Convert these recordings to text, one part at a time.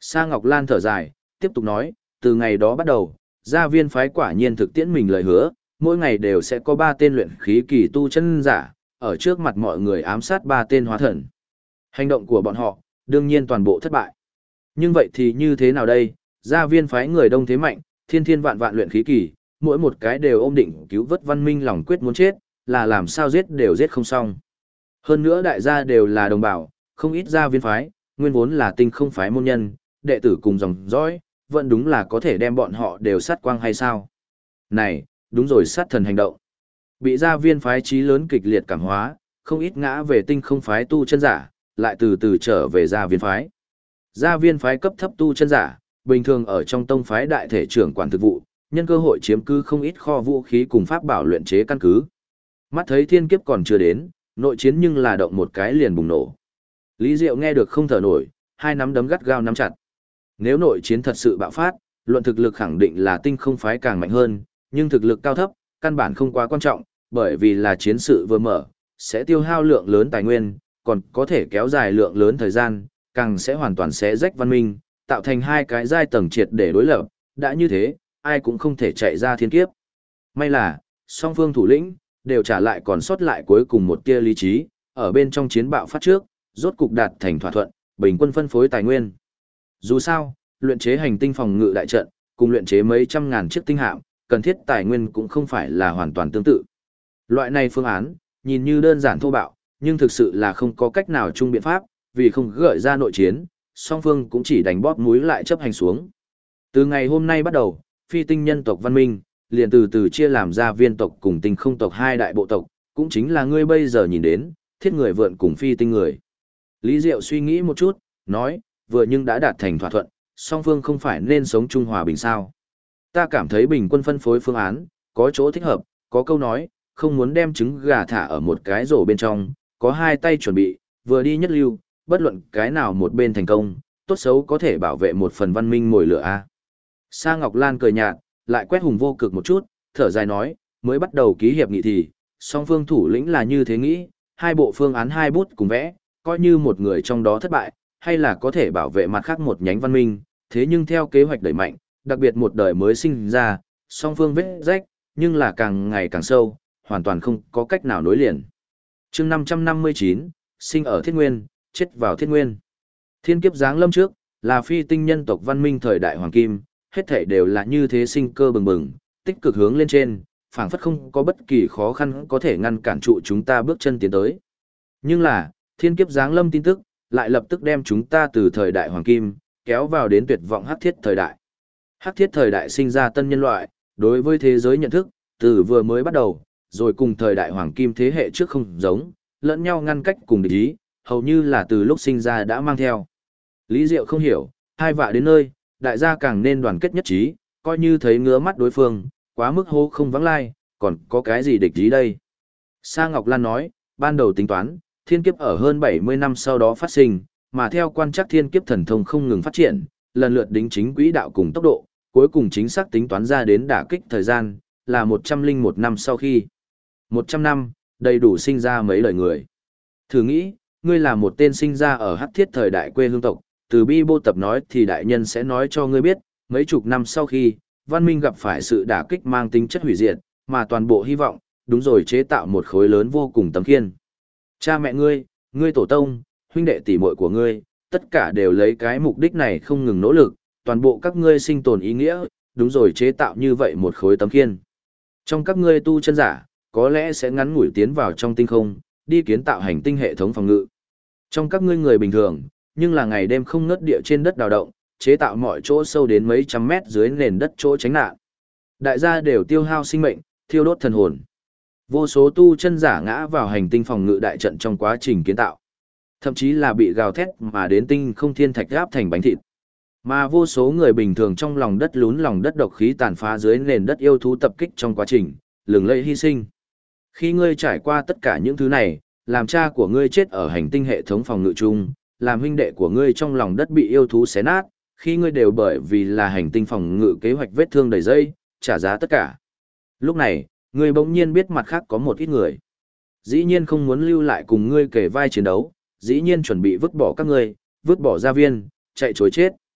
Sa Ngọc Lan thở dài, tiếp tục nói, từ ngày đó bắt đầu, gia viên phái quả nhiên thực tiễn mình lời hứa, mỗi ngày đều sẽ có 3 tên luyện khí kỳ tu chân giả, ở trước mặt mọi người ám sát 3 tên hóa thần. Hành động của bọn họ, đương nhiên toàn bộ thất bại. Nhưng vậy thì như thế nào đây, gia viên phái người đông thế mạnh, thiên thiên vạn vạn luyện khí kỳ, mỗi một cái đều ôm định cứu vớt văn minh lòng quyết muốn chết, là làm sao giết đều giết không xong. Hơn nữa đại gia đều là đồng bào, không ít gia viên phái, nguyên vốn là tinh không phái môn nhân, đệ tử cùng dòng dõi, vẫn đúng là có thể đem bọn họ đều sát quang hay sao? Này, đúng rồi, sát thần hành động. Bị gia viên phái chí lớn kịch liệt cảm hóa, không ít ngã về tinh không phái tu chân giả, lại từ từ trở về gia viên phái. Gia viên phái cấp thấp tu chân giả, bình thường ở trong tông phái đại thể trưởng quản thực vụ, nhân cơ hội chiếm cứ không ít kho vũ khí cùng pháp bảo luyện chế căn cứ. Mắt thấy thiên kiếp còn chưa đến, nội chiến nhưng là động một cái liền bùng nổ. Lý Diệu nghe được không thở nổi, hai nắm đấm gắt gao nắm chặt. Nếu nội chiến thật sự bạo phát, luận thực lực khẳng định là tinh không phái càng mạnh hơn, nhưng thực lực cao thấp, căn bản không quá quan trọng, bởi vì là chiến sự vừa mở, sẽ tiêu hao lượng lớn tài nguyên, còn có thể kéo dài lượng lớn thời gian, càng sẽ hoàn toàn xé rách văn minh, tạo thành hai cái giai tầng triệt để đối lập, đã như thế, ai cũng không thể chạy ra thiên kiếp. May là, song phương thủ lĩnh, đều trả lại còn sót lại cuối cùng một tia lý trí, ở bên trong chiến bạo phát trước, rốt cục đạt thành thỏa thuận, bình quân phân phối tài nguyên. Dù sao, luyện chế hành tinh phòng ngự đại trận, cùng luyện chế mấy trăm ngàn chiếc tinh hạm, cần thiết tài nguyên cũng không phải là hoàn toàn tương tự. Loại này phương án, nhìn như đơn giản thô bạo, nhưng thực sự là không có cách nào chung biện pháp, vì không gợi ra nội chiến, song phương cũng chỉ đánh bóp mũi lại chấp hành xuống. Từ ngày hôm nay bắt đầu, phi tinh nhân tộc văn minh, liền từ từ chia làm ra viên tộc cùng tinh không tộc hai đại bộ tộc, cũng chính là ngươi bây giờ nhìn đến, thiết người vượn cùng phi tinh người. Lý Diệu suy nghĩ một chút, nói, vừa nhưng đã đạt thành thỏa thuận, song phương không phải nên sống chung hòa bình sao. Ta cảm thấy bình quân phân phối phương án, có chỗ thích hợp, có câu nói, không muốn đem trứng gà thả ở một cái rổ bên trong, có hai tay chuẩn bị, vừa đi nhất lưu, bất luận cái nào một bên thành công, tốt xấu có thể bảo vệ một phần văn minh mồi lửa a. Sa Ngọc Lan cười nhạt, lại quét Hùng Vô Cực một chút, thở dài nói, mới bắt đầu ký hiệp nghị thì, song phương thủ lĩnh là như thế nghĩ, hai bộ phương án hai bút cùng vẽ, coi như một người trong đó thất bại, hay là có thể bảo vệ mặt khác một nhánh văn minh, thế nhưng theo kế hoạch đẩy mạnh, đặc biệt một đời mới sinh ra, song phương vết rách, nhưng là càng ngày càng sâu, hoàn toàn không có cách nào nối liền. Chương 559, sinh ở Thiết Nguyên, chết vào Thiết Nguyên. Thiên kiếp giáng lâm trước, là phi tinh nhân tộc văn minh thời đại hoàng kim, hết thảy đều là như thế sinh cơ bừng bừng, tích cực hướng lên trên, phảng phất không có bất kỳ khó khăn có thể ngăn cản trụ chúng ta bước chân tiến tới. Nhưng là, thiên kiếp giáng lâm tin tức, lại lập tức đem chúng ta từ thời đại hoàng kim, kéo vào đến tuyệt vọng hắc thiết thời đại. Hắc thiết thời đại sinh ra tân nhân loại, đối với thế giới nhận thức, từ vừa mới bắt đầu, rồi cùng thời đại hoàng kim thế hệ trước không giống, lẫn nhau ngăn cách cùng địch ý, hầu như là từ lúc sinh ra đã mang theo. Lý Diệu không hiểu, hai vạ đến nơi, đại gia càng nên đoàn kết nhất trí, coi như thấy ngứa mắt đối phương, quá mức hô không vắng lai, còn có cái gì địch ý đây. Sa Ngọc Lan nói, ban đầu tính toán, thiên kiếp ở hơn 70 năm sau đó phát sinh, mà theo quan trắc thiên kiếp thần thông không ngừng phát triển, lần lượt đính chính quỹ đạo cùng tốc độ, cuối cùng chính xác tính toán ra đến đả kích thời gian, là 101 năm sau khi. 100 năm, đầy đủ sinh ra mấy lời người. Thử nghĩ, ngươi là một tên sinh ra ở hắc thiết thời đại quê hương tộc, từ bi bô tập nói thì đại nhân sẽ nói cho ngươi biết, mấy chục năm sau khi, văn minh gặp phải sự đả kích mang tính chất hủy diệt, mà toàn bộ hy vọng, đúng rồi chế tạo một khối lớn vô cùng tấm khiên. Cha mẹ ngươi, ngươi tổ tông, huynh đệ tỷ muội của ngươi, tất cả đều lấy cái mục đích này không ngừng nỗ lực, toàn bộ các ngươi sinh tồn ý nghĩa, đúng rồi chế tạo như vậy một khối tấm khiên. Trong các ngươi tu chân giả, có lẽ sẽ ngắn ngủi tiến vào trong tinh không, đi kiến tạo hành tinh hệ thống phòng ngự. Trong các ngươi người bình thường, nhưng là ngày đêm không ngớt địa trên đất đào động, chế tạo mọi chỗ sâu đến mấy trăm mét dưới nền đất chỗ tránh nạn. Đại gia đều tiêu hao sinh mệnh, thiêu đốt thần hồn. Vô số tu chân giả ngã vào hành tinh phòng ngự đại trận trong quá trình kiến tạo. Thậm chí là bị gào thét mà đến tinh không thiên thạch gáp thành bánh thịt. Mà vô số người bình thường trong lòng đất lún lòng đất độc khí tàn phá dưới nền đất yêu thú tập kích trong quá trình, lừng lẫy hy sinh. Khi ngươi trải qua tất cả những thứ này, làm cha của ngươi chết ở hành tinh hệ thống phòng ngự chung, làm huynh đệ của ngươi trong lòng đất bị yêu thú xé nát, khi ngươi đều bởi vì là hành tinh phòng ngự kế hoạch vết thương đầy dây, trả giá tất cả. Lúc này, ngươi bỗng nhiên biết mặt khác có một ít người. Dĩ nhiên không muốn lưu lại cùng ngươi kề vai chiến đấu, dĩ nhiên chuẩn bị vứt bỏ các ngươi, vứt bỏ gia viên, chạy chối chết.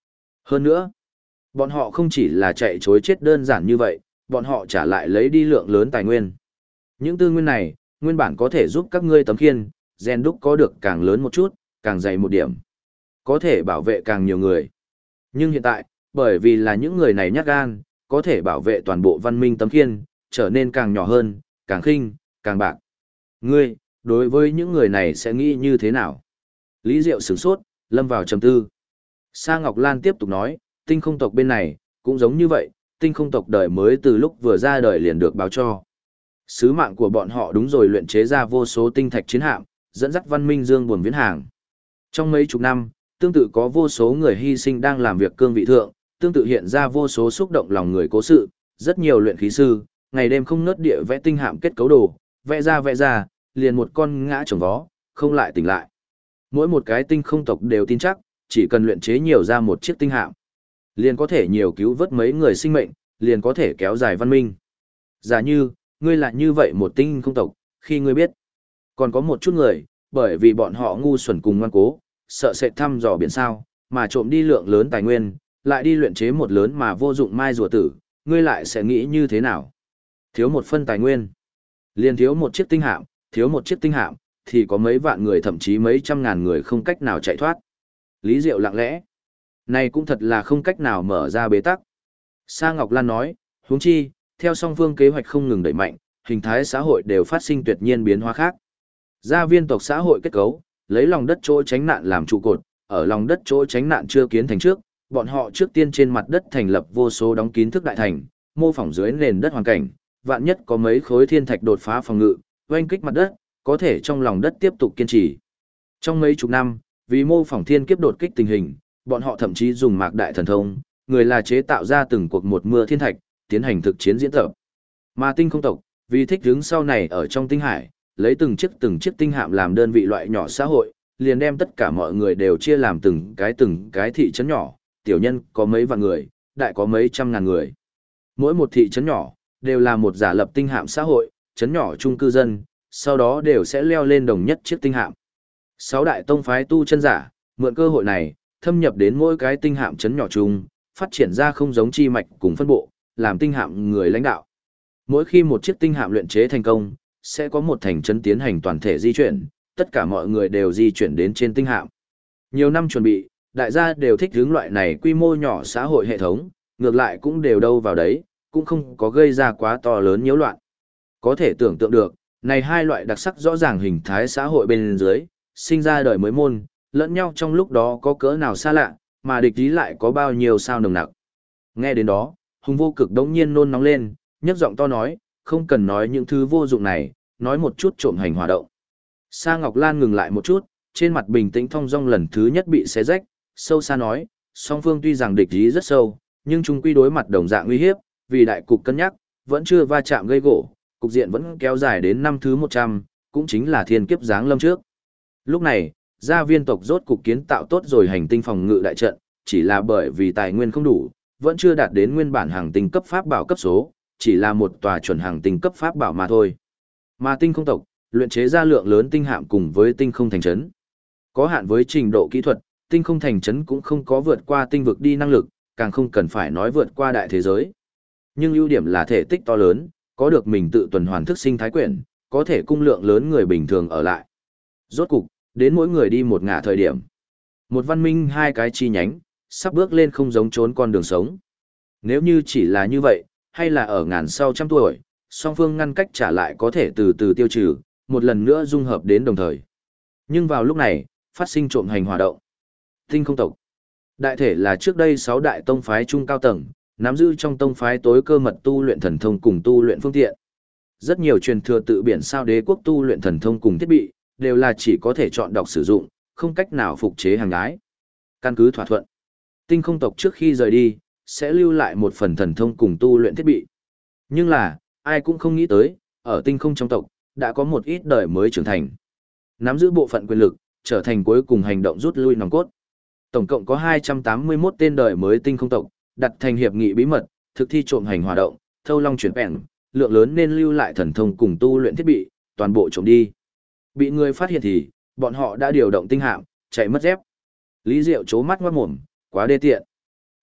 Hơn nữa, bọn họ không chỉ là chạy chối chết đơn giản như vậy, bọn họ trả lại lấy đi lượng lớn tài nguyên. Những tư nguyên này, nguyên bản có thể giúp các ngươi tấm khiên, gen đúc có được càng lớn một chút, càng dày một điểm. Có thể bảo vệ càng nhiều người. Nhưng hiện tại, bởi vì là những người này nhát gan, có thể bảo vệ toàn bộ văn minh tấm khiên, trở nên càng nhỏ hơn, càng khinh, càng bạc. Ngươi, đối với những người này sẽ nghĩ như thế nào? Lý Diệu sửng sốt, lâm vào trầm tư. Sa Ngọc Lan tiếp tục nói, tinh không tộc bên này, cũng giống như vậy, tinh không tộc đời mới từ lúc vừa ra đời liền được báo cho. Sứ mạng của bọn họ đúng rồi luyện chế ra vô số tinh thạch chiến hạm, dẫn dắt văn minh dương buồn viễn hàng. Trong mấy chục năm, tương tự có vô số người hy sinh đang làm việc cương vị thượng, tương tự hiện ra vô số xúc động lòng người cố sự, rất nhiều luyện khí sư, ngày đêm không ngớt địa vẽ tinh hạm kết cấu đồ, vẽ ra, liền một con ngã chồng vó, không lại tỉnh lại. Mỗi một cái tinh không tộc đều tin chắc, chỉ cần luyện chế nhiều ra một chiếc tinh hạm, liền có thể nhiều cứu vớt mấy người sinh mệnh, liền có thể kéo dài văn minh. Giả như, ngươi là như vậy một tinh không tộc, khi ngươi biết, còn có một chút người, bởi vì bọn họ ngu xuẩn cùng ngoan cố, sợ sẽ thăm dò biển sao, mà trộm đi lượng lớn tài nguyên, lại đi luyện chế một lớn mà vô dụng mai rùa tử, ngươi lại sẽ nghĩ như thế nào? Thiếu một phân tài nguyên, liền thiếu một chiếc tinh hạm, thiếu một chiếc tinh hạm, thì có mấy vạn người thậm chí mấy trăm ngàn người không cách nào chạy thoát. Lý Diệu lặng lẽ, này cũng thật là không cách nào mở ra bế tắc. Sa Ngọc Lan nói, huống chi, theo song phương kế hoạch không ngừng đẩy mạnh, hình thái xã hội đều phát sinh tuyệt nhiên biến hóa khác. Gia viên tộc xã hội kết cấu, lấy lòng đất chỗ tránh nạn làm trụ cột, ở lòng đất chỗ tránh nạn chưa kiến thành trước, bọn họ trước tiên trên mặt đất thành lập vô số đóng kín thức đại thành, mô phỏng dưới nền đất hoàn cảnh, vạn nhất có mấy khối thiên thạch đột phá phòng ngự, oanh kích mặt đất, có thể trong lòng đất tiếp tục kiên trì. Trong mấy chục năm, vì mô phỏng thiên kiếp đột kích tình hình, bọn họ thậm chí dùng mạc đại thần thông, người là chế tạo ra từng cuộc một mưa thiên thạch, tiến hành thực chiến diễn tập. Mà tinh không tộc, vì thích đứng sau này ở trong tinh hải, lấy từng chiếc tinh hạm làm đơn vị loại nhỏ xã hội, liền đem tất cả mọi người đều chia làm từng cái thị trấn nhỏ, tiểu nhân có mấy vạn người, đại có mấy trăm ngàn người. Mỗi một thị trấn nhỏ, đều là một giả lập tinh hạm xã hội, trấn nhỏ chung cư dân, sau đó đều sẽ leo lên đồng nhất chiếc tinh hạm. 6 đại tông phái tu chân giả, mượn cơ hội này, thâm nhập đến mỗi cái tinh hạm trấn nhỏ chung, phát triển ra không giống chi mạch cùng phân bộ, làm tinh hạm người lãnh đạo. Mỗi khi một chiếc tinh hạm luyện chế thành công, sẽ có một thành trấn tiến hành toàn thể di chuyển, tất cả mọi người đều di chuyển đến trên tinh hạm. Nhiều năm chuẩn bị, đại gia đều thích hướng loại này quy mô nhỏ xã hội hệ thống, ngược lại cũng đều đâu vào đấy, cũng không có gây ra quá to lớn nhiễu loạn. Có thể tưởng tượng được, này hai loại đặc sắc rõ ràng hình thái xã hội bên dưới, sinh ra đời mới môn, lẫn nhau trong lúc đó có cỡ nào xa lạ, mà địch ý lại có bao nhiêu sao nồng nặc. Nghe đến đó, Hùng Vô Cực đống nhiên nôn nóng lên, nhấc giọng to nói, không cần nói những thứ vô dụng này, nói một chút trộm hành hòa động. Sa Ngọc Lan ngừng lại một chút, trên mặt bình tĩnh thong dong lần thứ nhất bị xé rách, sâu xa nói, song phương tuy rằng địch ý rất sâu, nhưng chung quy đối mặt đồng dạng uy hiếp, vì đại cục cân nhắc, vẫn chưa va chạm gây gỗ, cục diện vẫn kéo dài đến năm thứ 100, cũng chính là thiên kiếp giáng lâm trước. Lúc này, gia viên tộc rốt cục kiến tạo tốt rồi hành tinh phòng ngự đại trận, chỉ là bởi vì tài nguyên không đủ, vẫn chưa đạt đến nguyên bản hàng tinh cấp pháp bảo cấp số, chỉ là một tòa chuẩn hàng tinh cấp pháp bảo mà thôi. Mà tinh không tộc, luyện chế ra lượng lớn tinh hạm cùng với tinh không thành trấn. Có hạn với trình độ kỹ thuật, tinh không thành trấn cũng không có vượt qua tinh vực đi năng lực, càng không cần phải nói vượt qua đại thế giới. Nhưng ưu điểm là thể tích to lớn, có được mình tự tuần hoàn thức sinh thái quyển, có thể cung lượng lớn người bình thường ở lại. Rốt cục, đến mỗi người đi một ngả thời điểm. Một văn minh hai cái chi nhánh, sắp bước lên không giống trốn con đường sống. Nếu như chỉ là như vậy, hay là ở ngàn sau trăm tuổi, song phương ngăn cách trả lại có thể từ từ tiêu trừ, một lần nữa dung hợp đến đồng thời. Nhưng vào lúc này, phát sinh trộm hành hòa động. Tinh không tộc. Đại thể là trước đây 6 đại tông phái trung cao tầng, nắm giữ trong tông phái tối cơ mật tu luyện thần thông cùng tu luyện phương tiện. Rất nhiều truyền thừa tự biển sao đế quốc tu luyện thần thông cùng thiết bị, đều là chỉ có thể chọn đọc sử dụng, không cách nào phục chế hàng ái. Căn cứ thỏa thuận, tinh không tộc trước khi rời đi, sẽ lưu lại một phần thần thông cùng tu luyện thiết bị. Nhưng là, ai cũng không nghĩ tới, ở tinh không trong tộc, đã có một ít đời mới trưởng thành. Nắm giữ bộ phận quyền lực, trở thành cuối cùng hành động rút lui nòng cốt. Tổng cộng có 281 tên đời mới tinh không tộc, đặt thành hiệp nghị bí mật, thực thi trộm hành hoạt động, thâu long chuyển bèn, lượng lớn nên lưu lại thần thông cùng tu luyện thiết bị, toàn bộ trộm đi. Bị người phát hiện thì, bọn họ đã điều động tinh hạm, chạy mất dép. Lý Diệu chố mắt ngoát mồm, quá đê tiện.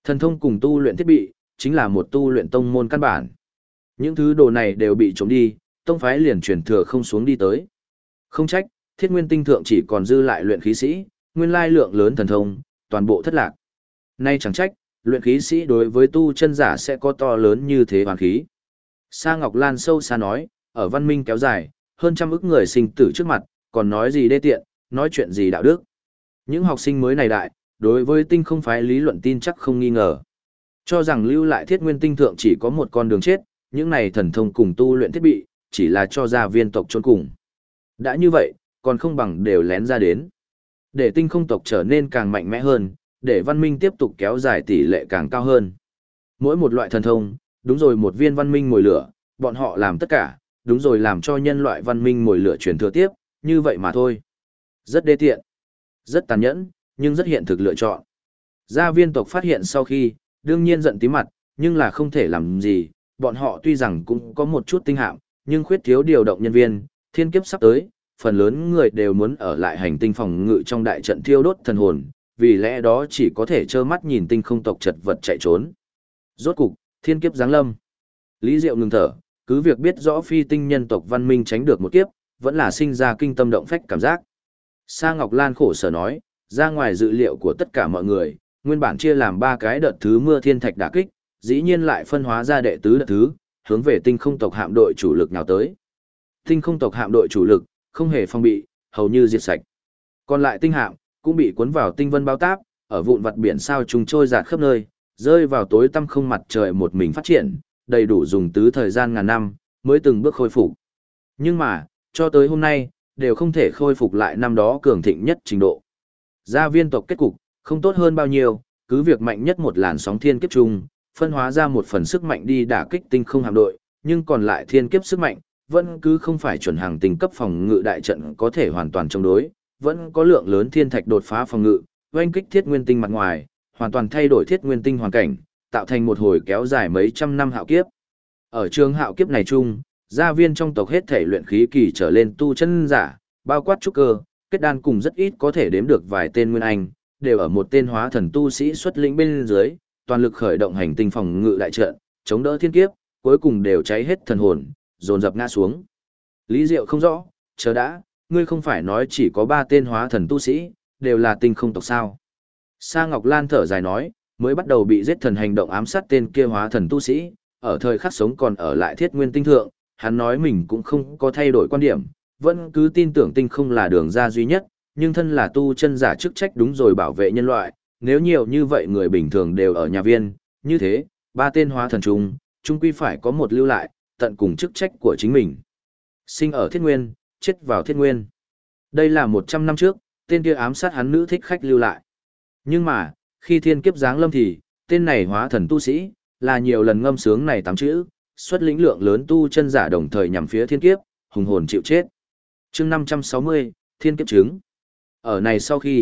Thần thông cùng tu luyện thiết bị, chính là một tu luyện tông môn căn bản. Những thứ đồ này đều bị trộm đi, tông phái liền truyền thừa không xuống đi tới. Không trách, Thiết Nguyên Tinh thượng chỉ còn dư lại luyện khí sĩ, nguyên lai lượng lớn thần thông, toàn bộ thất lạc. Nay chẳng trách, luyện khí sĩ đối với tu chân giả sẽ có to lớn như thế hoàn khí. Sa Ngọc Lan sâu xa nói, ở văn minh kéo dài, hơn trăm ức người sinh tử trước mặt, còn nói gì đê tiện, nói chuyện gì đạo đức. Những học sinh mới này đại, đối với tinh không phái lý luận tin chắc không nghi ngờ. Cho rằng lưu lại Thiết Nguyên Tinh thượng chỉ có một con đường chết, những này thần thông cùng tu luyện thiết bị, chỉ là cho gia viên tộc chôn cùng. Đã như vậy, còn không bằng đều lén ra đến. Để tinh không tộc trở nên càng mạnh mẽ hơn, để văn minh tiếp tục kéo dài tỷ lệ càng cao hơn. Mỗi một loại thần thông, đúng rồi một viên văn minh mồi lửa, bọn họ làm tất cả, đúng rồi làm cho nhân loại văn minh mồi lửa truyền thừa tiếp, như vậy mà thôi. Rất đê tiện, rất tàn nhẫn, nhưng rất hiện thực lựa chọn. Gia viên tộc phát hiện sau khi, đương nhiên giận tí mặt, nhưng là không thể làm gì, bọn họ tuy rằng cũng có một chút tinh hạm, nhưng khuyết thiếu điều động nhân viên, thiên kiếp sắp tới, phần lớn người đều muốn ở lại hành tinh phòng ngự trong đại trận thiêu đốt thần hồn, vì lẽ đó chỉ có thể trơ mắt nhìn tinh không tộc chật vật chạy trốn. Rốt cục, thiên kiếp giáng lâm. Lý Diệu ngừng thở, cứ việc biết rõ phi tinh nhân tộc văn minh tránh được một kiếp, vẫn là sinh ra kinh tâm động phách cảm giác. Sa Ngọc Lan khổ sở nói, ra ngoài dự liệu của tất cả mọi người, nguyên bản chia làm 3 cái đợt thứ mưa thiên thạch đả kích, dĩ nhiên lại phân hóa ra đệ tứ đợt thứ, hướng về tinh không tộc hạm đội chủ lực nào tới. Tinh không tộc hạm đội chủ lực, không hề phong bị, hầu như diệt sạch. Còn lại tinh hạm, cũng bị cuốn vào tinh vân bao táp, ở vụn vặt biển sao trùng trôi dạt khắp nơi, rơi vào tối tăm không mặt trời một mình phát triển, đầy đủ dùng tứ thời gian ngàn năm, mới từng bước khôi phục. Nhưng mà, cho tới hôm nay, đều không thể khôi phục lại năm đó cường thịnh nhất trình độ. Gia viên tộc kết cục, không tốt hơn bao nhiêu, cứ việc mạnh nhất một làn sóng thiên kiếp chung, phân hóa ra một phần sức mạnh đi đả kích tinh không hạm đội, nhưng còn lại thiên kiếp sức mạnh, vẫn cứ không phải chuẩn hàng tinh cấp phòng ngự đại trận có thể hoàn toàn chống đối, vẫn có lượng lớn thiên thạch đột phá phòng ngự, oanh kích Thiết Nguyên Tinh mặt ngoài, hoàn toàn thay đổi Thiết Nguyên Tinh hoàn cảnh, tạo thành một hồi kéo dài mấy trăm năm hạo kiếp. Ở trường hạo kiếp này chung, gia viên trong tộc hết thể luyện khí kỳ trở lên tu chân giả, bao quát trúc cơ, kết đan cùng rất ít có thể đếm được vài tên nguyên anh, đều ở một tên hóa thần tu sĩ xuất lĩnh bên dưới, toàn lực khởi động hành tinh phòng ngự đại trận, chống đỡ thiên kiếp, cuối cùng đều cháy hết thần hồn, dồn dập ngã xuống. Lý Diệu không rõ, chờ đã, ngươi không phải nói chỉ có 3 tên hóa thần tu sĩ, đều là tinh không tộc sao? Sa Ngọc Lan thở dài nói, mới bắt đầu bị giết thần hành động ám sát tên kia hóa thần tu sĩ, ở thời khắc sống còn ở lại Thiết Nguyên Tinh thượng, hắn nói mình cũng không có thay đổi quan điểm, vẫn cứ tin tưởng tinh không là đường ra duy nhất, nhưng thân là tu chân giả chức trách đúng rồi bảo vệ nhân loại, nếu nhiều như vậy người bình thường đều ở nhà viên, như thế, 3 tên hóa thần chung quy phải có một lưu lại, tận cùng chức trách của chính mình. Sinh ở Thiết Nguyên, chết vào Thiết Nguyên. Đây là 100 năm trước, tên kia ám sát hắn nữ thích khách lưu lại. Nhưng mà, khi thiên kiếp giáng lâm thì, tên này hóa thần tu sĩ, là nhiều lần ngâm sướng này 8 chữ, xuất lĩnh lượng lớn tu chân giả đồng thời nhằm phía thiên kiếp, hùng hồn chịu chết. Chương 560, Thiên kiếp chứng. Ở này sau khi,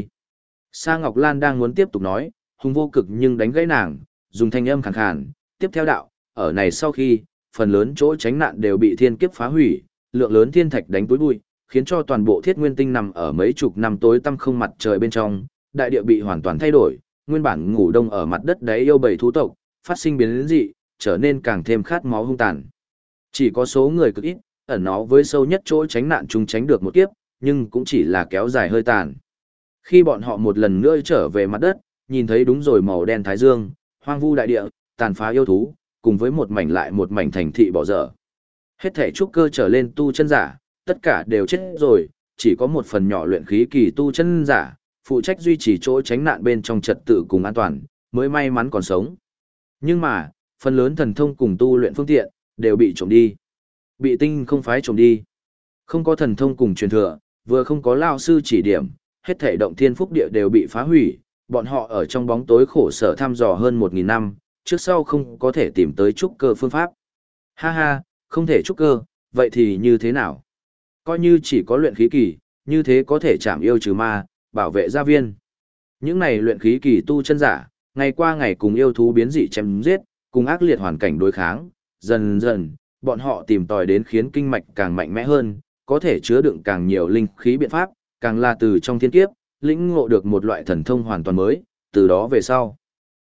Sa Ngọc Lan đang muốn tiếp tục nói, hùng vô cực nhưng đánh gãy nàng, dùng thanh âm khàn khàn, tiếp theo đạo, ở này sau khi, phần lớn chỗ tránh nạn đều bị thiên kiếp phá hủy, lượng lớn thiên thạch đánh túi bụi, khiến cho toàn bộ Thiết Nguyên Tinh nằm ở mấy chục năm tối tăm không mặt trời bên trong, đại địa bị hoàn toàn thay đổi, nguyên bản ngủ đông ở mặt đất đáy yêu bầy thú tộc, phát sinh biến dị, trở nên càng thêm khát máu hung tàn. Chỉ có số người cực ít, ẩn nó với sâu nhất chỗ tránh nạn chúng tránh được một kiếp, nhưng cũng chỉ là kéo dài hơi tàn. Khi bọn họ một lần nữa trở về mặt đất, nhìn thấy đúng rồi màu đen thái dương, hoang vu đại địa, tàn phá yêu thú, cùng với một mảnh lại một mảnh thành thị bỏ dở. Hết thể trúc cơ trở lên tu chân giả, tất cả đều chết rồi, chỉ có một phần nhỏ luyện khí kỳ tu chân giả, phụ trách duy trì chỗ tránh nạn bên trong trật tự cùng an toàn, mới may mắn còn sống. Nhưng mà, phần lớn thần thông cùng tu luyện phương tiện, đều bị trộm đi. Bị tinh không phái trộm đi. Không có thần thông cùng truyền thừa, vừa không có lao sư chỉ điểm, hết thể động thiên phúc địa đều bị phá hủy, bọn họ ở trong bóng tối khổ sở thăm dò hơn 1.000 năm, trước sau không có thể tìm tới trúc cơ phương pháp. Ha ha, không thể trúc cơ, vậy thì như thế nào? Coi như chỉ có luyện khí kỳ, như thế có thể chạm yêu trừ ma, bảo vệ gia viên. Những này luyện khí kỳ tu chân giả, ngày qua ngày cùng yêu thú biến dị chém giết, cùng ác liệt hoàn cảnh đối kháng, dần dần, bọn họ tìm tòi đến khiến kinh mạch càng mạnh mẽ hơn, có thể chứa đựng càng nhiều linh khí biện pháp, càng là từ trong thiên kiếp, lĩnh ngộ được một loại thần thông hoàn toàn mới, từ đó về sau.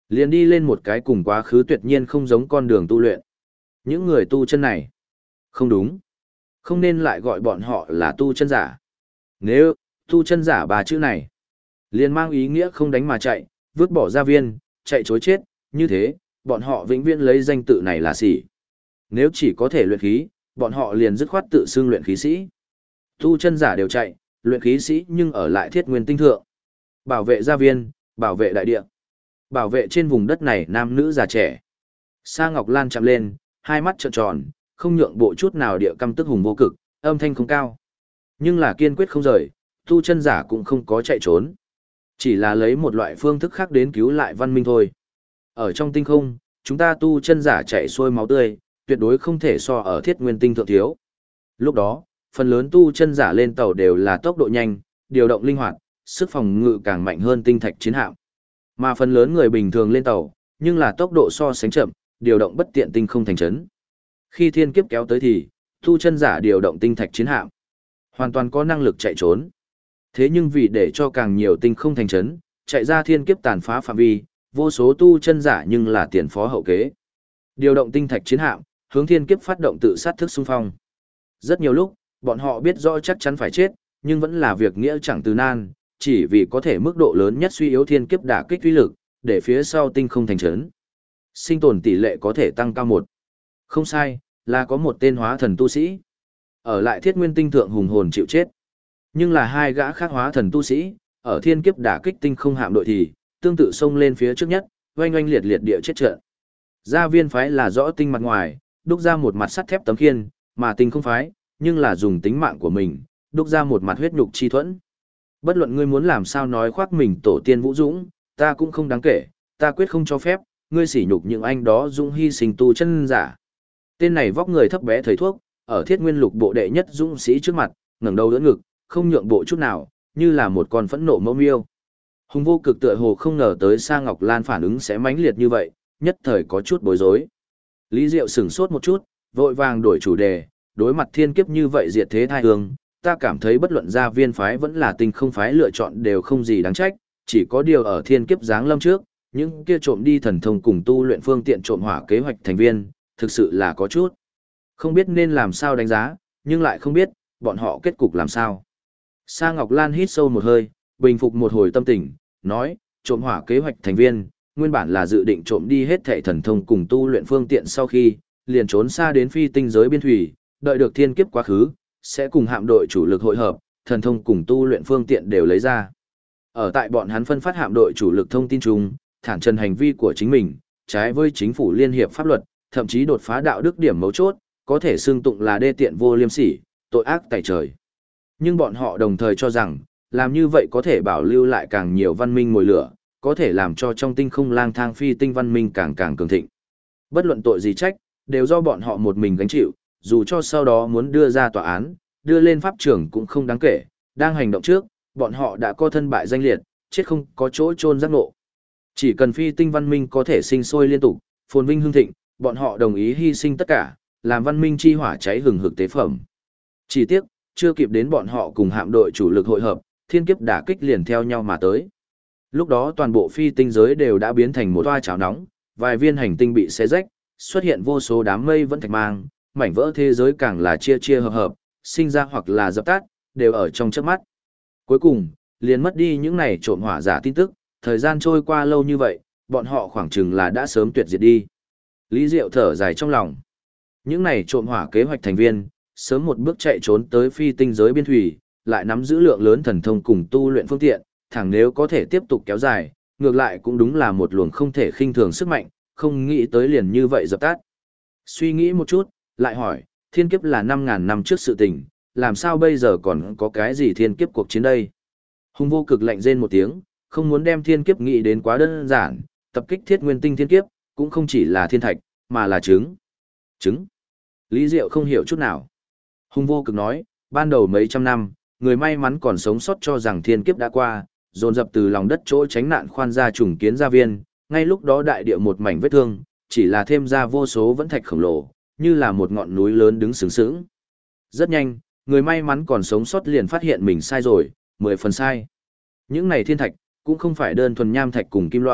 Liền đi lên một cái cùng quá khứ tuyệt nhiên không giống con đường tu luyện. Những người tu chân này, không đúng. Không nên lại gọi bọn họ là tu chân giả. Nếu, tu chân giả ba chữ này, liền mang ý nghĩa không đánh mà chạy, vứt bỏ gia viên, chạy chối chết, như thế, bọn họ vĩnh viễn lấy danh tự này là xỉ. Nếu chỉ có thể luyện khí, bọn họ liền dứt khoát tự xưng luyện khí sĩ. Tu chân giả đều chạy, luyện khí sĩ nhưng ở lại Thiết Nguyên tinh thượng. Bảo vệ gia viên, bảo vệ đại địa, bảo vệ trên vùng đất này nam nữ già trẻ. Sa Ngọc Lan chạm lên, hai mắt trợn tròn, không nhượng bộ chút nào địa căm tức hùng vô cực, âm thanh không cao. Nhưng là kiên quyết không rời, tu chân giả cũng không có chạy trốn. Chỉ là lấy một loại phương thức khác đến cứu lại văn minh thôi. Ở trong tinh không, chúng ta tu chân giả chạy xuôi máu tươi, tuyệt đối không thể so ở Thiết Nguyên tinh thượng thiếu. Lúc đó, phần lớn tu chân giả lên tàu đều là tốc độ nhanh, điều động linh hoạt, sức phòng ngự càng mạnh hơn tinh thạch chiến hạm. Mà phần lớn người bình thường lên tàu, nhưng là tốc độ so sánh chậm, điều động bất tiện tinh không thành trấn. Khi thiên kiếp kéo tới thì, tu chân giả điều động tinh thạch chiến hạm, hoàn toàn có năng lực chạy trốn. Thế nhưng vì để cho càng nhiều tinh không thành trấn, chạy ra thiên kiếp tàn phá phạm vi, vô số tu chân giả nhưng là tiền phó hậu kế. Điều động tinh thạch chiến hạm, hướng thiên kiếp phát động tự sát thức xung phong. Rất nhiều lúc, bọn họ biết rõ chắc chắn phải chết, nhưng vẫn là việc nghĩa chẳng từ nan, chỉ vì có thể mức độ lớn nhất suy yếu thiên kiếp đả kích uy lực, để phía sau tinh không thành trấn. Sinh tồn tỷ lệ có thể tăng cao một. Không sai, là có một tên hóa thần tu sĩ. Ở lại Thiết Nguyên tinh thượng hùng hồn chịu chết. Nhưng là hai gã khác hóa thần tu sĩ, ở thiên kiếp đả kích tinh không hạm đội thì, tương tự xông lên phía trước nhất, oanh oanh liệt liệt địa chết trận. Gia viên phái là rõ tinh mặt ngoài, đúc ra một mặt sắt thép tấm khiên, mà tinh không phái, nhưng là dùng tính mạng của mình, đúc ra một mặt huyết nhục chi thuẫn. Bất luận ngươi muốn làm sao nói khoác mình tổ tiên vũ dũng, ta cũng không đáng kể, ta quyết không cho phép, ngươi sỉ nhục những anh đó dũng hy sinh tu chân giả. Tên này vóc người thấp bé thầy thuốc, ở Thiết Nguyên lục bộ đệ nhất dũng sĩ trước mặt, ngẩng đầu đỡ ngực, không nhượng bộ chút nào, như là một con phẫn nộ mẫu miêu. Hùng vô cực tựa hồ không ngờ tới Sa Ngọc Lan phản ứng sẽ mãnh liệt như vậy, nhất thời có chút bối rối. Lý Diệu sửng sốt một chút, vội vàng đổi chủ đề, đối mặt thiên kiếp như vậy diệt thế thai hương, ta cảm thấy bất luận gia viên phái vẫn là tinh không phái lựa chọn đều không gì đáng trách, chỉ có điều ở thiên kiếp giáng lâm trước, những kia trộm đi thần thông cùng tu luyện phương tiện trộm hỏa kế hoạch thành viên, thực sự là có chút. Không biết nên làm sao đánh giá, nhưng lại không biết, bọn họ kết cục làm sao. Sa Ngọc Lan hít sâu một hơi, bình phục một hồi tâm tình, nói, trộm hỏa kế hoạch thành viên, nguyên bản là dự định trộm đi hết thảy thần thông cùng tu luyện phương tiện sau khi, liền trốn xa đến phi tinh giới biên thủy, đợi được thiên kiếp quá khứ, sẽ cùng hạm đội chủ lực hội hợp, thần thông cùng tu luyện phương tiện đều lấy ra. Ở tại bọn hắn phân phát hạm đội chủ lực thông tin chung, thẳng trần hành vi của chính mình, trái với chính phủ liên hiệp pháp luật, thậm chí đột phá đạo đức điểm mấu chốt, có thể xưng tụng là đê tiện vô liêm sỉ, tội ác tày trời. Nhưng bọn họ đồng thời cho rằng, làm như vậy có thể bảo lưu lại càng nhiều văn minh mồi lửa, có thể làm cho trong tinh không lang thang phi tinh văn minh càng càng cường thịnh. Bất luận tội gì trách, đều do bọn họ một mình gánh chịu, dù cho sau đó muốn đưa ra tòa án, đưa lên pháp trường cũng không đáng kể, đang hành động trước, bọn họ đã có thân bại danh liệt, chết không có chỗ chôn giác ngộ. Chỉ cần phi tinh văn minh có thể sinh sôi liên tục, phồn vinh hưng thịnh, bọn họ đồng ý hy sinh tất cả, làm văn minh chi hỏa cháy hừng hực tế phẩm. Chỉ tiếc, chưa kịp đến bọn họ cùng hạm đội chủ lực hội hợp, thiên kiếp đả kích liền theo nhau mà tới. Lúc đó toàn bộ phi tinh giới đều đã biến thành một toa chảo nóng, vài viên hành tinh bị xé rách, xuất hiện vô số đám mây vẫn thạch mang, mảnh vỡ thế giới càng là chia chia hợp hợp, sinh ra hoặc là dập tắt, đều ở trong chớp mắt. Cuối cùng, liền mất đi những này trộm hỏa giả tin tức, thời gian trôi qua lâu như vậy, bọn họ khoảng chừng là đã sớm tuyệt diệt đi. Lý Diệu thở dài trong lòng. Những này trộm hỏa kế hoạch thành viên, sớm một bước chạy trốn tới phi tinh giới biên thủy, lại nắm giữ lượng lớn thần thông cùng tu luyện phương tiện, thẳng nếu có thể tiếp tục kéo dài, ngược lại cũng đúng là một luồng không thể khinh thường sức mạnh, không nghĩ tới liền như vậy dập tắt. Suy nghĩ một chút, lại hỏi, thiên kiếp là 5.000 năm trước sự tình, làm sao bây giờ còn có cái gì thiên kiếp cuộc chiến đây? Hùng vô cực lạnh rên một tiếng, không muốn đem thiên kiếp nghĩ đến quá đơn giản, tập kích thiết nguyên tinh thiên kiếp, cũng không chỉ là thiên thạch, mà là trứng. Trứng? Lý Diệu không hiểu chút nào. Hùng vô cực nói, ban đầu mấy trăm năm, người may mắn còn sống sót cho rằng thiên kiếp đã qua, dồn dập từ lòng đất chỗ tránh nạn khoan ra trùng kiến gia viên, ngay lúc đó đại địa một mảnh vết thương, chỉ là thêm ra vô số vẫn thạch khổng lồ, như là một ngọn núi lớn đứng sướng sướng. Rất nhanh, người may mắn còn sống sót liền phát hiện mình sai rồi, 10 phần sai. Những này thiên thạch, cũng không phải đơn thuần nham thạch cùng kim loại,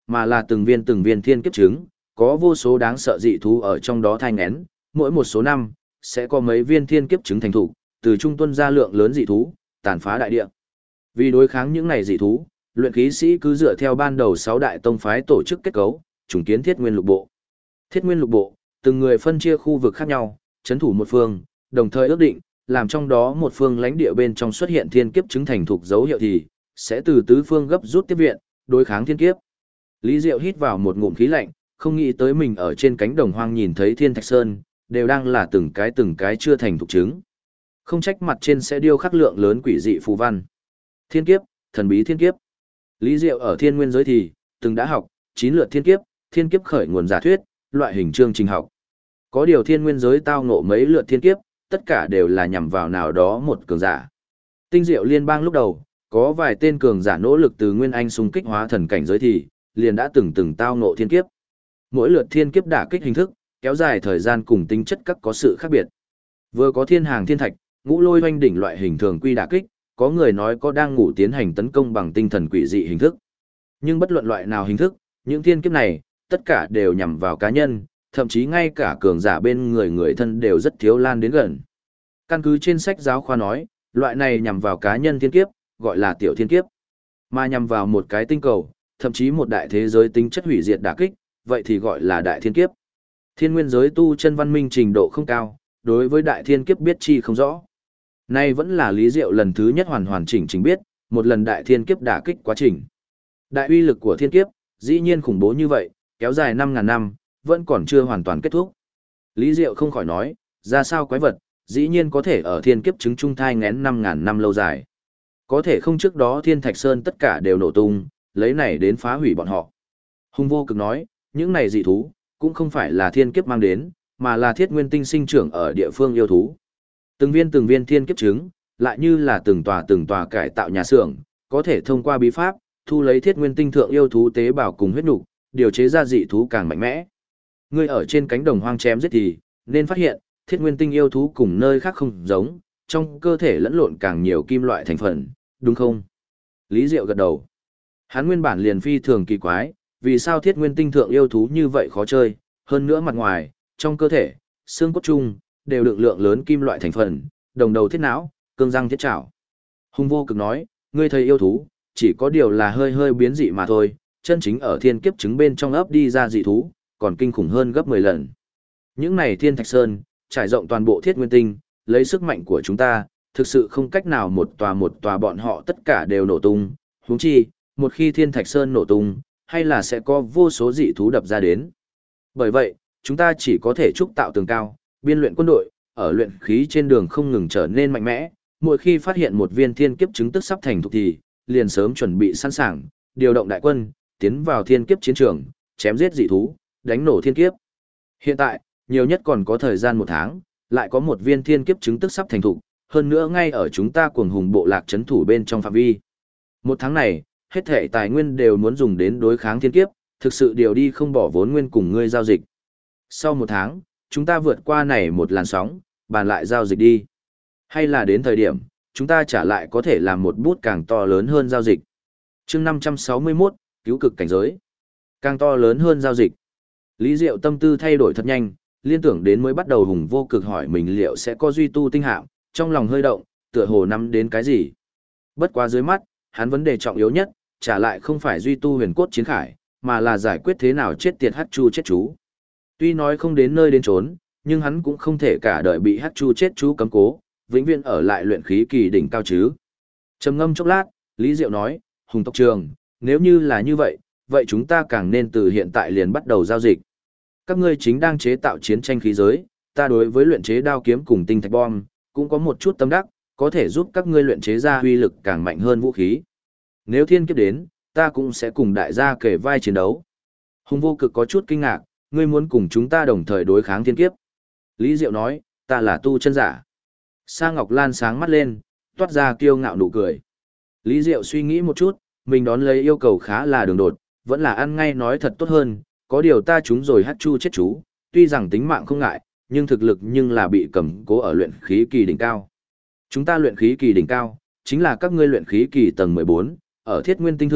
mà là từng viên thiên kiếp trứng, có vô số đáng sợ dị thú ở trong đó thai nghén, mỗi một số năm, sẽ có mấy viên thiên kiếp trứng thành thục, từ trung tuân ra lượng lớn dị thú, tàn phá đại địa. Vì đối kháng những này dị thú, luyện khí sĩ cứ dựa theo ban đầu 6 đại tông phái tổ chức kết cấu, trùng kiến Thiết Nguyên Lục Bộ. Thiết Nguyên Lục Bộ, từng người phân chia khu vực khác nhau, trấn thủ một phương, đồng thời ước định, làm trong đó một phương lãnh địa bên trong xuất hiện thiên kiếp chứng thành thục dấu hiệu thì sẽ từ tứ phương gấp rút tiếp viện, đối kháng thiên kiếp. Lý Diệu hít vào một ngụm khí lạnh, không nghĩ tới mình ở trên cánh đồng hoang nhìn thấy Thiên Thạch Sơn, đều đang là từng cái chưa thành thục trứng. Không trách mặt trên sẽ điêu khắc lượng lớn quỷ dị phù văn. Thiên kiếp, thần bí thiên kiếp. Lý Diệu ở thiên nguyên giới thì từng đã học 9 lượt thiên kiếp khởi nguồn giả thuyết, loại hình chương trình học. Có điều thiên nguyên giới tao ngộ mấy lượt thiên kiếp, tất cả đều là nhằm vào nào đó một cường giả. Tinh Diệu liên bang lúc đầu, có vài tên cường giả nỗ lực từ nguyên anh xung kích hóa thần cảnh giới thì liền đã từng tao ngộ thiên kiếp. Mỗi lượt thiên kiếp đả kích hình thức, kéo dài thời gian cùng tính chất các có sự khác biệt. Vừa có thiên hàng thiên thạch, ngũ lôi hoanh đỉnh loại hình thường quy đả kích, có người nói có đang ngủ tiến hành tấn công bằng tinh thần quỷ dị hình thức. Nhưng bất luận loại nào hình thức, những thiên kiếp này, tất cả đều nhằm vào cá nhân, thậm chí ngay cả cường giả bên người thân đều rất thiếu lan đến gần. Căn cứ trên sách giáo khoa nói, loại này nhằm vào cá nhân thiên kiếp, gọi là tiểu thiên kiếp. Mà nhằm vào một cái tinh cầu, thậm chí một đại thế giới tính chất hủy diệt đả kích, vậy thì gọi là đại thiên kiếp. Thiên nguyên giới tu chân văn minh trình độ không cao, đối với đại thiên kiếp biết chi không rõ. Nay vẫn là Lý Diệu lần thứ nhất hoàn chỉnh biết, một lần đại thiên kiếp đả kích quá trình. Đại uy lực của thiên kiếp, dĩ nhiên khủng bố như vậy, kéo dài 5.000 năm, vẫn còn chưa hoàn toàn kết thúc. Lý Diệu không khỏi nói, ra sao quái vật, dĩ nhiên có thể ở thiên kiếp trứng trung thai ngén 5.000 năm lâu dài. Có thể không trước đó Thiên Thạch Sơn tất cả đều nổ tung, lấy này đến phá hủy bọn họ. Hùng Vô Cực nói, những này dị thú, cũng không phải là thiên kiếp mang đến, mà là thiết nguyên tinh sinh trưởng ở địa phương yêu thú. Từng viên thiên kiếp trứng, lại như là từng tòa cải tạo nhà xưởng, có thể thông qua bí pháp, thu lấy thiết nguyên tinh thượng yêu thú tế bào cùng huyết nục, điều chế ra dị thú càng mạnh mẽ. Ngươi ở trên cánh đồng hoang chém giết thì, nên phát hiện, thiết nguyên tinh yêu thú cùng nơi khác không giống, trong cơ thể lẫn lộn càng nhiều kim loại thành phần, đúng không? Lý Diệu gật đầu. Hắn nguyên bản liền phi thường kỳ quái, vì sao thiết nguyên tinh thượng yêu thú như vậy khó chơi, hơn nữa mặt ngoài, trong cơ thể, xương cốt chung, đều đựng lượng lớn kim loại thành phần, đồng đầu thiết não, cương răng thiết trảo. Hùng Vô Cực nói, ngươi thấy yêu thú, chỉ có điều là hơi biến dị mà thôi, chân chính ở thiên kiếp trứng bên trong ấp đi ra dị thú, còn kinh khủng hơn gấp 10 lần. Những này Thiên Thạch Sơn, trải rộng toàn bộ thiết nguyên tinh, lấy sức mạnh của chúng ta, thực sự không cách nào một tòa bọn họ tất cả đều nổ tung, huống chi, một khi Thiên Thạch Sơn nổ tung, hay là sẽ có vô số dị thú đập ra đến. Bởi vậy, chúng ta chỉ có thể trúc tạo tường cao, biên luyện quân đội, ở luyện khí trên đường không ngừng trở nên mạnh mẽ, mỗi khi phát hiện một viên thiên kiếp trứng tức sắp thành thục thì, liền sớm chuẩn bị sẵn sàng, điều động đại quân, tiến vào thiên kiếp chiến trường, chém giết dị thú, đánh nổ thiên kiếp. Hiện tại, nhiều nhất còn có thời gian 1 tháng, lại có một viên thiên kiếp trứng tức sắp thành thục, hơn nữa ngay ở chúng ta cuồng hùng bộ lạc trấn thủ bên trong phạm vi. 1 tháng này, hết thảy tài nguyên đều muốn dùng đến đối kháng thiên kiếp, thực sự điều đi không bỏ vốn nguyên cùng ngươi giao dịch. Sau 1 tháng, chúng ta vượt qua này một làn sóng, bàn lại giao dịch đi. Hay là đến thời điểm, chúng ta trả lại có thể làm một bút càng to lớn hơn giao dịch. Chương 561, cứu cực cảnh giới. Càng to lớn hơn giao dịch. Lý Diệu tâm tư thay đổi thật nhanh, liên tưởng đến mới bắt đầu Hùng Vô Cực hỏi mình liệu sẽ có duy tu tinh hạm, trong lòng hơi động, tựa hồ nắm đến cái gì. Bất quá dưới mắt, hắn vấn đề trọng yếu nhất, trả lại không phải duy tu huyền cốt chiến khải, mà là giải quyết thế nào chết tiệt Hắc Chu chết chú. Tuy nói không đến nơi đến chốn, nhưng hắn cũng không thể cả đời bị Hắc Chu chết chú cấm cố, vĩnh viễn ở lại luyện khí kỳ đỉnh cao chứ. Trầm ngâm chốc lát, Lý Diệu nói, Hùng tộc trường, nếu như là như vậy, vậy chúng ta càng nên từ hiện tại liền bắt đầu giao dịch. Các ngươi chính đang chế tạo chiến tranh khí giới, ta đối với luyện chế đao kiếm cùng tinh thạch bom, cũng có một chút tâm đắc, có thể giúp các ngươi luyện chế ra uy lực càng mạnh hơn vũ khí. Nếu thiên kiếp đến, ta cũng sẽ cùng đại gia kể vai chiến đấu. Hùng Vô Cực có chút kinh ngạc, ngươi muốn cùng chúng ta đồng thời đối kháng thiên kiếp. Lý Diệu nói, ta là tu chân giả. Sa Ngọc Lan sáng mắt lên, toát ra kiêu ngạo nụ cười. Lý Diệu suy nghĩ một chút, mình đón lấy yêu cầu khá là đường đột, vẫn là ăn ngay nói thật tốt hơn, có điều ta trúng rồi Hắc Chu chết chú, tuy rằng tính mạng không ngại, nhưng thực lực nhưng là bị cầm cố ở luyện khí kỳ đỉnh cao. Chúng ta luyện khí kỳ đỉnh cao, chính là các ngươi luyện khí kỳ tầng 14, ở Thiết Nguyên tinh thượng,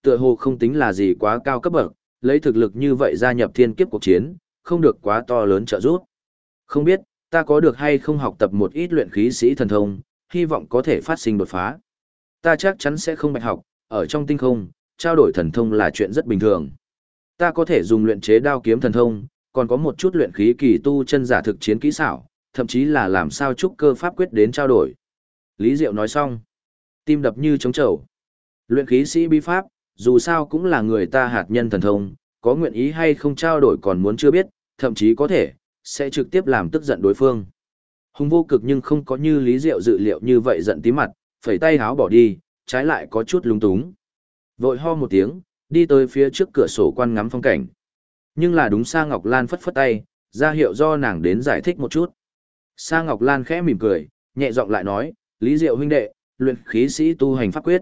tựa hồ không tính là gì quá cao cấp bậc, lấy thực lực như vậy gia nhập thiên kiếp cuộc chiến, không được quá to lớn trợ giúp. Không biết, ta có được hay không học tập một ít luyện khí sĩ thần thông, hy vọng có thể phát sinh đột phá. Ta chắc chắn sẽ không bạch học, ở trong tinh không, trao đổi thần thông là chuyện rất bình thường. Ta có thể dùng luyện chế đao kiếm thần thông, còn có một chút luyện khí kỳ tu chân giả thực chiến kỹ xảo, thậm chí là làm sao trúc cơ pháp quyết đến trao đổi. Lý Diệu nói xong, tim đập như trống trầu. Luyện khí sĩ bí pháp, dù sao cũng là người ta hạt nhân thần thông, có nguyện ý hay không trao đổi còn muốn chưa biết, thậm chí có thể, sẽ trực tiếp làm tức giận đối phương. Hùng Vô Cực nhưng không có như Lý Diệu dự liệu như vậy giận tí mặt, phẩy tay háo bỏ đi, trái lại có chút lúng túng. Vội ho một tiếng, đi tới phía trước cửa sổ quan ngắm phong cảnh. Nhưng là đúng Sa Ngọc Lan phất phất tay, ra hiệu do nàng đến giải thích một chút. Sa Ngọc Lan khẽ mỉm cười, nhẹ giọng lại nói, Lý Diệu huynh đệ, luyện khí sĩ tu hành pháp quyết.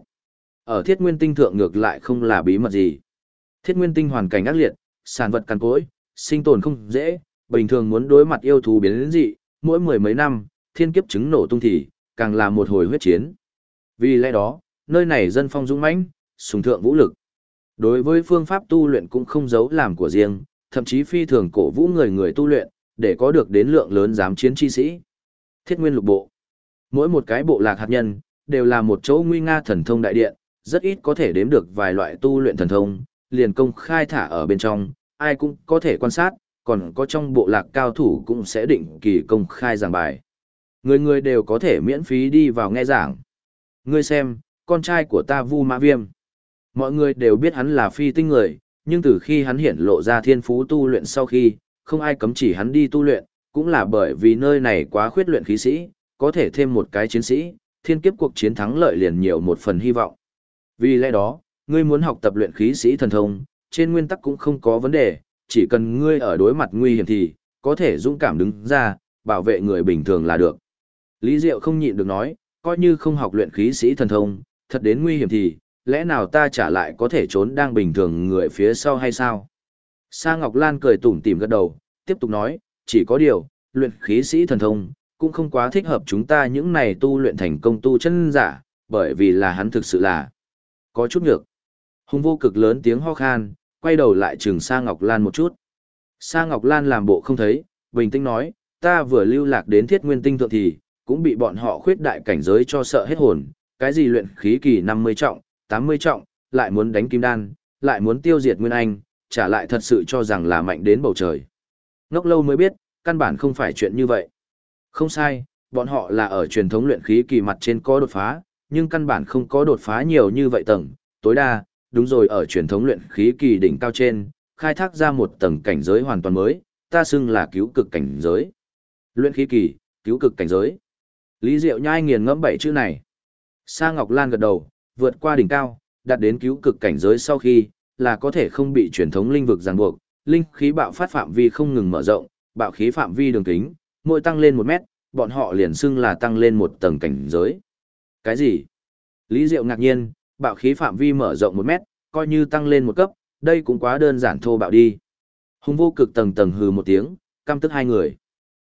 Ở Thiết Nguyên Tinh thượng ngược lại không là bí mật gì. Thiết Nguyên Tinh hoàn cảnh ác liệt, sản vật cằn cỗi, sinh tồn không dễ, bình thường muốn đối mặt yêu thú biến dị, mỗi mười mấy năm, thiên kiếp chứng nổ tung thì, càng là một hồi huyết chiến. Vì lẽ đó, nơi này dân phong dũng mãnh, sùng thượng vũ lực. Đối với phương pháp tu luyện cũng không giấu làm của riêng, thậm chí phi thường cổ vũ người tu luyện, để có được đến lượng lớn giám chiến chi sĩ. Thiết Nguyên Lục Bộ. Mỗi một cái bộ lạc hạt nhân, đều là một chỗ nguy nga thần thông đại điện, rất ít có thể đếm được vài loại tu luyện thần thông, liền công khai thả ở bên trong, ai cũng có thể quan sát, còn có trong bộ lạc cao thủ cũng sẽ định kỳ công khai giảng bài. Người người đều có thể miễn phí đi vào nghe giảng. Ngươi xem, con trai của ta Vu Mã Viêm. Mọi người đều biết hắn là phi tinh người, nhưng từ khi hắn hiển lộ ra thiên phú tu luyện sau khi, không ai cấm chỉ hắn đi tu luyện, cũng là bởi vì nơi này quá khuyết luyện khí sĩ, có thể thêm một cái chiến sĩ, thiên kiếp cuộc chiến thắng lợi liền nhiều một phần hy vọng. Vì lẽ đó, ngươi muốn học tập luyện khí sĩ thần thông, trên nguyên tắc cũng không có vấn đề, chỉ cần ngươi ở đối mặt nguy hiểm thì, có thể dũng cảm đứng ra, bảo vệ người bình thường là được. Lý Diệu không nhịn được nói, coi như không học luyện khí sĩ thần thông, thật đến nguy hiểm thì, lẽ nào ta trả lại có thể trốn đang bình thường người phía sau hay sao? Sa Ngọc Lan cười tủm tỉm gật đầu, tiếp tục nói, chỉ có điều, luyện khí sĩ thần thông, cũng không quá thích hợp chúng ta những này tu luyện thành công tu chân giả, bởi vì là hắn thực sự là có chút nhược. Hùng Vô Cực lớn tiếng ho khan, quay đầu lại trừng Sa Ngọc Lan một chút. Sa Ngọc Lan làm bộ không thấy, bình tĩnh nói, ta vừa lưu lạc đến Thiết Nguyên Tinh thượng thì, cũng bị bọn họ khuyết đại cảnh giới cho sợ hết hồn, cái gì luyện khí kỳ 50 trọng, 80 trọng, lại muốn đánh kim đan, lại muốn tiêu diệt Nguyên Anh, trả lại thật sự cho rằng là mạnh đến bầu trời. Ngốc lâu mới biết, căn bản không phải chuyện như vậy. Không sai, bọn họ là ở truyền thống luyện khí kỳ mặt trên có đột phá, nhưng căn bản không có đột phá nhiều như vậy tầng, tối đa, đúng rồi ở truyền thống luyện khí kỳ đỉnh cao trên, khai thác ra một tầng cảnh giới hoàn toàn mới, ta xưng là cứu cực cảnh giới. Luyện khí kỳ, cứu cực cảnh giới. Lý Diệu nhai nghiền ngẫm 7 chữ này. Sa Ngọc Lan gật đầu, vượt qua đỉnh cao, đạt đến cứu cực cảnh giới sau khi, là có thể không bị truyền thống linh vực ràng buộc, linh khí bạo phát phạm vi không ngừng mở rộng, bạo khí phạm vi đường kính, mỗi tăng lên 1 mét, bọn họ liền xưng là tăng lên một tầng cảnh giới. Cái gì? Lý Diệu ngạc nhiên, bạo khí phạm vi mở rộng 1 mét, coi như tăng lên một cấp, đây cũng quá đơn giản thô bạo đi. Hùng Vô Cực tầng tầng hừ một tiếng, căm tức hai người.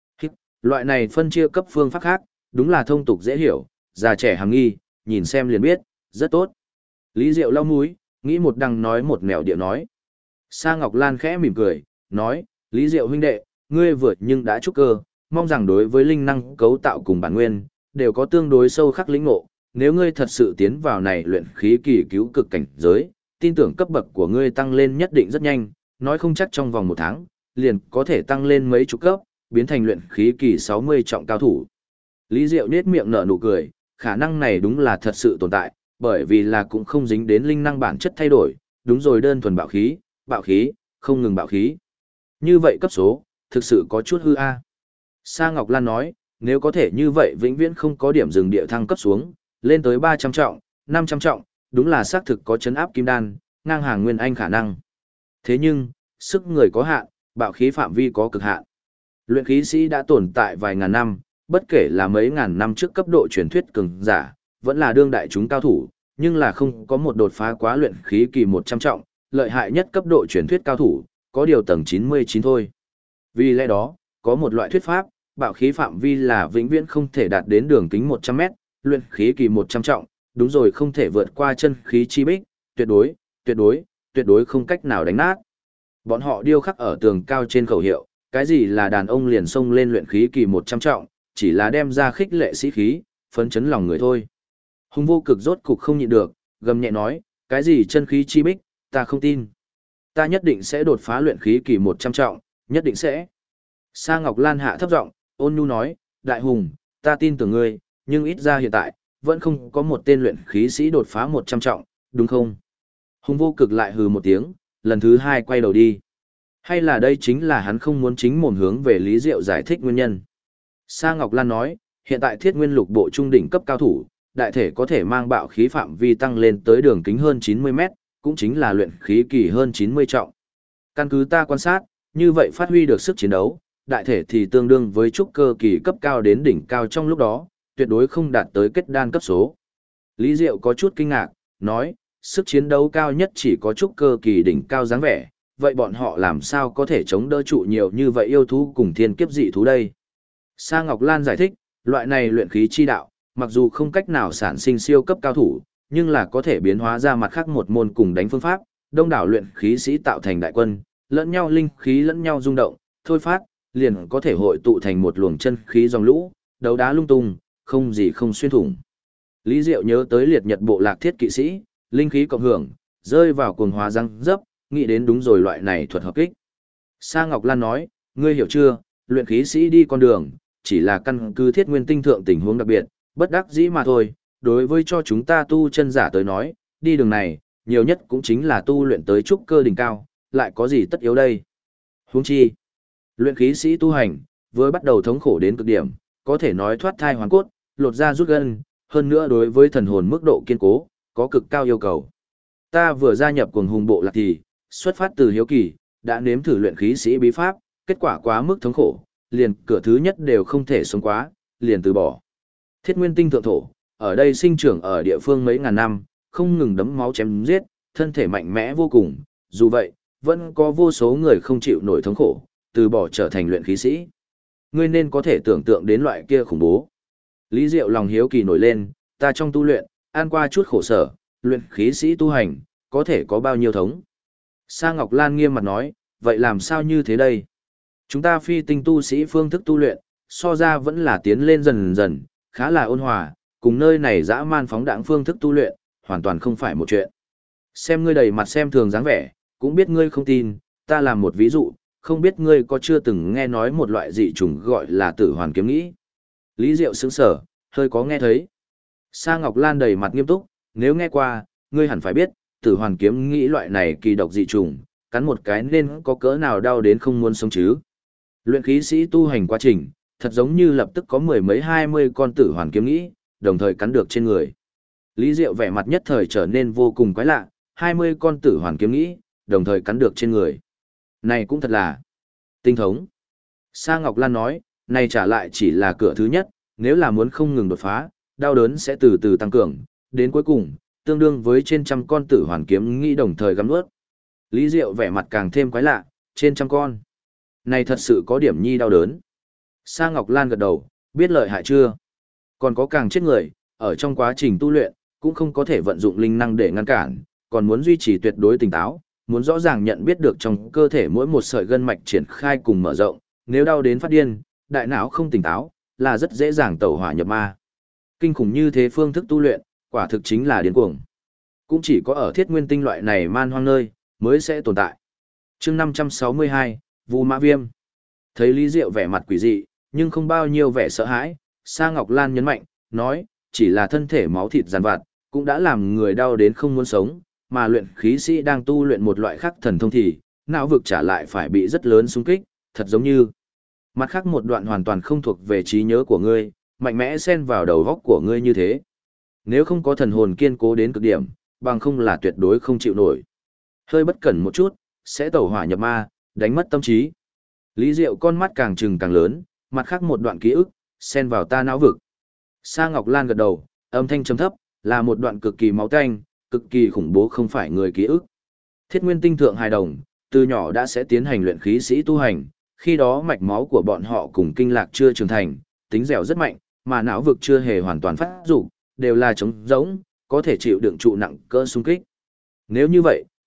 Loại này phân chia cấp phương pháp khác, đúng là thông tục dễ hiểu, già trẻ hàm nghi, nhìn xem liền biết, rất tốt. Lý Diệu lau mũi, nghĩ một đằng nói một nẻo địa nói. Sa Ngọc Lan khẽ mỉm cười, nói, Lý Diệu huynh đệ, ngươi vượt nhưng đã trúc cơ, mong rằng đối với linh năng cấu tạo cùng bản nguyên, đều có tương đối sâu khắc lĩnh ngộ. Nếu ngươi thật sự tiến vào này luyện khí kỳ cứu cực cảnh giới, tin tưởng cấp bậc của ngươi tăng lên nhất định rất nhanh, nói không chắc trong vòng 1 tháng, liền có thể tăng lên mấy chục cấp, biến thành luyện khí kỳ 60 trọng cao thủ. Lý Diệu nhếch miệng nở nụ cười, khả năng này đúng là thật sự tồn tại, bởi vì là cũng không dính đến linh năng bản chất thay đổi, đúng rồi đơn thuần bạo khí, không ngừng bạo khí. Như vậy cấp số, thực sự có chút hư a. Sa Ngọc Lan nói, nếu có thể như vậy vĩnh viễn không có điểm dừng địa thăng cấp xuống, lên tới 300 trọng, 500 trọng, đúng là xác thực có chấn áp kim đan, ngang hàng Nguyên Anh khả năng. Thế nhưng, sức người có hạn, bạo khí phạm vi có cực hạn. Luyện khí sĩ đã tồn tại vài ngàn năm, bất kể là mấy ngàn năm trước cấp độ truyền thuyết cường giả, vẫn là đương đại chúng cao thủ, nhưng là không có một đột phá quá luyện khí kỳ 100 trọng, lợi hại nhất cấp độ truyền thuyết cao thủ, có điều tầng 99 thôi. Vì lẽ đó, có một loại thuyết pháp, bạo khí phạm vi là vĩnh viễn không thể đạt đến đường kính 100 mét, luyện khí kỳ 100 trọng, đúng rồi không thể vượt qua chân khí chi bích, tuyệt đối, tuyệt đối không cách nào đánh nát. Bọn họ điêu khắc ở tường cao trên khẩu hiệu, cái gì là đàn ông liền xông lên luyện khí kỳ 100 trọng, chỉ là đem ra khích lệ sĩ khí, phấn chấn lòng người thôi. Hùng Vô Cực rốt cục không nhịn được, gầm nhẹ nói, cái gì chân khí chi bích, ta không tin. Ta nhất định sẽ đột phá luyện khí kỳ 100 trọng, nhất định sẽ. Sa Ngọc Lan hạ thấp giọng, ôn nhu nói, đại hùng, ta tin tưởng ngươi, nhưng ít ra hiện tại, vẫn không có một tên luyện khí sĩ đột phá 100 trọng, đúng không? Hùng Vô Cực lại hừ một tiếng, lần thứ hai quay đầu đi. Hay là đây chính là hắn không muốn chính mồm hướng về Lý Diệu giải thích nguyên nhân? Sa Ngọc Lan nói, hiện tại Thiết Nguyên Lục bộ trung đỉnh cấp cao thủ, đại thể có thể mang bạo khí phạm vi tăng lên tới đường kính hơn 90 mét, cũng chính là luyện khí kỳ hơn 90 trọng. Căn cứ ta quan sát, như vậy phát huy được sức chiến đấu, đại thể thì tương đương với trúc cơ kỳ cấp cao đến đỉnh cao trong lúc đó, tuyệt đối không đạt tới kết đan cấp số. Lý Diệu có chút kinh ngạc, nói, sức chiến đấu cao nhất chỉ có trúc cơ kỳ đỉnh cao dáng vẻ, vậy bọn họ làm sao có thể chống đỡ trụ nhiều như vậy yêu thú cùng thiên kiếp dị thú đây? Sa Ngọc Lan giải thích, loại này luyện khí chi đạo, mặc dù không cách nào sản sinh siêu cấp cao thủ, nhưng là có thể biến hóa ra mặt khác một môn cùng đánh phương pháp, đông đảo luyện khí sĩ tạo thành đại quân, lẫn nhau linh khí lẫn nhau rung động, thôi phát, liền có thể hội tụ thành một luồng chân khí dòng lũ, đấu đá lung tung, không gì không xuyên thủng. Lý Diệu nhớ tới liệt nhật bộ lạc thiết kỵ sĩ, linh khí cộng hưởng, rơi vào cuồng hóa răng dấp, nghĩ đến đúng rồi loại này thuật hợp kích. Sa Ngọc Lan nói, ngươi hiểu chưa, luyện khí sĩ đi con đường, chỉ là căn cứ thiết nguyên tinh thượng tình huống đặc biệt, bất đắc dĩ mà thôi, đối với cho chúng ta tu chân giả tới nói, đi đường này, nhiều nhất cũng chính là tu luyện tới trúc cơ đỉnh cao, lại có gì tất yếu đây. Huống chi, luyện khí sĩ tu hành, với bắt đầu thống khổ đến cực điểm, có thể nói thoát thai hoàn cốt, lột da rút gân, hơn nữa đối với thần hồn mức độ kiên cố, có cực cao yêu cầu. Ta vừa gia nhập cuồng hùng bộ lạc thì, xuất phát từ hiếu kỳ, đã nếm thử luyện khí sĩ bí pháp, kết quả quá mức thống khổ, liền cửa thứ nhất đều không thể sống quá, liền từ bỏ. Thiết nguyên tinh thượng thổ, ở đây sinh trưởng ở địa phương mấy ngàn năm, không ngừng đấm máu chém giết, thân thể mạnh mẽ vô cùng, dù vậy, vẫn có vô số người không chịu nổi thống khổ, từ bỏ trở thành luyện khí sĩ. Ngươi nên có thể tưởng tượng đến loại kia khủng bố. Lý Diệu lòng hiếu kỳ nổi lên, ta trong tu luyện, ăn qua chút khổ sở, luyện khí sĩ tu hành, có thể có bao nhiêu thống. Sa Ngọc Lan nghiêm mặt nói, vậy làm sao như thế đây? Chúng ta phi tinh tu sĩ phương thức tu luyện, so ra vẫn là tiến lên dần dần, khá là ôn hòa, cùng nơi này dã man phóng đãng phương thức tu luyện, hoàn toàn không phải một chuyện. Xem ngươi đầy mặt xem thường dáng vẻ, cũng biết ngươi không tin, ta làm một ví dụ, không biết ngươi có chưa từng nghe nói một loại dị trùng gọi là tử hoàn kiếm nghĩ. Lý Diệu sững sờ, hơi có nghe thấy. Sa Ngọc Lan đầy mặt nghiêm túc, nếu nghe qua, ngươi hẳn phải biết, tử hoàn kiếm nghĩ loại này kỳ độc dị trùng, cắn một cái nên có cỡ nào đau đến không muốn sống chứ. Luyện khí sĩ tu hành quá trình, thật giống như lập tức có mười mấy 20 con tử hoàn kiếm nghĩ, đồng thời cắn được trên người. Lý Diệu vẻ mặt nhất thời trở nên vô cùng quái lạ, 20 con tử hoàn kiếm nghĩ, đồng thời cắn được trên người. Này cũng thật là tinh thống. Sa Ngọc Lan nói, này trả lại chỉ là cửa thứ nhất, nếu là muốn không ngừng đột phá, đau đớn sẽ từ từ tăng cường, đến cuối cùng, tương đương với trên trăm con tử hoàn kiếm nghĩ đồng thời găm nuốt. Lý Diệu vẻ mặt càng thêm quái lạ, trên trăm con. Này thật sự có điểm nhi đau đớn. Sa Ngọc Lan gật đầu, biết lợi hại chưa? Còn có càng chết người, ở trong quá trình tu luyện, cũng không có thể vận dụng linh năng để ngăn cản, còn muốn duy trì tuyệt đối tỉnh táo, muốn rõ ràng nhận biết được trong cơ thể mỗi một sợi gân mạch triển khai cùng mở rộng, nếu đau đến phát điên, đại não không tỉnh táo, là rất dễ dàng tẩu hỏa nhập ma. Kinh khủng như thế phương thức tu luyện, quả thực chính là điên cuồng. Cũng chỉ có ở thiết nguyên tinh loại này man hoang nơi, mới sẽ tồn tại. Chương 562, Vu Mã Viêm. Thấy Lý Diệu vẻ mặt quỷ dị, nhưng không bao nhiêu vẻ sợ hãi, Sa Ngọc Lan nhấn mạnh, nói, chỉ là thân thể máu thịt giàn vặt, cũng đã làm người đau đến không muốn sống, mà luyện khí sĩ đang tu luyện một loại khác thần thông thì, não vực trả lại phải bị rất lớn xung kích, thật giống như mặt khác một đoạn hoàn toàn không thuộc về trí nhớ của ngươi, mạnh mẽ xen vào đầu góc của ngươi như thế. Nếu không có thần hồn kiên cố đến cực điểm, bằng không là tuyệt đối không chịu nổi. Hơi bất cẩn một chút, sẽ tẩu hỏa nhập ma, đánh mất tâm trí. Lý Diệu con mắt càng trừng càng lớn, mặt khác một đoạn ký ức, xen vào ta não vực. Sa Ngọc Lan gật đầu, âm thanh trầm thấp, là một đoạn cực kỳ máu tanh, cực kỳ khủng bố không phải người ký ức. Thiết Nguyên Tinh thượng hài đồng, từ nhỏ đã sẽ tiến hành luyện khí sĩ tu hành, khi đó mạch máu của bọn họ cùng kinh lạc chưa trưởng thành, tính dẻo rất mạnh, mà não vực chưa hề hoàn toàn phát dục, đều là trống rỗng, có thể chịu đựng trụ nặng cỡ xung kích. Nếu như vậy,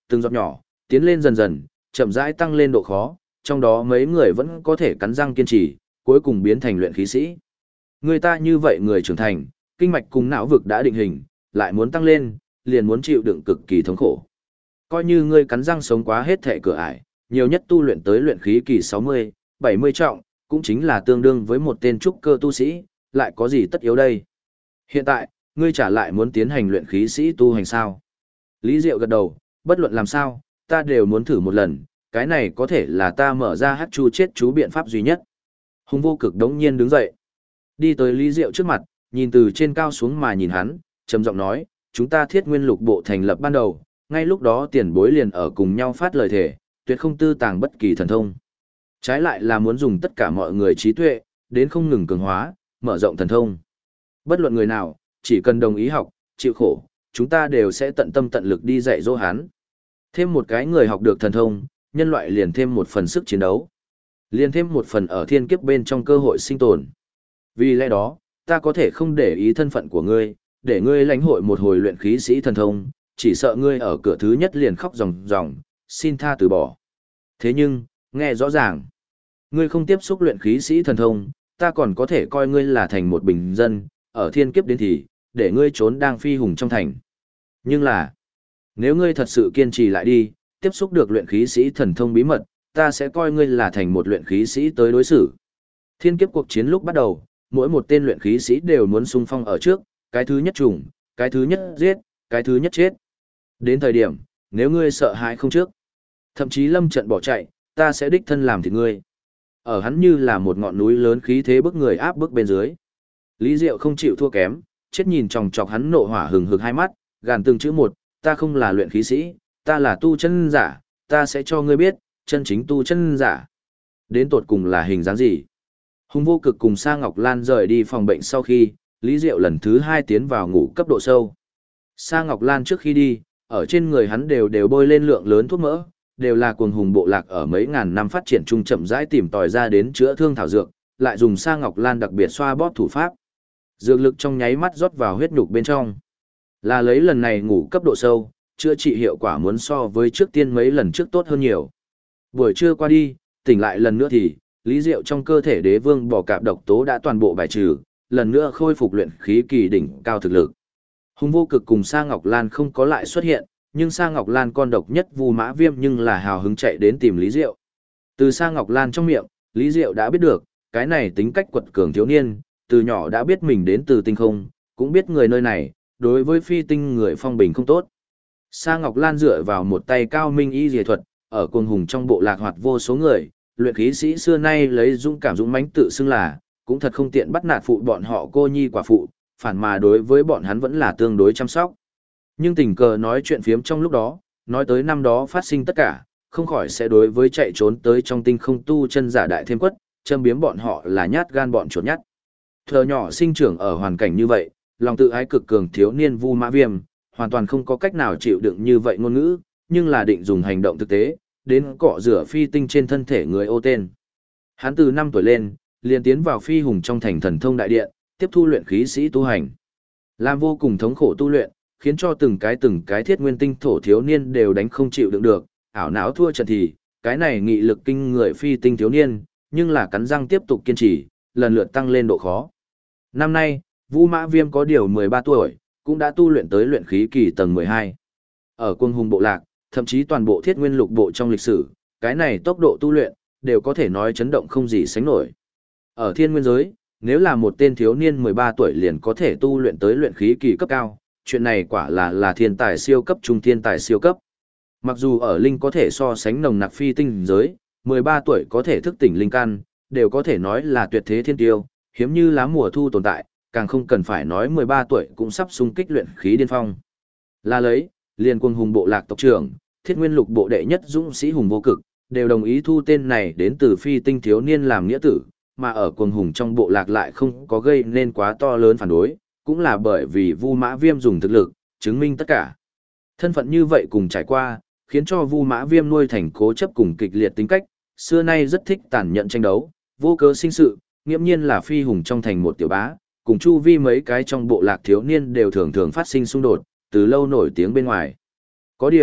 từng giọt nhỏ, tiến lên dần dần, chậm rãi tăng lên độ khó, trong đó mấy người vẫn có thể cắn răng kiên trì, cuối cùng biến thành luyện khí sĩ. Người ta như vậy người trưởng thành, kinh mạch cùng não vực đã định hình, lại muốn tăng lên, liền muốn chịu đựng cực kỳ thống khổ. Coi như ngươi cắn răng sống quá hết thể cửa ải, nhiều nhất tu luyện tới luyện khí kỳ 60, 70 trọng, cũng chính là tương đương với một tên trúc cơ tu sĩ, lại có gì tất yếu đây. Hiện tại, ngươi trả lại muốn tiến hành luyện khí sĩ tu hành sao? Lý Diệu gật đầu, bất luận làm sao, ta đều muốn thử một lần, cái này có thể là ta mở ra hắc chu chết chú biện pháp duy nhất. Hùng Vô Cực đống nhiên đứng dậy, đi tới Lý Diệu trước mặt, nhìn từ trên cao xuống mà nhìn hắn, trầm giọng nói, chúng ta Thiết Nguyên Lục Bộ thành lập ban đầu, ngay lúc đó tiền bối liền ở cùng nhau phát lời thề, tuyệt không tư tàng bất kỳ thần thông. Trái lại là muốn dùng tất cả mọi người trí tuệ, đến không ngừng cường hóa, mở rộng thần thông. Bất luận người nào, chỉ cần đồng ý học, chịu khổ, chúng ta đều sẽ tận tâm tận lực đi dạy dỗ hắn. Thêm một cái người học được thần thông, nhân loại liền thêm một phần sức chiến đấu. Liền thêm một phần ở thiên kiếp bên trong cơ hội sinh tồn. Vì lẽ đó, ta có thể không để ý thân phận của ngươi, để ngươi lãnh hội một hồi luyện khí sĩ thần thông, chỉ sợ ngươi ở cửa thứ nhất liền khóc ròng ròng, xin tha từ bỏ. Thế nhưng, nghe rõ ràng, ngươi không tiếp xúc luyện khí sĩ thần thông, ta còn có thể coi ngươi là thành một bình dân, ở thiên kiếp đến thì, để ngươi trốn đang phi hùng trong thành. Nhưng là, nếu ngươi thật sự kiên trì lại đi, tiếp xúc được luyện khí sĩ thần thông bí mật, ta sẽ coi ngươi là thành một luyện khí sĩ tới đối xử. Thiên kiếp cuộc chiến lúc bắt đầu, mỗi một tên luyện khí sĩ đều muốn xung phong ở trước, cái thứ nhất trùng, cái thứ nhất giết, cái thứ nhất chết. Đến thời điểm, nếu ngươi sợ hãi không trước, thậm chí lâm trận bỏ chạy, ta sẽ đích thân làm thịt ngươi. Ở hắn như là một ngọn núi lớn khí thế bức người áp bức bên dưới. Lý Diệu không chịu thua kém, chết nhìn chòng chọc hắn nộ hỏa hừng hực hai mắt, gàn từng chữ một, ta không là luyện khí sĩ, ta là tu chân giả, ta sẽ cho ngươi biết, chân chính tu chân giả. Đến tột cùng là hình dáng gì? Hùng Vô Cực cùng Sa Ngọc Lan rời đi phòng bệnh sau khi, Lý Diệu lần thứ 2 tiến vào ngủ cấp độ sâu. Sa Ngọc Lan trước khi đi, ở trên người hắn đều bôi lên lượng lớn thuốc mỡ, đều là cuồng hùng bộ lạc ở mấy ngàn năm phát triển trung chậm rãi tìm tòi ra đến chữa thương thảo dược, lại dùng Sa Ngọc Lan đặc biệt xoa bóp thủ pháp. Dược lực trong nháy mắt rót vào huyết nhục bên trong. Là lấy lần này ngủ cấp độ sâu, chữa trị hiệu quả muốn so với trước tiên mấy lần trước tốt hơn nhiều. Buổi trưa qua đi, tỉnh lại lần nữa thì, Lý Diệu trong cơ thể đế vương bò cạp độc tố đã toàn bộ bài trừ, lần nữa khôi phục luyện khí kỳ đỉnh cao thực lực. Hùng Vô Cực cùng Sa Ngọc Lan không có lại xuất hiện, nhưng Sa Ngọc Lan con độc nhất Vu Mã Viêm nhưng là hào hứng chạy đến tìm Lý Diệu. Từ Sa Ngọc Lan trong miệng, Lý Diệu đã biết được, cái này tính cách quật cường thiếu niên, từ nhỏ đã biết mình đến từ tinh không, cũng biết người nơi này, đối với phi tinh người phong bình không tốt. Sa Ngọc Lan dựa vào một tay cao minh y dề thuật, ở cuồng hùng trong bộ lạc hoạt vô số người, luyện khí sĩ xưa nay lấy dũng cảm dũng mãnh tự xưng là, cũng thật không tiện bắt nạt phụ bọn họ cô nhi quả phụ, phản mà đối với bọn hắn vẫn là tương đối chăm sóc. Nhưng tình cờ nói chuyện phiếm trong lúc đó, nói tới năm đó phát sinh tất cả, không khỏi sẽ đối với chạy trốn tới trong tinh không tu chân giả đại thêm quất, châm biếm bọn họ là nhát gan bọn chuột nhát. Thờ nhỏ sinh trưởng ở hoàn cảnh như vậy, lòng tự ái cực cường thiếu niên Vu Mã Viêm, hoàn toàn không có cách nào chịu đựng như vậy ngôn ngữ, nhưng là định dùng hành động thực tế, đến cọ rửa phi tinh trên thân thể người ô tên. Hắn từ 5 tuổi lên, liền tiến vào phi hùng trong thành thần thông đại điện, tiếp thu luyện khí sĩ tu hành. Làm vô cùng thống khổ tu luyện, khiến cho từng cái thiết nguyên tinh thổ thiếu niên đều đánh không chịu đựng được, ảo não thua trận thì, cái này nghị lực kinh người phi tinh thiếu niên, nhưng là cắn răng tiếp tục kiên trì, lần lượt tăng lên độ khó. Năm nay, Vu Mã Viêm có điều 13 tuổi, cũng đã tu luyện tới luyện khí kỳ tầng 12. Ở quân hùng bộ lạc, thậm chí toàn bộ thiết nguyên lục bộ trong lịch sử, cái này tốc độ tu luyện, đều có thể nói chấn động không gì sánh nổi. Ở thiên nguyên giới, nếu là một tên thiếu niên 13 tuổi liền có thể tu luyện tới luyện khí kỳ cấp cao, chuyện này quả là thiên tài siêu cấp trung thiên tài siêu cấp. Mặc dù ở linh có thể so sánh nồng nặc phi tinh giới, 13 tuổi có thể thức tỉnh linh căn, đều có thể nói là tuyệt thế thiên tiêu, hiếm như lá mùa thu tồn tại, càng không cần phải nói 13 tuổi cũng sắp xung kích luyện khí điên phong. Là lấy, liên quân hùng bộ lạc tộc trưởng, thiết nguyên lục bộ đệ nhất dũng sĩ hùng vô cực, đều đồng ý thu tên này đến từ phi tinh thiếu niên làm nghĩa tử, mà ở quân hùng trong bộ lạc lại không có gây nên quá to lớn phản đối, cũng là bởi vì Vu Mã Viêm dùng thực lực, chứng minh tất cả. Thân phận như vậy cùng trải qua, khiến cho Vu Mã Viêm nuôi thành cố chấp cùng kịch liệt tính cách, xưa nay rất thích tàn nhẫn tranh đấu, vô cớ sinh sự, nghiễm nhiên là phi hùng trong thành một tiểu bá, cùng chu vi mấy cái trong bộ lạc thiếu niên đều thường thường phát sinh xung đột, từ lâu nổi tiếng bên ngoài. Có điều,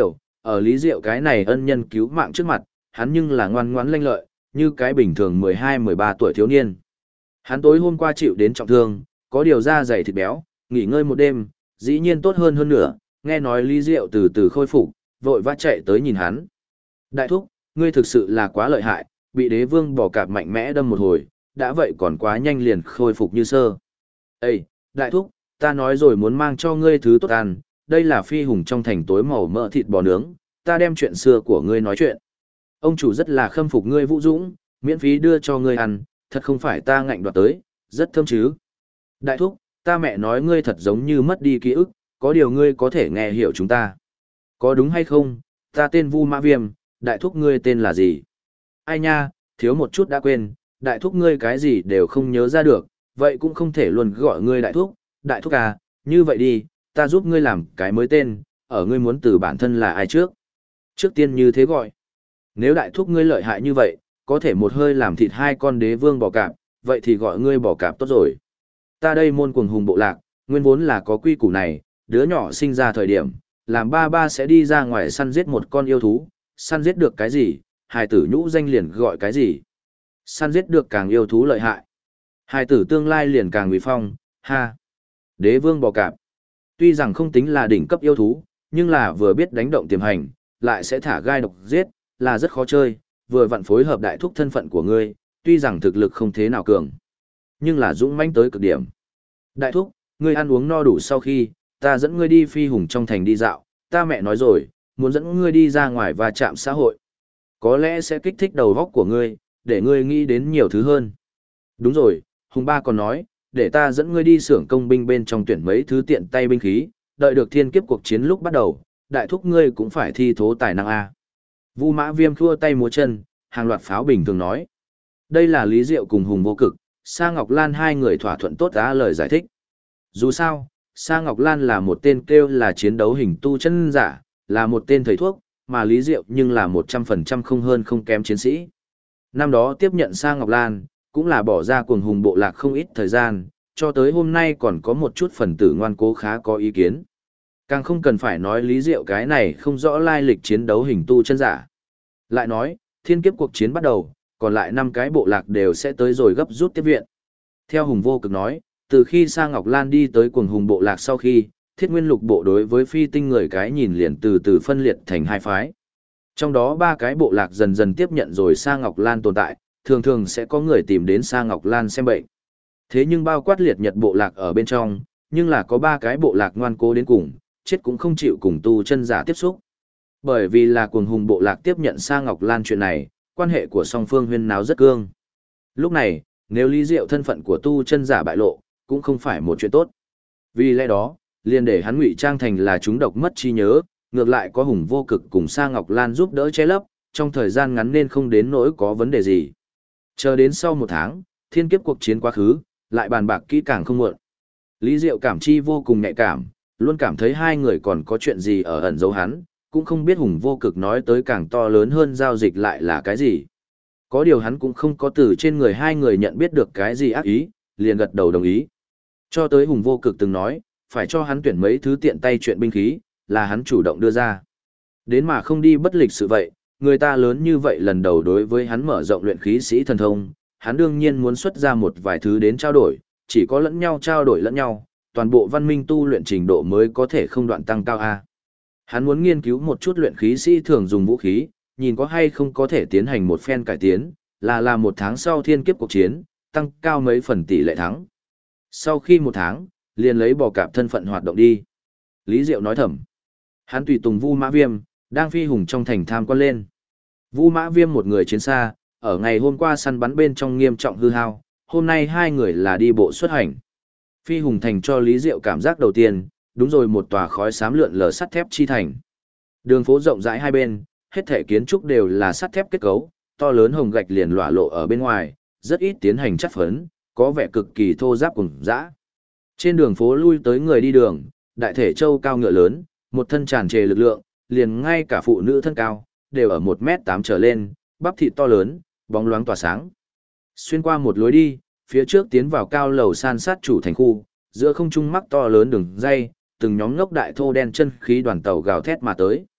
ở Lý Diệu cái này ân nhân cứu mạng trước mặt, hắn nhưng là ngoan ngoãn lanh lợi, như cái bình thường 12-13 tuổi thiếu niên. Hắn tối hôm qua chịu đến trọng thương, có điều da dày thịt béo, nghỉ ngơi một đêm, dĩ nhiên tốt hơn nữa, nghe nói Lý Diệu từ từ khôi phục, vội vã chạy tới nhìn hắn. Đại thúc, ngươi thực sự là quá lợi hại, bị đế vương bỏ cạp mạnh mẽ đâm một hồi, đã vậy còn quá nhanh liền khôi phục như sơ. Ê, đại thúc, ta nói rồi muốn mang cho ngươi thứ tốt ăn, đây là phi hùng trong thành tối màu mỡ thịt bò nướng, ta đem chuyện xưa của ngươi nói chuyện. Ông chủ rất là khâm phục ngươi vũ dũng, miễn phí đưa cho ngươi ăn, thật không phải ta ngạnh đoạt tới, rất thơm chứ. Đại thúc, ta mẹ nói ngươi thật giống như mất đi ký ức, có điều ngươi có thể nghe hiểu chúng ta. Có đúng hay không, ta tên Vu Mã Viêm, đại thúc ngươi tên là gì? Ai nha, thiếu một chút đã quên, đại thúc ngươi cái gì đều không nhớ ra được, vậy cũng không thể luôn gọi ngươi đại thúc à, như vậy đi, ta giúp ngươi làm cái mới tên, ở ngươi muốn từ bản thân là ai trước? Trước tiên như thế gọi. Nếu đại thúc ngươi lợi hại như vậy, có thể một hơi làm thịt hai con đế vương bò cạp, vậy thì gọi ngươi bò cạp tốt rồi. Ta đây môn cuồng hùng bộ lạc, nguyên vốn là có quy củ này, đứa nhỏ sinh ra thời điểm, làm ba sẽ đi ra ngoài săn giết một con yêu thú, săn giết được cái gì, hài tử nhũ danh liền gọi cái gì. Săn giết được càng yêu thú lợi hại. Hài tử tương lai liền càng uy phong, ha. Đế vương bò cạp. Tuy rằng không tính là đỉnh cấp yêu thú, nhưng là vừa biết đánh động tiềm hành, lại sẽ thả gai độc giết, là rất khó chơi, vừa vặn phối hợp đại thúc thân phận của ngươi, tuy rằng thực lực không thế nào cường, nhưng là dũng mãnh tới cực điểm. Đại thúc, ngươi ăn uống no đủ sau khi, ta dẫn ngươi đi phi hùng trong thành đi dạo, ta mẹ nói rồi, muốn dẫn ngươi đi ra ngoài và chạm xã hội. Có lẽ sẽ kích thích đầu óc của ngươi, để ngươi nghĩ đến nhiều thứ hơn. Đúng rồi, Hùng ba còn nói, để ta dẫn ngươi đi xưởng công binh bên trong tuyển mấy thứ tiện tay binh khí, đợi được thiên kiếp cuộc chiến lúc bắt đầu, đại thúc ngươi cũng phải thi thố tài năng a. Vu Mã Viêm khua tay múa chân, hàng loạt pháo bình thường nói. Đây là Lý Diệu cùng Hùng Vô Cực, Sa Ngọc Lan hai người thỏa thuận tốt đã lời giải thích. Dù sao, Sa Ngọc Lan là một tên kêu là chiến đấu hình tu chân giả, là một tên thầy thuốc, mà Lý Diệu nhưng là 100% không hơn không kém chiến sĩ. Năm đó tiếp nhận Sa Ngọc Lan, cũng là bỏ ra cuồng hùng bộ lạc không ít thời gian, cho tới hôm nay còn có một chút phần tử ngoan cố khá có ý kiến. Càng không cần phải nói Lý Diệu cái này không rõ lai lịch chiến đấu hình tu chân giả. Lại nói, thiên kiếp cuộc chiến bắt đầu, còn lại 5 cái bộ lạc đều sẽ tới rồi gấp rút tiếp viện. Theo Hùng Vô Cực nói, từ khi Sa Ngọc Lan đi tới cuồng hùng bộ lạc sau khi, Thiết Nguyên Lục bộ đối với phi tinh người cái nhìn liền từ từ phân liệt thành hai phái. Trong đó 3 cái bộ lạc dần dần tiếp nhận rồi Sa Ngọc Lan tồn tại, thường thường sẽ có người tìm đến Sa Ngọc Lan xem bệnh. Thế nhưng bao quát liệt nhật bộ lạc ở bên trong, nhưng là có 3 cái bộ lạc ngoan cố đến cùng, chết cũng không chịu cùng tu chân giả tiếp xúc. Bởi vì là cuồng hùng bộ lạc tiếp nhận Sa Ngọc Lan chuyện này, quan hệ của song phương huyên náo rất cương. Lúc này, nếu Lý Diệu thân phận của tu chân giả bại lộ, cũng không phải một chuyện tốt. Vì lẽ đó, liền để hắn ngụy trang thành là chúng độc mất trí nhớ, ngược lại có Hùng Vô Cực cùng Sa Ngọc Lan giúp đỡ che lấp, trong thời gian ngắn nên không đến nỗi có vấn đề gì. Chờ đến sau 1 tháng, thiên kiếp cuộc chiến quá khứ, lại bàn bạc kỹ càng không muộn. Lý Diệu cảm chi vô cùng nhạy cảm, luôn cảm thấy hai người còn có chuyện gì ở ẩn giấu hắn, cũng không biết Hùng Vô Cực nói tới càng to lớn hơn giao dịch lại là cái gì. Có điều hắn cũng không có từ trên người hai người nhận biết được cái gì ác ý, liền gật đầu đồng ý. Cho tới Hùng Vô Cực từng nói, phải cho hắn tuyển mấy thứ tiện tay chuyện binh khí, là hắn chủ động đưa ra. Đến mà không đi bất lịch sự vậy, người ta lớn như vậy lần đầu đối với hắn mở rộng luyện khí sĩ thần thông, hắn đương nhiên muốn xuất ra một vài thứ đến trao đổi, chỉ có lẫn nhau trao đổi lẫn nhau, toàn bộ văn minh tu luyện trình độ mới có thể không đoạn tăng cao a. Hắn muốn nghiên cứu một chút luyện khí sĩ thường dùng vũ khí, nhìn có hay không có thể tiến hành một phen cải tiến, là làm 1 tháng sau thiên kiếp cuộc chiến, tăng cao mấy phần tỷ lệ thắng. Sau khi 1 tháng, liền lấy bò cạp thân phận hoạt động đi. Lý Diệu nói thầm. Hắn tùy tùng Vu Mã Viêm, đang phi hùng trong thành tham quan lên. Vu Mã Viêm một người chiến xa, ở ngày hôm qua săn bắn bên trong nghiêm trọng hư hao, hôm nay hai người là đi bộ xuất hành. Phi hùng thành cho Lý Diệu cảm giác đầu tiên, đúng rồi một tòa khói xám lượn lờ sắt thép chi thành. Đường phố rộng rãi hai bên, hết thể kiến trúc đều là sắt thép kết cấu, to lớn hồng gạch liền lỏa lộ ở bên ngoài, rất ít tiến hành chất phấn, có vẻ cực kỳ thô ráp cùng dã. Trên đường phố lui tới người đi đường, đại thể trâu cao ngựa lớn, một thân tràn trề lực lượng, liền ngay cả phụ nữ thân cao, đều ở 1m8 trở lên, bắp thịt to lớn, bóng loáng tỏa sáng. Xuyên qua một lối đi, phía trước tiến vào cao lầu san sát chủ thành khu, giữa không trung mắc to lớn đường dây, từng nhóm ngốc đại thô đen chân khí đoàn tàu gào thét mà tới.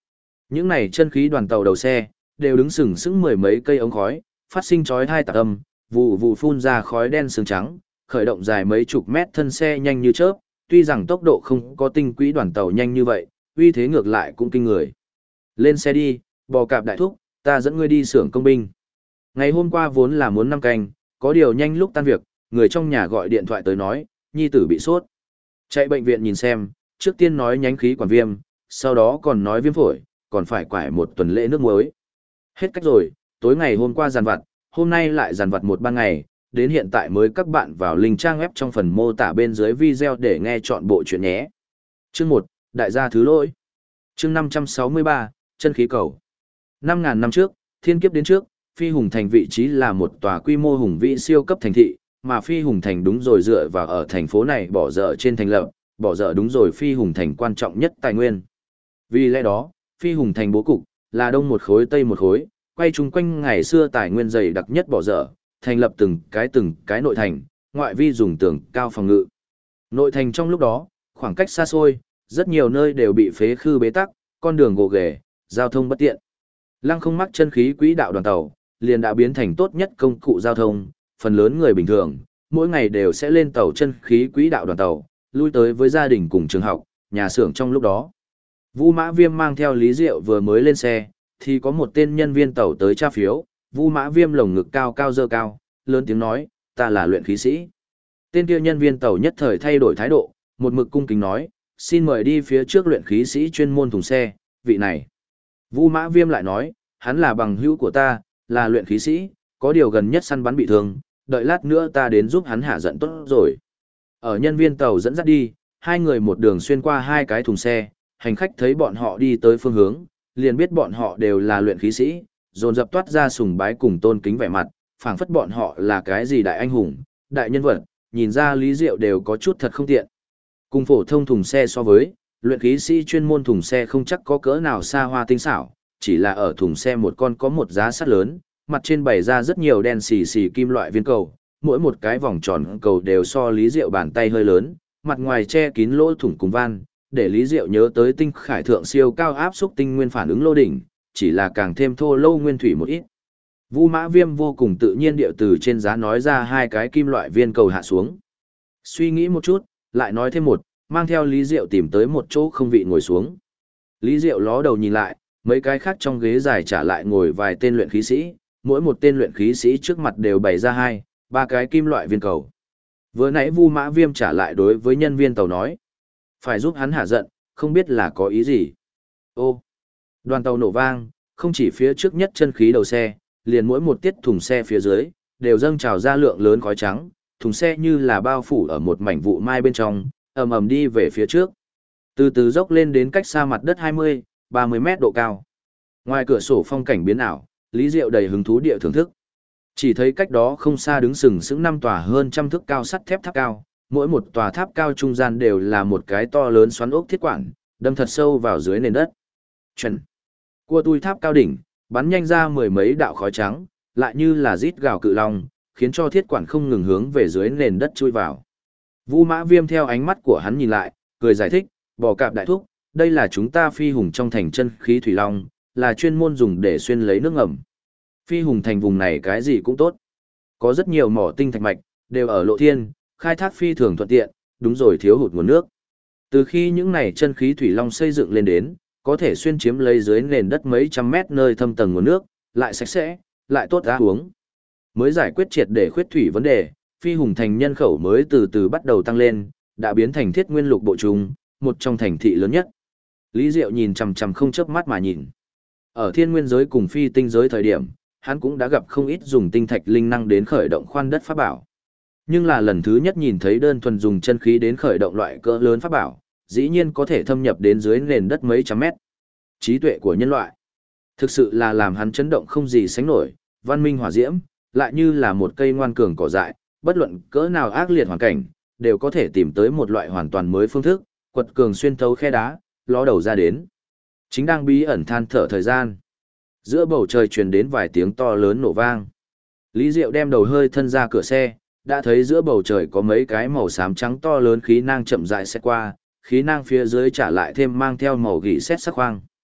Những này chân khí đoàn tàu đầu xe, đều đứng sừng sững mười mấy cây ống khói, phát sinh chói tai tạc âm, vụ vụ phun ra khói đen sương trắng, khởi động dài mấy chục mét thân xe nhanh như chớp, tuy rằng tốc độ không có tinh quỹ đoàn tàu nhanh như vậy, uy thế ngược lại cũng kinh người. Lên xe đi, bò cạp đại thúc, ta dẫn ngươi đi xưởng công binh. Ngày hôm qua vốn là muốn 5 canh, có điều nhanh lúc tan việc, người trong nhà gọi điện thoại tới nói, nhi tử bị sốt. Chạy bệnh viện nhìn xem, trước tiên nói nhánh khí quản viêm, sau đó còn nói viêm phổi, còn phải quải một tuần lễ nước muối. Hết cách rồi, tối ngày hôm qua giàn vặt, hôm nay lại giàn vặt một ban ngày, đến hiện tại mới các bạn vào link trang web trong phần mô tả bên dưới video để nghe chọn bộ chuyện nhé. Chương 1, Đại gia thứ lỗi. Chương 563, chân khí cầu. 5.000 năm trước, thiên kiếp đến trước, Phi Hùng Thành vị trí là một tòa quy mô hùng vĩ siêu cấp thành thị, mà Phi Hùng Thành đúng rồi dựa vào ở thành phố này bỏ dở trên thành lập, bỏ dở đúng rồi Phi Hùng Thành quan trọng nhất tài nguyên. Vì lẽ đó, Phi Hùng Thành bố cục là đông một khối tây một khối, quay chung quanh ngày xưa tài nguyên dày đặc nhất bỏ dở, thành lập từng cái nội thành, ngoại vi dùng tường cao phòng ngự. Nội thành trong lúc đó, khoảng cách xa xôi, rất nhiều nơi đều bị phế khư bế tắc, con đường gồ ghề, giao thông bất tiện. Lăng không mắc chân khí quỹ đạo đoàn tàu, liền đã biến thành tốt nhất công cụ giao thông, phần lớn người bình thường, mỗi ngày đều sẽ lên tàu chân khí quỹ đạo đoàn tàu, lui tới với gia đình cùng trường học, nhà xưởng trong lúc đó. Vu Mã Viêm mang theo Lý Diệu vừa mới lên xe, thì có một tên nhân viên tàu tới tra phiếu, Vu Mã Viêm lồng ngực cao cao dơ cao, lớn tiếng nói, ta là luyện khí sĩ. Tên kia nhân viên tàu nhất thời thay đổi thái độ, một mực cung kính nói, xin mời đi phía trước luyện khí sĩ chuyên môn thùng xe, vị này. Vu Mã Viêm lại nói, hắn là bằng hữu của ta, là luyện khí sĩ, có điều gần nhất săn bắn bị thương, đợi lát nữa ta đến giúp hắn hạ giận tốt rồi. Ở nhân viên tàu dẫn dắt đi, hai người một đường xuyên qua hai cái thùng xe, hành khách thấy bọn họ đi tới phương hướng, liền biết bọn họ đều là luyện khí sĩ, dồn dập toát ra sùng bái cùng tôn kính vẻ mặt, phảng phất bọn họ là cái gì đại anh hùng, đại nhân vật, nhìn ra Lý Diệu đều có chút thật không tiện. Cùng phổ thông thùng xe so với, luyện khí sĩ chuyên môn thùng xe không chắc có cỡ nào xa hoa tinh xảo, chỉ là ở thùng xe một con có một giá sắt lớn, mặt trên bày ra rất nhiều đen xì xì kim loại viên cầu, mỗi một cái vòng tròn cầu đều so Lý Diệu bàn tay hơi lớn, mặt ngoài che kín lỗ thủng cùng van, để Lý Diệu nhớ tới tinh khải thượng siêu cao áp xúc tinh nguyên phản ứng lô đỉnh, chỉ là càng thêm thô lâu nguyên thủy một ít. Vu Mã Viêm vô cùng tự nhiên điệu từ trên giá nói ra hai cái kim loại viên cầu hạ xuống. Suy nghĩ một chút, lại nói thêm một, mang theo Lý Diệu tìm tới một chỗ không vị ngồi xuống. Lý Diệu ló đầu nhìn lại, mấy cái khác trong ghế dài trả lại ngồi vài tên luyện khí sĩ, mỗi một tên luyện khí sĩ trước mặt đều bày ra hai, ba cái kim loại viên cầu. Vừa nãy Vu Mã Viêm trả lại đối với nhân viên tàu nói, phải giúp hắn hạ giận, không biết là có ý gì. Ô, đoàn tàu nổ vang, không chỉ phía trước nhất chân khí đầu xe, liền mỗi một tiết thùng xe phía dưới, đều dâng trào ra lượng lớn khói trắng, thùng xe như là bao phủ ở một mảnh vụ mai bên trong, ầm ầm đi về phía trước. Từ từ dốc lên đến cách xa mặt đất 20, 30 mét độ cao. Ngoài cửa sổ phong cảnh biến ảo, Lý Diệu đầy hứng thú địa thưởng thức. Chỉ thấy cách đó không xa đứng sừng sững 5 tòa hơn trăm thước cao sắt thép tháp cao, mỗi một tòa tháp cao trung gian đều là một cái to lớn xoắn ốc thiết quản, đâm thật sâu vào dưới nền đất. Chuẩn. Cua tui tháp cao đỉnh, bắn nhanh ra mười mấy đạo khói trắng, lại như là rít gào cự long, khiến cho thiết quản không ngừng hướng về dưới nền đất chui vào. Vu Mã Viêm theo ánh mắt của hắn nhìn lại, cười giải thích, bò cạp đại thúc, đây là chúng ta Phi Hùng trong thành chân khí thủy long, là chuyên môn dùng để xuyên lấy nước ngầm. Phi Hùng thành vùng này cái gì cũng tốt. Có rất nhiều mỏ tinh thạch mạch, đều ở lộ thiên, khai thác phi thường thuận tiện, đúng rồi thiếu hụt nguồn nước. Từ khi những này chân khí thủy long xây dựng lên đến, có thể xuyên chiếm lấy dưới nền đất mấy trăm mét nơi thâm tầng nguồn nước, lại sạch sẽ, lại tốt ra uống. Mới giải quyết triệt để khuyết thủy vấn đề, Phi Hùng thành nhân khẩu mới từ từ bắt đầu tăng lên, đã biến thành thiết nguyên lục bộ trung, một trong thành thị lớn nhất. Lý Diệu nhìn chằm chằm không chớp mắt mà nhìn. Ở thiên nguyên giới cùng phi tinh giới thời điểm, hắn cũng đã gặp không ít dùng tinh thạch linh năng đến khởi động khoan đất pháp bảo. Nhưng là lần thứ nhất nhìn thấy đơn thuần dùng chân khí đến khởi động loại cỡ lớn pháp bảo, dĩ nhiên có thể thâm nhập đến dưới nền đất mấy trăm mét. Trí tuệ của nhân loại, thực sự là làm hắn chấn động không gì sánh nổi, văn minh hỏa diễm, lại như là một cây ngoan cường cỏ dại, bất luận cỡ nào ác liệt hoàn cảnh, đều có thể tìm tới một loại hoàn toàn mới phương thức, quật cường xuyên thấu khe đá, ló đầu ra đến. Chính đang bí ẩn than thở thời gian. Giữa bầu trời truyền đến vài tiếng to lớn nổ vang. Lý Diệu đem đầu hơi thân ra cửa xe, đã thấy giữa bầu trời có mấy cái màu xám trắng to lớn khí nang chậm rãi xét qua, khí nang phía dưới trả lại thêm mang theo màu gỉ sét sắc khoang.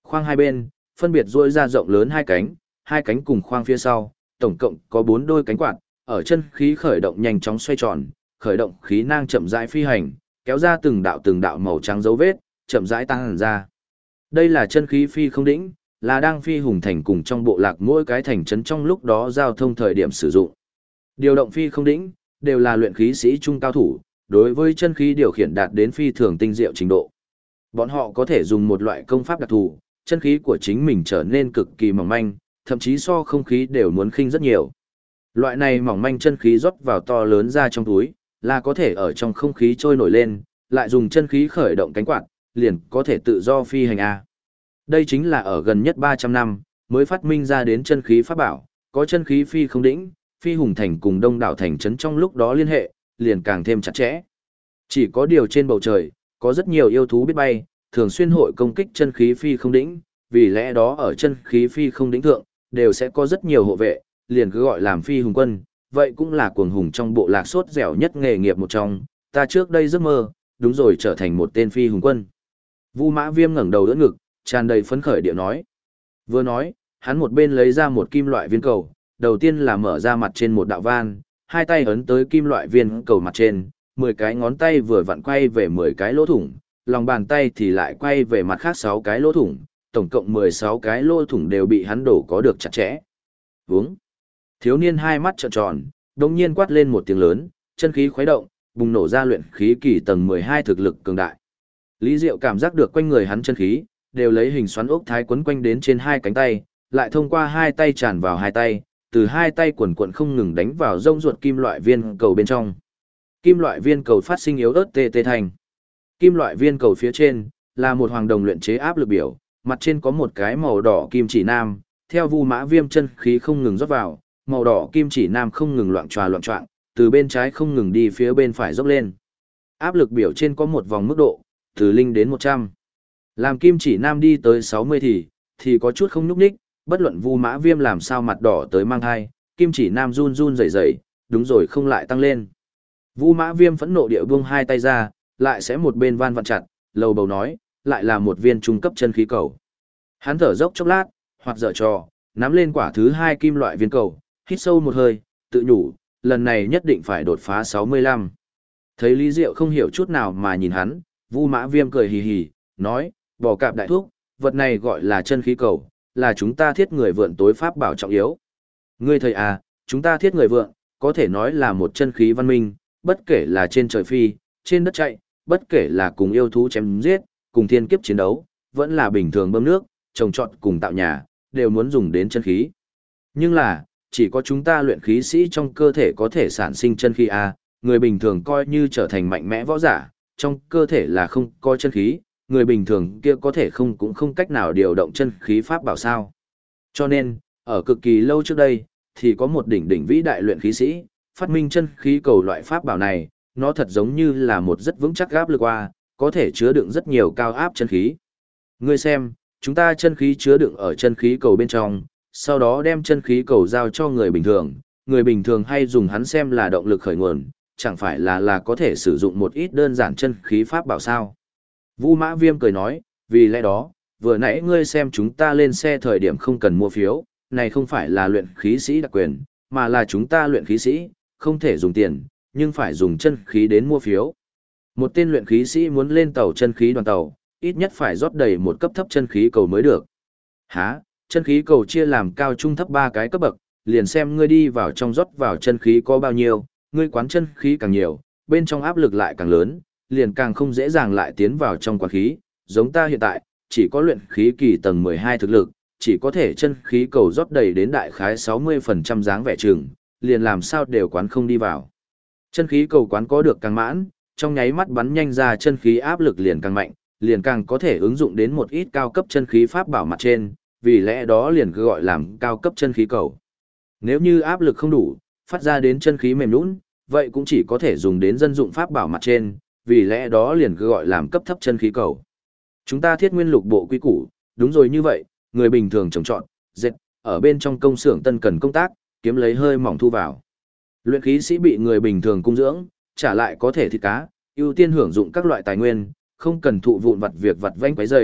Khoang hai bên, phân biệt duỗi ra rộng lớn hai cánh cùng khoang phía sau, tổng cộng có 4 đôi cánh quạt, ở chân khí khởi động nhanh chóng xoay tròn, khởi động khí nang chậm rãi phi hành, kéo ra từng đạo màu trắng dấu vết, chậm rãi tăng hẳn ra. Đây là chân khí phi không đỉnh, là đang phi hùng thành cùng trong bộ lạc mỗi cái thành trấn trong lúc đó giao thông thời điểm sử dụng. Điều động phi không đỉnh, đều là luyện khí sĩ trung cao thủ, đối với chân khí điều khiển đạt đến phi thường tinh diệu trình độ. Bọn họ có thể dùng một loại công pháp đặc thù, chân khí của chính mình trở nên cực kỳ mỏng manh, thậm chí so không khí đều muốn khinh rất nhiều. Loại này mỏng manh chân khí rót vào to lớn ra trong túi, là có thể ở trong không khí trôi nổi lên, lại dùng chân khí khởi động cánh quạt, liền có thể tự do phi hành A. Đây chính là ở gần nhất 300 năm, mới phát minh ra đến chân khí pháp bảo, có chân khí phi không đỉnh, phi hùng thành cùng đông đảo thành trấn trong lúc đó liên hệ, liền càng thêm chặt chẽ. Chỉ có điều trên bầu trời, có rất nhiều yêu thú biết bay, thường xuyên hội công kích chân khí phi không đỉnh, vì lẽ đó ở chân khí phi không đỉnh thượng, đều sẽ có rất nhiều hộ vệ, liền cứ gọi làm phi hùng quân, vậy cũng là cuồng hùng trong bộ lạc sốt dẻo nhất nghề nghiệp một trong, ta trước đây giấc mơ, đúng rồi trở thành một tên phi hùng quân. Vu Mã Viêm ngẩng đầu đỡ ngực, tràn đầy phấn khởi điệu nói. Vừa nói, hắn một bên lấy ra một kim loại viên cầu, đầu tiên là mở ra mặt trên một đạo van, hai tay ấn tới kim loại viên cầu mặt trên, 10 cái ngón tay vừa vặn quay về 10 cái lỗ thủng, lòng bàn tay thì lại quay về mặt khác 6 cái lỗ thủng, tổng cộng 16 cái lỗ thủng đều bị hắn đổ có được chặt chẽ. Vướng. Thiếu niên hai mắt trợn tròn, đột nhiên quát lên một tiếng lớn, chân khí khuấy động, bùng nổ ra luyện khí kỳ tầng 12 thực lực cường đại. Lý Diệu cảm giác được quanh người hắn chân khí, đều lấy hình xoắn ốc thái quấn quanh đến trên hai cánh tay, lại thông qua hai tay tràn vào hai tay, từ hai tay quần quần không ngừng đánh vào rông ruột kim loại viên cầu bên trong. Kim loại viên cầu phát sinh yếu ớt tê tê thành. Kim loại viên cầu phía trên là một hoàng đồng luyện chế áp lực biểu, mặt trên có một cái màu đỏ kim chỉ nam, theo Vu Mã Viêm chân khí không ngừng rót vào, màu đỏ kim chỉ nam không ngừng loạn choạng, từ bên trái không ngừng đi phía bên phải dốc lên. Áp lực biểu trên có một vòng mức độ, từ 0 đến 100. Làm kim chỉ nam đi tới 60 thì có chút không nhúc nhích, bất luận Vu Mã Viêm làm sao mặt đỏ tới mang thai, kim chỉ nam run run rẩy rẩy, đúng rồi không lại tăng lên. Vu Mã Viêm phẫn nộ địa buông hai tay ra, lại sẽ một bên van vặn chặt, lầu bầu nói, lại là một viên trung cấp chân khí cầu. Hắn thở dốc chốc lát, hoặc dở trò, nắm lên quả thứ hai kim loại viên cầu, hít sâu một hơi, tự nhủ, lần này nhất định phải đột phá 65. Thấy Lý Diệu không hiểu chút nào mà nhìn hắn, Vu Mã Viêm cười hì hì, nói, bò cạp đại thúc, vật này gọi là chân khí cầu, là chúng ta thiết người vượn tối pháp bảo trọng yếu. Ngươi thầy à, chúng ta thiết người vượn, có thể nói là một chân khí văn minh, bất kể là trên trời phi, trên đất chạy, bất kể là cùng yêu thú chém giết, cùng thiên kiếp chiến đấu, vẫn là bình thường bơm nước, trồng trọt cùng tạo nhà, đều muốn dùng đến chân khí. Nhưng là, chỉ có chúng ta luyện khí sĩ trong cơ thể có thể sản sinh chân khí à, người bình thường coi như trở thành mạnh mẽ võ giả, trong cơ thể là không có chân khí, người bình thường kia có thể cũng không cách nào điều động chân khí pháp bảo sao. Cho nên, ở cực kỳ lâu trước đây, thì có một đỉnh vĩ đại luyện khí sĩ, phát minh chân khí cầu loại pháp bảo này, nó thật giống như là một rất vững chắc áp lực qua, có thể chứa đựng rất nhiều cao áp chân khí. Ngươi xem, chúng ta chân khí chứa đựng ở chân khí cầu bên trong, sau đó đem chân khí cầu giao cho người bình thường hay dùng hắn xem là động lực khởi nguồn, chẳng phải là có thể sử dụng một ít đơn giản chân khí pháp bảo sao. Vu Mã Viêm cười nói, vì lẽ đó, vừa nãy ngươi xem chúng ta lên xe thời điểm không cần mua phiếu, này không phải là luyện khí sĩ đặc quyền, mà là chúng ta luyện khí sĩ, không thể dùng tiền, nhưng phải dùng chân khí đến mua phiếu. Một tên luyện khí sĩ muốn lên tàu chân khí đoàn tàu, ít nhất phải rót đầy một cấp thấp chân khí cầu mới được. Hả, chân khí cầu chia làm cao trung thấp 3 cái cấp bậc, liền xem ngươi đi vào trong rót vào chân khí có bao nhiêu, ngươi quán chân khí càng nhiều, bên trong áp lực lại càng lớn, liền càng không dễ dàng lại tiến vào trong quán khí, giống ta hiện tại, chỉ có luyện khí kỳ tầng 12 thực lực, chỉ có thể chân khí cầu rót đầy đến đại khái 60% dáng vẻ chừng, liền làm sao đều quán không đi vào. Chân khí cầu quán có được càng mãn, trong nháy mắt bắn nhanh ra chân khí áp lực liền càng mạnh, liền càng có thể ứng dụng đến một ít cao cấp chân khí pháp bảo mặt trên, vì lẽ đó liền cứ gọi làm cao cấp chân khí cầu. Nếu như áp lực không đủ, phát ra đến chân khí mềm nhũn, vậy cũng chỉ có thể dùng đến dân dụng pháp bảo mặt trên, vì lẽ đó liền cứ gọi làm cấp thấp chân khí cầu. Chúng ta thiết nguyên lục bộ quy củ, đúng rồi như vậy, người bình thường trồng trọt, dệt, ở bên trong công xưởng tân cần công tác, kiếm lấy hơi mỏng thu vào. Luyện khí sĩ bị người bình thường cung dưỡng, trả lại có thể thịt cá, ưu tiên hưởng dụng các loại tài nguyên, không cần thụ vụn vặt việc vặt vãnh quấy rầy,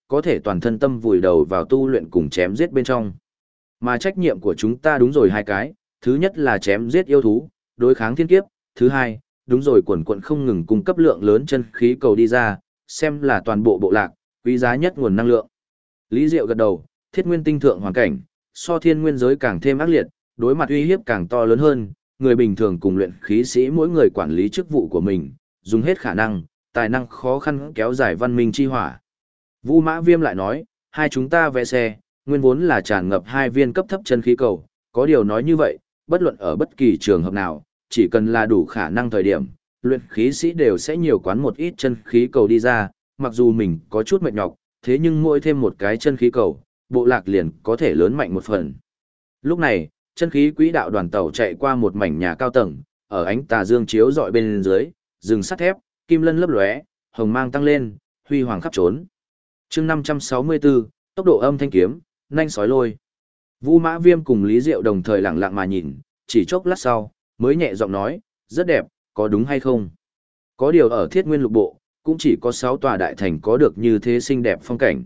có thể toàn thân tâm vùi đầu vào tu luyện cùng chém giết bên trong. Mà trách nhiệm của chúng ta đúng rồi hai cái, thứ nhất là chém giết yêu thú, đối kháng thiên kiếp, thứ hai, đúng rồi quần quận không ngừng cung cấp lượng lớn chân khí cầu đi ra, xem là toàn bộ bộ lạc, quý giá nhất nguồn năng lượng. Lý Diệu gật đầu, thiết nguyên tinh thượng hoàn cảnh, so thiên nguyên giới càng thêm ác liệt, đối mặt uy hiếp càng to lớn hơn, người bình thường cùng luyện khí sĩ mỗi người quản lý chức vụ của mình, dùng hết khả năng, tài năng khó khăn kéo dài văn minh chi hỏa. Vu Mã Viêm lại nói, hai chúng ta vẽ xe, nguyên vốn là tràn ngập hai viên cấp thấp chân khí cầu, có điều nói như vậy, bất luận ở bất kỳ trường hợp nào, chỉ cần là đủ khả năng thời điểm, luyện khí sĩ đều sẽ nhiều quán một ít chân khí cầu đi ra, mặc dù mình có chút mệt nhọc, thế nhưng mỗi thêm một cái chân khí cầu, bộ lạc liền có thể lớn mạnh một phần. Lúc này, chân khí quỹ đạo đoàn tàu chạy qua một mảnh nhà cao tầng, ở ánh tà dương chiếu rọi bên dưới, rừng sắt thép, kim lân lấp lóe, hồng mang tăng lên, huy hoàng khắp trốn. Chương 564, tốc độ âm thanh kiếm, nhanh sói lôi. Vu Mã Viêm cùng Lý Diệu đồng thời lặng lặng mà nhìn, chỉ chốc lát sau, mới nhẹ giọng nói, rất đẹp, có đúng hay không? Có điều ở Thiết Nguyên Lục Bộ, cũng chỉ có 6 tòa đại thành có được như thế xinh đẹp phong cảnh.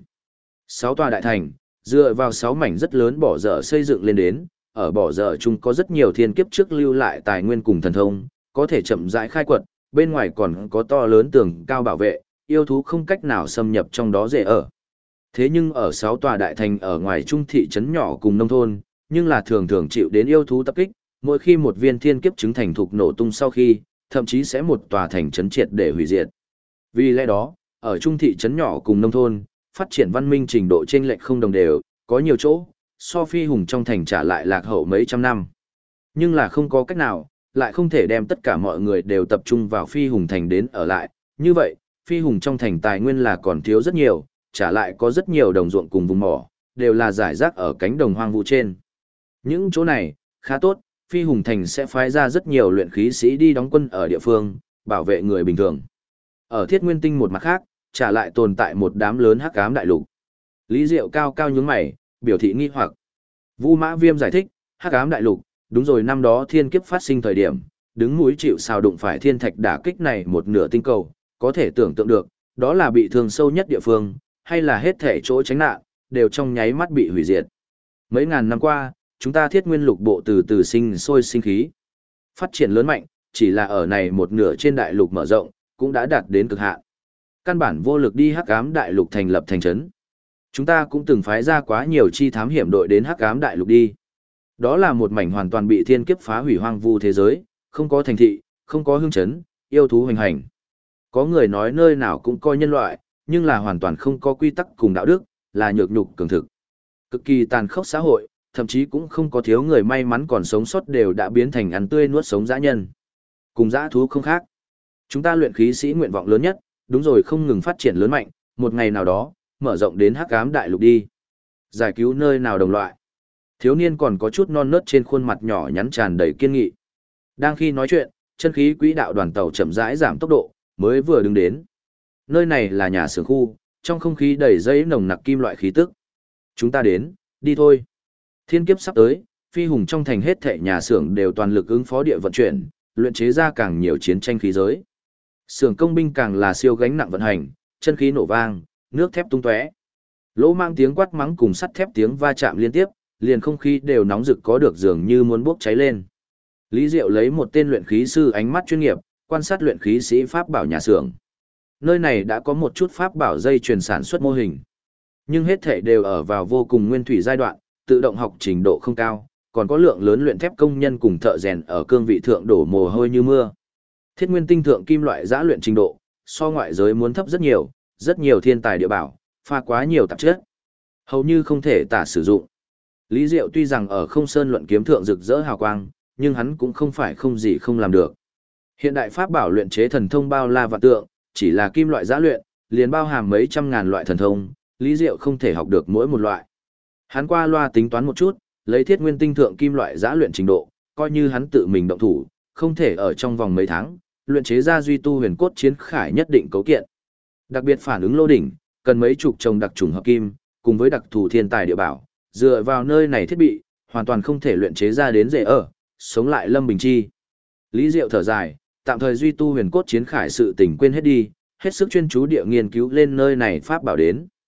6 tòa đại thành, dựa vào 6 mảnh rất lớn bỏ dở xây dựng lên đến, ở bỏ dở chung có rất nhiều thiên kiếp trước lưu lại tài nguyên cùng thần thông, có thể chậm rãi khai quật, bên ngoài còn có to lớn tường cao bảo vệ, yêu thú không cách nào xâm nhập trong đó dễ ở. Thế nhưng ở 6 tòa đại thành ở ngoài trung thị trấn nhỏ cùng nông thôn, nhưng là thường thường chịu đến yêu thú tập kích, mỗi khi một viên thiên kiếp chứng thành thục nổ tung sau khi, thậm chí sẽ một tòa thành trấn triệt để hủy diệt. Vì lẽ đó, ở trung thị trấn nhỏ cùng nông thôn, phát triển văn minh trình độ chênh lệch không đồng đều, có nhiều chỗ, so phi hùng trong thành trả lại lạc hậu mấy trăm năm. Nhưng là không có cách nào, lại không thể đem tất cả mọi người đều tập trung vào phi hùng thành đến ở lại, như vậy, phi hùng trong thành tài nguyên là còn thiếu rất nhiều, trả lại có rất nhiều đồng ruộng cùng vùng mỏ, đều là giải rác ở cánh đồng hoang vu trên. Những chỗ này, khá tốt, phi hùng thành sẽ phái ra rất nhiều luyện khí sĩ đi đóng quân ở địa phương, bảo vệ người bình thường. Ở Thiết Nguyên Tinh một mặt khác, trả lại tồn tại một đám lớn hắc ám đại lục. Lý Diệu cao cao nhướng mày, biểu thị nghi hoặc. Vu Mã Viêm giải thích, hắc ám đại lục, đúng rồi, năm đó thiên kiếp phát sinh thời điểm, đứng núi chịu sào đụng phải thiên thạch đả kích này một nửa tinh cầu, có thể tưởng tượng được, đó là bị thương sâu nhất địa phương, hay là hết thể chỗ tránh nạn, đều trong nháy mắt bị hủy diệt. Mấy ngàn năm qua, chúng ta Thiết Nguyên Lục Bộ từ từ sinh sôi sinh khí. Phát triển lớn mạnh, chỉ là ở này một nửa trên đại lục mở rộng, cũng đã đạt đến cực hạn. Căn bản vô lực đi hắc ám đại lục thành lập thành trấn. Chúng ta cũng từng phái ra quá nhiều chi thám hiểm đội đến hắc ám đại lục đi. Đó là một mảnh hoàn toàn bị thiên kiếp phá hủy hoang vu thế giới, không có thành thị, không có hương trấn, yêu thú hoành hành. Có người nói nơi nào cũng coi nhân loại, nhưng là hoàn toàn không có quy tắc cùng đạo đức, là nhược nhục cường thực. Cực kỳ tàn khốc xã hội, thậm chí cũng không có thiếu người may mắn còn sống sót đều đã biến thành ăn tươi nuốt sống dã nhân. Cùng dã thú không khác. Chúng ta luyện khí sĩ nguyện vọng lớn nhất, đúng rồi, không ngừng phát triển lớn mạnh, một ngày nào đó, mở rộng đến hắc ám đại lục đi. Giải cứu nơi nào đồng loại. Thiếu niên còn có chút non nớt trên khuôn mặt nhỏ nhắn tràn đầy kiên nghị. Đang khi nói chuyện, chân khí quỹ đạo đoàn tàu chậm rãi giảm tốc độ, mới vừa đứng đến. Nơi này là nhà xưởng khu, trong không khí đầy dây nồng nặc kim loại khí tức. Chúng ta đến, đi thôi. Thiên kiếp sắp tới, phi hùng trong thành hết thảy nhà xưởng đều toàn lực ứng phó địa vận chuyển, luyện chế ra càng nhiều chiến tranh khí giới. Xưởng công binh càng là siêu gánh nặng vận hành, chân khí nổ vang, nước thép tung tóe. Lỗ mang tiếng quát mắng cùng sắt thép tiếng va chạm liên tiếp, liền không khí đều nóng rực có được dường như muốn bốc cháy lên. Lý Diệu lấy một tên luyện khí sư ánh mắt chuyên nghiệp, quan sát luyện khí sĩ pháp bảo nhà xưởng. Nơi này đã có một chút pháp bảo dây chuyền sản xuất mô hình, nhưng hết thảy đều ở vào vô cùng nguyên thủy giai đoạn, tự động học trình độ không cao, còn có lượng lớn luyện thép công nhân cùng thợ rèn ở cương vị thượng đổ mồ hôi như mưa. Thiết Nguyên Tinh thượng kim loại giã luyện trình độ, so ngoại giới muốn thấp rất nhiều thiên tài địa bảo, pha quá nhiều tạp chất, hầu như không thể tả sử dụng. Lý Diệu tuy rằng ở Không Sơn luận kiếm thượng rực rỡ hào quang, nhưng hắn cũng không phải không gì không làm được. Hiện đại pháp bảo luyện chế thần thông bao la vạn tượng, chỉ là kim loại giã luyện, liền bao hàm mấy trăm ngàn loại thần thông, Lý Diệu không thể học được mỗi một loại. Hắn qua loa tính toán một chút, lấy Thiết Nguyên Tinh thượng kim loại giã luyện trình độ, coi như hắn tự mình động thủ, không thể ở trong vòng mấy tháng, luyện chế ra duy tu huyền cốt chiến khải nhất định cấu kiện. Đặc biệt phản ứng lô đỉnh, cần mấy chục chồng đặc trùng hợp kim, cùng với đặc thù thiên tài địa bảo, dựa vào nơi này thiết bị, hoàn toàn không thể luyện chế ra đến dễ ở, sống lại Lâm Bình Chi. Lý Diệu thở dài, tạm thời duy tu huyền cốt chiến khải sự tình quên hết đi, hết sức chuyên chú địa nghiên cứu lên nơi này pháp bảo đến.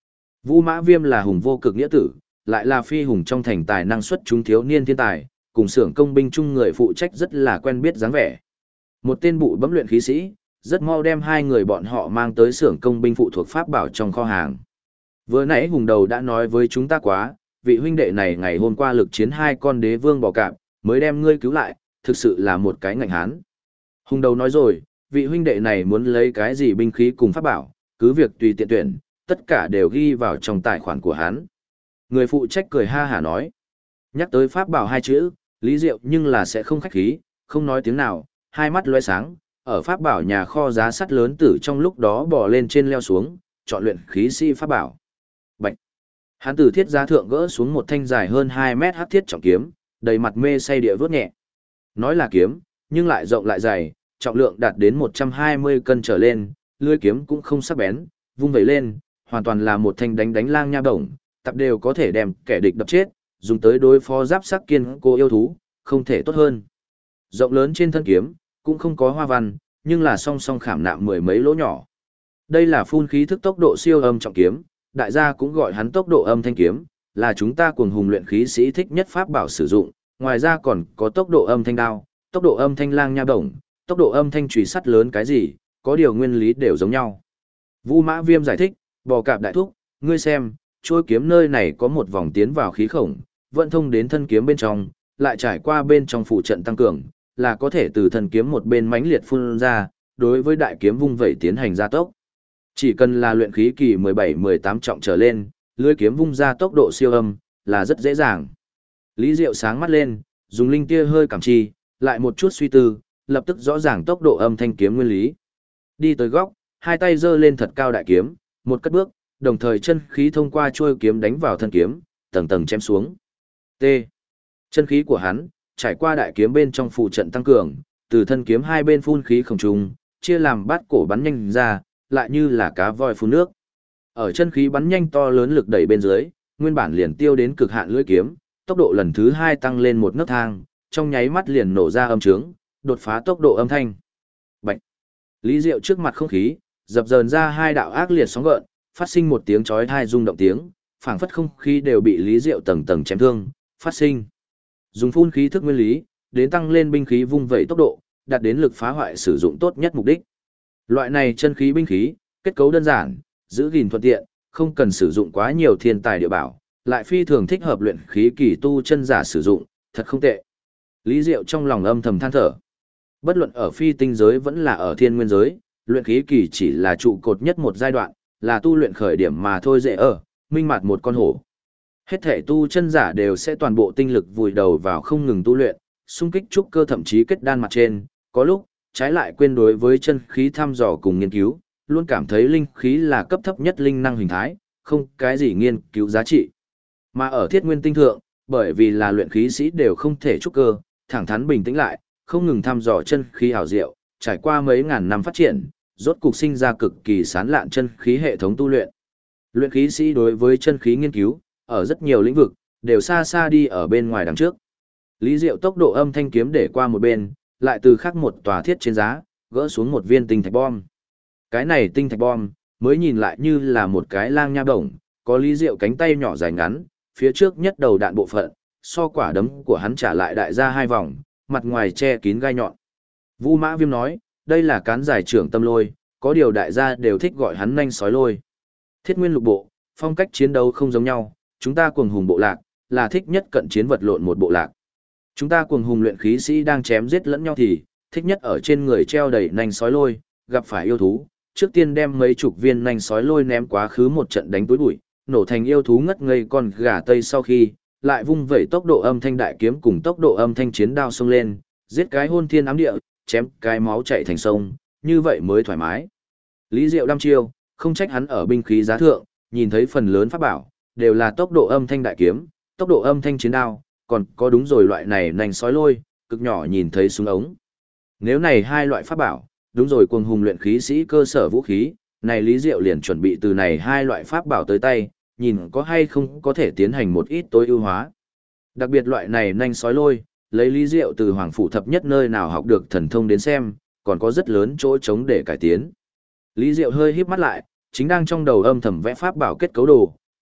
Vũ Mã Viêm là hùng vô cực nghĩa tử, lại là phi hùng trong thành tài năng xuất chúng thiếu niên thiên tài, cùng xưởng công binh chung người phụ trách rất là quen biết dáng vẻ. Một tên bụ bấm luyện khí sĩ, rất mau đem hai người bọn họ mang tới xưởng công binh phụ thuộc pháp bảo trong kho hàng. Vừa nãy hùng đầu đã nói với chúng ta quá, vị huynh đệ này ngày hôm qua lực chiến hai con đế vương bò cạp, mới đem ngươi cứu lại, thực sự là một cái ngạnh hán. Hùng đầu nói rồi, vị huynh đệ này muốn lấy cái gì binh khí cùng pháp bảo, cứ việc tùy tiện tuyển, tất cả đều ghi vào trong tài khoản của hắn. Người phụ trách cười ha hả nói. Nhắc tới pháp bảo hai chữ, Lý Diệu nhưng là sẽ không khách khí, không nói tiếng nào, hai mắt lóe sáng, ở pháp bảo nhà kho giá sắt lớn tử trong lúc đó bò lên trên leo xuống, chọn luyện khí sĩ pháp bảo. Bạch. Hắn từ thiết giá thượng gỡ xuống một thanh dài hơn 2 mét hắc thiết trọng kiếm, đầy mặt mê say địa vớt nhẹ. Nói là kiếm, nhưng lại rộng lại dày, trọng lượng đạt đến 120 cân trở lên, lưỡi kiếm cũng không sắc bén, vung vẩy lên, hoàn toàn là một thanh đánh lang nha bổng, tập đều có thể đem kẻ địch đập chết, dùng tới đối phó giáp sắc kiên cố yêu thú, không thể tốt hơn. Rộng lớn trên thân kiếm, cũng không có hoa văn, nhưng là song song khảm nạm mười mấy lỗ nhỏ. Đây là phun khí thức tốc độ siêu âm trọng kiếm, đại gia cũng gọi hắn tốc độ âm thanh kiếm, là chúng ta cuồng hùng luyện khí sĩ thích nhất pháp bảo sử dụng, ngoài ra còn có tốc độ âm thanh đao, tốc độ âm thanh lang nha bổng, tốc độ âm thanh chùy sắt lớn cái gì, có điều nguyên lý đều giống nhau. Vũ Mã Viêm giải thích, bò cạp đại thúc, ngươi xem, trôi kiếm nơi này có một vòng tiến vào khí khổng, vận thông đến thân kiếm bên trong, lại trải qua bên trong phụ trận tăng cường, là có thể từ thân kiếm một bên mãnh liệt phun ra, đối với đại kiếm vung vẩy tiến hành gia tốc. Chỉ cần là luyện khí kỳ 17-18 trọng trở lên, lưỡi kiếm vung ra tốc độ siêu âm, là rất dễ dàng. Lý Diệu sáng mắt lên, dùng linh tia hơi cảm chi, lại một chút suy tư, lập tức rõ ràng tốc độ âm thanh kiếm nguyên lý. Đi tới góc, hai tay giơ lên thật cao đại kiếm, một cất bước, đồng thời chân khí thông qua chuôi kiếm đánh vào thân kiếm, tầng tầng chém xuống. T. Chân khí của hắn, trải qua đại kiếm bên trong phụ trận tăng cường, từ thân kiếm hai bên phun khí không trùng, chia làm bát cổ bắn nhanh ra, lại như là cá voi phun nước. Ở chân khí bắn nhanh to lớn lực đẩy bên dưới, nguyên bản liền tiêu đến cực hạn lưỡi kiếm, tốc độ lần thứ 2 tăng lên một nấc thang, trong nháy mắt liền nổ ra âm trướng, đột phá tốc độ âm thanh. Bạch. Lý Diệu trước mặt không khí, dập dờn ra hai đạo ác liệt sóng gợn, phát sinh một tiếng chói tai rung động tiếng, phảng phất không khí đều bị Lý Diệu tầng tầng chém thương, phát sinh. Dùng phun khí thức nguyên lý, đến tăng lên binh khí vung vẩy tốc độ, đạt đến lực phá hoại sử dụng tốt nhất mục đích. Loại này chân khí binh khí, kết cấu đơn giản, giữ gìn thuận tiện, không cần sử dụng quá nhiều thiên tài địa bảo, lại phi thường thích hợp luyện khí kỳ tu chân giả sử dụng, thật không tệ. Lý Diệu trong lòng âm thầm than thở. Bất luận ở phi tinh giới vẫn là ở thiên nguyên giới, luyện khí kỳ chỉ là trụ cột nhất một giai đoạn, là tu luyện khởi điểm mà thôi dễ ở, minh mặt một con hổ. Hết thể tu chân giả đều sẽ toàn bộ tinh lực vùi đầu vào không ngừng tu luyện, xung kích trúc cơ thậm chí kết đan mặt trên, có lúc, trái lại quên đối với chân khí thăm dò cùng nghiên cứu, luôn cảm thấy linh khí là cấp thấp nhất linh năng hình thái, không cái gì nghiên cứu giá trị. Mà ở thiết nguyên tinh thượng, bởi vì là luyện khí sĩ đều không thể trúc cơ, thẳng thắn bình tĩnh lại, không ngừng thăm dò chân khí hảo diệu, trải qua mấy ngàn năm phát triển, rốt cục sinh ra cực kỳ sán lạn chân khí hệ thống tu luyện. Luyện khí sĩ đối với chân khí nghiên cứu, ở rất nhiều lĩnh vực, đều xa xa đi ở bên ngoài đằng trước. Lý Diệu tốc độ âm thanh kiếm để qua một bên, lại từ khắc một tòa thiết trên giá, gỡ xuống một viên tinh thạch bom. Cái này tinh thạch bom, mới nhìn lại như là một cái lang nha bổng, có Lý Diệu cánh tay nhỏ dài ngắn, phía trước nhất đầu đạn bộ phận, so quả đấm của hắn trả lại đại ra 2 vòng, mặt ngoài che kín gai nhọn. Vũ Mã Viêm nói, đây là cán giải trưởng tâm lôi, có điều đại gia đều thích gọi hắn nanh sói lôi. Thiết nguyên lục bộ, phong cách chiến đấu không giống nhau, chúng ta cuồng hùng bộ lạc, là thích nhất cận chiến vật lộn một bộ lạc. Chúng ta cuồng hùng luyện khí sĩ đang chém giết lẫn nhau thì, thích nhất ở trên người treo đầy nanh sói lôi, gặp phải yêu thú, trước tiên đem mấy chục viên nanh sói lôi ném quá khứ một trận đánh túi bụi, nổ thành yêu thú ngất ngây con gà tây sau khi, lại vung vẩy tốc độ âm thanh đại kiếm cùng tốc độ âm thanh chiến đao xông lên, giết cái hôn thiên ám địa, chém cái máu chảy thành sông, như vậy mới thoải mái. Lý Diệu đăm chiêu, không trách hắn ở binh khí giá thượng, nhìn thấy phần lớn pháp bảo, đều là tốc độ âm thanh đại kiếm, tốc độ âm thanh chiến đao, còn có đúng rồi loại này nành sói lôi, cực nhỏ nhìn thấy súng ống. Nếu này hai loại pháp bảo, đúng rồi cuồng hùng luyện khí sĩ cơ sở vũ khí, này Lý Diệu liền chuẩn bị từ này hai loại pháp bảo tới tay, nhìn có hay không có thể tiến hành một ít tối ưu hóa. Đặc biệt loại này nanh sói lôi, lấy Lý Diệu từ Hoàng Phủ Thập Nhất nơi nào học được thần thông đến xem, còn có rất lớn chỗ trống để cải tiến. Lý Diệu hơi híp mắt lại, chính đang trong đầu âm thầm vẽ pháp bảo kết cấu đồ,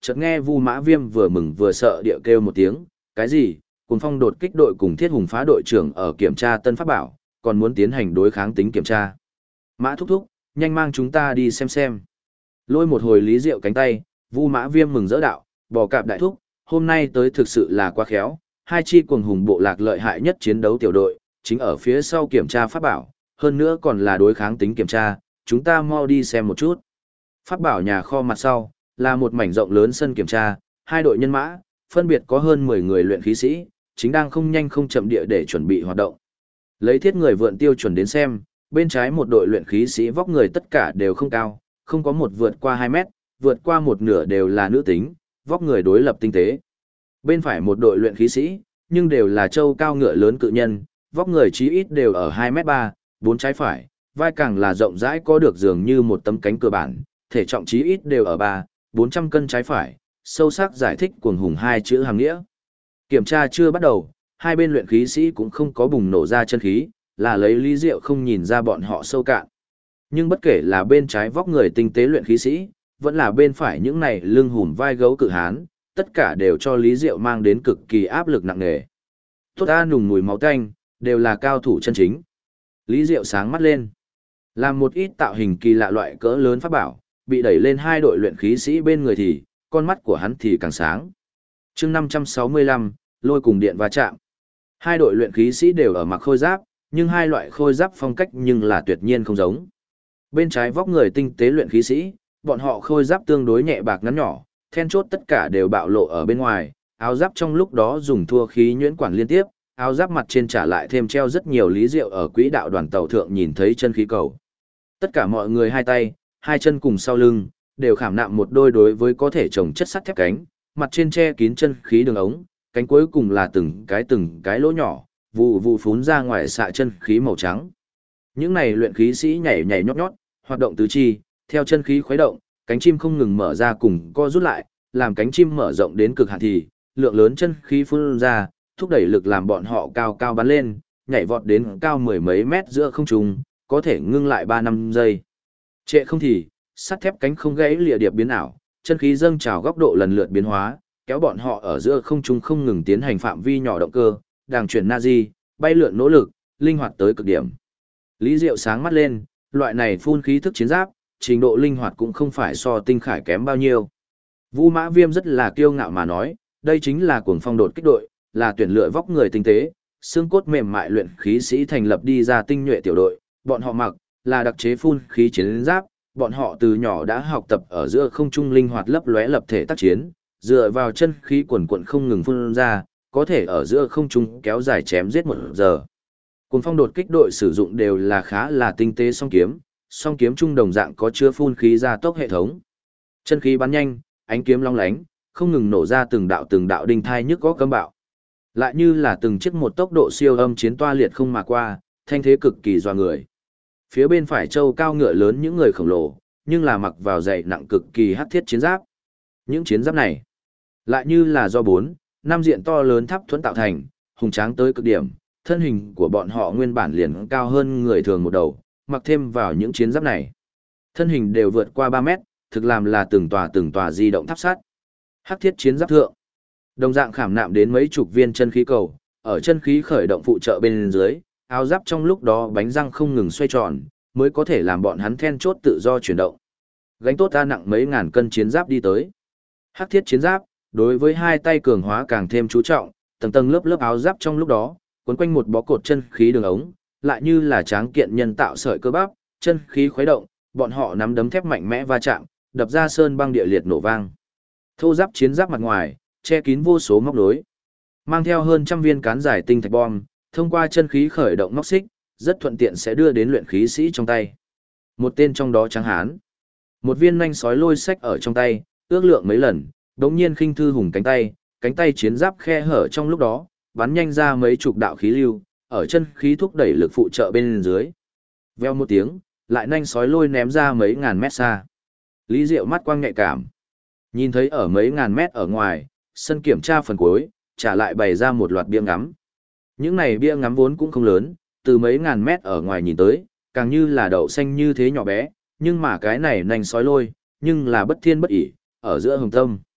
chợt nghe Vu Mã Viêm vừa mừng vừa sợ địa kêu một tiếng, cái gì? Cuồng Phong đột kích đội cùng Thiết Hùng phá đội trưởng ở kiểm tra tân pháp bảo, còn muốn tiến hành đối kháng tính kiểm tra. Mã thúc thúc, nhanh mang chúng ta đi xem. Lôi một hồi Lý Diệu cánh tay, Vu Mã Viêm mừng rỡ đạo, bò cạp đại thúc, hôm nay tới thực sự là quá khéo, hai chi cuồng hùng bộ lạc lợi hại nhất chiến đấu tiểu đội, chính ở phía sau kiểm tra pháp bảo, hơn nữa còn là đối kháng tính kiểm tra, chúng ta mau đi xem một chút. Pháp bảo nhà kho mặt sau, là một mảnh rộng lớn sân kiểm tra, hai đội nhân mã, phân biệt có hơn 10 người luyện khí sĩ, chính đang không nhanh không chậm địa để chuẩn bị hoạt động. Lấy thiết người vượn tiêu chuẩn đến xem, bên trái một đội luyện khí sĩ vóc người tất cả đều không cao, không có một vượt qua 2 mét, vượt qua một nửa đều là nữ tính, vóc người đối lập tinh tế. Bên phải một đội luyện khí sĩ, nhưng đều là trâu cao ngựa lớn cự nhân, vóc người chí ít đều ở 2m3, 4 trái phải, vai càng là rộng rãi có được dường như một tấm cánh cơ bản, thể trọng chí ít đều ở 400 cân trái phải, sâu sắc giải thích cuồng hùng hai chữ hàng nghĩa. Kiểm tra chưa bắt đầu, hai bên luyện khí sĩ cũng không có bùng nổ ra chân khí, là lấy Lý Diệu không nhìn ra bọn họ sâu cạn. Nhưng bất kể là bên trái vóc người tinh tế luyện khí sĩ, vẫn là bên phải những này lưng hùm vai gấu cự hán, tất cả đều cho Lý Diệu mang đến cực kỳ áp lực nặng nề. Tốt ta nùng mùi máu tanh, đều là cao thủ chân chính. Lý Diệu sáng mắt lên. Làm một ít tạo hình kỳ lạ loại cỡ lớn pháp bảo, bị đẩy lên hai đội luyện khí sĩ bên người thì, con mắt của hắn thì càng sáng. chương 565, lôi cùng điện va chạm. Hai đội luyện khí sĩ đều ở mặc khôi giáp, nhưng hai loại khôi giáp phong cách nhưng là tuyệt nhiên không giống. Bên trái vóc người tinh tế luyện khí sĩ, bọn họ khôi giáp tương đối nhẹ bạc ngắn nhỏ, then chốt tất cả đều bạo lộ ở bên ngoài, áo giáp trong lúc đó dùng thua khí nhuyễn quản liên tiếp, áo giáp mặt trên trả lại thêm treo rất nhiều Lý Diệu ở quỹ đạo đoàn tàu thượng nhìn thấy chân khí cầu. Tất cả mọi người hai tay, hai chân cùng sau lưng, đều khảm nạm một đôi đối với có thể trồng chất sắt thép cánh, mặt trên che kín chân khí đường ống, cánh cuối cùng là từng cái lỗ nhỏ, vụ vụ phún ra ngoài xạ chân khí màu trắng. Những này luyện khí sĩ nhảy nhảy nhót nhót, hoạt động tứ chi, theo chân khí khuấy động, cánh chim không ngừng mở ra cùng co rút lại, làm cánh chim mở rộng đến cực hạn thì, lượng lớn chân khí phun ra, thúc đẩy lực làm bọn họ cao cao bắn lên, nhảy vọt đến cao mười mấy mét giữa không trung, có thể ngưng lại 3-5 giây. Trệ không thì, sắt thép cánh không gãy lìa điệp biến ảo, chân khí dâng trào góc độ lần lượt biến hóa, kéo bọn họ ở giữa không trung không ngừng tiến hành phạm vi nhỏ động cơ, đàng chuyển Nazi, bay lượn nỗ lực, linh hoạt tới cực điểm. Lý Diệu sáng mắt lên, loại này phun khí thức chiến giáp, trình độ linh hoạt cũng không phải so tinh khải kém bao nhiêu. Vu Mã Viêm rất là kiêu ngạo mà nói, đây chính là cuồng phong đột kích đội, là tuyển lựa vóc người tinh tế, xương cốt mềm mại luyện khí sĩ thành lập đi ra tinh nhuệ tiểu đội, bọn họ mặc là đặc chế phun khí chiến giáp, bọn họ từ nhỏ đã học tập ở giữa không trung linh hoạt lấp lóe lập thể tác chiến, dựa vào chân khí quần quần không ngừng phun ra, có thể ở giữa không trung kéo dài chém giết 1 giờ. Cuồng phong đột kích đội sử dụng đều là khá là tinh tế song kiếm trung đồng dạng có chứa phun khí gia tốc hệ thống. Chân khí bắn nhanh, ánh kiếm long lánh, không ngừng nổ ra từng đạo đinh thai nhức có cấm bạo. Lại như là từng chiếc một tốc độ siêu âm chiến toa liệt không mà qua, thanh thế cực kỳ doa người. Phía bên phải châu cao ngựa lớn những người khổng lồ, nhưng là mặc vào dày nặng cực kỳ hắc thiết chiến giáp. Những chiến giáp này, lại như là do 4-5 diện to lớn tháp thuẫn tạo thành, hùng tráng tới cực điểm, thân hình của bọn họ nguyên bản liền cao hơn người thường một đầu, mặc thêm vào những chiến giáp này. Thân hình đều vượt qua 3 mét, thực làm là từng tòa di động tháp sắt. Hắc thiết chiến giáp thượng, đồng dạng khảm nạm đến mấy chục viên chân khí cầu, ở chân khí khởi động phụ trợ bên dưới, áo giáp trong lúc đó bánh răng không ngừng xoay tròn, mới có thể làm bọn hắn then chốt tự do chuyển động. Gánh tốt ta nặng mấy ngàn cân chiến giáp đi tới. Hắc thiết chiến giáp, đối với hai tay cường hóa càng thêm chú trọng, tầng tầng lớp áo giáp trong lúc đó, quấn quanh một bó cột chân khí đường ống, lại như là tráng kiện nhân tạo sợi cơ bắp, chân khí khuấy động, bọn họ nắm đấm thép mạnh mẽ va chạm, đập ra sơn băng địa liệt nổ vang. Thô giáp chiến giáp mặt ngoài, che kín vô số móc nối, mang theo hơn 100 viên cán dài tinh thạch bom, thông qua chân khí khởi động móc xích, rất thuận tiện sẽ đưa đến luyện khí sĩ trong tay. Một tên trong đó trắng hán, một viên nanh sói lôi sách ở trong tay, ước lượng mấy lần, đống nhiên khinh thư hùng cánh tay chiến giáp khe hở trong lúc đó, bắn nhanh ra mấy chục đạo khí lưu, ở chân khí thúc đẩy lực phụ trợ bên dưới. Veo một tiếng, lại nanh sói lôi ném ra mấy ngàn mét xa. Lý Diệu mắt quang nhạy cảm, nhìn thấy ở mấy ngàn mét ở ngoài, sân kiểm tra phần cuối, trả lại bày ra một loạt bia ngắm. Những này bia ngắm vốn cũng không lớn, từ mấy ngàn mét ở ngoài nhìn tới, càng như là đậu xanh như thế nhỏ bé, nhưng mà cái này nanh sói lôi, nhưng là bất thiên bất ỷ, ở giữa hồng tâm.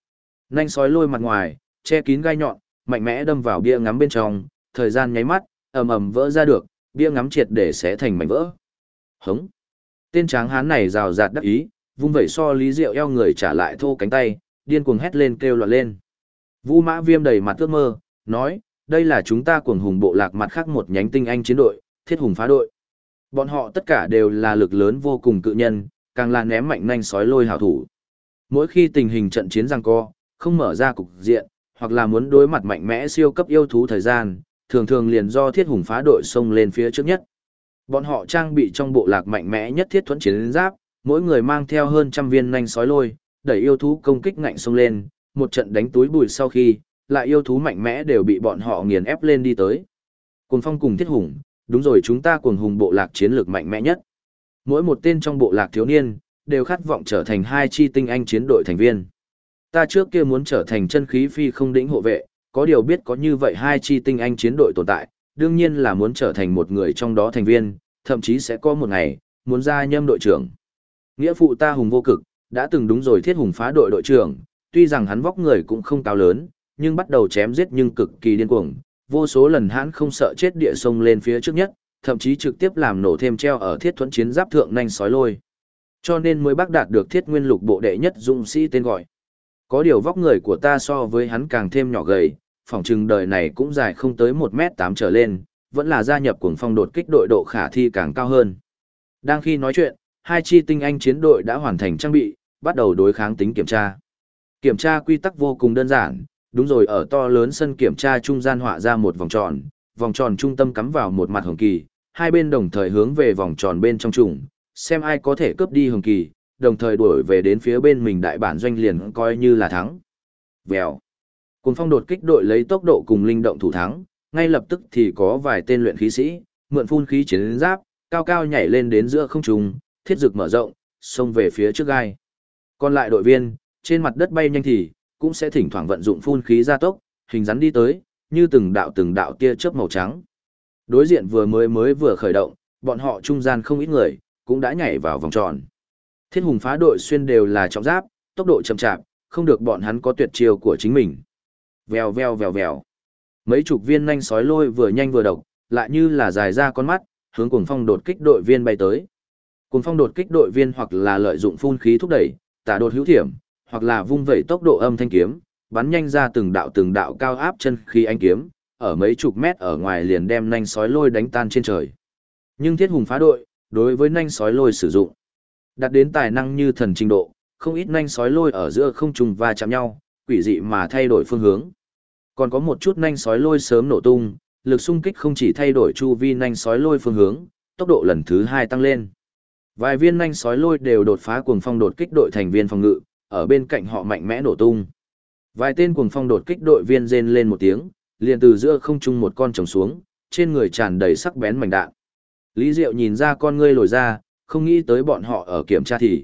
Nanh sói lôi mặt ngoài, che kín gai nhọn, mạnh mẽ đâm vào bia ngắm bên trong, thời gian nháy mắt, ầm ầm vỡ ra được, bia ngắm triệt để xé thành mảnh vỡ. Hống. Tên tráng hán này rào rạt đắc ý, vung vẩy so Lý Diệu eo người trả lại thô cánh tay, điên cuồng hét lên kêu loạn lên. Vũ Mã Viêm đầy mặt ước mơ, nói, đây là chúng ta cuồng hùng bộ lạc mặt khác một nhánh tinh anh chiến đội, Thiết Hùng phá đội. Bọn họ tất cả đều là lực lớn vô cùng cự nhân, càng là ném mạnh nanh sói lôi hảo thủ. Mỗi khi tình hình trận chiến giằng co, không mở ra cục diện, hoặc là muốn đối mặt mạnh mẽ siêu cấp yêu thú thời gian, thường thường liền do Thiết Hùng phá đội xông lên phía trước nhất. Bọn họ trang bị trong bộ lạc mạnh mẽ nhất thiết thuẫn chiến giáp, mỗi người mang theo hơn trăm viên nanh sói lôi, đẩy yêu thú công kích ngạnh xông lên, một trận đánh túi bụi sau khi, lại yêu thú mạnh mẽ đều bị bọn họ nghiền ép lên đi tới. Cuồng Phong cùng Thiết Hùng, đúng rồi, chúng ta cuồng hùng bộ lạc chiến lược mạnh mẽ nhất. Mỗi một tên trong bộ lạc thiếu niên, đều khát vọng trở thành hai chi tinh anh chiến đội thành viên. Ta trước kia muốn trở thành chân khí phi không đỉnh hộ vệ, có điều biết có như vậy hai chi tinh anh chiến đội tồn tại, đương nhiên là muốn trở thành một người trong đó thành viên, thậm chí sẽ có một ngày, muốn ra nhâm đội trưởng. Nghĩa phụ ta hùng vô cực, đã từng đúng rồi Thiết Hùng phá đội đội trưởng, tuy rằng hắn vóc người cũng không cao lớn, nhưng bắt đầu chém giết nhưng cực kỳ điên cuồng, vô số lần hắn không sợ chết địa sông lên phía trước nhất, thậm chí trực tiếp làm nổ thêm treo ở thiết thuẫn chiến giáp thượng nanh sói lôi. Cho nên mới bác đạt được Thiết Nguyên Lục bộ đệ nhất dũng sĩ tên gọi. Có điều vóc người của ta so với hắn càng thêm nhỏ gầy, phỏng chừng đời này cũng dài không tới 1m8 trở lên, vẫn là gia nhập Cuồng Phong đột kích đội độ khả thi càng cao hơn. Đang khi nói chuyện, hai chi tinh anh chiến đội đã hoàn thành trang bị, bắt đầu đối kháng tính kiểm tra. Kiểm tra quy tắc vô cùng đơn giản, đúng rồi, ở to lớn sân kiểm tra trung gian họa ra một vòng tròn trung tâm cắm vào một mặt hồng kỳ, hai bên đồng thời hướng về vòng tròn bên trong trùng, xem ai có thể cướp đi hồng kỳ, đồng thời đuổi về đến phía bên mình đại bản doanh liền coi như là thắng. Vèo. Cuồng Phong đột kích đội lấy tốc độ cùng linh động thủ thắng, ngay lập tức thì có vài tên luyện khí sĩ, mượn phun khí chiến giáp, cao cao nhảy lên đến giữa không trung, thiết dực mở rộng, xông về phía trước gai. Còn lại đội viên, trên mặt đất bay nhanh thì, cũng sẽ thỉnh thoảng vận dụng phun khí gia tốc, hình rắn đi tới, như từng đạo tia chớp màu trắng. Đối diện mới vừa khởi động, bọn họ trung gian không ít người, cũng đã nhảy vào vòng tròn. Thiết Hùng phá đội xuyên đều là trọng giáp, tốc độ chậm chạp, không được bọn hắn có tuyệt chiêu của chính mình. Vèo vèo vèo vèo. Mấy chục viên nanh sói lôi vừa nhanh vừa độc, lại như là dài ra con mắt, hướng Cuồng Phong đột kích đội viên bay tới. Cuồng Phong đột kích đội viên hoặc là lợi dụng phun khí thúc đẩy, tả đột hữu thiểm, hoặc là vung vẩy tốc độ âm thanh kiếm, bắn nhanh ra từng đạo cao áp chân khí ánh kiếm, ở mấy chục mét ở ngoài liền đem nanh sói lôi đánh tan trên trời. Nhưng Thiết Hùng phá đội, đối với nanh sói lôi sử dụng, đạt đến tài năng như thần trình độ, không ít nanh sói lôi ở giữa không trùng va chạm nhau, quỷ dị mà thay đổi phương hướng. Còn có một chút nanh sói lôi sớm nổ tung, lực xung kích không chỉ thay đổi chu vi nanh sói lôi phương hướng, tốc độ lần thứ 2 tăng lên. Vài viên nanh sói lôi đều đột phá Cuồng Phong đột kích đội thành viên phòng ngự, ở bên cạnh họ mạnh mẽ nổ tung. Vài tên Cuồng Phong đột kích đội viên rên lên một tiếng, liền từ giữa không trung một con trống xuống, trên người tràn đầy sắc bén mảnh đạn. Lý Diệu nhìn ra con ngươi lồi ra, không nghĩ tới bọn họ ở kiểm tra thì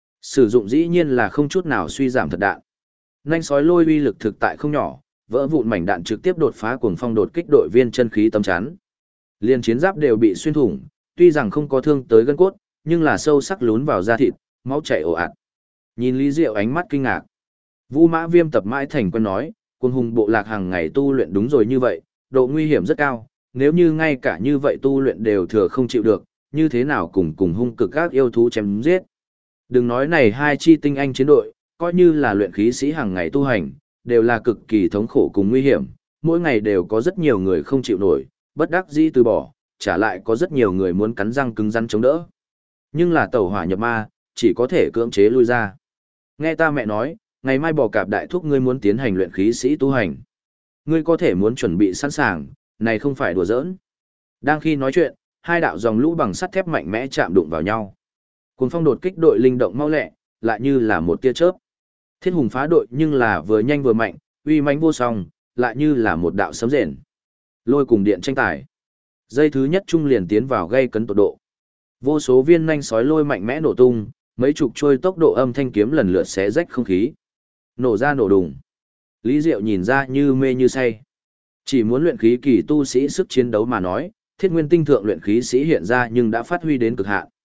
sử dụng dĩ nhiên là không chút nào suy giảm thật đạn. Nanh sói lôi uy lực thực tại không nhỏ, vỡ vụn mảnh đạn trực tiếp đột phá Cuồng Phong đột kích đội viên chân khí tấm chắn. Liên chiến giáp đều bị xuyên thủng, tuy rằng không có thương tới gân cốt, nhưng là sâu sắc lún vào da thịt, máu chảy ồ ạt. Nhìn Lý Diệu ánh mắt kinh ngạc. Vũ Mã Viêm tập mãi thành quen nói, Cuồng hùng bộ lạc hàng ngày tu luyện đúng rồi như vậy, độ nguy hiểm rất cao, nếu như ngay cả như vậy tu luyện đều thừa không chịu được, như thế nào cùng hung cực các yêu thú chém giết. Đừng nói này hai chi tinh anh chiến đội, coi như là luyện khí sĩ hàng ngày tu hành, đều là cực kỳ thống khổ cùng nguy hiểm, mỗi ngày đều có rất nhiều người không chịu nổi, bất đắc dĩ từ bỏ, trả lại có rất nhiều người muốn cắn răng cứng rắn chống đỡ. Nhưng là tẩu hỏa nhập ma, chỉ có thể cưỡng chế lui ra. Nghe ta mẹ nói, ngày mai bò cạp đại thúc ngươi muốn tiến hành luyện khí sĩ tu hành. Ngươi có thể muốn chuẩn bị sẵn sàng, này không phải đùa giỡn. Đang khi nói chuyện, hai đạo dòng lũ bằng sắt thép mạnh mẽ chạm đụng vào nhau. Cuồng Phong đột kích đội linh động mau lẹ, lại như là một tia chớp. Thiết Hùng phá đội nhưng là vừa nhanh vừa mạnh, uy mãnh vô song, lại như là một đạo sấm rền. Lôi cùng điện tranh tài. Dây thứ nhất trung liền tiến vào gây cấn tột độ. Vô số viên nanh sói lôi mạnh mẽ nổ tung, mấy chục trôi tốc độ âm thanh kiếm lần lượt xé rách không khí. Nổ ra nổ đùng. Lý Diệu nhìn ra như mê như say. Chỉ muốn luyện khí kỳ tu sĩ sức chiến đấu mà nói, Thiết Nguyên tinh thượng luyện khí sĩ hiện ra nhưng đã phát huy đến cực hạn.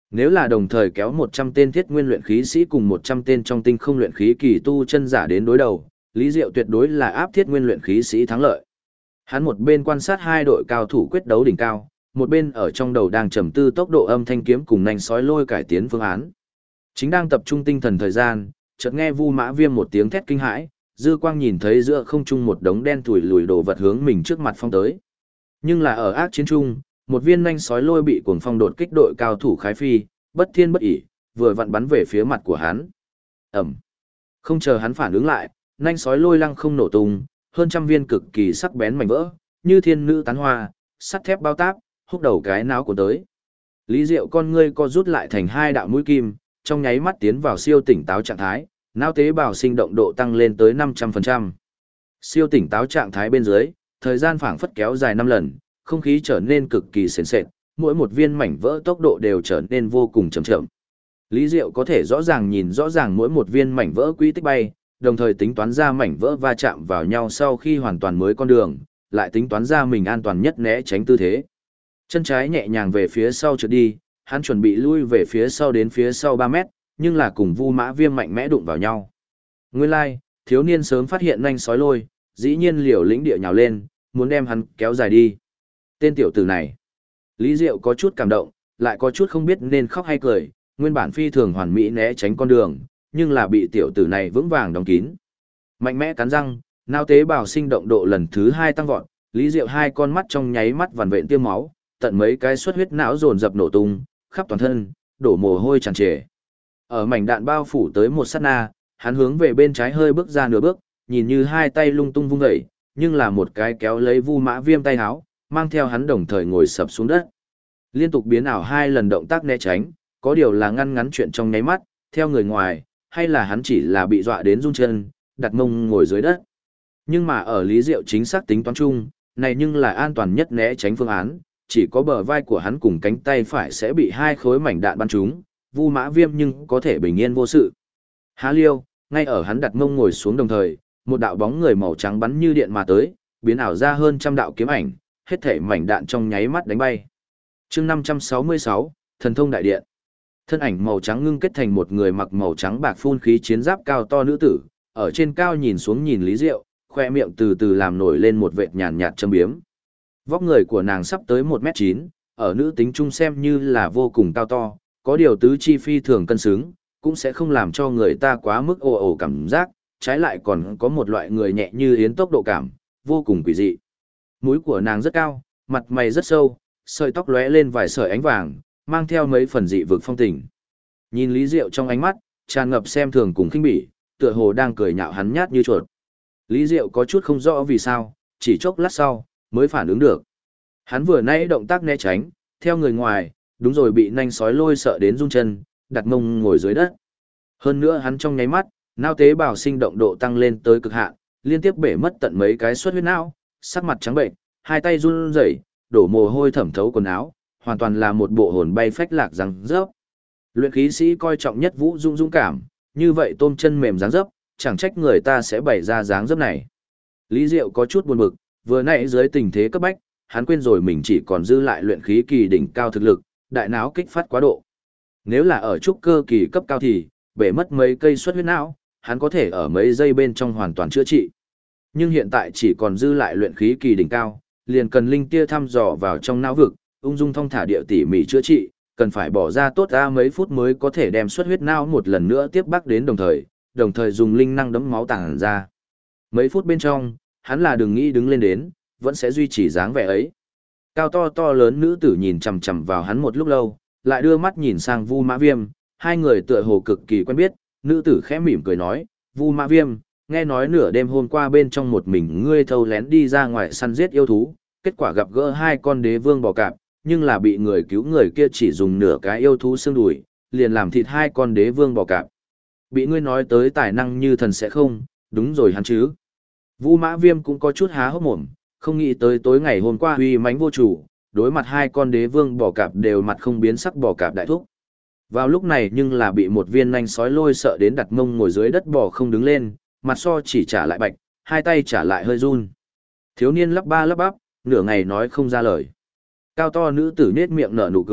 Nếu là đồng thời kéo 100 tên thiết nguyên luyện khí sĩ cùng 100 tên trong tinh không luyện khí kỳ tu chân giả đến đối đầu, Lý Diệu tuyệt đối là áp thiết nguyên luyện khí sĩ thắng lợi. Hắn một bên quan sát hai đội cao thủ quyết đấu đỉnh cao, một bên ở trong đầu đang trầm tư tốc độ âm thanh kiếm cùng nanh sói lôi cải tiến phương án. Chính đang tập trung tinh thần thời gian, chợt nghe Vu Mã Viêm một tiếng thét kinh hãi, dư quang nhìn thấy giữa không trung một đống đen thủi lùi đồ vật hướng mình trước mặt phong tới. Nhưng là ở ác chiến trung, một viên nanh sói lôi bị cuồng phong đột kích đội cao thủ khái phi, bất thiên bất ỷ, vừa vặn bắn về phía mặt của hắn. Ầm. Không chờ hắn phản ứng lại, nanh sói lôi lăng không nổ tung, hơn trăm viên cực kỳ sắc bén mảnh vỡ, như thiên nữ tán hoa, sắt thép bao táp, húc đầu cái náo của tới. Lý Diệu con ngươi co rút lại thành hai đạo mũi kim, trong nháy mắt tiến vào siêu tỉnh táo trạng thái, não tế bào sinh động độ tăng lên tới 500%. Siêu tỉnh táo trạng thái bên dưới, thời gian phảng phất kéo dài 5 lần, không khí trở nên cực kỳ sền sệt, mỗi một viên mảnh vỡ tốc độ đều trở nên vô cùng chậm chậm. Lý Diệu có thể rõ ràng nhìn rõ ràng mỗi một viên mảnh vỡ quy tích bay, đồng thời tính toán ra mảnh vỡ va chạm vào nhau sau khi hoàn toàn mới con đường, lại tính toán ra mình an toàn nhất né tránh tư thế. Chân trái nhẹ nhàng về phía sau trượt đi, hắn chuẩn bị lui về phía sau đến phía sau 3 mét, nhưng là cùng Vu Mã Viêm mạnh mẽ đụng vào nhau. Nguyên lai, thiếu niên sớm phát hiện nhanh sói lôi, dĩ nhiên liều lĩnh địa nhào lên, muốn đem hắn kéo dài đi. Tên tiểu tử này. Lý Diệu có chút cảm động, lại có chút không biết nên khóc hay cười, nguyên bản phi thường hoàn mỹ né tránh con đường, nhưng là bị tiểu tử này vững vàng đóng kín. Mạnh mẽ cắn răng, não tế bào sinh động độ lần thứ 2 tăng vọt, Lý Diệu hai con mắt trong nháy mắt vằn vện tiêm máu, tận mấy cái xuất huyết não dồn dập nổ tung, khắp toàn thân, đổ mồ hôi tràn trề. Ở mảnh đạn bao phủ tới một sát na, hắn hướng về bên trái hơi bước ra nửa bước, nhìn như hai tay lung tung vung dậy, nhưng là một cái kéo lấy Vu Mã Viêm tay háo, mang theo hắn đồng thời ngồi sập xuống đất. Liên tục biến ảo hai lần động tác né tránh, có điều là ngăn ngắn chuyện trong nháy mắt, theo người ngoài, hay là hắn chỉ là bị dọa đến run chân, đặt mông ngồi dưới đất. Nhưng mà ở Lý Diệu chính xác tính toán chung, này nhưng là an toàn nhất né tránh phương án, chỉ có bờ vai của hắn cùng cánh tay phải sẽ bị hai khối mảnh đạn bắn trúng, Vu Mã Viêm nhưng có thể bình yên vô sự. Há liêu, ngay ở hắn đặt mông ngồi xuống đồng thời, một đạo bóng người màu trắng bắn như điện mà tới, biến ảo ra hơn trăm đạo kiếm ảnh, hết thảy mảnh đạn trong nháy mắt đánh bay. Chương 566, Thần thông đại điện. Thân ảnh màu trắng ngưng kết thành một người mặc màu trắng bạc phun khí chiến giáp cao to nữ tử, ở trên cao nhìn xuống nhìn Lý Diệu, khoe miệng từ từ làm nổi lên một vệt nhàn nhạt châm biếm. Vóc người của nàng sắp tới 1m9, ở nữ tính trung xem như là vô cùng cao to, có điều tứ chi phi thường cân xứng, cũng sẽ không làm cho người ta quá mức ồ ồ cảm giác, trái lại còn có một loại người nhẹ như yến tốc độ cảm, vô cùng quỷ dị. Mũi của nàng rất cao, mặt mày rất sâu, sợi tóc lóe lên vài sợi ánh vàng, mang theo mấy phần dị vực phong tình. Nhìn Lý Diệu trong ánh mắt, tràn ngập xem thường cùng khinh bỉ, tựa hồ đang cười nhạo hắn nhát như chuột. Lý Diệu có chút không rõ vì sao, chỉ chốc lát sau, mới phản ứng được. Hắn vừa nãy động tác né tránh, theo người ngoài, đúng rồi bị nanh sói lôi sợ đến run chân, đặt mông ngồi dưới đất. Hơn nữa hắn trong nháy mắt, não tế bào sinh động độ tăng lên tới cực hạn, liên tiếp bể mất tận mấy cái xuất huyết não, sắc mặt trắng bệnh, hai tay run rẩy, đổ mồ hôi thẩm thấu quần áo, hoàn toàn là một bộ hồn bay phách lạc răng rớp. Luyện khí sĩ coi trọng nhất vũ dung dũng cảm, như vậy tôm chân mềm dáng dấp, chẳng trách người ta sẽ bày ra dáng dấp này. Lý Diệu có chút buồn bực, vừa nãy dưới tình thế cấp bách, hắn quên rồi mình chỉ còn dư lại luyện khí kỳ đỉnh cao thực lực, đại não kích phát quá độ. Nếu là ở trúc cơ kỳ cấp cao thì, bể mất mấy cây xuất huyết não, hắn có thể ở mấy giây bên trong hoàn toàn chữa trị. Nhưng hiện tại chỉ còn dư lại luyện khí kỳ đỉnh cao, liền cần linh tia thăm dò vào trong não vực, ung dung thong thả địa tỉ mỉ chữa trị, cần phải bỏ ra tốt ra mấy phút mới có thể đem xuất huyết não một lần nữa tiếp bắc đến đồng thời dùng linh năng đấm máu tàng ra. Mấy phút bên trong, hắn là đừng nghĩ đứng lên đến, vẫn sẽ duy trì dáng vẻ ấy. Cao to to lớn nữ tử nhìn chằm chằm vào hắn một lúc lâu, lại đưa mắt nhìn sang Vu Mã Viêm, hai người tựa hồ cực kỳ quen biết, nữ tử khẽ mỉm cười nói, Vu Mã Viêm, nghe nói nửa đêm hôm qua bên trong một mình ngươi thâu lén đi ra ngoài săn giết yêu thú, kết quả gặp gỡ hai con đế vương bò cạp, nhưng là bị người cứu người kia chỉ dùng nửa cái yêu thú xương đùi, liền làm thịt hai con đế vương bò cạp. Bị ngươi nói tới tài năng như thần sẽ không, đúng rồi hắn chứ. Vu Mã Viêm cũng có chút há hốc mồm, không nghĩ tới tối ngày hôm qua uy mãnh vô chủ, đối mặt hai con đế vương bò cạp đều mặt không biến sắc bò cạp đại thúc. Vào lúc này nhưng là bị một viên nanh sói lôi sợ đến đặt mông ngồi dưới đất bò không đứng lên, mặt so chỉ trả lại bạch, hai tay trả lại hơi run. Thiếu niên lắp ba lắp bắp, nửa ngày nói không ra lời. Cao to nữ tử nết miệng nở nụ cười,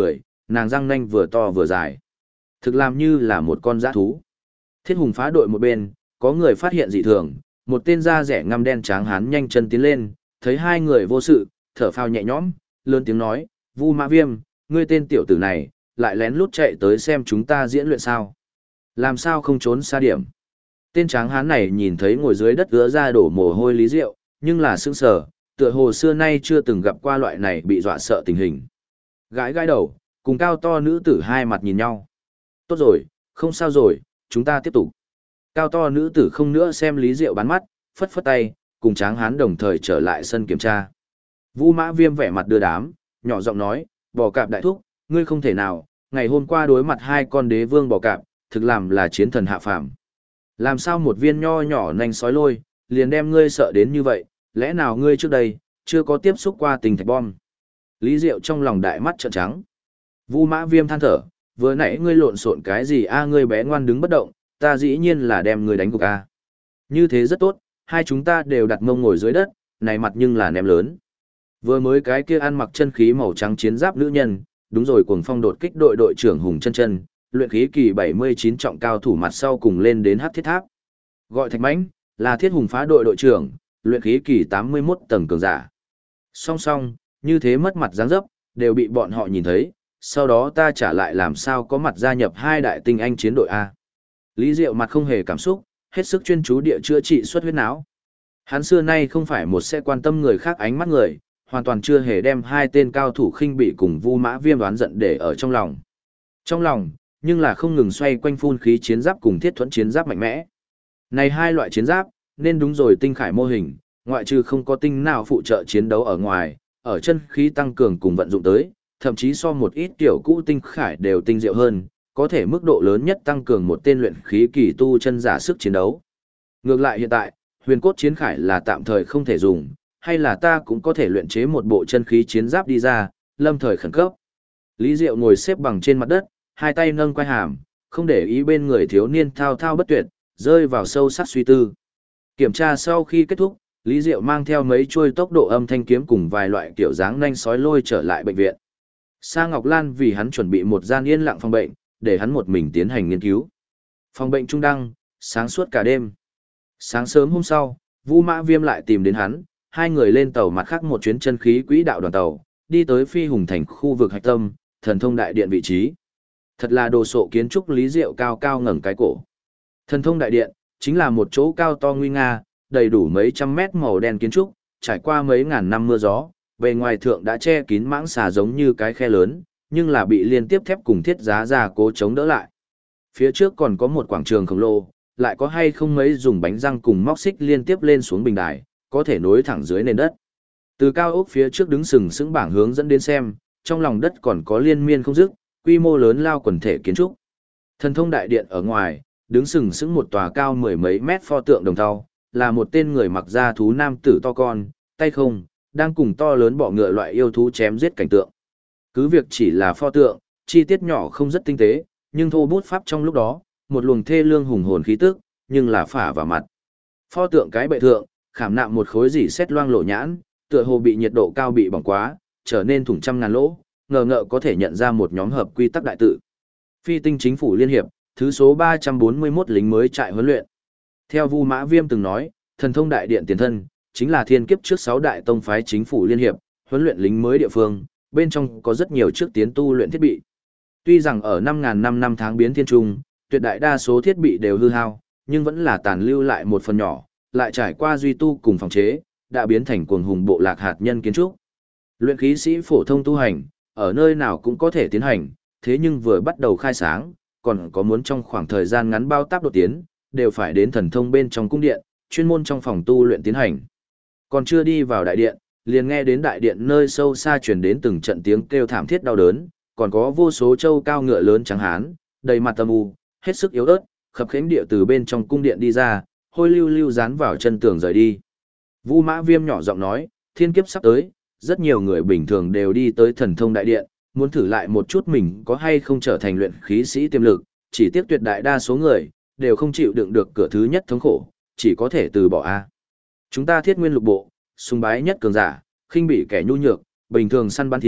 nàng răng nanh vừa to vừa dài. Thực làm như là một con dã thú. Thiết hùng phá đội một bên, có người phát hiện dị thường, một tên da rẻ ngăm đen tráng hán nhanh chân tiến lên, thấy hai người vô sự, thở phào nhẹ nhõm, lớn tiếng nói, Vu Mã Viêm, ngươi tên tiểu tử này, lại lén lút chạy tới xem chúng ta diễn luyện sao. Làm sao không trốn xa điểm. Tên tráng hán này nhìn thấy ngồi dưới đất ứa ra đổ mồ hôi Lý Diệu, nhưng là sững sờ, tựa hồ xưa nay chưa từng gặp qua loại này bị dọa sợ tình hình. Gãi gãi đầu, cùng cao to nữ tử hai mặt nhìn nhau. Tốt rồi, không sao rồi, chúng ta tiếp tục. Cao to nữ tử không nữa xem Lý Diệu bán mắt, phất phất tay, cùng tráng hán đồng thời trở lại sân kiểm tra. Vu Mã Viêm vẻ mặt đưa đám, nhỏ giọng nói, bò cạp đại thúc, ngươi không thể nào, ngày hôm qua đối mặt hai con đế vương bò cạp, thực làm là chiến thần hạ phàm. Làm sao một viên nho nhỏ nanh sói lôi, liền đem ngươi sợ đến như vậy, lẽ nào ngươi trước đây, chưa có tiếp xúc qua tình thạch bom. Lý Diệu trong lòng đại mắt trợn trắng. Vu Mã Viêm than thở, vừa nãy ngươi lộn xộn cái gì a ngươi bé ngoan đứng bất động, ta dĩ nhiên là đem ngươi đánh gục a. Như thế rất tốt, hai chúng ta đều đặt mông ngồi dưới đất, này mặt nhưng là ném lớn. Vừa mới cái kia ăn mặc chân khí màu trắng chiến giáp nữ nhân, đúng rồi cuồng phong đột kích đội đội trưởng Hùng Chân Chân, luyện khí kỳ 79 trọng cao thủ mặt sau cùng lên đến Hắc Thiết Tháp. Gọi Thạch Mãnh, là Thiết Hùng phá đội đội trưởng, luyện khí kỳ 81 tầng cường giả. Song song, như thế mất mặt dáng dấp, đều bị bọn họ nhìn thấy, sau đó ta trả lại làm sao có mặt gia nhập hai đại tinh anh chiến đội A. Lý Diệu mặt không hề cảm xúc, hết sức chuyên chú địa chữa trị xuất huyết não. Hắn xưa nay không phải một sẽ quan tâm người khác ánh mắt người, hoàn toàn chưa hề đem hai tên cao thủ khinh bị cùng Vu Mã Viêm đoán giận để ở trong lòng. Trong lòng, nhưng là không ngừng xoay quanh phun khí chiến giáp cùng thiết thuẫn chiến giáp mạnh mẽ. Này hai loại chiến giáp, nên đúng rồi tinh khải mô hình, ngoại trừ không có tinh nào phụ trợ chiến đấu ở ngoài, ở chân khí tăng cường cùng vận dụng tới, thậm chí so một ít tiểu cũ tinh khải đều tinh diệu hơn, có thể mức độ lớn nhất tăng cường một tên luyện khí kỳ tu chân giả sức chiến đấu. Ngược lại hiện tại, huyền cốt chiến khải là tạm thời không thể dùng, hay là ta cũng có thể luyện chế một bộ chân khí chiến giáp đi ra, lâm thời khẩn cấp. Lý Diệu ngồi xếp bằng trên mặt đất, hai tay nâng quai hàm, không để ý bên người thiếu niên thao thao bất tuyệt, rơi vào sâu sắc suy tư. Kiểm tra sau khi kết thúc, Lý Diệu mang theo mấy chuôi tốc độ âm thanh kiếm cùng vài loại kiểu dáng nanh sói lôi trở lại bệnh viện. Sa Ngọc Lan vì hắn chuẩn bị một gian yên lặng phòng bệnh, để hắn một mình tiến hành nghiên cứu. Phòng bệnh trung đăng, sáng suốt cả đêm. Sáng sớm hôm sau, Vu Mã Viêm lại tìm đến hắn, hai người lên tàu mặt khác một chuyến chân khí quỹ đạo đoàn tàu, đi tới Phi Hùng Thành khu vực hạch tâm, Thần Thông Đại Điện vị trí. Thật là đồ sộ kiến trúc Lý Diệu cao cao ngẩng cái cổ. Thần Thông Đại Điện chính là một chỗ cao to nguy nga, đầy đủ mấy trăm mét màu đen kiến trúc, trải qua mấy ngàn năm mưa gió, bề ngoài thượng đã che kín mãng xà giống như cái khe lớn, nhưng là bị liên tiếp thép cùng thiết giá ra cố chống đỡ lại. Phía trước còn có một quảng trường khổng lồ, lại có hay không mấy dùng bánh răng cùng móc xích liên tiếp lên xuống bình đài, có thể nối thẳng dưới nền đất. Từ cao ốc phía trước đứng sừng sững bảng hướng dẫn đến xem, trong lòng đất còn có liên miên không dứt, quy mô lớn lao quần thể kiến trúc. Thần Thông Đại Điện ở ngoài, đứng sừng sững một tòa cao mười mấy mét pho tượng đồng thau, là một tên người mặc da thú nam tử to con, tay không, đang cùng to lớn bọ ngựa loại yêu thú chém giết cảnh tượng. Cứ việc chỉ là pho tượng, chi tiết nhỏ không rất tinh tế, nhưng thô bút pháp trong lúc đó, một luồng thê lương hùng hồn khí tức, nhưng là phả vào mặt. Pho tượng cái bệ thượng, khảm nạm một khối dỉ sét loang lổ nhãn, tựa hồ bị nhiệt độ cao bị bỏng quá, trở nên thủng trăm ngàn lỗ, ngờ ngợ có thể nhận ra một nhóm hợp quy tắc đại tự. Phi tinh chính phủ liên hiệp, thứ số 341 lính mới trại huấn luyện. Theo Vu Mã Viêm từng nói, Thần Thông Đại Điện tiền thân, chính là thiên kiếp trước 6 đại tông phái chính phủ liên hiệp, huấn luyện lính mới địa phương, bên trong có rất nhiều trước tiến tu luyện thiết bị. Tuy rằng ở 5.000 năm tháng biến thiên trung, tuyệt đại đa số thiết bị đều hư hao, nhưng vẫn là tàn lưu lại một phần nhỏ, lại trải qua duy tu cùng phòng chế, đã biến thành cuồng hùng bộ lạc hạt nhân kiến trúc. Luyện khí sĩ phổ thông tu hành, ở nơi nào cũng có thể tiến hành, thế nhưng vừa bắt đầu khai sáng, còn có muốn trong khoảng thời gian ngắn bao táp đột tiến, đều phải đến thần thông bên trong cung điện, chuyên môn trong phòng tu luyện tiến hành. Còn chưa đi vào đại điện, liền nghe đến đại điện nơi sâu xa truyền đến từng trận tiếng kêu thảm thiết đau đớn, còn có vô số trâu cao ngựa lớn trắng hán, đầy mặt âm u, hết sức yếu ớt, khập khiễng địa từ bên trong cung điện đi ra, hôi lưu lưu dán vào chân tường rời đi. Vu Mã Viêm nhỏ giọng nói, thiên kiếp sắp tới, rất nhiều người bình thường đều đi tới thần thông đại điện, muốn thử lại một chút mình có hay không trở thành luyện khí sĩ tiềm lực, chỉ tiếc tuyệt đại đa số người, đều không chịu đựng được cửa thứ nhất thống khổ, chỉ có thể từ bỏ a. Chúng ta Thiết Nguyên Lục Bộ, sùng bái nhất cường giả, khinh bị kẻ nhu nhược, bình thường săn bắn thì,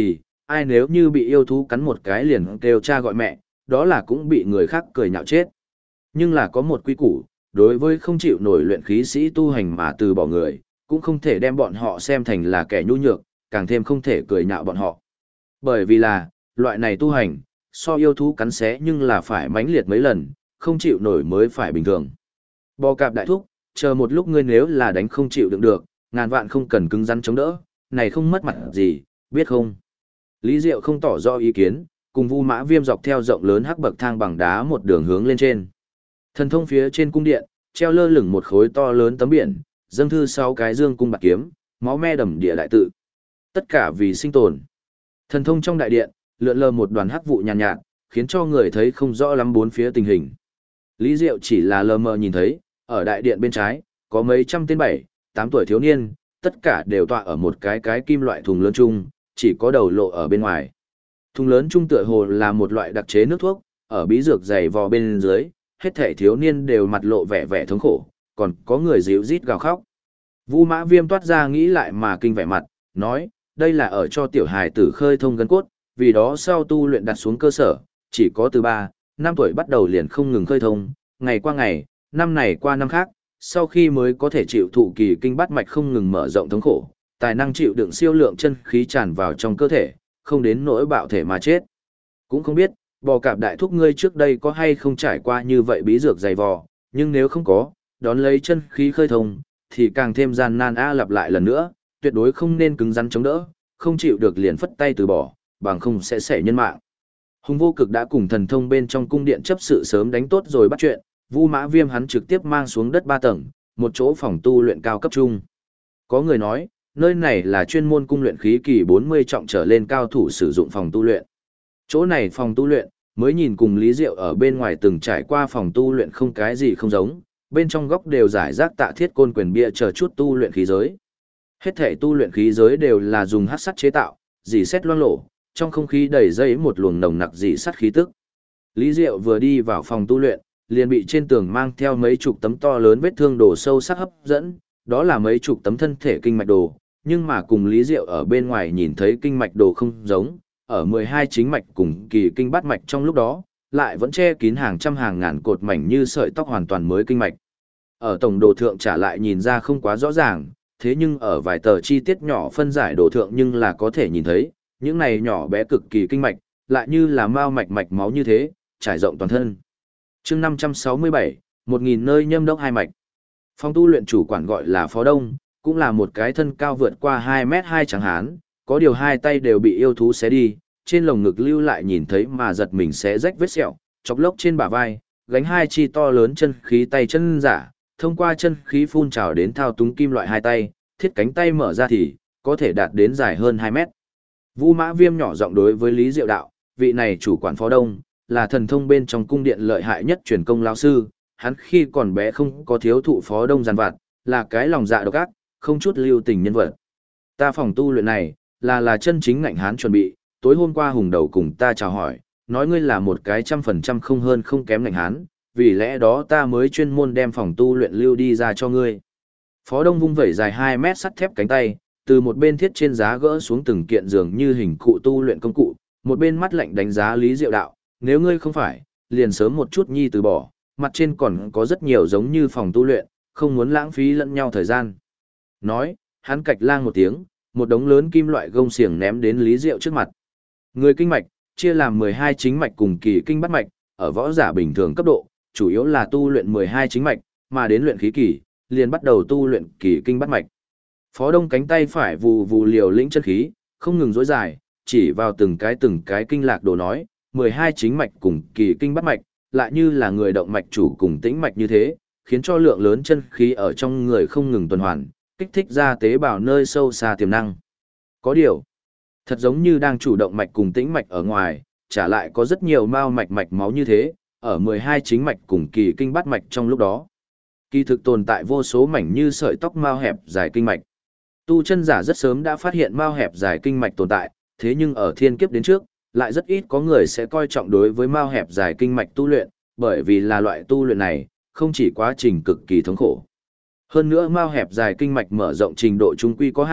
ai nếu như bị yêu thú cắn một cái liền kêu cha gọi mẹ, đó là cũng bị người khác cười nhạo chết. Nhưng là có một quy củ, đối với không chịu nổi luyện khí sĩ tu hành mà từ bỏ người, cũng không thể đem bọn họ xem thành là kẻ nhu nhược, càng thêm không thể cười nhạo bọn họ. Bởi vì là, loại này tu hành, so yêu thú cắn xé nhưng là phải mãnh liệt mấy lần, không chịu nổi mới phải bình thường. Bò cạp đại thúc, chờ một lúc ngươi nếu là đánh không chịu đựng được, ngàn vạn không cần cứng rắn chống đỡ, này không mất mặt gì, biết không? Lý Diệu không tỏ rõ ý kiến, cùng Vu Mã Viêm dọc theo rộng lớn hắc bậc thang bằng đá một đường hướng lên trên. Thần thông phía trên cung điện, treo lơ lửng một khối to lớn tấm biển, dâng thư 6 cái dương cung bạc kiếm, máu me đầm địa đại tự. Tất cả vì sinh tồn. Thần thông trong đại điện, lượn lờ một đoàn hắc vụ nhàn nhạt, khiến cho người thấy không rõ lắm bốn phía tình hình. Lý Diệu chỉ là lờ mờ nhìn thấy, ở đại điện bên trái, có mấy trăm tên 7, 8 tuổi thiếu niên, tất cả đều tọa ở một cái kim loại thùng lớn chung, chỉ có đầu lộ ở bên ngoài. Thùng lớn chung tựa hồ là một loại đặc chế nước thuốc, ở bí dược dày vò bên dưới, hết thảy thiếu niên đều mặt lộ vẻ vẻ thống khổ, còn có người dịu rít gào khóc. Vu Mã Viêm toát ra nghĩ lại mà kinh vẻ mặt, nói, đây là ở cho tiểu hài tử khơi thông gân cốt, vì đó sau tu luyện đặt xuống cơ sở, chỉ có từ 3, 5 tuổi bắt đầu liền không ngừng khơi thông, ngày qua ngày, năm này qua năm khác, sau khi mới có thể chịu thụ kỳ kinh bát mạch không ngừng mở rộng thống khổ, tài năng chịu đựng siêu lượng chân khí tràn vào trong cơ thể, không đến nỗi bạo thể mà chết. Cũng không biết, bò cạp đại thúc ngươi trước đây có hay không trải qua như vậy bí dược dày vò, nhưng nếu không có, đón lấy chân khí khơi thông, thì càng thêm gian nan lặp lại lần nữa, tuyệt đối không nên cứng rắn chống đỡ, không chịu được liền phất tay từ bỏ, bằng không sẽ xảy nhân mạng. Hùng Vô Cực đã cùng thần thông bên trong cung điện chấp sự sớm đánh tốt rồi bắt chuyện, Vu Mã Viêm hắn trực tiếp mang xuống đất 3 tầng, một chỗ phòng tu luyện cao cấp trung. Có người nói, nơi này là chuyên môn cung luyện khí kỳ 40 trọng trở lên cao thủ sử dụng phòng tu luyện. Chỗ này phòng tu luyện, mới nhìn cùng Lý Diệu ở bên ngoài từng trải qua phòng tu luyện không cái gì không giống, bên trong góc đều giải rác tạ thiết côn quyền bia chờ chút tu luyện khí giới. Hết thể tu luyện khí giới đều là dùng hắc sắt chế tạo, dì xét loang lổ, trong không khí đầy dây một luồng nồng nặc dì sắt khí tức. Lý Diệu vừa đi vào phòng tu luyện, liền bị trên tường mang theo mấy chục tấm to lớn vết thương đồ sâu sắc hấp dẫn, đó là mấy chục tấm thân thể kinh mạch đồ, nhưng mà cùng Lý Diệu ở bên ngoài nhìn thấy kinh mạch đồ không giống, ở 12 chính mạch cùng kỳ kinh bát mạch trong lúc đó, lại vẫn che kín hàng trăm hàng ngàn cột mảnh như sợi tóc hoàn toàn mới kinh mạch. Ở tổng đồ thượng trả lại nhìn ra không quá rõ ràng, thế nhưng ở vài tờ chi tiết nhỏ phân giải đồ thượng nhưng là có thể nhìn thấy, những này nhỏ bé cực kỳ kinh mạch, lại như là mao mạch mạch máu như thế, trải rộng toàn thân. Chương 567, 1000 nơi nhâm đốc hai mạch. Phòng tu luyện chủ quản gọi là Phó Đông, cũng là một cái thân cao vượt qua 2m2 trắng hán, có điều hai tay đều bị yêu thú xé đi, trên lồng ngực lưu lại nhìn thấy mà giật mình xé rách vết sẹo, chọc lốc trên bả vai, gánh hai chi to lớn chân khí tay chân giả, thông qua chân khí phun trào đến thao túng kim loại hai tay, thiết cánh tay mở ra thì có thể đạt đến dài hơn 2 mét. Vu Mã Viêm nhỏ giọng đối với Lý Diệu đạo, vị này chủ quản Phó Đông, là thần thông bên trong cung điện lợi hại nhất truyền công lão sư, hắn khi còn bé không có thiếu thụ Phó Đông giàn vặt, là cái lòng dạ độc ác, không chút lưu tình nhân vật. Ta phòng tu luyện này, là chân chính ngạnh hán chuẩn bị, tối hôm qua Hùng Đầu cùng ta chào hỏi, nói ngươi là một cái 100% không hơn không kém ngạnh hán, vì lẽ đó ta mới chuyên môn đem phòng tu luyện lưu đi ra cho ngươi. Phó Đông vung vẩy dài 2 mét sắt thép cánh tay, từ một bên thiết trên giá gỡ xuống từng kiện dường như hình cụ tu luyện công cụ, một bên mắt lạnh đánh giá Lý Diệu đạo, nếu ngươi không phải, liền sớm một chút nhi từ bỏ, mặt trên còn có rất nhiều giống như phòng tu luyện, không muốn lãng phí lẫn nhau thời gian. Nói, hắn cạch lang một tiếng, một đống lớn kim loại gông xiềng ném đến Lý Diệu trước mặt. Người kinh mạch, chia làm 12 chính mạch cùng kỳ kinh bát mạch, ở võ giả bình thường cấp độ, chủ yếu là tu luyện 12 chính mạch, mà đến luyện khí kỳ, liền bắt đầu tu luyện kỳ kinh bát mạch. Phó Đông cánh tay phải vù vù liều lĩnh chân khí, không ngừng dối dài, chỉ vào từng cái kinh lạc đồ nói, 12 chính mạch cùng kỳ kinh bát mạch, lại như là người động mạch chủ cùng tĩnh mạch như thế, khiến cho lượng lớn chân khí ở trong người không ngừng tuần hoàn, kích thích ra tế bào nơi sâu xa tiềm năng. Có điều, thật giống như đang chủ động mạch cùng tĩnh mạch ở ngoài, trả lại có rất nhiều mao mạch mạch máu như thế, ở 12 chính mạch cùng kỳ kinh bát mạch trong lúc đó. Kỳ thực tồn tại vô số mảnh như sợi tóc mao hẹp dài kinh mạch. Tu chân giả rất sớm đã phát hiện mao hẹp dài kinh mạch tồn tại, thế nhưng ở thiên kiếp đến trước, lại rất ít có người sẽ coi trọng đối với mao hẹp dài kinh mạch tu luyện, bởi vì là loại tu luyện này, không chỉ quá trình cực kỳ thống khổ. Hơn nữa mao hẹp dài kinh mạch mở rộng trình độ trung quy có hạn,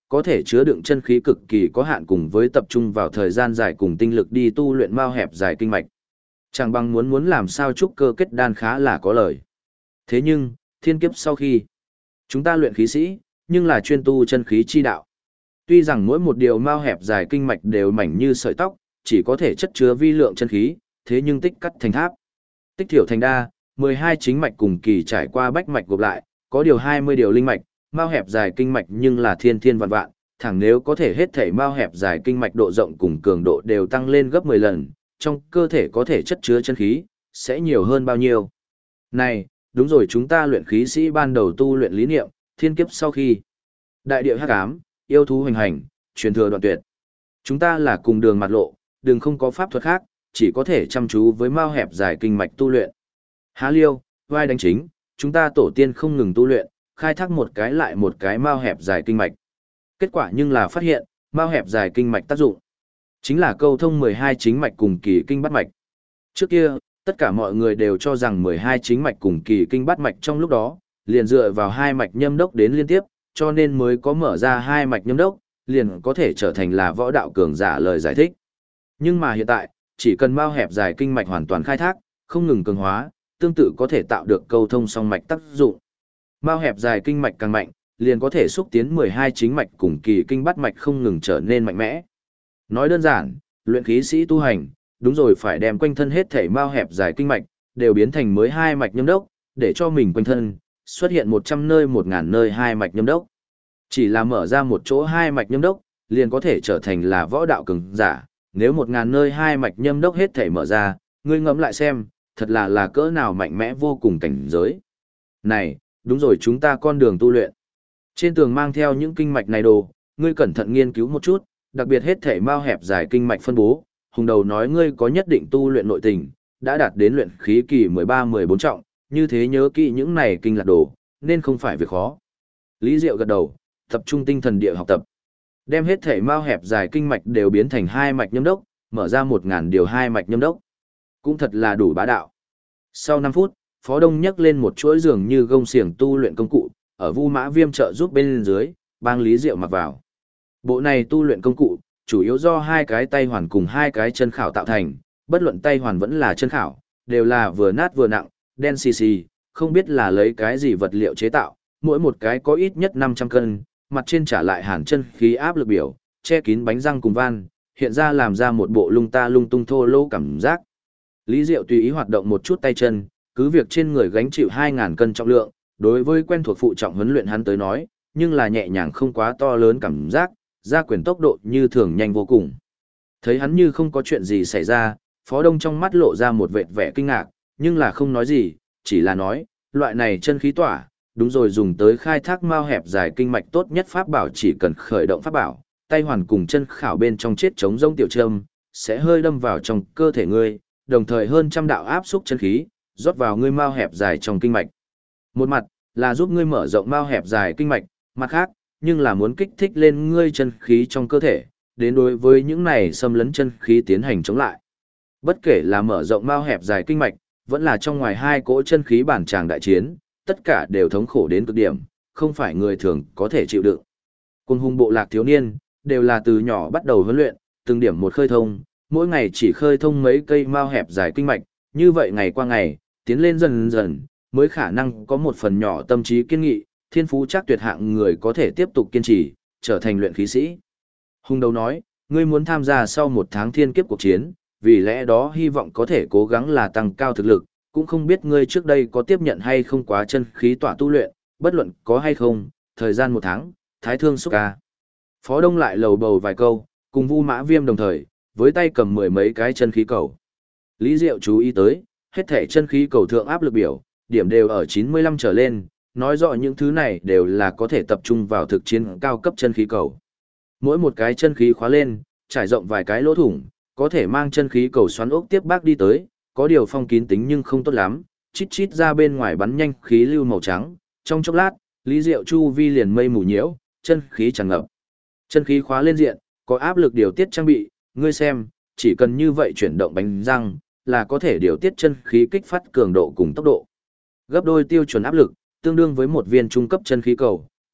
có thể chứa đựng chân khí cực kỳ có hạn cùng với tập trung vào thời gian dài cùng tinh lực đi tu luyện mao hẹp dài kinh mạch. Chẳng bằng muốn làm sao trúc cơ kết đan khá là có lời. Thế nhưng, thiên kiếp sau khi chúng ta luyện khí sĩ, nhưng là chuyên tu chân khí chi đạo. Tuy rằng mỗi một điều mao hẹp dài kinh mạch đều mảnh như sợi tóc, chỉ có thể chất chứa vi lượng chân khí, thế nhưng tích cắt thành tháp. Tích thiểu thành đa, 12 chính mạch cùng kỳ trải qua bách mạch gộp lại, có điều 20 điều linh mạch, mao hẹp dài kinh mạch nhưng là thiên thiên vạn vạn, thẳng nếu có thể hết thảy mao hẹp dài kinh mạch độ rộng cùng cường độ đều tăng lên gấp 10 lần, trong cơ thể có thể chất chứa chân khí, sẽ nhiều hơn bao nhiêu. Này, đúng rồi, chúng ta luyện khí sĩ ban đầu tu luyện lý niệm, thiên kiếp sau khi đại địa hắc ám, yêu thú hoành hành, truyền thừa đoạn tuyệt. Chúng ta là cùng đường mặt lộ, đường không có pháp thuật khác, chỉ có thể chăm chú với mao hẹp dài kinh mạch tu luyện. Há liêu, vai đánh chính, chúng ta tổ tiên không ngừng tu luyện, khai thác một cái lại một cái mao hẹp dài kinh mạch. Kết quả nhưng là phát hiện, mao hẹp dài kinh mạch tác dụng chính là câu thông 12 chính mạch cùng kỳ kinh bát mạch. Trước kia, tất cả mọi người đều cho rằng 12 chính mạch cùng kỳ kinh bát mạch trong lúc đó, liền dựa vào hai mạch nhâm đốc đến liên tiếp, cho nên mới có mở ra hai mạch nhâm đốc, liền có thể trở thành là võ đạo cường giả lời giải thích. Nhưng mà hiện tại, chỉ cần mao hẹp dài kinh mạch hoàn toàn khai thác, không ngừng cường hóa, tương tự có thể tạo được câu thông song mạch tác dụng. Mao hẹp dài kinh mạch càng mạnh, liền có thể xúc tiến 12 chính mạch cùng kỳ kinh bát mạch không ngừng trở nên mạnh mẽ. Nói đơn giản, luyện khí sĩ tu hành, đúng rồi, phải đem quanh thân hết thể mao hẹp dài kinh mạch đều biến thành mới hai mạch nhâm đốc, để cho mình quanh thân xuất hiện 100 nơi 1000 nơi hai mạch nhâm đốc. Chỉ là mở ra một chỗ hai mạch nhâm đốc, liền có thể trở thành là võ đạo cường giả, nếu 1000 nơi hai mạch nhâm đốc hết thể mở ra, ngươi ngẫm lại xem, thật là cỡ nào mạnh mẽ vô cùng cảnh giới. Này, đúng rồi, chúng ta con đường tu luyện. Trên tường mang theo những kinh mạch này đồ, ngươi cẩn thận nghiên cứu một chút, đặc biệt hết thể mao hẹp dài kinh mạch phân bố, hùng đầu nói ngươi có nhất định tu luyện nội tình, đã đạt đến luyện khí kỳ 13-14 trọng, như thế nhớ kỹ những này kinh lạc đồ, nên không phải việc khó. Lý Diệu gật đầu, tập trung tinh thần địa học tập. Đem hết thể mao hẹp dài kinh mạch đều biến thành hai mạch nhâm đốc, mở ra 1000 điều hai mạch nhâm đốc. Cũng thật là đủ bá đạo. Sau 5 phút, Phó Đông nhấc lên một chuỗi giường như gông xiềng tu luyện công cụ, ở Vu Mã Viêm trợ giúp bên dưới, bang Lý Diệu mặc vào. Bộ này tu luyện công cụ, chủ yếu do hai cái tay hoàn cùng hai cái chân khảo tạo thành, bất luận tay hoàn vẫn là chân khảo, đều là vừa nát vừa nặng, đen xì xì, không biết là lấy cái gì vật liệu chế tạo, mỗi một cái có ít nhất 500 cân, mặt trên trả lại hàn chân khí áp lực biểu, che kín bánh răng cùng van, hiện ra làm ra một bộ lung ta lung tung thô lỗ cảm giác. Lý Diệu tùy ý hoạt động một chút tay chân, cứ việc trên người gánh chịu 2000 cân trọng lượng, đối với quen thuộc phụ trọng huấn luyện hắn tới nói, nhưng là nhẹ nhàng không quá to lớn cảm giác, ra quyền tốc độ như thường nhanh vô cùng. Thấy hắn như không có chuyện gì xảy ra, Phó Đông trong mắt lộ ra một vệt vẻ kinh ngạc, nhưng là không nói gì, chỉ là nói, loại này chân khí tỏa, đúng rồi, dùng tới khai thác mao hẹp dài kinh mạch tốt nhất pháp bảo chỉ cần khởi động pháp bảo, tay hoàn cùng chân khảo bên trong chết chống rông tiểu châm, sẽ hơi đâm vào trong cơ thể ngươi, đồng thời hơn trăm đạo áp xúc chân khí, rót vào ngươi mao hẹp dài trong kinh mạch. Một mặt là giúp ngươi mở rộng mao hẹp dài kinh mạch, mặt khác, nhưng là muốn kích thích lên ngươi chân khí trong cơ thể, đến đối với những này xâm lấn chân khí tiến hành chống lại. Bất kể là mở rộng mao hẹp dài kinh mạch, vẫn là trong ngoài hai cỗ chân khí bản tràng đại chiến, tất cả đều thống khổ đến cực điểm, không phải người thường có thể chịu đựng. Quân hùng bộ lạc thiếu niên, đều là từ nhỏ bắt đầu huấn luyện, từng điểm một khơi thông, mỗi ngày chỉ khơi thông mấy cây mao hẹp dài kinh mạch, như vậy ngày qua ngày, tiến lên dần dần, mới khả năng có một phần nhỏ tâm trí kiên nghị, thiên phú chắc tuyệt hạng người có thể tiếp tục kiên trì, trở thành luyện khí sĩ. Hùng đầu nói, ngươi muốn tham gia sau 1 tháng thiên kiếp cuộc chiến, vì lẽ đó hy vọng có thể cố gắng là tăng cao thực lực, cũng không biết ngươi trước đây có tiếp nhận hay không quá chân khí tỏa tu luyện, bất luận có hay không, thời gian 1 tháng, thái thương xúc ca. Phó Đông lại lầu bầu vài câu, cùng Vu Mã Viêm đồng thời, với tay cầm 10 mấy cái chân khí cầu. Lý Diệu chú ý tới, hết thể chân khí cầu thượng áp lực biểu, điểm đều ở 95 trở lên, nói rõ những thứ này đều là có thể tập trung vào thực chiến cao cấp chân khí cầu. Mỗi một cái chân khí khóa lên, trải rộng vài cái lỗ thủng, có thể mang chân khí cầu xoắn ốc tiếp bác đi tới, có điều phong kín tính nhưng không tốt lắm, chít chít ra bên ngoài bắn nhanh khí lưu màu trắng, trong chốc lát, Lý Diệu chu vi liền mây mù nhiễu, chân khí tràn ngập. Chân khí khóa lên diện, có áp lực điều tiết trang bị, ngươi xem, chỉ cần như vậy chuyển động bánh răng, là có thể điều tiết chân khí kích phát cường độ cùng tốc độ. Gấp đôi tiêu chuẩn áp lực, tương đương với một viên trung cấp chân khí cầu,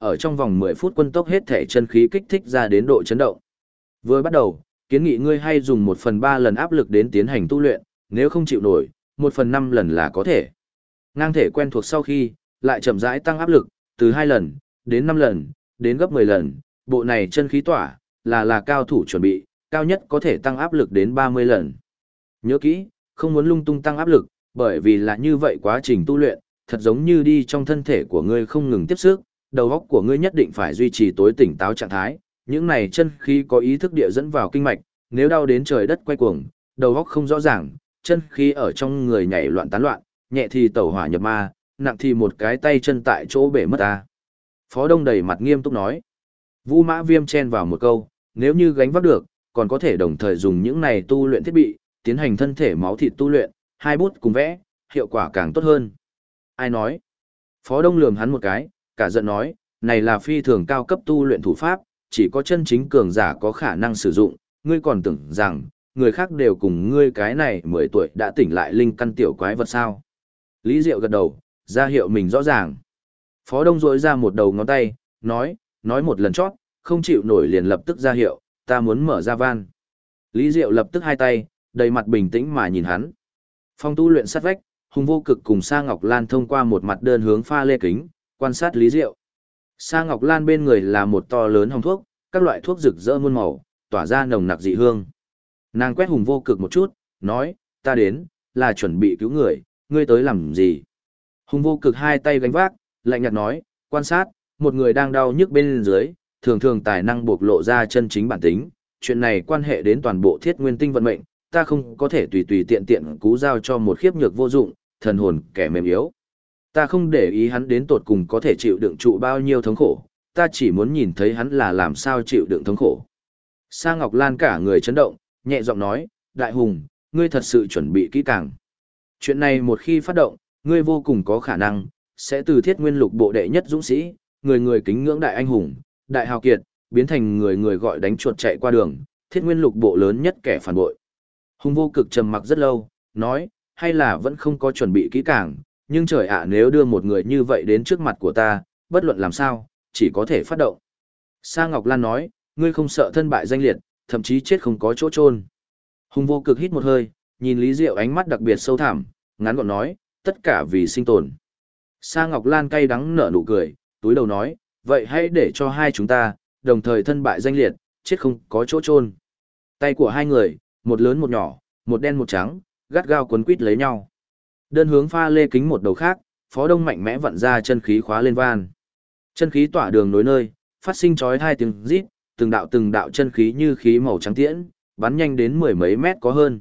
ở trong vòng 10 phút quân tốc hết thể chân khí kích thích ra đến độ chấn động. Vừa bắt đầu, kiến nghị ngươi hay dùng 1/3 lần áp lực đến tiến hành tu luyện, nếu không chịu nổi, 1/5 lần là có thể. Ngang thể quen thuộc sau khi, lại chậm rãi tăng áp lực, từ 2 lần, đến 5 lần, đến gấp 10 lần, bộ này chân khí tỏa, là cao thủ chuẩn bị, cao nhất có thể tăng áp lực đến 30 lần. Nhớ kỹ, không muốn lung tung tăng áp lực, bởi vì là như vậy quá trình tu luyện, thật giống như đi trong thân thể của ngươi không ngừng tiếp sức, đầu óc của ngươi nhất định phải duy trì tối tỉnh táo trạng thái, những này chân khí có ý thức địa dẫn vào kinh mạch, nếu đau đến trời đất quay cuồng, đầu óc không rõ ràng, chân khí ở trong người nhảy loạn tán loạn, nhẹ thì tẩu hỏa nhập ma, nặng thì một cái tay chân tại chỗ bể mất ta. Phó Đông đầy mặt nghiêm túc nói. Vu Mã Viêm chen vào một câu, nếu như gánh vác được, còn có thể đồng thời dùng những này tu luyện thiết bị, tiến hành thân thể máu thịt tu luyện, hai bút cùng vẽ, hiệu quả càng tốt hơn. Ai nói? Phó Đông lườm hắn một cái, cả giận nói, này là phi thường cao cấp tu luyện thủ pháp, chỉ có chân chính cường giả có khả năng sử dụng, ngươi còn tưởng rằng, người khác đều cùng ngươi cái này 10 tuổi đã tỉnh lại linh căn tiểu quái vật sao. Lý Diệu gật đầu, ra hiệu mình rõ ràng. Phó Đông rỗi ra một đầu ngón tay, nói một lần chót, không chịu nổi liền lập tức ra hiệu, ta muốn mở ra van. Lý Diệu lập tức hai tay, đầy mặt bình tĩnh mà nhìn hắn. Phòng tu luyện sát vách, Hùng Vô Cực cùng Sa Ngọc Lan thông qua một mặt đơn hướng pha lê kính, quan sát Lý Diệu. Sa Ngọc Lan bên người là một to lớn hồng thuốc, các loại thuốc rực rỡ muôn màu, tỏa ra nồng nặc dị hương. Nàng quét Hùng Vô Cực một chút, nói, ta đến, là chuẩn bị cứu người, ngươi tới làm gì? Hùng Vô Cực hai tay gánh vác, lạnh nhạt nói, quan sát, một người đang đau nhức bên dưới, thường thường tài năng bộc lộ ra chân chính bản tính, chuyện này quan hệ đến toàn bộ Thiết Nguyên Tinh vận mệnh, ta không có thể tùy tùy tiện tiện cú giao cho một khiếp nhược vô dụng, thần hồn kẻ mềm yếu. Ta không để ý hắn đến tột cùng có thể chịu đựng trụ bao nhiêu thống khổ, ta chỉ muốn nhìn thấy hắn là làm sao chịu đựng thống khổ. Sa Ngọc Lan cả người chấn động, nhẹ giọng nói, Đại Hùng, ngươi thật sự chuẩn bị kỹ càng. Chuyện này một khi phát động, ngươi vô cùng có khả năng, sẽ từ Thiết Nguyên Lục bộ đệ nhất dũng sĩ, người người kính ngưỡng đại anh hùng, đại hào kiệt, biến thành người người gọi đánh chuột chạy qua đường, Thiết Nguyên Lục bộ lớn nhất kẻ phản bội. Hùng Vô Cực trầm mặc rất lâu, nói, hay là vẫn không có chuẩn bị kỹ càng, nhưng trời ạ nếu đưa một người như vậy đến trước mặt của ta, bất luận làm sao, chỉ có thể phát động. Sa Ngọc Lan nói, ngươi không sợ thân bại danh liệt, thậm chí chết không có chỗ chôn. Hùng Vô Cực hít một hơi, nhìn Lý Diệu ánh mắt đặc biệt sâu thẳm, ngắn gọn nói, tất cả vì sinh tồn. Sa Ngọc Lan cay đắng nở nụ cười, túi đầu nói, vậy hãy để cho hai chúng ta, đồng thời thân bại danh liệt, chết không có chỗ chôn. Tay của hai người, một lớn một nhỏ, một đen một trắng, gắt gao quấn quít lấy nhau. Đơn hướng pha lê kính một đầu khác, Phó Đông mạnh mẽ vặn ra chân khí khóa lên van. Chân khí tỏa đường nối nơi, phát sinh chói hai tiếng rít, từng đạo chân khí như khí màu trắng tiễn, bắn nhanh đến mười mấy mét có hơn.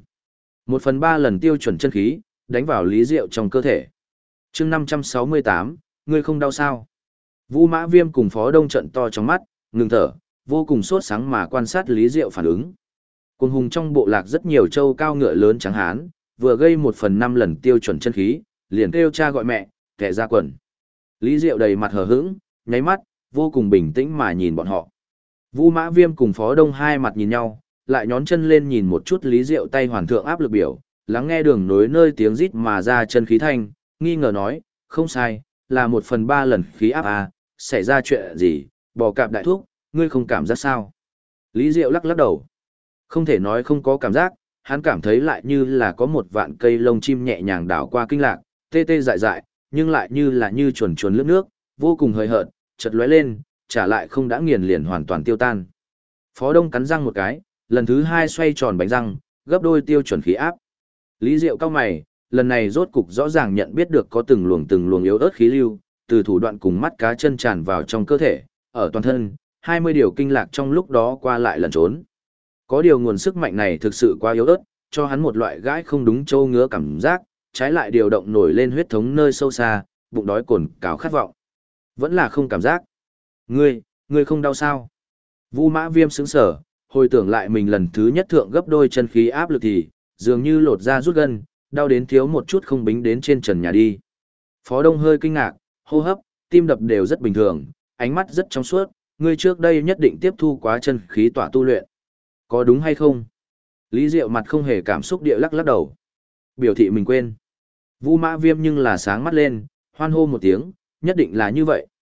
1/3 lần tiêu chuẩn chân khí, đánh vào Lý Diệu trong cơ thể. Chương 568, ngươi không đau sao? Vu Mã Viêm cùng Phó Đông trận to trong mắt, ngừng thở, vô cùng sốt sáng mà quan sát Lý Diệu phản ứng. Cuồng hùng trong bộ lạc rất nhiều trâu cao ngựa lớn trắng hán, vừa gây 1/5 lần tiêu chuẩn chân khí, liền kêu cha gọi mẹ, kẻ ra quần. Lý Diệu đầy mặt hờ hững, nháy mắt, vô cùng bình tĩnh mà nhìn bọn họ. Vu Mã Viêm cùng Phó Đông hai mặt nhìn nhau, lại nhón chân lên nhìn một chút Lý Diệu tay hoàn thượng áp lực biểu, lắng nghe đường nối nơi tiếng rít mà ra chân khí thanh, nghi ngờ nói, không sai, là 1/3 lần khí áp à, xảy ra chuyện gì, bò cạp đại thuốc, ngươi không cảm giác sao? Lý Diệu lắc lắc đầu. Không thể nói không có cảm giác, hắn cảm thấy lại như là có một vạn cây lông chim nhẹ nhàng đảo qua kinh lạc, tê tê dại dại, nhưng lại như là như chuồn chuồn lướt nước, vô cùng hời hợt, chợt lóe lên, trả lại không đã nghiền liền hoàn toàn tiêu tan. Phó Đông cắn răng một cái, lần thứ hai xoay tròn bánh răng, gấp đôi tiêu chuẩn khí áp. Lý Diệu cao mày, lần này rốt cục rõ ràng nhận biết được có từng luồng yếu ớt khí lưu, từ thủ đoạn cùng mắt cá chân tràn vào trong cơ thể, ở toàn thân, 20 điều kinh lạc trong lúc đó qua lại lẩn trốn. Có điều nguồn sức mạnh này thực sự quá yếu ớt, cho hắn một loại gãi không đúng châu ngứa cảm giác, trái lại điều động nổi lên huyết thống nơi sâu xa, bụng đói cồn cào khát vọng. Vẫn là không cảm giác. Ngươi không đau sao? Vu Mã Viêm sững sờ, hồi tưởng lại mình lần thứ nhất thượng gấp đôi chân khí áp lực thì, dường như lột da rút gân, đau đến thiếu một chút không bính đến trên trần nhà đi. Phó Đông hơi kinh ngạc, hô hấp, tim đập đều rất bình thường, ánh mắt rất trong suốt, ngươi trước đây nhất định tiếp thu quá chân khí tỏa tu luyện. Có đúng hay không? Lý Diệu mặt không hề cảm xúc địa lắc lắc đầu. Biểu thị mình quên. Vu Mã Viêm nhưng là sáng mắt lên, hoan hô một tiếng, nhất định là như vậy.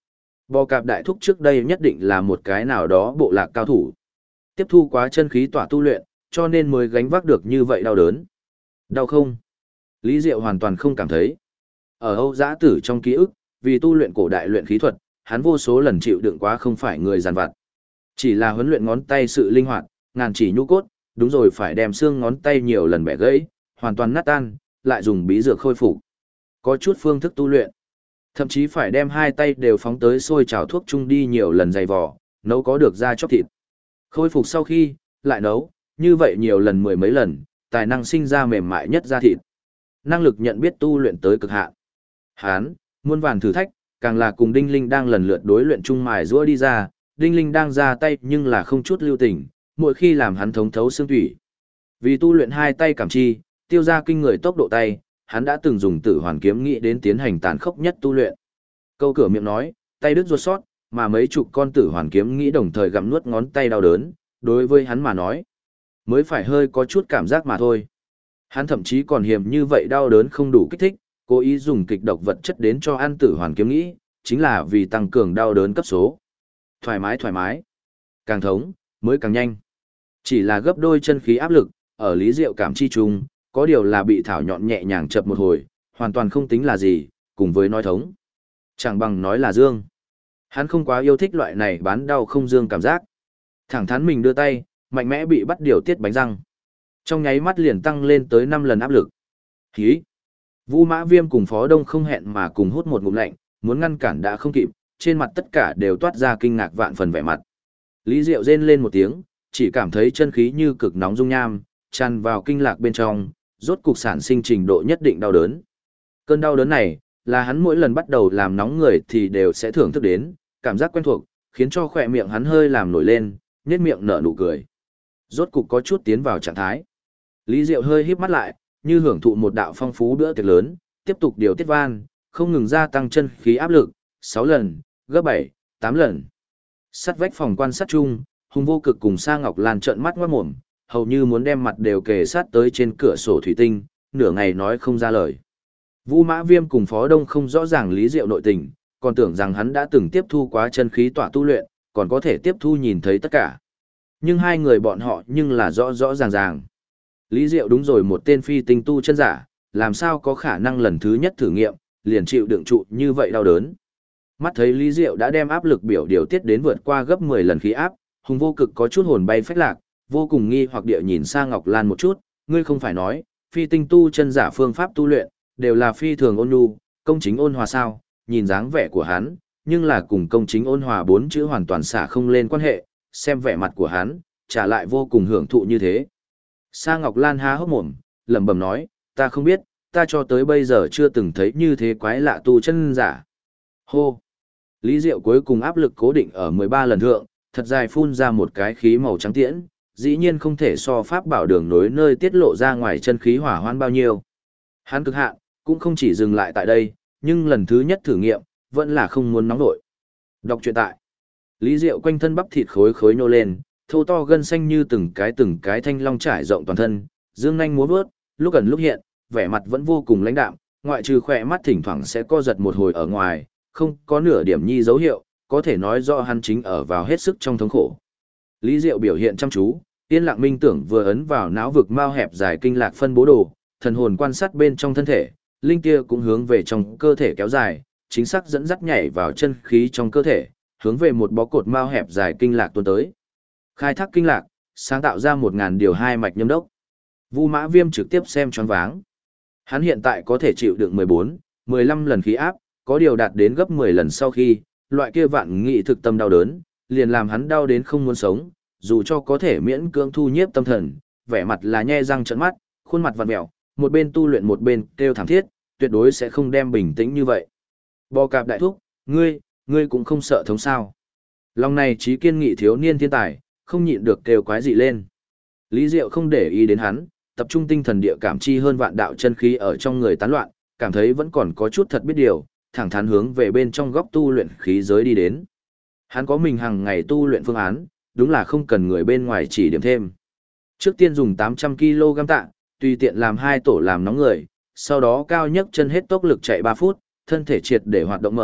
Bò cạp đại thúc trước đây nhất định là một cái nào đó bộ lạc cao thủ. Tiếp thu quá chân khí tỏa tu luyện, cho nên mới gánh vác được như vậy đau đớn. Đau không? Lý Diệu hoàn toàn không cảm thấy. Ở Âu Giã Tử trong ký ức, vì tu luyện cổ đại luyện khí thuật, hắn vô số lần chịu đựng quá không phải người giàn vặt. Chỉ là huấn luyện ngón tay sự linh hoạt, ngàn chỉ nhũ cốt, đúng rồi phải đem xương ngón tay nhiều lần bẻ gãy, hoàn toàn nát tan, lại dùng bí dược khôi phục. Có chút phương thức tu luyện, thậm chí phải đem hai tay đều phóng tới sôi trào thuốc chung đi nhiều lần dày vò, nấu có được ra chóc thịt. Khôi phục sau khi, lại nấu, như vậy nhiều lần mười mấy lần, tài năng sinh ra mềm mại nhất da thịt. Năng lực nhận biết tu luyện tới cực hạn. Hán, muôn vàn thử thách, càng là cùng Đinh Linh đang lần lượt đối luyện chung mài giũa đi ra, Đinh Linh đang ra tay nhưng là không chút lưu tình, mỗi khi làm hắn thống thấu xương thủy. Vì tu luyện hai tay cảm chi, tiêu ra kinh người tốc độ tay, hắn đã từng dùng Tử Hoàn kiếm nghĩ đến tiến hành tàn khốc nhất tu luyện. Câu cửa miệng nói, tay đứt ruột sót, mà mấy chục con Tử Hoàn kiếm nghĩ đồng thời gặm nuốt ngón tay đau đớn, đối với hắn mà nói, mới phải hơi có chút cảm giác mà thôi. Hắn thậm chí còn hiểm như vậy đau đớn không đủ kích thích, cố ý dùng kịch độc vật chất đến cho ăn Tử Hoàn kiếm nghĩ, chính là vì tăng cường đau đớn cấp số. Thoải mái. Càng thống, mới càng nhanh. Chỉ là gấp đôi chân khí áp lực, ở Lý Diệu cảm chi chung, có điều là bị thảo nhọn nhẹ nhàng chập một hồi, hoàn toàn không tính là gì, cùng với nói thống. Chẳng bằng nói là dương. Hắn không quá yêu thích loại này bán đau không dương cảm giác. Thẳng thắn mình đưa tay, mạnh mẽ bị bắt điều tiết bánh răng. Trong nháy mắt liền tăng lên tới 5 lần áp lực. Hí! Vu Mã Viêm cùng Phó Đông không hẹn mà cùng hút một ngụm lạnh, muốn ngăn cản đã không kịp, trên mặt tất cả đều toát ra kinh ngạc vạn phần vẻ mặt. Lý Diệu rên lên một tiếng, chỉ cảm thấy chân khí như cực nóng dung nham, tràn vào kinh lạc bên trong, rốt cục sản sinh trình độ nhất định đau đớn. Cơn đau đớn này, là hắn mỗi lần bắt đầu làm nóng người thì đều sẽ thưởng thức đến, cảm giác quen thuộc, khiến cho khỏe miệng hắn hơi làm nổi lên, nhếch miệng nở nụ cười. Rốt cục có chút tiến vào trạng thái. Lý Diệu hơi híp mắt lại, như hưởng thụ một đạo phong phú bữa tiệc lớn, tiếp tục điều tiết van, không ngừng gia tăng chân khí áp lực, 6 lần, gấp 7, 8 lần. Sắt vách phòng quan sát chung, Hùng Vô Cực cùng Sa Ngọc Lan trợn mắt ngoát mồm, hầu như muốn đem mặt đều kề sát tới trên cửa sổ thủy tinh, nửa ngày nói không ra lời. Vu Mã Viêm cùng Phó Đông không rõ ràng Lý Diệu nội tình, còn tưởng rằng hắn đã từng tiếp thu quá chân khí tỏa tu luyện, còn có thể tiếp thu nhìn thấy tất cả. Nhưng hai người bọn họ nhưng là rõ rõ ràng ràng. Lý Diệu đúng rồi, một tên phi tinh tu chân giả, làm sao có khả năng lần thứ nhất thử nghiệm, liền chịu đựng trụ như vậy đau đớn. Mắt thấy Lý Diệu đã đem áp lực biểu điều tiết đến vượt qua gấp 10 lần khí áp, Hùng Vô Cực có chút hồn bay phách lạc, vô cùng nghi hoặc địa nhìn sang Ngọc Lan một chút, ngươi không phải nói, phi tinh tu chân giả phương pháp tu luyện, đều là phi thường ôn nhu, công chính ôn hòa sao, nhìn dáng vẻ của hắn, nhưng là cùng công chính ôn hòa 4 chữ hoàn toàn xả không lên quan hệ, xem vẻ mặt của hắn, trả lại vô cùng hưởng thụ như thế. Sa Ngọc Lan há hốc mồm, lẩm bẩm nói, ta không biết, ta cho tới bây giờ chưa từng thấy như thế quái lạ tu chân giả. Hô! Lý Diệu cuối cùng áp lực cố định ở 13 lần thượng, thật dài phun ra một cái khí màu trắng tiễn, dĩ nhiên không thể so pháp bảo đường nối nơi tiết lộ ra ngoài chân khí hỏa hoãn bao nhiêu. Hắn cực hạn, cũng không chỉ dừng lại tại đây, nhưng lần thứ nhất thử nghiệm, vẫn là không muốn nóng nổi. Đọc truyện tại. Lý Diệu quanh thân bắp thịt khối khối nhô lên, thô to gân xanh như từng cái thanh long trải rộng toàn thân, dương nhanh múa vớt, lúc ẩn lúc hiện, vẻ mặt vẫn vô cùng lãnh đạm, ngoại trừ khỏe mắt thỉnh thoảng sẽ co giật một hồi ở ngoài, không có nửa điểm nhi dấu hiệu, có thể nói rõ hắn chính ở vào hết sức trong thống khổ. Lý Diệu biểu hiện chăm chú, yên lặng minh tưởng vừa ấn vào não vực mao hẹp dài kinh lạc phân bố đồ, thần hồn quan sát bên trong thân thể, linh kia cũng hướng về trong cơ thể kéo dài, chính xác dẫn dắt nhảy vào chân khí trong cơ thể, hướng về một bó cột mao hẹp dài kinh lạc tuôn tới. Khai thác kinh lạc, sáng tạo ra 1000 điều hai mạch nhâm đốc. Vu Mã Viêm trực tiếp xem choáng váng. Hắn hiện tại có thể chịu đựng 14, 15 lần khí áp, có điều đạt đến gấp 10 lần sau khi, loại kia vạn nghị thực tâm đau đớn, liền làm hắn đau đến không muốn sống, dù cho có thể miễn cưỡng thu nhiếp tâm thần, vẻ mặt là nhe răng trợn mắt, khuôn mặt vặn vẹo, một bên tu luyện một bên kêu thảm thiết, tuyệt đối sẽ không đem bình tĩnh như vậy. Bò cạp đại thúc, ngươi cũng không sợ thống sao? Lòng này trí kiên nghị thiếu niên thiên tài, không nhịn được kêu quái dị lên. Lý Diệu không để ý đến hắn, tập trung tinh thần địa cảm chi hơn vạn đạo chân khí ở trong người tán loạn, cảm thấy vẫn còn có chút thật biết điều, thẳng thắn hướng về bên trong góc tu luyện khí giới đi đến. Hắn có mình hàng ngày tu luyện phương án, đúng là không cần người bên ngoài chỉ điểm thêm. Trước tiên dùng 800 kg tạ, tùy tiện làm 2 tổ làm nóng người, sau đó cao nhất chân hết tốc lực chạy 3 phút, thân thể triệt để hoạt động mở,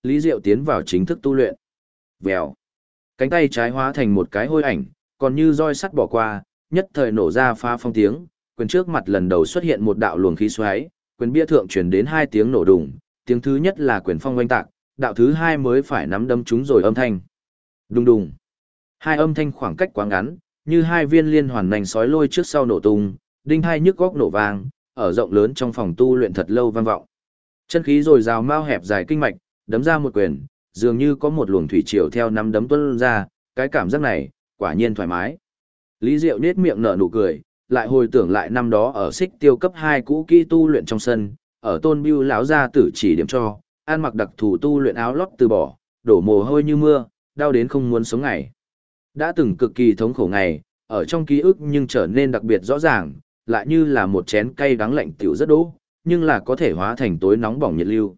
Lý Diệu tiến vào chính thức tu luyện. Vèo. Cánh tay trái hóa thành một cái hôi ảnh, còn như roi sắt bỏ qua, nhất thời nổ ra phá phong tiếng, quyền trước mặt lần đầu xuất hiện một đạo luồng khí xoáy, quyền bia thượng truyền đến hai tiếng nổ đùng, tiếng thứ nhất là quyền phong oanh tạc, đạo thứ hai mới phải nắm đấm chúng rồi âm thanh. Đùng đùng. Hai âm thanh khoảng cách quá ngắn, như hai viên liên hoàn nành sói lôi trước sau nổ tung, đinh hai nhức góc nổ vang, ở rộng lớn trong phòng tu luyện thật lâu vang vọng. Chân khí rồi rào mau hẹp dài kinh mạch, đấm ra một quyền, dường như có một luồng thủy triều theo nắm đấm tuôn ra, cái cảm giác này, quả nhiên thoải mái. Lý Diệu nết miệng nở nụ cười, lại hồi tưởng lại năm đó ở Xích Tiêu cấp 2 cũ kỹ tu luyện trong sân, ở Tôn Bưu lão gia tử chỉ điểm cho, ăn mặc đặc thù tu luyện áo lót từ bỏ, đổ mồ hôi như mưa, đau đến không muốn sống ngày. Đã từng cực kỳ thống khổ ngày, ở trong ký ức nhưng trở nên đặc biệt rõ ràng, lại như là một chén cay đắng lạnh tiểu rất đỗ, nhưng là có thể hóa thành tối nóng bỏng nhiệt lưu.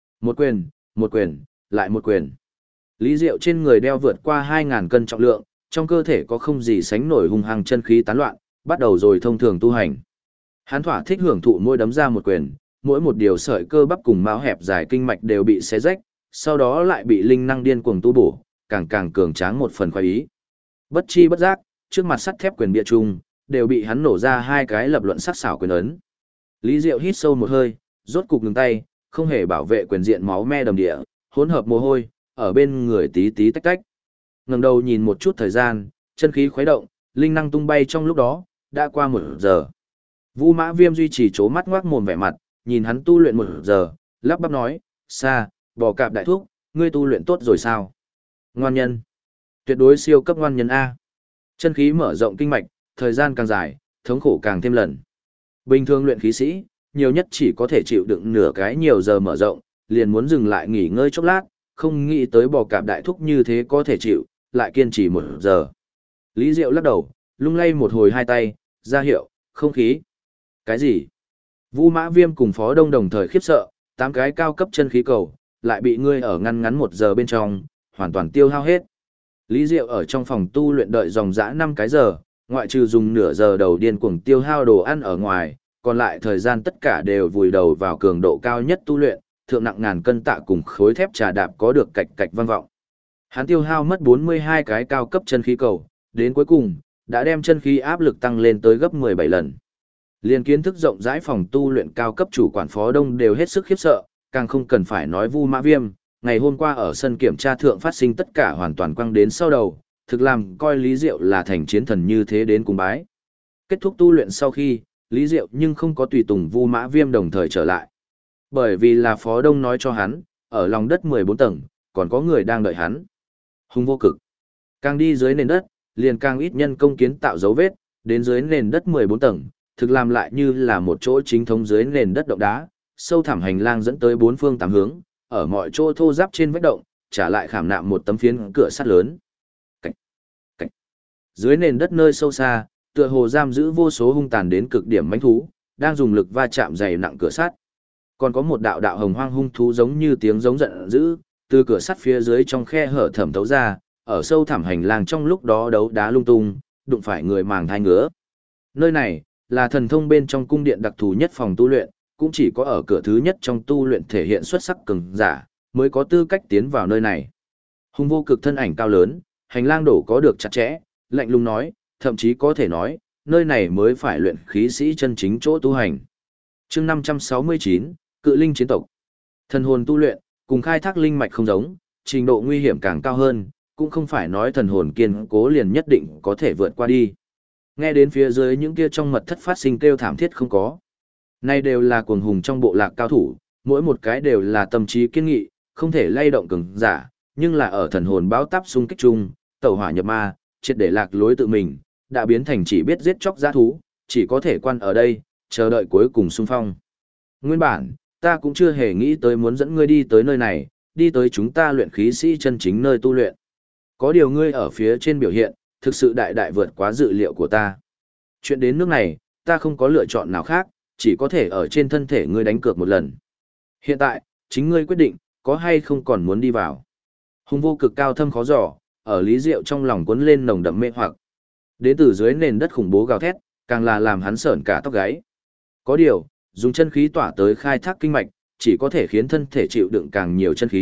Một quyền, lại một quyền. Lý Diệu trên người đeo vượt qua 2.000 cân trọng lượng, trong cơ thể có không gì sánh nổi hung hăng chân khí tán loạn, bắt đầu rồi thông thường tu hành. Hắn thỏa thích hưởng thụ mỗi đấm ra một quyền, mỗi một điều sợi cơ bắp cùng máu hẹp dài kinh mạch đều bị xé rách, sau đó lại bị linh năng điên cuồng tu bổ, càng càng cường tráng một phần khoái ý. Bất chi bất giác, trước mặt sắt thép quyền bia trung, đều bị hắn nổ ra hai cái lập luận sắc xảo quyền ấn. Lý Diệu hít sâu một hơi, rốt cục ngừng tay, không hề bảo vệ quyền diện máu me đầm địa, hỗn hợp mồ hôi, ở bên người tí tí tách tách. Ngẩng đầu nhìn một chút thời gian, chân khí khuấy động, linh năng tung bay trong lúc đó, đã qua 1 giờ. Vu Mã Viêm duy trì chố mắt ngoác mồm vẻ mặt, nhìn hắn tu luyện 1 giờ, lắp bắp nói, xa, bò cạp đại thúc, ngươi tu luyện tốt rồi sao? Ngoan nhân. Tuyệt đối siêu cấp ngoan nhân A. Chân khí mở rộng kinh mạch, thời gian càng dài, thống khổ càng thêm lần. Bình thường luyện khí sĩ, nhiều nhất chỉ có thể chịu đựng nửa cái nhiều giờ mở rộng, liền muốn dừng lại nghỉ ngơi chốc lát, không nghĩ tới bò cạp đại thúc như thế có thể chịu, lại kiên trì 1 giờ. Lý Diệu lắc đầu, lung lay một hồi hai tay, ra hiệu, không khí. Cái gì? Vu Mã Viêm cùng Phó Đông đồng thời khiếp sợ, 8 cái cao cấp chân khí cầu, lại bị ngươi ở ngăn ngắn 1 giờ bên trong, hoàn toàn tiêu hao hết. Lý Diệu ở trong phòng tu luyện đợi dòng dã 5 cái giờ, ngoại trừ dùng nửa giờ đầu điên cuồng tiêu hao đồ ăn ở ngoài, còn lại thời gian tất cả đều vùi đầu vào cường độ cao nhất tu luyện, thượng nặng ngàn cân tạ cùng khối thép trà đạp có được cạch cạch vang vọng. Hắn tiêu hao mất 42 cái cao cấp chân khí cầu, đến cuối cùng, đã đem chân khí áp lực tăng lên tới gấp 17 lần. Liên kiến thức rộng rãi phòng tu luyện cao cấp chủ quản Phó Đông đều hết sức khiếp sợ, càng không cần phải nói Vu Mã Viêm, ngày hôm qua ở sân kiểm tra thượng phát sinh tất cả hoàn toàn quăng đến sau đầu, thực làm coi Lý Diệu là thành chiến thần như thế đến cùng bái. Kết thúc tu luyện sau khi, Lý Diệu nhưng không có tùy tùng Vu Mã Viêm đồng thời trở lại. Bởi vì là Phó Đông nói cho hắn, ở lòng đất 14 tầng, còn có người đang đợi hắn. Hung vô cực. Càng đi dưới nền đất, liền càng ít nhân công kiến tạo dấu vết, đến dưới nền đất 14 tầng, thực làm lại như là một chỗ chính thống dưới nền đất động đá, sâu thẳm hành lang dẫn tới bốn phương tám hướng, ở mọi chỗ thô ráp trên vách động, trả lại khảm nạm một tấm phiến cửa sắt lớn. Cảnh, cảnh. Dưới nền đất nơi sâu xa, tựa hồ giam giữ vô số hung tàn đến cực điểm mãnh thú, đang dùng lực va chạm dày nặng cửa sắt. Còn có một đạo đạo hồng hoang hung thú giống như tiếng giống giận dữ, từ cửa sắt phía dưới trong khe hở thẩm thấu ra, ở sâu thẳm hành lang trong lúc đó đấu đá lung tung, đụng phải người màng thai ngứa. Nơi này là thần thông bên trong cung điện đặc thù nhất phòng tu luyện, cũng chỉ có ở cửa thứ nhất trong tu luyện thể hiện xuất sắc cường giả, mới có tư cách tiến vào nơi này. Hung vô cực thân ảnh cao lớn, hành lang đổ có được chặt chẽ, lạnh lùng nói, thậm chí có thể nói, nơi này mới phải luyện khí sĩ chân chính chỗ tu hành. Chương 569, Cự linh chiến tộc. Thần hồn tu luyện, cùng khai thác linh mạch không giống, trình độ nguy hiểm càng cao hơn, cũng không phải nói thần hồn kiên cố liền nhất định có thể vượt qua đi. Nghe đến phía dưới những kia trong mật thất phát sinh kêu thảm thiết không có. Nay đều là cuồng hùng trong bộ lạc cao thủ, mỗi một cái đều là tâm trí kiên nghị, không thể lay động cường giả, nhưng là ở thần hồn báo táp xung kích chung, tẩu hỏa nhập ma, triệt để lạc lối tự mình, đã biến thành chỉ biết giết chóc dã thú, chỉ có thể quan ở đây, chờ đợi cuối cùng xung phong. Nguyên bản, ta cũng chưa hề nghĩ tới muốn dẫn ngươi đi tới nơi này, đi tới chúng ta luyện khí sĩ chân chính nơi tu luyện. Có điều ngươi ở phía trên biểu hiện, thực sự đại đại vượt quá dự liệu của ta. Chuyện đến nước này, ta không có lựa chọn nào khác, chỉ có thể ở trên thân thể ngươi đánh cược một lần. Hiện tại, chính ngươi quyết định, có hay không còn muốn đi vào. Hung vô cực cao thâm khó dò, ở Lý Diệu trong lòng cuốn lên nồng đậm mê hoặc. Đến từ dưới nền đất khủng bố gào thét, càng là làm hắn sởn cả tóc gáy. Có điều, dùng chân khí tỏa tới khai thác kinh mạch, chỉ có thể khiến thân thể chịu đựng càng nhiều chân khí,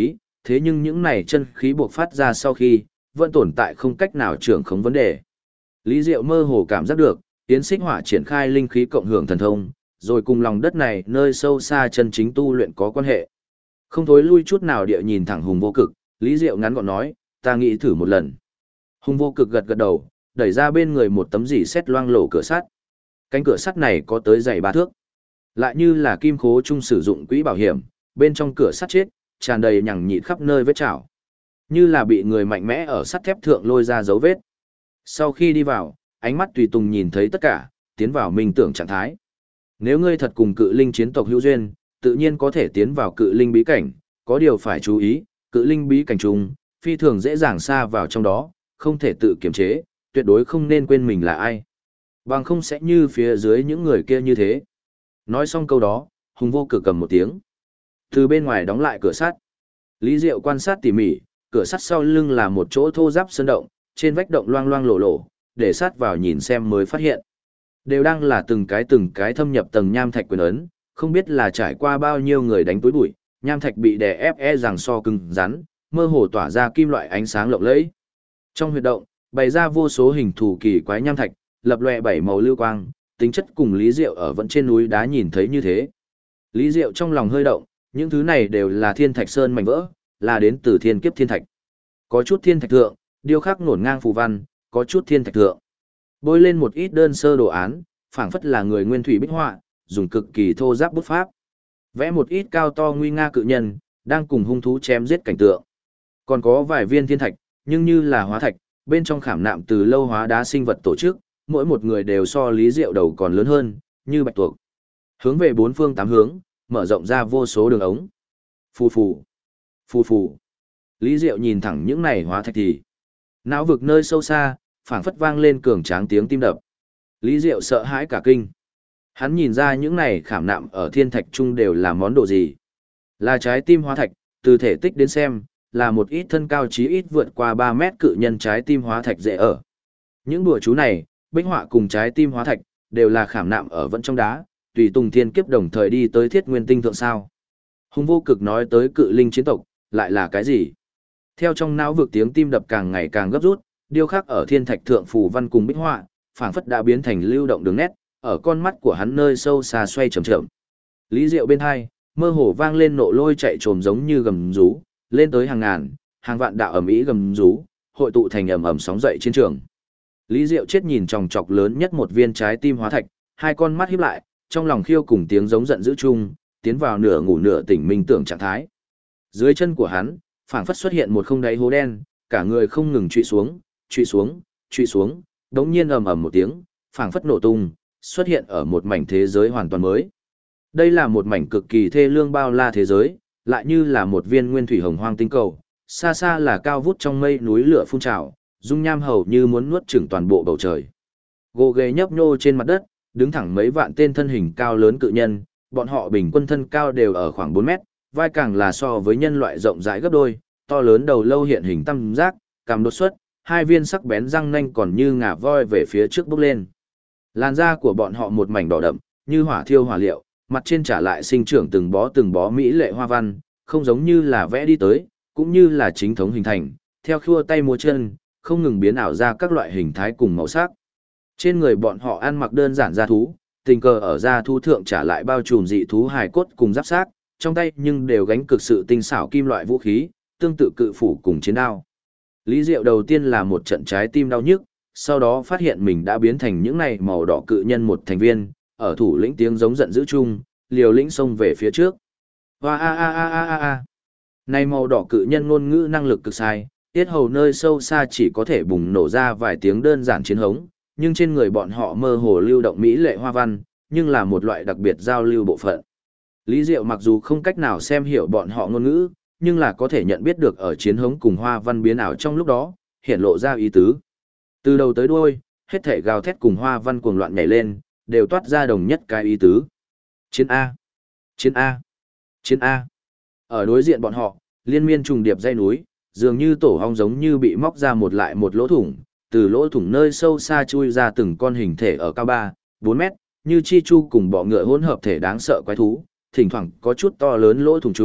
thế nhưng những này chân khí buộc phát ra sau khi, vẫn tồn tại không cách nào trưởng khống vấn đề. Lý Diệu mơ hồ cảm giác được, Yến Xích Hỏa triển khai linh khí cộng hưởng thần thông, rồi cùng lòng đất này nơi sâu xa chân chính tu luyện có quan hệ. Không thối lui chút nào địa nhìn thẳng Hùng Vô Cực, Lý Diệu ngắn gọn nói, ta nghĩ thử một lần. Hùng Vô Cực gật gật đầu, đẩy ra bên người một tấm dỉ sét loang lổ cửa sắt. Cánh cửa sắt này có tới dày 3 thước. Lại như là kim khố chung sử dụng quỹ bảo hiểm, bên trong cửa sắt chết, tràn đầy nhằng nhịt khắp nơi vết chảo. Như là bị người mạnh mẽ ở sắt thép thượng lôi ra dấu vết. Sau khi đi vào, ánh mắt tùy tùng nhìn thấy tất cả, tiến vào minh tưởng trạng thái. Nếu ngươi thật cùng cự linh chiến tộc hữu duyên, tự nhiên có thể tiến vào cự linh bí cảnh, có điều phải chú ý, cự linh bí cảnh chung, phi thường dễ dàng xa vào trong đó, không thể tự kiềm chế, tuyệt đối không nên quên mình là ai. Bằng không sẽ như phía dưới những người kia như thế. Nói xong câu đó, Hùng Vô Cực cầm một tiếng. Từ bên ngoài đóng lại cửa sắt. Lý Diệu quan sát tỉ mỉ, cửa sắt sau lưng là một chỗ thô ráp sơn động, trên vách động loang loang lổ lổ, để sát vào nhìn xem mới phát hiện. Đều đang là từng cái thâm nhập tầng nham thạch quyền ấn, không biết là trải qua bao nhiêu người đánh túi bụi, nham thạch bị đè ép rằng so cứng rắn, mơ hồ tỏa ra kim loại ánh sáng lộng lẫy. Trong huyệt động, bày ra vô số hình thù kỳ quái nham thạch, lập lòe 7 màu lưu quang, tính chất cùng Lý Diệu ở vẫn trên núi đá nhìn thấy như thế. Lý Diệu trong lòng hơi động, những thứ này đều là thiên thạch sơn mảnh vỡ, là đến từ thiên kiếp thiên thạch. Có chút thiên thạch thượng, điêu khắc nổn ngang phù văn, có chút thiên thạch thượng bôi lên một ít đơn sơ đồ án, phảng phất là người nguyên thủy bích họa, dùng cực kỳ thô ráp bút pháp. Vẽ một ít cao to nguy nga cự nhân, đang cùng hung thú chém giết cảnh tượng. Còn có vài viên thiên thạch, nhưng như là hóa thạch, bên trong khảm nạm từ lâu hóa đá sinh vật tổ chức, mỗi một người đều so Lý Diệu đầu còn lớn hơn, như bạch tuộc. Hướng về bốn phương tám hướng, mở rộng ra vô số đường ống. Phù phù, phù phù. Lý Diệu nhìn thẳng những này hóa thạch thì não vực nơi sâu xa, phảng phất vang lên cường tráng tiếng tim đập. Lý Diệu sợ hãi cả kinh. Hắn nhìn ra những này khảm nạm ở thiên thạch chung đều là món đồ gì. Là trái tim hóa thạch, từ thể tích đến xem, là một ít thân cao chí ít vượt qua 3 mét cự nhân trái tim hóa thạch dễ ở. Những đùa chú này, bích họa cùng trái tim hóa thạch, đều là khảm nạm ở vẫn trong đá, tùy tùng thiên kiếp đồng thời đi tới thiết nguyên tinh thượng sao. Hùng Vô Cực nói tới cự linh chiến tộc, lại là cái gì? Theo trong não vực tiếng tim đập càng ngày càng gấp rút, điêu khắc ở thiên thạch thượng phù văn cùng bích họa, phảng phất đã biến thành lưu động đường nét, ở con mắt của hắn nơi sâu xa xoay chậm chậm. Lý Diệu bên hai, mơ hồ vang lên nộ lôi chạy trồm giống như gầm rú, lên tới hàng ngàn, hàng vạn đạo ầm ĩ gầm rú, hội tụ thành ầm ầm sóng dậy chiến trường. Lý Diệu chết nhìn chòng chọc lớn nhất một viên trái tim hóa thạch, hai con mắt híp lại, trong lòng khiêu cùng tiếng giống giận dữ chung, tiến vào nửa ngủ nửa tỉnh minh tưởng trạng thái. Dưới chân của hắn, phảng phất xuất hiện một không đáy hố đen, cả người không ngừng trụy xuống, trụy xuống, trụy xuống, đống nhiên ầm ầm một tiếng, phảng phất nổ tung, xuất hiện ở một mảnh thế giới hoàn toàn mới. Đây là một mảnh cực kỳ thê lương bao la thế giới, lại như là một viên nguyên thủy hồng hoang tinh cầu, xa xa là cao vút trong mây núi lửa phun trào, dung nham hầu như muốn nuốt chửng toàn bộ bầu trời. Gồ ghề nhấp nhô trên mặt đất, đứng thẳng mấy vạn tên thân hình cao lớn cự nhân, bọn họ bình quân thân cao đều ở khoảng 4 mét, vai càng là so với nhân loại rộng rãi gấp đôi, to lớn đầu lâu hiện hình tam giác, cằm đột xuất, hai viên sắc bén răng nanh còn như ngà voi về phía trước bốc lên. Làn da của bọn họ một mảnh đỏ đậm, như hỏa thiêu hỏa liệu, mặt trên trả lại sinh trưởng từng bó mỹ lệ hoa văn, không giống như là vẽ đi tới, cũng như là chính thống hình thành, theo khua tay múa chân, không ngừng biến ảo ra các loại hình thái cùng màu sắc. Trên người bọn họ ăn mặc đơn giản da thú, tình cờ ở da thú thượng trả lại bao trùm dị thú hài cốt cùng giáp xác, trong tay nhưng đều gánh cực sự tinh xảo kim loại vũ khí, tương tự cự phủ cùng chiến đao. Lý Diệu đầu tiên là một trận trái tim đau nhức, sau đó phát hiện mình đã biến thành những này màu đỏ cự nhân một thành viên, ở thủ lĩnh tiếng giống giận dữ chung, liều lĩnh xông về phía trước. Hoa a a a a a a. Này màu đỏ cự nhân ngôn ngữ năng lực cực sai, tiết hầu nơi sâu xa chỉ có thể bùng nổ ra vài tiếng đơn giản chiến hống, nhưng trên người bọn họ mơ hồ lưu động mỹ lệ hoa văn, nhưng là một loại đặc biệt giao lưu bộ phận. Lý Diệu mặc dù không cách nào xem hiểu bọn họ ngôn ngữ, nhưng là có thể nhận biết được ở chiến hống cùng hoa văn biến ảo trong lúc đó, hiện lộ ra ý tứ. Từ đầu tới đuôi, hết thể gào thét cùng hoa văn cuồng loạn nhảy lên, đều toát ra đồng nhất cái ý tứ. Chiến A! Chiến A! Chiến A! Ở đối diện bọn họ, liên miên trùng điệp dãy núi, dường như tổ ong giống như bị móc ra một lại một lỗ thủng, từ lỗ thủng nơi sâu xa chui ra từng con hình thể ở cao 3, 4 mét, như chi chu cùng bọ ngựa hỗn hợp thể đáng sợ quái thú, thỉnh thoảng có chút to lớn lỗ thủng chung,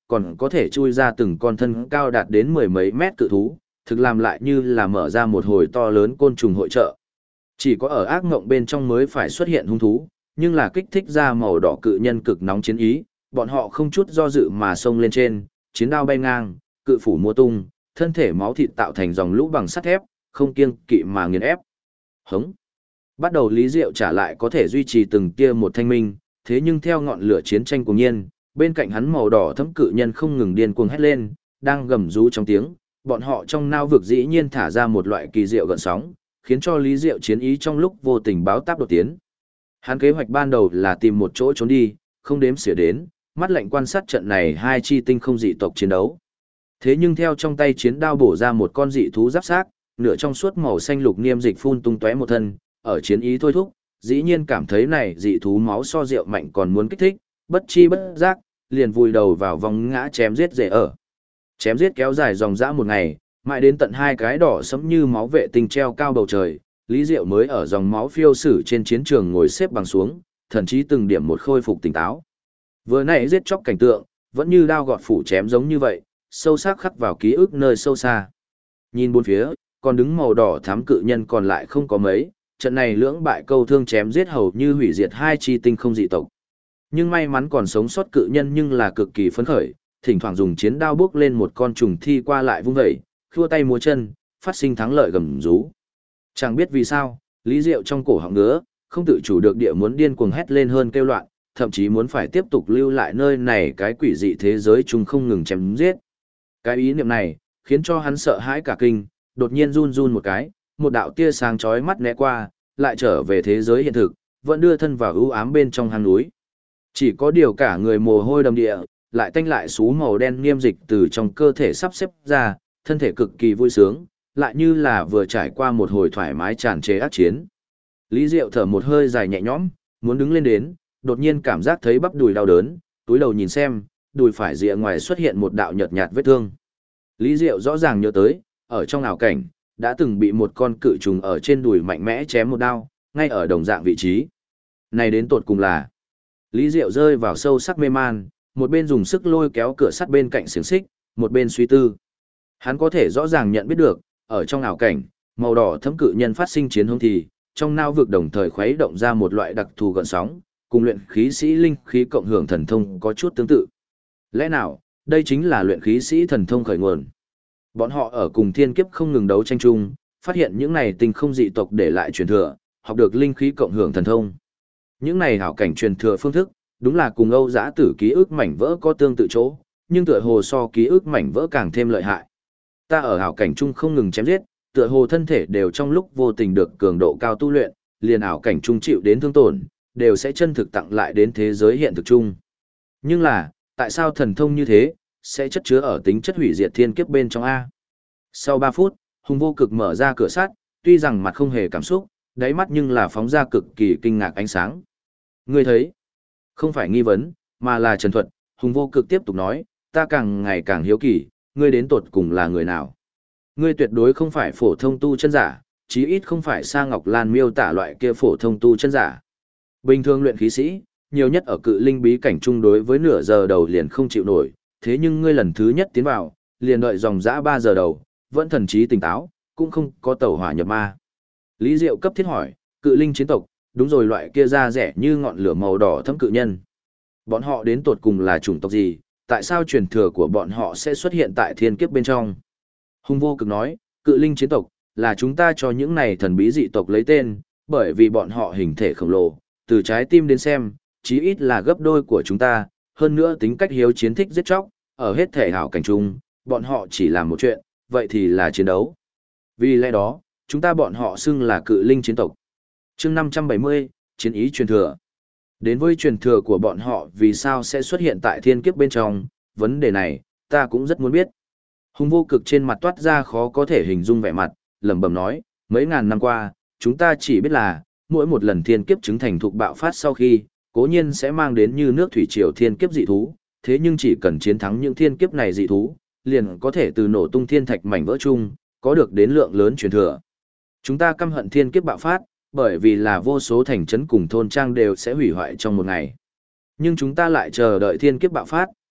còn có thể chui ra từng con thân cao đạt đến mười mấy mét cự thú, thực làm lại như là mở ra một hồi to lớn côn trùng hội trợ. Chỉ có ở ác ngộng bên trong mới phải xuất hiện hung thú, nhưng là kích thích ra màu đỏ cự nhân cực nóng chiến ý, bọn họ không chút do dự mà xông lên trên, chiến đao bay ngang, cự phủ múa tung, thân thể máu thịt tạo thành dòng lũ bằng sắt thép, không kiêng kỵ mà nghiền ép. Hống. Bắt đầu Lý Diệu trả lại có thể duy trì từng tia một thanh minh, thế nhưng theo ngọn lửa chiến tranh cuồng nhiên, bên cạnh hắn màu đỏ thẫm cự nhân không ngừng điên cuồng hét lên, đang gầm rú trong tiếng, bọn họ trong nao vực dĩ nhiên thả ra một loại kỳ diệu gợn sóng, khiến cho Lý Diệu chiến ý trong lúc vô tình báo táp đột tiến. Hắn kế hoạch ban đầu là tìm một chỗ trốn đi, không đếm xỉa đến, mắt lạnh quan sát trận này hai chi tinh không dị tộc chiến đấu. Thế nhưng theo trong tay chiến đao bổ ra một con dị thú giáp xác, nửa trong suốt màu xanh lục niêm dịch phun tung tóe một thân, ở chiến ý thôi thúc, dĩ nhiên cảm thấy này dị thú máu so rượu mạnh còn muốn kích thích, bất chi bất giác, liền vùi đầu vào vòng ngã chém giết dễ ở. Chém giết kéo dài dòng dã một ngày, mãi đến tận hai cái đỏ sẫm như máu vệ tinh treo cao bầu trời, Lý Diệu mới ở dòng máu phiêu sử trên chiến trường ngồi xếp bằng xuống, thậm chí từng điểm một khôi phục tỉnh táo. Vừa nãy giết chóc cảnh tượng, vẫn như đao gọt phủ chém giống như vậy, sâu sắc khắc vào ký ức nơi sâu xa. Nhìn bốn phía, còn đứng màu đỏ thám cự nhân còn lại không có mấy, trận này lưỡng bại câu thương chém giết hầu như hủy diệt hai chi tinh không dị tộc. Nhưng may mắn còn sống sót cự nhân nhưng là cực kỳ phấn khởi, thỉnh thoảng dùng chiến đao bước lên một con trùng thi qua lại vung vẩy, khua tay múa chân, phát sinh thắng lợi gầm rú. Chẳng biết vì sao, Lý Diệu trong cổ họng ngứa, không tự chủ được địa muốn điên cuồng hét lên hơn kêu loạn, thậm chí muốn phải tiếp tục lưu lại nơi này cái quỷ dị thế giới chung không ngừng chém giết. Cái ý niệm này, khiến cho hắn sợ hãi cả kinh, đột nhiên run run một cái, một đạo tia sáng chói mắt né qua, lại trở về thế giới hiện thực, vẫn đưa thân vào ưu ám bên trong hang núi. Chỉ có điều cả người mồ hôi đầm địa, lại tanh lại xú màu đen niêm dịch từ trong cơ thể sắp xếp ra, thân thể cực kỳ vui sướng, lại như là vừa trải qua một hồi thoải mái tràn trề ác chiến. Lý Diệu thở một hơi dài nhẹ nhõm, muốn đứng lên đến, đột nhiên cảm giác thấy bắp đùi đau đớn, túi đầu nhìn xem, đùi phải rìa ngoài xuất hiện một đạo nhợt nhạt vết thương. Lý Diệu rõ ràng nhớ tới, ở trong ảo cảnh, đã từng bị một con cự trùng ở trên đùi mạnh mẽ chém một đao, ngay ở đồng dạng vị trí. Này đến tột cùng là, Lý Diệu rơi vào sâu sắc mê man, một bên dùng sức lôi kéo cửa sắt bên cạnh xiềng xích, một bên suy tư. Hắn có thể rõ ràng nhận biết được, ở trong ảo cảnh, màu đỏ thấm cự nhân phát sinh chiến hướng thì, trong não vực đồng thời khuấy động ra một loại đặc thù gợn sóng, cùng luyện khí sĩ linh khí cộng hưởng thần thông có chút tương tự. Lẽ nào, đây chính là luyện khí sĩ thần thông khởi nguồn? Bọn họ ở cùng thiên kiếp không ngừng đấu tranh chung, phát hiện những này tinh không dị tộc để lại truyền thừa, học được linh khí cộng hưởng thần thông. Những này hảo cảnh truyền thừa phương thức, đúng là cùng Âu Dã Tử ký ức mảnh vỡ có tương tự chỗ, nhưng tựa hồ so ký ức mảnh vỡ càng thêm lợi hại. Ta ở hảo cảnh chung không ngừng chém giết, tựa hồ thân thể đều trong lúc vô tình được cường độ cao tu luyện, liền ảo cảnh chung chịu đến thương tổn, đều sẽ chân thực tặng lại đến thế giới hiện thực chung. Nhưng là, tại sao thần thông như thế, sẽ chất chứa ở tính chất hủy diệt thiên kiếp bên trong A? Sau 3 phút, Hùng Vô Cực mở ra cửa sắt, tuy rằng mặt không hề cảm xúc, đáy mắt nhưng là phóng ra cực kỳ kinh ngạc ánh sáng. Ngươi thấy, không phải nghi vấn, mà là trần thuật, Hùng Vô Cực tiếp tục nói, ta càng ngày càng hiếu kỳ, ngươi đến tột cùng là người nào? Ngươi tuyệt đối không phải phổ thông tu chân giả, chí ít không phải Sa Ngọc Lan miêu tả loại kia phổ thông tu chân giả. Bình thường luyện khí sĩ, nhiều nhất ở cự linh bí cảnh chung đối với nửa giờ đầu liền không chịu nổi, thế nhưng ngươi lần thứ nhất tiến vào, liền đợi dòng dã 3 giờ đầu, vẫn thần trí tỉnh táo, cũng không có tẩu hỏa nhập ma. Lý Diệu cấp thiết hỏi, cự linh chiến tộc, đúng rồi, loại kia da rẻ như ngọn lửa màu đỏ thẫm cự nhân. Bọn họ đến tột cùng là chủng tộc gì, tại sao truyền thừa của bọn họ sẽ xuất hiện tại thiên kiếp bên trong? Hùng Vô Cực nói, cự linh chiến tộc, là chúng ta cho những này thần bí dị tộc lấy tên, bởi vì bọn họ hình thể khổng lồ, từ trái tim đến xem, chí ít là gấp đôi của chúng ta, hơn nữa tính cách hiếu chiến thích giết chóc, ở hết thể hảo cảnh chung, bọn họ chỉ làm một chuyện, vậy thì là chiến đấu. Vì lẽ đó, chúng ta bọn họ xưng là cự linh chiến tộc. Chương 570, chiến ý truyền thừa. Đến với truyền thừa của bọn họ vì sao sẽ xuất hiện tại thiên kiếp bên trong, vấn đề này, ta cũng rất muốn biết. Hùng Vô Cực trên mặt toát ra khó có thể hình dung vẻ mặt, lẩm bẩm nói, mấy ngàn năm qua, chúng ta chỉ biết là, mỗi một lần thiên kiếp chứng thành thục bạo phát sau khi, cố nhiên sẽ mang đến như nước thủy triều thiên kiếp dị thú, thế nhưng chỉ cần chiến thắng những thiên kiếp này dị thú, liền có thể từ nổ tung thiên thạch mảnh vỡ chung, có được đến lượng lớn truyền thừa. Chúng ta căm hận thiên kiếp bạo phát, bởi vì là vô số thành trấn cùng thôn trang đều sẽ hủy hoại trong một ngày. Nhưng chúng ta lại chờ đợi thiên kiếp bạo phát,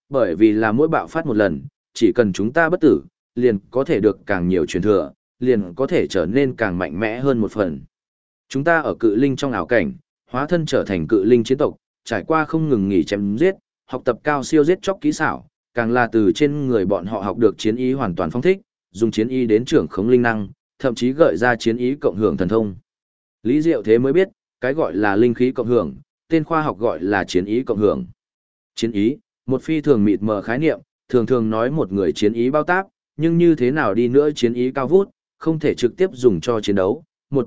bởi vì là mỗi bạo phát một lần, chỉ cần chúng ta bất tử, liền có thể được càng nhiều truyền thừa, liền có thể trở nên càng mạnh mẽ hơn một phần. Chúng ta ở cự linh trong ảo cảnh, hóa thân trở thành cự linh chiến tộc, trải qua không ngừng nghỉ chém giết, học tập cao siêu giết chóc kỹ xảo, càng là từ trên người bọn họ học được chiến ý hoàn toàn phong thích, dùng chiến ý đến trưởng khống linh năng, thậm chí gợi ra chiến ý cộng hưởng thần thông. Lý Diệu thế mới biết, cái gọi là linh khí cộng hưởng, tên khoa học gọi là chiến ý cộng hưởng. Chiến ý, một phi thường mịt mờ khái niệm, thường thường nói một người chiến ý bao táp, nhưng như thế nào đi nữa chiến ý cao vút, không thể trực tiếp dùng cho chiến đấu.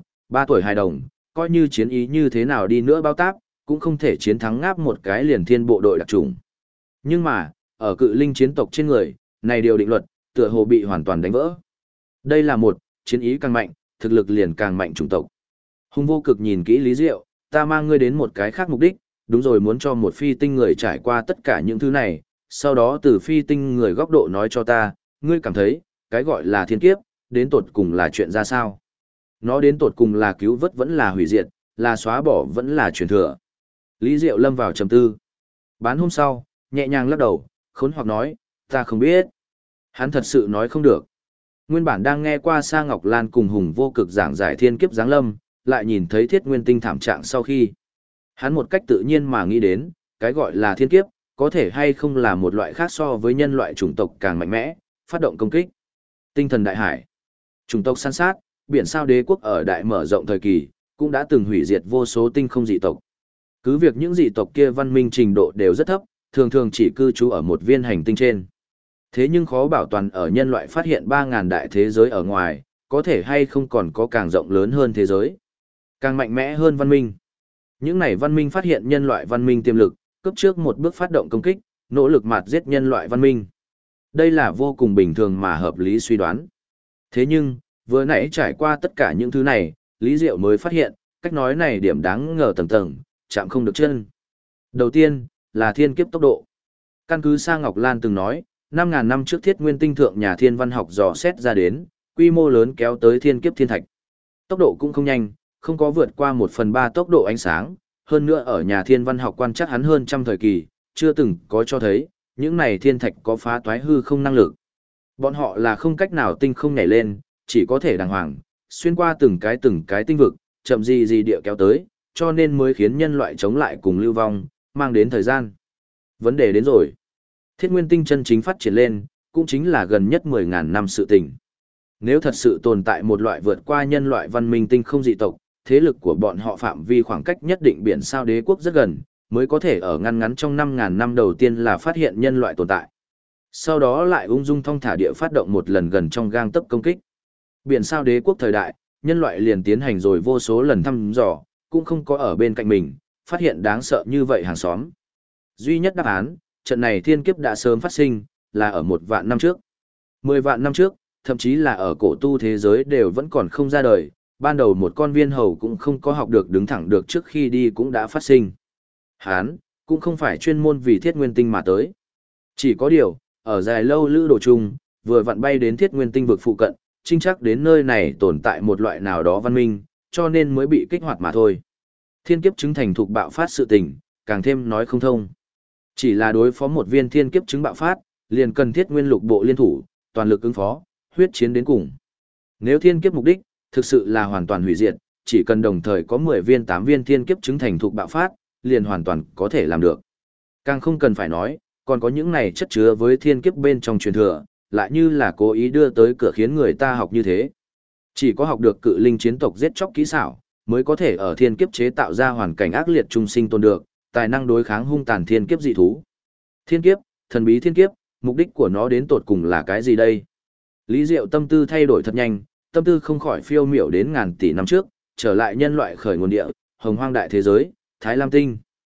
3 tuổi hài đồng, coi như chiến ý như thế nào đi nữa bao táp, cũng không thể chiến thắng ngáp một cái liền thiên bộ đội đặc trùng. Nhưng mà, ở cự linh chiến tộc trên người, này điều định luật, tựa hồ bị hoàn toàn đánh vỡ. Đây là một, chiến ý càng mạnh, thực lực liền càng mạnh chủng tộc. Hùng Vô Cực nhìn kỹ Lý Diệu, ta mang ngươi đến một cái khác mục đích, đúng rồi muốn cho một phi tinh người trải qua tất cả những thứ này, sau đó từ phi tinh người góc độ nói cho ta, ngươi cảm thấy, cái gọi là thiên kiếp, đến tột cùng là chuyện ra sao? Nó đến tột cùng là cứu vớt vẫn là hủy diệt, là xóa bỏ vẫn là truyền thừa. Lý Diệu lâm vào trầm tư. Bán hôm sau, nhẹ nhàng lắc đầu, khốn hoặc nói, ta không biết. Hắn thật sự nói không được. Nguyên bản đang nghe qua Sa Ngọc Lan cùng Hùng Vô Cực giảng giải thiên kiếp giáng lâm, lại nhìn thấy Thiết Nguyên Tinh thảm trạng sau khi. Hắn một cách tự nhiên mà nghĩ đến, cái gọi là thiên kiếp, có thể hay không là một loại khác so với nhân loại chủng tộc càng mạnh mẽ, phát động công kích. Tinh thần đại hải, chủng tộc săn sát, biển sao đế quốc ở đại mở rộng thời kỳ, cũng đã từng hủy diệt vô số tinh không dị tộc. Cứ việc những dị tộc kia văn minh trình độ đều rất thấp, thường thường chỉ cư trú ở một viên hành tinh trên. Thế nhưng khó bảo toàn ở nhân loại phát hiện 3.000 đại thế giới ở ngoài, có thể hay không còn có càng rộng lớn hơn thế giới, càng mạnh mẽ hơn văn minh. Những này văn minh phát hiện nhân loại văn minh tiềm lực, cấp trước một bước phát động công kích, nỗ lực mạt giết nhân loại văn minh. Đây là vô cùng bình thường mà hợp lý suy đoán. Thế nhưng, vừa nãy trải qua tất cả những thứ này, Lý Diệu mới phát hiện, cách nói này điểm đáng ngờ tầng tầng, chạm không được chân. Đầu tiên, là thiên kiếp tốc độ. Căn cứ Sa Ngọc Lan từng nói, 5.000 năm trước Thiết Nguyên Tinh thượng nhà thiên văn học dò xét ra đến, quy mô lớn kéo tới thiên kiếp thiên thạch. Tốc độ cũng không nhanh, không có vượt qua 1/3 tốc độ ánh sáng, hơn nữa ở nhà thiên văn học quan chắc hắn hơn trăm thời kỳ, chưa từng có cho thấy, những này thiên thạch có phá toái hư không năng lực. Bọn họ là không cách nào tinh không nhảy lên, chỉ có thể đàng hoàng, xuyên qua từng cái tinh vực, chậm gì địa kéo tới, cho nên mới khiến nhân loại chống lại cùng lưu vong, mang đến thời gian. Vấn đề đến rồi. Thiết Nguyên Tinh chân chính phát triển lên, cũng chính là gần nhất 10.000 năm sự tình. Nếu thật sự tồn tại một loại vượt qua nhân loại văn minh tinh không dị tộc, thế lực của bọn họ phạm vi khoảng cách nhất định biển sao đế quốc rất gần, mới có thể ở ngăn trong 5.000 năm đầu tiên là phát hiện nhân loại tồn tại. Sau đó lại ung dung thong thả địa phát động một lần gần trong gang tấc công kích. Biển sao đế quốc thời đại, nhân loại liền tiến hành rồi vô số lần thăm dò, cũng không có ở bên cạnh mình, phát hiện đáng sợ như vậy hàng xóm. Duy nhất đáp án, trận này thiên kiếp đã sớm phát sinh, là ở 1 vạn năm trước. 10 vạn năm trước, thậm chí là ở cổ tu thế giới đều vẫn còn không ra đời, ban đầu một con viên hầu cũng không có học được đứng thẳng được trước khi đi cũng đã phát sinh. Hán, cũng không phải chuyên môn vì Thiết Nguyên Tinh mà tới. Chỉ có điều, ở dài lâu lữ đồ chung, vừa vặn bay đến Thiết Nguyên Tinh vực phụ cận, chính chắc đến nơi này tồn tại một loại nào đó văn minh, cho nên mới bị kích hoạt mà thôi. Thiên kiếp chứng thành thuộc bạo phát sự tình, càng thêm nói không thông. Chỉ là đối phó một viên thiên kiếp chứng bạo phát, liền cần Thiết Nguyên lục bộ liên thủ, toàn lực ứng phó, huyết chiến đến cùng. Nếu thiên kiếp mục đích, thực sự là hoàn toàn hủy diệt, chỉ cần đồng thời có 10 viên 8 viên thiên kiếp chứng thành thuộc bạo phát, liền hoàn toàn có thể làm được. Càng không cần phải nói, còn có những này chất chứa với thiên kiếp bên trong truyền thừa, lại như là cố ý đưa tới cửa khiến người ta học như thế. Chỉ có học được cự linh chiến tộc giết chóc kỹ xảo, mới có thể ở thiên kiếp chế tạo ra hoàn cảnh ác liệt trung sinh tồn được, tài năng đối kháng hung tàn thiên kiếp dị thú. Thiên kiếp, thần bí thiên kiếp, mục đích của nó đến tột cùng là cái gì đây? Lý Diệu tâm tư thay đổi thật nhanh, tâm tư không khỏi phiêu miểu đến ngàn tỷ năm trước, trở lại nhân loại khởi nguồn địa, hồng hoang đại thế giới, Thái Lam Tinh.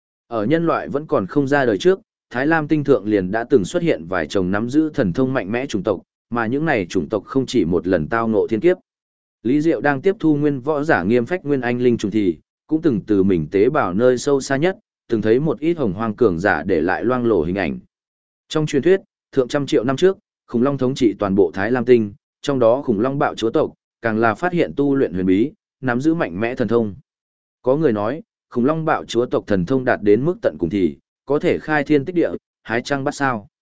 Ở nhân loại vẫn còn không ra đời trước, Thái Lam Tinh thượng liền đã từng xuất hiện vài chồng nắm giữ thần thông mạnh mẽ chủng tộc, mà những này chủng tộc không chỉ một lần tao ngộ thiên kiếp. Lý Diệu đang tiếp thu nguyên võ giả nghiêm phách nguyên anh linh trùng thì, cũng từng từ mình tế bào nơi sâu xa nhất, từng thấy một ít hồng hoang cường giả để lại loang lổ hình ảnh. Trong truyền thuyết, thượng trăm triệu năm trước, khủng long thống trị toàn bộ Thái Lam Tinh, trong đó khủng long bạo chúa tộc, càng là phát hiện tu luyện huyền bí, nắm giữ mạnh mẽ thần thông. Có người nói, khủng long bạo chúa tộc thần thông đạt đến mức tận cùng thì, có thể khai thiên tích địa, hái trăng bắt sao.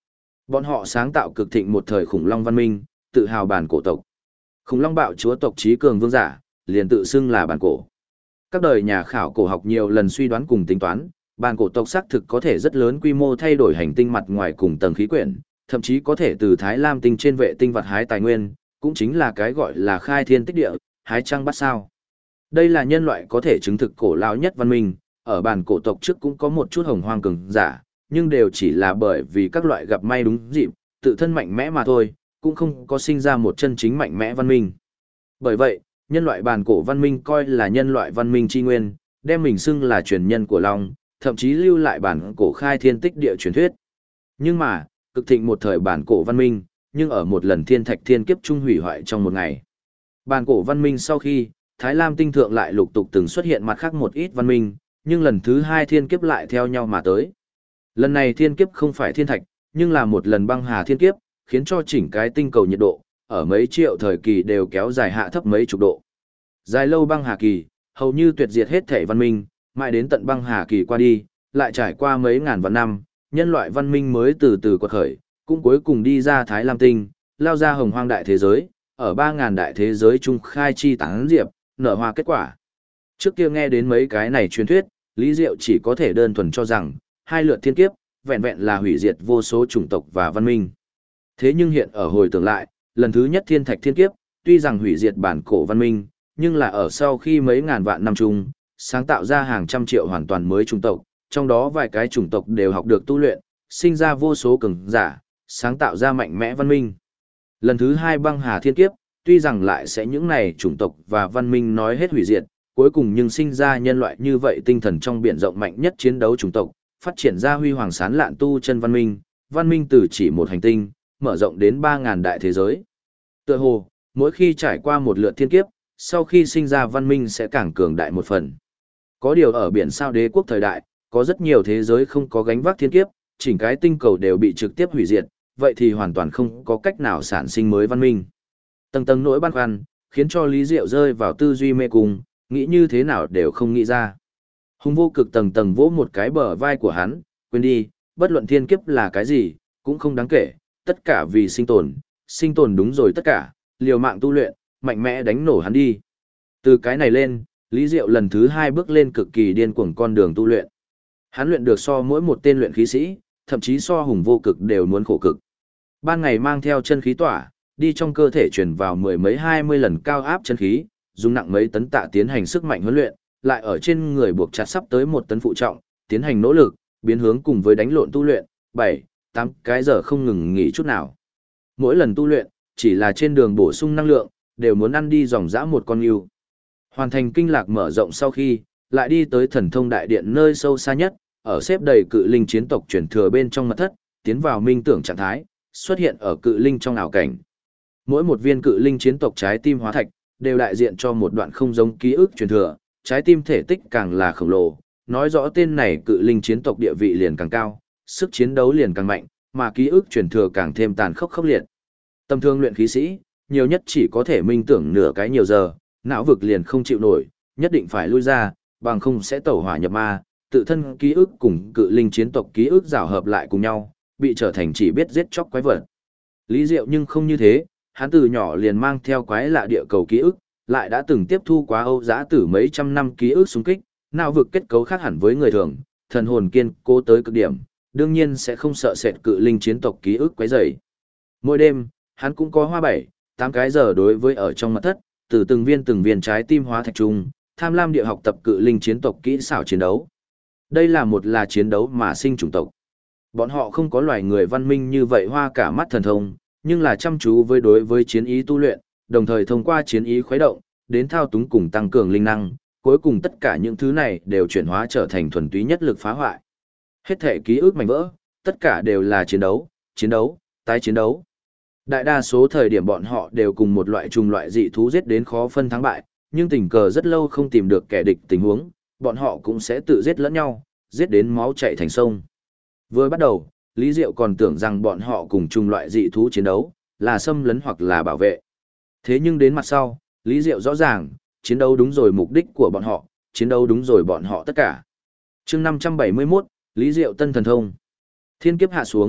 Bọn họ sáng tạo cực thịnh một thời khủng long văn minh, tự hào bản cổ tộc. Khủng long bạo chúa tộc trí cường vương giả, liền tự xưng là bản cổ. Các đời nhà khảo cổ học nhiều lần suy đoán cùng tính toán, bản cổ tộc xác thực có thể rất lớn quy mô thay đổi hành tinh mặt ngoài cùng tầng khí quyển, thậm chí có thể từ Thái Lam tinh trên vệ tinh vặt hái tài nguyên, cũng chính là cái gọi là khai thiên tích địa, hái trăng bắt sao. Đây là nhân loại có thể chứng thực cổ lão nhất văn minh, ở bản cổ tộc trước cũng có một chút hồng hoang cường giả, nhưng đều chỉ là bởi vì các loại gặp may đúng dịp, tự thân mạnh mẽ mà thôi, cũng không có sinh ra một chân chính mạnh mẽ văn minh. Bởi vậy, nhân loại bản cổ văn minh coi là nhân loại văn minh chi nguyên, đem mình xưng là truyền nhân của Long, thậm chí lưu lại bản cổ khai thiên tích địa truyền thuyết. Nhưng mà, cực thịnh một thời bản cổ văn minh, nhưng ở một lần thiên thạch thiên kiếp trung hủy hoại trong một ngày. Bản cổ văn minh sau khi, Thái Lam tinh thượng lại lục tục từng xuất hiện mặt khác một ít văn minh, nhưng lần thứ hai thiên kiếp lại theo nhau mà tới. Lần này thiên kiếp không phải thiên thạch, nhưng là một lần băng hà thiên kiếp, khiến cho chỉnh cái tinh cầu nhiệt độ, ở mấy triệu thời kỳ đều kéo dài hạ thấp mấy chục độ. Dài lâu băng hà kỳ, hầu như tuyệt diệt hết thể văn minh, mãi đến tận băng hà kỳ qua đi, lại trải qua mấy ngàn vạn năm, nhân loại văn minh mới từ từ quật khởi, cũng cuối cùng đi ra Thái Lam tinh, lao ra hồng hoang đại thế giới, ở 3.000 đại thế giới trung khai chi tán diệp, nở hoa kết quả. Trước kia nghe đến mấy cái này truyền thuyết, Lý Diệu chỉ có thể đơn thuần cho rằng, hai lượt thiên kiếp, vẹn vẹn là hủy diệt vô số chủng tộc và văn minh. Thế nhưng hiện ở hồi tưởng lại, lần thứ nhất thiên thạch thiên kiếp, tuy rằng hủy diệt bản cổ văn minh, nhưng là ở sau khi mấy ngàn vạn năm chung, sáng tạo ra hàng trăm triệu hoàn toàn mới chủng tộc, trong đó vài cái chủng tộc đều học được tu luyện, sinh ra vô số cường giả, sáng tạo ra mạnh mẽ văn minh. Lần thứ hai băng hà thiên kiếp, tuy rằng lại sẽ những này chủng tộc và văn minh nói hết hủy diệt, cuối cùng nhưng sinh ra nhân loại như vậy tinh thần trong biển rộng mạnh nhất chiến đấu chủng tộc, phát triển ra huy hoàng sáng lạn tu chân văn minh từ chỉ một hành tinh, mở rộng đến 3.000 đại thế giới. Tựa hồ, mỗi khi trải qua một lượt thiên kiếp, sau khi sinh ra văn minh sẽ càng cường đại một phần. Có điều ở biển sao đế quốc thời đại, có rất nhiều thế giới không có gánh vác thiên kiếp, chỉnh cái tinh cầu đều bị trực tiếp hủy diệt, vậy thì hoàn toàn không có cách nào sản sinh mới văn minh. Tầng tầng nỗi băn khoăn, khiến cho Lý Diệu rơi vào tư duy mê cung, nghĩ như thế nào đều không nghĩ ra. Hùng Vô Cực tầng tầng vỗ một cái bờ vai của hắn, quên đi, bất luận thiên kiếp là cái gì, cũng không đáng kể, tất cả vì sinh tồn đúng rồi tất cả, liều mạng tu luyện, mạnh mẽ đánh nổ hắn đi. Từ cái này lên, Lý Diệu lần thứ hai bước lên cực kỳ điên cuồng con đường tu luyện. Hắn luyện được so mỗi một tên luyện khí sĩ, thậm chí so Hùng Vô Cực đều muốn khổ cực. Ban ngày mang theo chân khí tỏa, đi trong cơ thể truyền vào mười mấy 20 lần cao áp chân khí, dùng nặng mấy tấn tạ tiến hành sức mạnh huấn luyện, lại ở trên người buộc chặt sắp tới 1 tấn phụ trọng, tiến hành nỗ lực, biến hướng cùng với đánh lộn tu luyện, 7-8 cái giờ không ngừng nghỉ chút nào. Mỗi lần tu luyện, chỉ là trên đường bổ sung năng lượng, đều muốn ăn đi dòng dã một con yêu. Hoàn thành kinh lạc mở rộng sau khi, lại đi tới thần thông đại điện nơi sâu xa nhất, ở xếp đầy cự linh chiến tộc chuyển thừa bên trong mật thất, tiến vào minh tưởng trạng thái, xuất hiện ở cự linh trong ảo cảnh. Mỗi một viên cự linh chiến tộc trái tim hóa thạch, đều đại diện cho một đoạn không giống ký ức truyền thừa, trái tim thể tích càng là khổng lồ, nói rõ tên này cự linh chiến tộc địa vị liền càng cao, sức chiến đấu liền càng mạnh, mà ký ức truyền thừa càng thêm tàn khốc khốc liệt. Tầm thương luyện khí sĩ, nhiều nhất chỉ có thể minh tưởng nửa cái nhiều giờ, não vực liền không chịu nổi, nhất định phải lui ra, bằng không sẽ tẩu hỏa nhập ma, tự thân ký ức cùng cự linh chiến tộc ký ức rào hợp lại cùng nhau, bị trở thành chỉ biết giết chóc quái vật. Lý Diệu nhưng không như thế, hắn từ nhỏ liền mang theo quái lạ địa cầu ký ức, lại đã từng tiếp thu quá Âu Dã Tử mấy trăm năm ký ức xung kích, não vực kết cấu khác hẳn với người thường, thần hồn kiên cố tới cực điểm, đương nhiên sẽ không sợ sệt cự linh chiến tộc ký ức quấy rầy. Mỗi đêm, hắn cũng có hoa 7-8 cái giờ đối với ở trong mật thất, từ từng viên trái tim hóa thạch trung, tham lam địa học tập cự linh chiến tộc kỹ xảo chiến đấu. Đây là chiến đấu mà sinh chủng tộc. Bọn họ không có loài người văn minh như vậy hoa cả mắt thần thông, nhưng là chăm chú với đối với chiến ý tu luyện, đồng thời thông qua chiến ý khuấy động, đến thao túng cùng tăng cường linh năng, cuối cùng tất cả những thứ này đều chuyển hóa trở thành thuần túy nhất lực phá hoại. Hết thể ký ức mảnh vỡ, tất cả đều là chiến đấu, tái chiến đấu. Đại đa số thời điểm bọn họ đều cùng một loại trùng loại dị thú giết đến khó phân thắng bại, nhưng tình cờ rất lâu không tìm được kẻ địch tình huống, bọn họ cũng sẽ tự giết lẫn nhau, giết đến máu chảy thành sông. Vừa bắt đầu, Lý Diệu còn tưởng rằng bọn họ cùng trùng loại dị thú chiến đấu, là xâm lấn hoặc là bảo vệ. Thế nhưng đến mặt sau, Lý Diệu rõ ràng, chiến đấu đúng rồi mục đích của bọn họ, chiến đấu đúng rồi bọn họ tất cả. Chương 571, Lý Diệu tân thần thông. Thiên kiếp hạ xuống,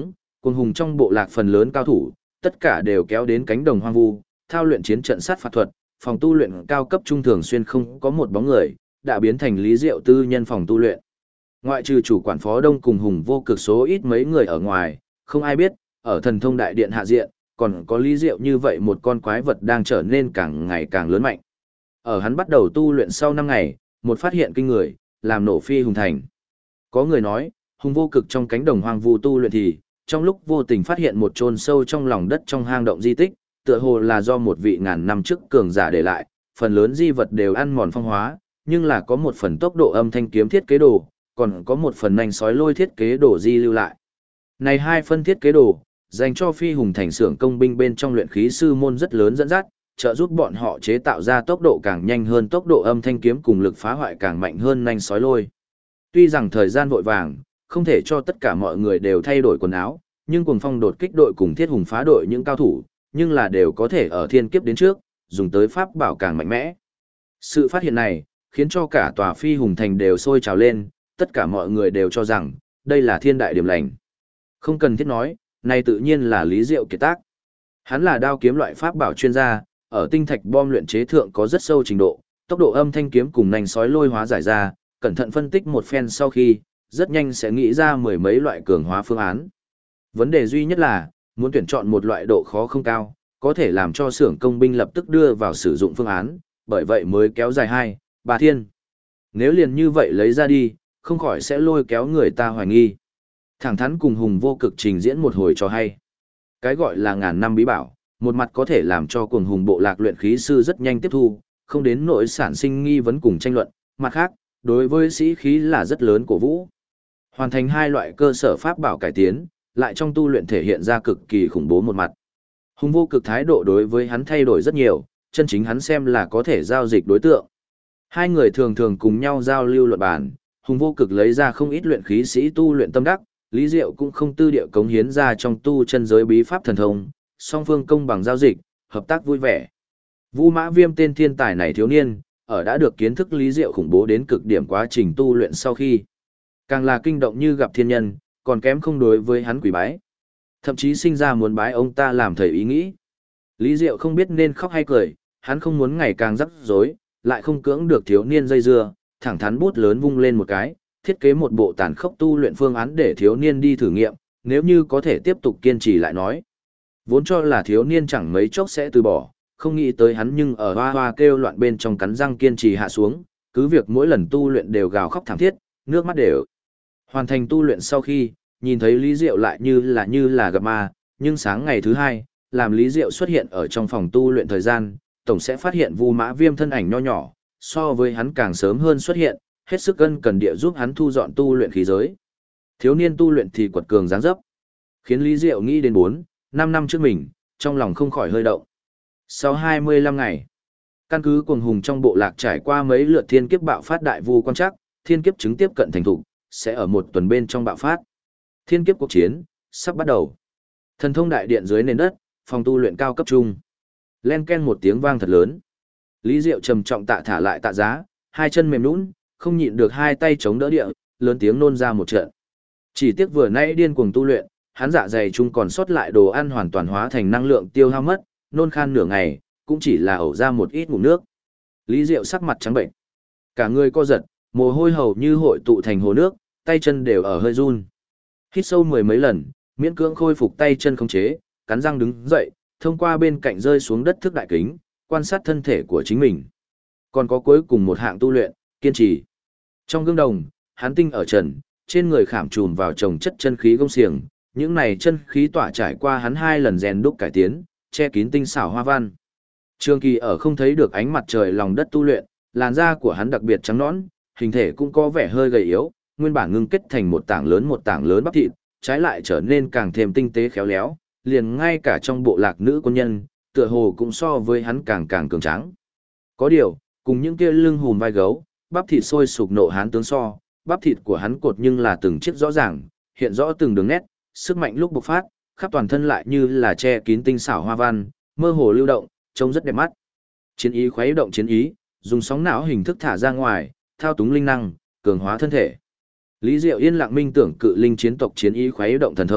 Cuồng hùng trong bộ lạc phần lớn cao thủ, tất cả đều kéo đến cánh đồng hoang vu, thao luyện chiến trận sát phạt thuật, phòng tu luyện cao cấp trung thường xuyên không có một bóng người, đã biến thành Lý Diệu tư nhân phòng tu luyện. Ngoại trừ chủ quản phó đông cùng hùng vô cực số ít mấy người ở ngoài, không ai biết, ở thần thông đại điện hạ diện, còn có Lý Diệu như vậy một con quái vật đang trở nên càng ngày càng lớn mạnh. Ở hắn bắt đầu tu luyện sau 5 ngày, một phát hiện kinh người, làm nổ phi hùng thành. Có người nói, hùng vô cực trong cánh đồng hoang vu tu luyện thì, trong lúc vô tình phát hiện một chôn sâu trong lòng đất trong hang động di tích, tựa hồ là do một vị ngàn năm trước cường giả để lại, phần lớn di vật đều ăn mòn phong hóa, nhưng là có một phần tốc độ âm thanh kiếm thiết kế đồ, còn có một phần nanh sói lôi thiết kế đồ di lưu lại. Này hai phân thiết kế đồ, dành cho phi hùng thành xưởng công binh bên trong luyện khí sư môn rất lớn dẫn dắt, trợ giúp bọn họ chế tạo ra tốc độ càng nhanh hơn tốc độ âm thanh kiếm cùng lực phá hoại càng mạnh hơn nanh sói lôi. Tuy rằng thời gian vội vàng, không thể cho tất cả mọi người đều thay đổi quần áo, nhưng Cuồng Phong đột kích đội cùng Thiết Hùng phá đội những cao thủ, nhưng là đều có thể ở thiên kiếp đến trước, dùng tới pháp bảo càng mạnh mẽ. Sự phát hiện này, khiến cho cả tòa phi hùng thành đều sôi trào lên, tất cả mọi người đều cho rằng, đây là thiên đại điểm lành. Không cần thiết nói, này tự nhiên là Lý Diệu kiệt tác. Hắn là đao kiếm loại pháp bảo chuyên gia, ở tinh thạch bom luyện chế thượng có rất sâu trình độ, tốc độ âm thanh kiếm cùng nành sói lôi hóa giải ra, cẩn thận phân tích một phen sau khi, rất nhanh sẽ nghĩ ra mười mấy loại cường hóa phương án. Vấn đề duy nhất là, muốn tuyển chọn một loại độ khó không cao, có thể làm cho xưởng công binh lập tức đưa vào sử dụng phương án, bởi vậy mới kéo dài 2-3 thiên. Nếu liền như vậy lấy ra đi, không khỏi sẽ lôi kéo người ta hoài nghi. Thẳng thắn cùng hùng vô cực trình diễn một hồi cho hay. Cái gọi là ngàn năm bí bảo, một mặt có thể làm cho cuồng hùng bộ lạc luyện khí sư rất nhanh tiếp thu, không đến nỗi sản sinh nghi vấn cùng tranh luận, mặt khác, đối với sĩ khí là rất lớn cổ vũ. Hoàn thành hai loại cơ sở pháp bảo cải tiến, lại trong tu luyện thể hiện ra cực kỳ khủng bố một mặt. Hùng vô cực thái độ đối với hắn thay đổi rất nhiều, chân chính hắn xem là có thể giao dịch đối tượng. Hai người thường thường cùng nhau giao lưu luận bàn, hùng vô cực lấy ra không ít luyện khí sĩ tu luyện tâm đắc, Lý Diệu cũng không tư địa cống hiến ra trong tu chân giới bí pháp thần thông, song phương công bằng giao dịch, hợp tác vui vẻ. Vu Mã Viêm tên thiên tài này thiếu niên, ở đã được kiến thức Lý Diệu khủng bố đến cực điểm quá trình tu luyện sau khi, càng là kinh động như gặp thiên nhân, còn kém không đối với hắn quỷ bái. Thậm chí sinh ra muốn bái ông ta làm thầy ý nghĩ. Lý Diệu không biết nên khóc hay cười, hắn không muốn ngày càng rắc rối, lại không cưỡng được thiếu niên dây dưa, thẳng thắn bút lớn vung lên một cái, thiết kế một bộ tàn khốc tu luyện phương án để thiếu niên đi thử nghiệm, nếu như có thể tiếp tục kiên trì lại nói. Vốn cho là thiếu niên chẳng mấy chốc sẽ từ bỏ, không nghĩ tới hắn nhưng ở hoa hoa kêu loạn bên trong cắn răng kiên trì hạ xuống, cứ việc mỗi lần tu luyện đều gào khóc thảm thiết, nước mắt đều. Hoàn thành tu luyện sau khi, nhìn thấy Lý Diệu lại như là gặp ma, nhưng sáng ngày thứ hai, làm Lý Diệu xuất hiện ở trong phòng tu luyện thời gian, tổng sẽ phát hiện Vu Mã Viêm thân ảnh nho nhỏ, so với hắn càng sớm hơn xuất hiện, hết sức ân cần địa giúp hắn thu dọn tu luyện khí giới. Thiếu niên tu luyện thì quật cường dáng dấp, khiến Lý Diệu nghĩ đến 4-5 năm trước mình, trong lòng không khỏi hơi động. Sau 25 ngày, căn cứ cuồng hùng trong bộ lạc trải qua mấy lượt thiên kiếp bạo phát đại vu quan chắc, thiên kiếp chứng tiếp cận thành thủ, sẽ ở một tuần bên trong bạo phát. Thiên kiếp cuộc chiến sắp bắt đầu. Thần thông đại điện dưới nền đất, phòng tu luyện cao cấp trung. Len ken một tiếng vang thật lớn. Lý Diệu trầm trọng tạ thả lại tạ giá, hai chân mềm nhũn, không nhịn được hai tay chống đỡ địa, lớn tiếng nôn ra một trận. Chỉ tiếc vừa nãy điên cuồng tu luyện, hắn dạ dày chung còn sót lại đồ ăn hoàn toàn hóa thành năng lượng tiêu hao mất, nôn khan nửa ngày, cũng chỉ là ẩu ra một ít ngụm nước. Lý Diệu sắc mặt trắng bệnh, cả người co giật, mồ hôi hầu như hội tụ thành hồ nước, tay chân đều ở hơi run. Hít sâu mười mấy lần, miễn cưỡng khôi phục tay chân khống chế, cắn răng đứng dậy, thông qua bên cạnh rơi xuống đất thước đại kính, quan sát thân thể của chính mình. Còn có cuối cùng một hạng tu luyện, kiên trì. Trong gương đồng, hắn tinh ở trần, trên người khảm trùm vào chồng chất chân khí gông xiềng, những này chân khí tỏa trải qua hắn 2 lần rèn đúc cải tiến, che kín tinh xảo hoa văn. Trường kỳ ở không thấy được ánh mặt trời lòng đất tu luyện, làn da của hắn đặc biệt trắng nõn, hình thể cũng có vẻ hơi gầy yếu, nguyên bản ngưng kết thành một tảng lớn bắp thịt, trái lại trở nên càng thêm tinh tế khéo léo, liền ngay cả trong bộ lạc nữ quân nhân, tựa hồ cũng so với hắn càng cường tráng. Có điều, cùng những kia lưng hùm vai gấu, bắp thịt sôi sục nộ hán tướng so, bắp thịt của hắn cột nhưng là từng chiếc rõ ràng, hiện rõ từng đường nét, sức mạnh lúc bộc phát, khắp toàn thân lại như là che kín tinh xảo hoa văn, mơ hồ lưu động, trông rất đẹp mắt. Chiến ý khuấy động chiến ý, dùng sóng não hình thức thả ra ngoài, thao túng linh năng, cường hóa thân thể. Lý Diệu yên lặng minh tưởng cự linh chiến tộc chiến ý khuấy động thần thông,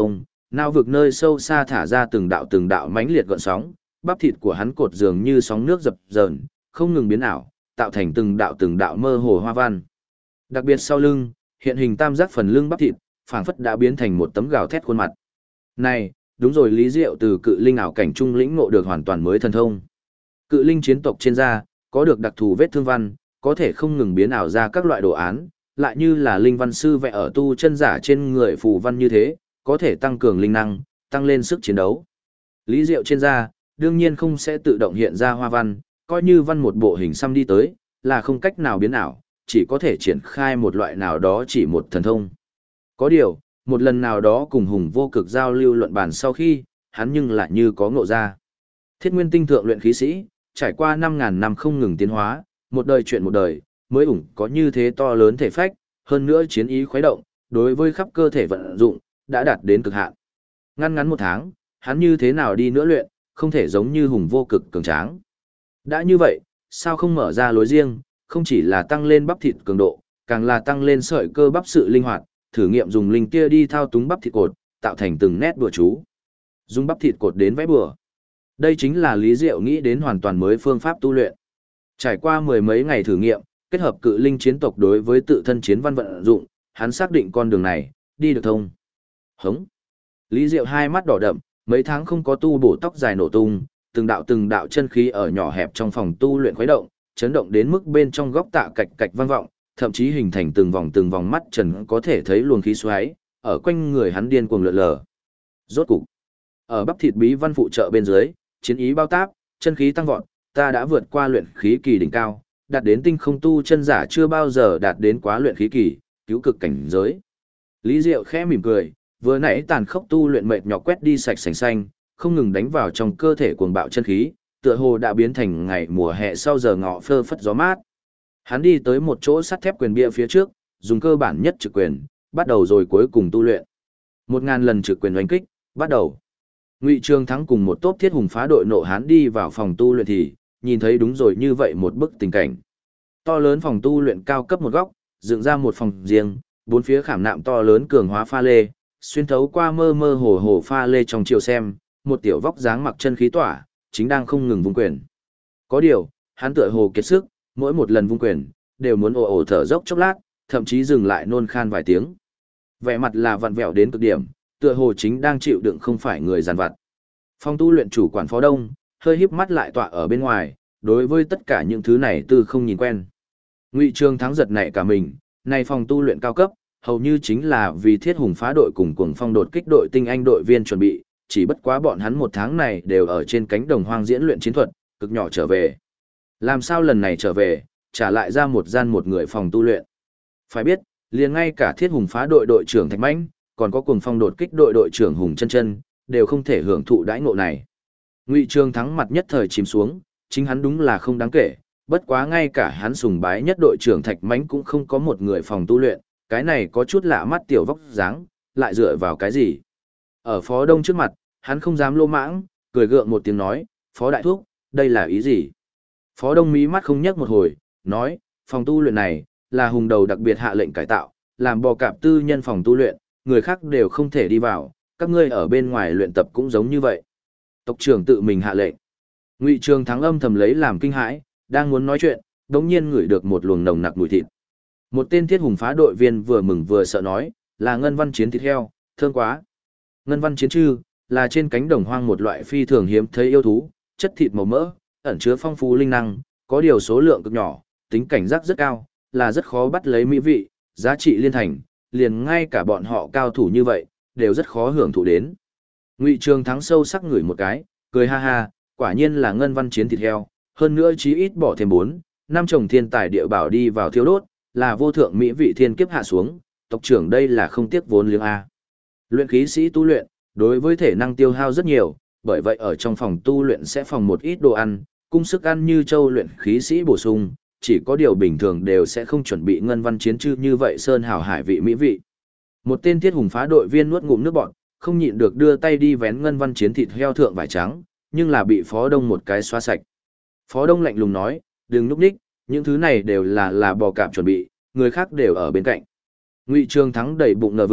não vực nơi sâu xa thả ra từng đạo mãnh liệt gợn sóng, bắp thịt của hắn cột dường như sóng nước dập dờn, không ngừng biến ảo, tạo thành từng đạo mơ hồ hoa văn. Đặc biệt sau lưng, hiện hình tam giác phần lưng bắp thịt, phảng phất đã biến thành một tấm gào thét khuôn mặt. Này, đúng rồi, Lý Diệu từ cự linh ảo cảnh trung lĩnh ngộ được hoàn toàn mới thần thông. Cự linh chiến tộc trên da, có được đặc thù vết thương văn, có thể không ngừng biến ảo ra các loại đồ án, lại như là linh văn sư vẽ ở tu chân giả trên người phù văn như thế, có thể tăng cường linh năng, tăng lên sức chiến đấu. Lý Diệu trên da, đương nhiên không sẽ tự động hiện ra hoa văn, coi như văn một bộ hình xăm đi tới, là không cách nào biến ảo, chỉ có thể triển khai một loại nào đó chỉ một thần thông. Có điều, một lần nào đó cùng Hùng Vô Cực giao lưu luận bàn sau khi, hắn nhưng lại như có ngộ ra. Thiết Nguyên Tinh thượng luyện khí sĩ, trải qua 5.000 năm không ngừng tiến hóa, một đời chuyện một đời, mới ủng có như thế to lớn thể phách, hơn nữa chiến ý khuấy động, đối với khắp cơ thể vận dụng, đã đạt đến cực hạn. Ngắn một tháng, hắn như thế nào đi nữa luyện, không thể giống như Hùng Vô Cực cường tráng. Đã như vậy, sao không mở ra lối riêng, không chỉ là tăng lên bắp thịt cường độ, càng là tăng lên sợi cơ bắp sự linh hoạt, thử nghiệm dùng linh kia đi thao túng bắp thịt cột, tạo thành từng nét bùa chú. Dùng bắp thịt cột đến vẽ bùa. Đây chính là Lý Diệu nghĩ đến hoàn toàn mới phương pháp tu luyện. Trải qua mười mấy ngày thử nghiệm, kết hợp cự linh chiến tộc đối với tự thân chiến văn vận dụng, hắn xác định con đường này, đi được thông. Hống. Lý Diệu hai mắt đỏ đậm, mấy tháng không có tu bổ tóc dài nổ tung, từng đạo chân khí ở nhỏ hẹp trong phòng tu luyện khuấy động, chấn động đến mức bên trong góc tạ cạch cạch vang vọng, thậm chí hình thành từng vòng mắt trần có thể thấy luồng khí xoáy, ở quanh người hắn điên cuồng lượn lờ. Rốt cục, ở bắp thịt bí văn phụ trợ bên dưới, chiến ý bao táp, chân khí tăng vọt, ta đã vượt qua luyện khí kỳ đỉnh cao, đạt đến tinh không tu chân giả chưa bao giờ đạt đến quá luyện khí kỳ, cứu cực cảnh giới. Lý Diệu khẽ mỉm cười, vừa nãy tàn khốc tu luyện mệt nhọc quét đi sạch sành xanh, không ngừng đánh vào trong cơ thể cuồng bạo chân khí, tựa hồ đã biến thành ngày mùa hè sau giờ ngọ phơ phất gió mát. Hắn đi tới một chỗ sắt thép quyền bia phía trước, dùng cơ bản nhất trực quyền, bắt đầu rồi cuối cùng tu luyện. 1.000 lần trực quyền oanh kích, bắt đầu. Ngụy Trường Thắng cùng một tốp thiết hùng phá đội nộ hán đi vào phòng tu luyện thì, nhìn thấy đúng rồi như vậy một bức tình cảnh. To lớn phòng tu luyện cao cấp một góc, dựng ra một phòng riêng, bốn phía khảm nạm to lớn cường hóa pha lê, xuyên thấu qua mơ mơ hồ pha lê trong chiều xem, một tiểu vóc dáng mặc chân khí tỏa, chính đang không ngừng vung quyền. Có điều, hắn tựa hồ kiệt sức, mỗi một lần vung quyền, đều muốn ồ thở dốc chốc lát, thậm chí dừng lại nôn khan vài tiếng. Vẻ mặt là vặn vẹo đến cực điểm, tựa hồ chính đang chịu đựng không phải người giàn vặt. Phòng tu luyện chủ quản Phó Đông, hơi híp mắt lại tọa ở bên ngoài, đối với tất cả những thứ này tư không nhìn quen. Ngụy Trường Thắng giật nảy cả mình, này phòng tu luyện cao cấp, hầu như chính là vì Thiết Hùng phá đội cùng Cuồng Phong đột kích đội tinh anh đội viên chuẩn bị, chỉ bất quá bọn hắn một tháng này đều ở trên cánh đồng hoang diễn luyện chiến thuật, cực nhỏ trở về. Làm sao lần này trở về, trả lại ra một gian một người phòng tu luyện. Phải biết, liền ngay cả Thiết Hùng phá đội đội trưởng Thạch Mãnh, còn có Cuồng Phong đột kích đội đội trưởng Hùng Chân Chân, đều không thể hưởng thụ đãi ngộ này. Ngụy Trường Thắng mặt nhất thời chìm xuống, chính hắn đúng là không đáng kể, bất quá ngay cả hắn sùng bái nhất đội trưởng Thạch Mãnh cũng không có một người phòng tu luyện, cái này có chút lạ mắt tiểu vóc dáng, lại dựa vào cái gì? Ở Phó Đông trước mặt, hắn không dám lô mãng, cười gượng một tiếng nói, Phó Đại Thúc, đây là ý gì? Phó Đông mí mắt không nhấc một hồi, nói, phòng tu luyện này, là Hùng đầu đặc biệt hạ lệnh cải tạo, làm bò cạp tư nhân phòng tu luyện, người khác đều không thể đi vào, các ngươi ở bên ngoài luyện tập cũng giống như vậy. Tộc trưởng tự mình hạ lệnh. Ngụy Trường Thắng âm thầm lấy làm kinh hãi, đang muốn nói chuyện, đống nhiên ngửi được một luồng nồng nặc mùi thịt. Một tên Thiết Hùng phá đội viên vừa mừng vừa sợ nói, là ngân văn chiến thịt heo, thơm quá. Ngân văn chiến trư, là trên cánh đồng hoang một loại phi thường hiếm thấy yêu thú, chất thịt màu mỡ, ẩn chứa phong phú linh năng, có điều số lượng cực nhỏ, tính cảnh giác rất cao, là rất khó bắt lấy mỹ vị, giá trị liên thành, liền ngay cả bọn họ cao thủ như vậy, đều rất khó hưởng thụ đến. Ngụy Trường Thắng sâu sắc ngửi một cái, cười ha ha, quả nhiên là ngân văn chiến thịt heo, hơn nữa chí ít bỏ thêm 4, 5 chồng thiên tài địa bảo đi vào thiêu đốt, là vô thượng mỹ vị thiên kiếp hạ xuống, tộc trưởng đây là không tiếc vốn liếng a. Luyện khí sĩ tu luyện, đối với thể năng tiêu hao rất nhiều, bởi vậy ở trong phòng tu luyện sẽ phòng một ít đồ ăn, cung sức ăn như châu luyện khí sĩ bổ sung, chỉ có điều bình thường đều sẽ không chuẩn bị ngân văn chiến chư như vậy sơn hào hải vị mỹ vị. Một tên Thiết Hùng phá đội viên nuốt ngụm nước bọt, không nhịn được đưa tay đi vén ngân văn chiến thịt heo thượng vải trắng, nhưng là bị Phó Đông một cái xóa sạch. Phó Đông lạnh lùng nói, đừng núp đích, những thứ này đều là bò cạp chuẩn bị, người khác đều ở bên cạnh. Ngụy Trường Thắng đầy bụng ngờ vực,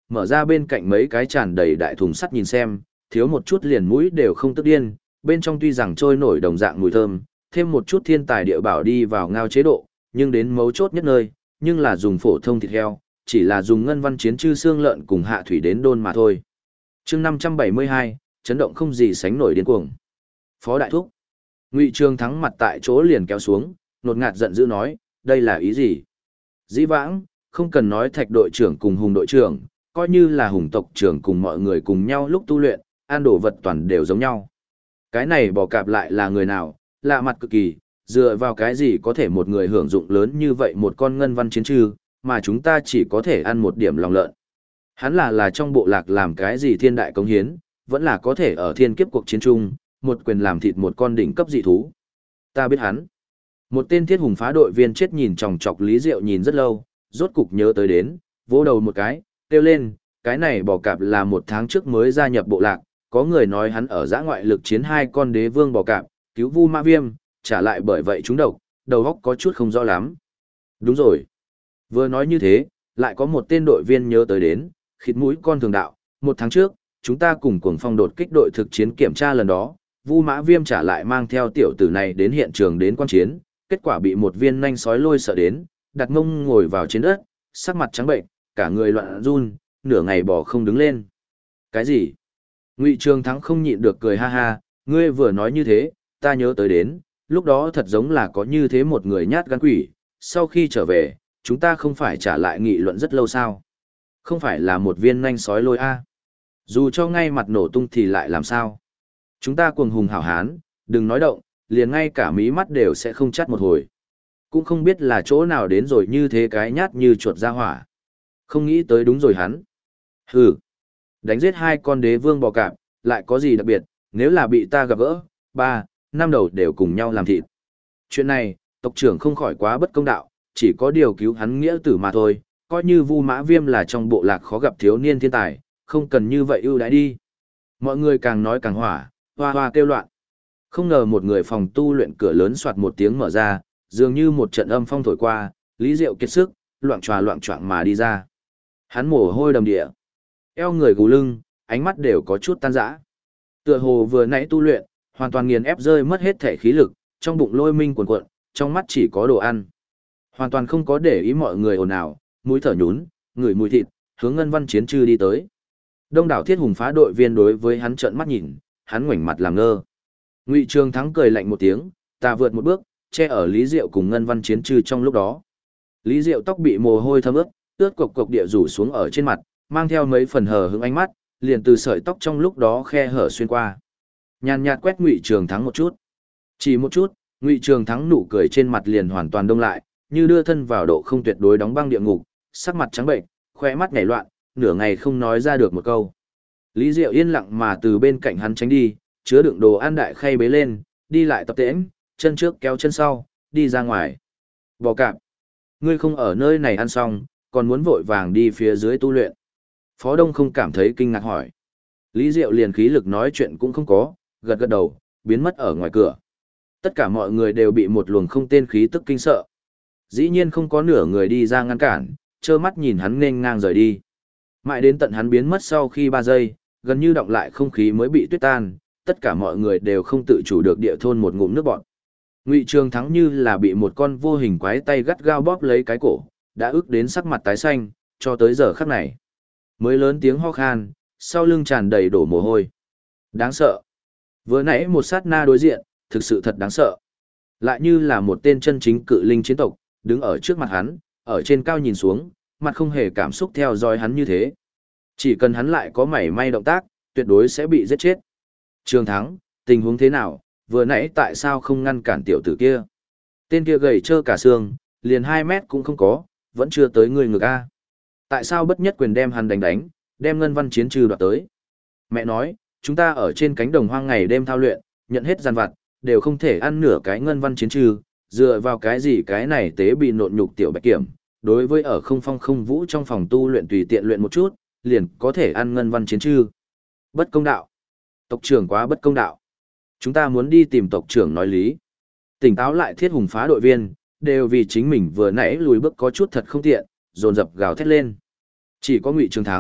mở ra bên cạnh mấy cái tràn đầy đại thùng sắt nhìn xem, thiếu một chút liền mũi đều không tức điên, bên trong tuy rằng trôi nổi đồng dạng mùi thơm, thêm một chút thiên tài địa bảo đi vào ngao chế độ, nhưng đến mấu chốt nhất nơi, nhưng là dùng phổ thông thịt heo, chỉ là dùng ngân văn chiến chư xương lợn cùng hạ thủy đến đôn mà thôi. Chương 572, chấn động không gì sánh nổi điên cuồng. Phó đại thúc. Ngụy Trường Thắng mặt tại chỗ liền kéo xuống, nột ngạt giận dữ nói, đây là ý gì? Dĩ vãng, không cần nói Thạch đội trưởng cùng Hùng đội trưởng, coi như là Hùng tộc trưởng cùng mọi người cùng nhau lúc tu luyện, ăn đồ vật toàn đều giống nhau. Cái này bò cạp lại là người nào, lạ mặt cực kỳ, dựa vào cái gì có thể một người hưởng dụng lớn như vậy một con ngân văn chiến trư, mà chúng ta chỉ có thể ăn một điểm lòng lợn. Hắn là trong bộ lạc làm cái gì thiên đại công hiến, vẫn là có thể ở thiên kiếp cuộc chiến chung, một quyền làm thịt một con đỉnh cấp dị thú. Ta biết hắn. Một tên thiết hùng phá đội viên chết nhìn chòng chọc Lý Diệu nhìn rất lâu, rốt cục nhớ tới đến, vỗ đầu một cái, kêu lên, cái này bò cạp là 1 tháng trước mới gia nhập bộ lạc, có người nói hắn ở giã ngoại lực chiến 2 con đế vương bò cạp, cứu Vu Mã Viêm, trả lại bởi vậy trúng độc, đầu óc có chút không rõ lắm. Đúng rồi. Vừa nói như thế, lại có một tên đội viên nhớ tới đến, khịt mũi con thường đạo, 1 tháng trước, chúng ta cùng Cuồng Phong đột kích đội thực chiến kiểm tra lần đó, Vu Mã Viêm trả lại mang theo tiểu tử này đến hiện trường đến quan chiến, kết quả bị một viên nanh sói lôi sợ đến, đặt mông ngồi vào trên đất, sắc mặt trắng bệnh, cả người loạn run, nửa ngày bò không đứng lên. Cái gì? Ngụy Trường Thắng không nhịn được cười ha ha, ngươi vừa nói như thế, ta nhớ tới đến, lúc đó thật giống là có như thế một người nhát gan quỷ, sau khi trở về, chúng ta không phải trả lại nghị luận rất lâu sao? Không phải là một viên nanh sói lôi a? Dù cho ngay mặt nổ tung thì lại làm sao? Chúng ta cuồng hùng hảo hán, đừng nói động, liền ngay cả mí mắt đều sẽ không chắt một hồi. Cũng không biết là chỗ nào đến rồi như thế cái nhát như chuột ra hỏa. Không nghĩ tới đúng rồi hắn. Hừ, đánh giết 2 con đế vương bò cạp, lại có gì đặc biệt, nếu là bị ta gặp gỡ, 3, 5 đầu đều cùng nhau làm thịt. Chuyện này, tộc trưởng không khỏi quá bất công đạo, chỉ có điều cứu hắn nghĩa tử mà thôi, coi như Vu Mã Viêm là trong bộ lạc khó gặp thiếu niên thiên tài, không cần như vậy ưu đãi đi. Mọi người càng nói càng hỏa, hoa hoa kêu loạn. Không ngờ một người phòng tu luyện cửa lớn soạt một tiếng mở ra, dường như một trận âm phong thổi qua, Lý Diệu kiệt sức, loạng choạng mà đi ra. Hắn mồ hôi đầm địa, eo người gù lưng, ánh mắt đều có chút tan rã. Tựa hồ vừa nãy tu luyện, hoàn toàn nghiền ép rơi mất hết thể khí lực, trong bụng lôi minh cuồn cuộn, trong mắt chỉ có đồ ăn. Hoàn toàn không có để ý mọi người ồn ào, mũi thở nhún, ngửi mùi thịt, hướng Ngân Văn Chiến Trư đi tới. Đông đảo thiết hùng phá đội viên đối với hắn trợn mắt nhìn, hắn ngoảnh mặt làm ngơ. Ngụy Trường Thắng cười lạnh một tiếng, ta vượt một bước, che ở Lý Diệu cùng Ngân Văn Chiến Trư trong lúc đó. Lý Diệu tóc bị mồ hôi thấm ướt, ướt cộc cộc địa rủ xuống ở trên mặt, mang theo mấy phần hờ hững ánh mắt, liền từ sợi tóc trong lúc đó khe hở xuyên qua. Nhàn nhạt quét Ngụy Trường Thắng một chút. Chỉ một chút, Ngụy Trường Thắng nụ cười trên mặt liền hoàn toàn đông lại, như đưa thân vào độ không tuyệt đối đóng băng địa ngục, sắc mặt trắng bệnh, khóe mắt nhảy loạn, nửa ngày không nói ra được một câu. Lý Diệu yên lặng mà từ bên cạnh hắn tránh đi, chứa đựng đồ ăn đại khay bế lên, đi lại tập tễnh, chân trước kéo chân sau, đi ra ngoài. Bò cạp, ngươi không ở nơi này ăn xong, còn muốn vội vàng đi phía dưới tu luyện. Phó Đông không cảm thấy kinh ngạc hỏi. Lý Diệu liền khí lực nói chuyện cũng không có, gật gật đầu, biến mất ở ngoài cửa. Tất cả mọi người đều bị một luồng không tên khí tức kinh sợ. Dĩ nhiên không có nửa người đi ra ngăn cản, trơ mắt nhìn hắn nên ngang rời đi. Mãi đến tận hắn biến mất sau khi 3 giây, gần như động lại không khí mới bị tuyết tan, tất cả mọi người đều không tự chủ được địa thôn một ngụm nước bọt. Ngụy Trường Thắng như là bị một con vô hình quái tay gắt gao bóp lấy cái cổ, đã ức đến sắc mặt tái xanh, cho tới giờ khắc này. Mới lớn tiếng ho khan, sau lưng tràn đầy đổ mồ hôi. Đáng sợ. Vừa nãy một sát na đối diện, thực sự thật đáng sợ. Lại như là một tên chân chính cự linh chiến tộc, đứng ở trước mặt hắn, ở trên cao nhìn xuống, mặt không hề cảm xúc theo dõi hắn như thế. Chỉ cần hắn lại có mảy may động tác, tuyệt đối sẽ bị giết chết. Trường Thắng, tình huống thế nào, vừa nãy tại sao không ngăn cản tiểu tử kia? Tên kia gầy trơ cả xương, liền 2 mét cũng không có, vẫn chưa tới người ngực A. Tại sao bất nhất quyền đem hắn đánh, đem Ngân Văn Chiến Trư đoạt tới? Mẹ nói, chúng ta ở trên cánh đồng hoang ngày đêm thao luyện, nhận hết gian vặt, đều không thể ăn nửa cái Ngân Văn Chiến Trư, dựa vào cái gì cái này tế bị nộn nhục tiểu bạch kiểm, đối với ở không phong không vũ trong phòng tu luyện tùy tiện luyện một chút, liền có thể ăn Ngân Văn Chiến Trư. Bất công đạo. Tộc trưởng quá bất công đạo. Chúng ta muốn đi tìm tộc trưởng nói lý. Tỉnh táo lại thiết hùng phá đội viên, đều vì chính mình vừa nãy lùi bước có chút thật không tiện, dồn dập gào thét lên. Chỉ có Ngụy Trường Thắng,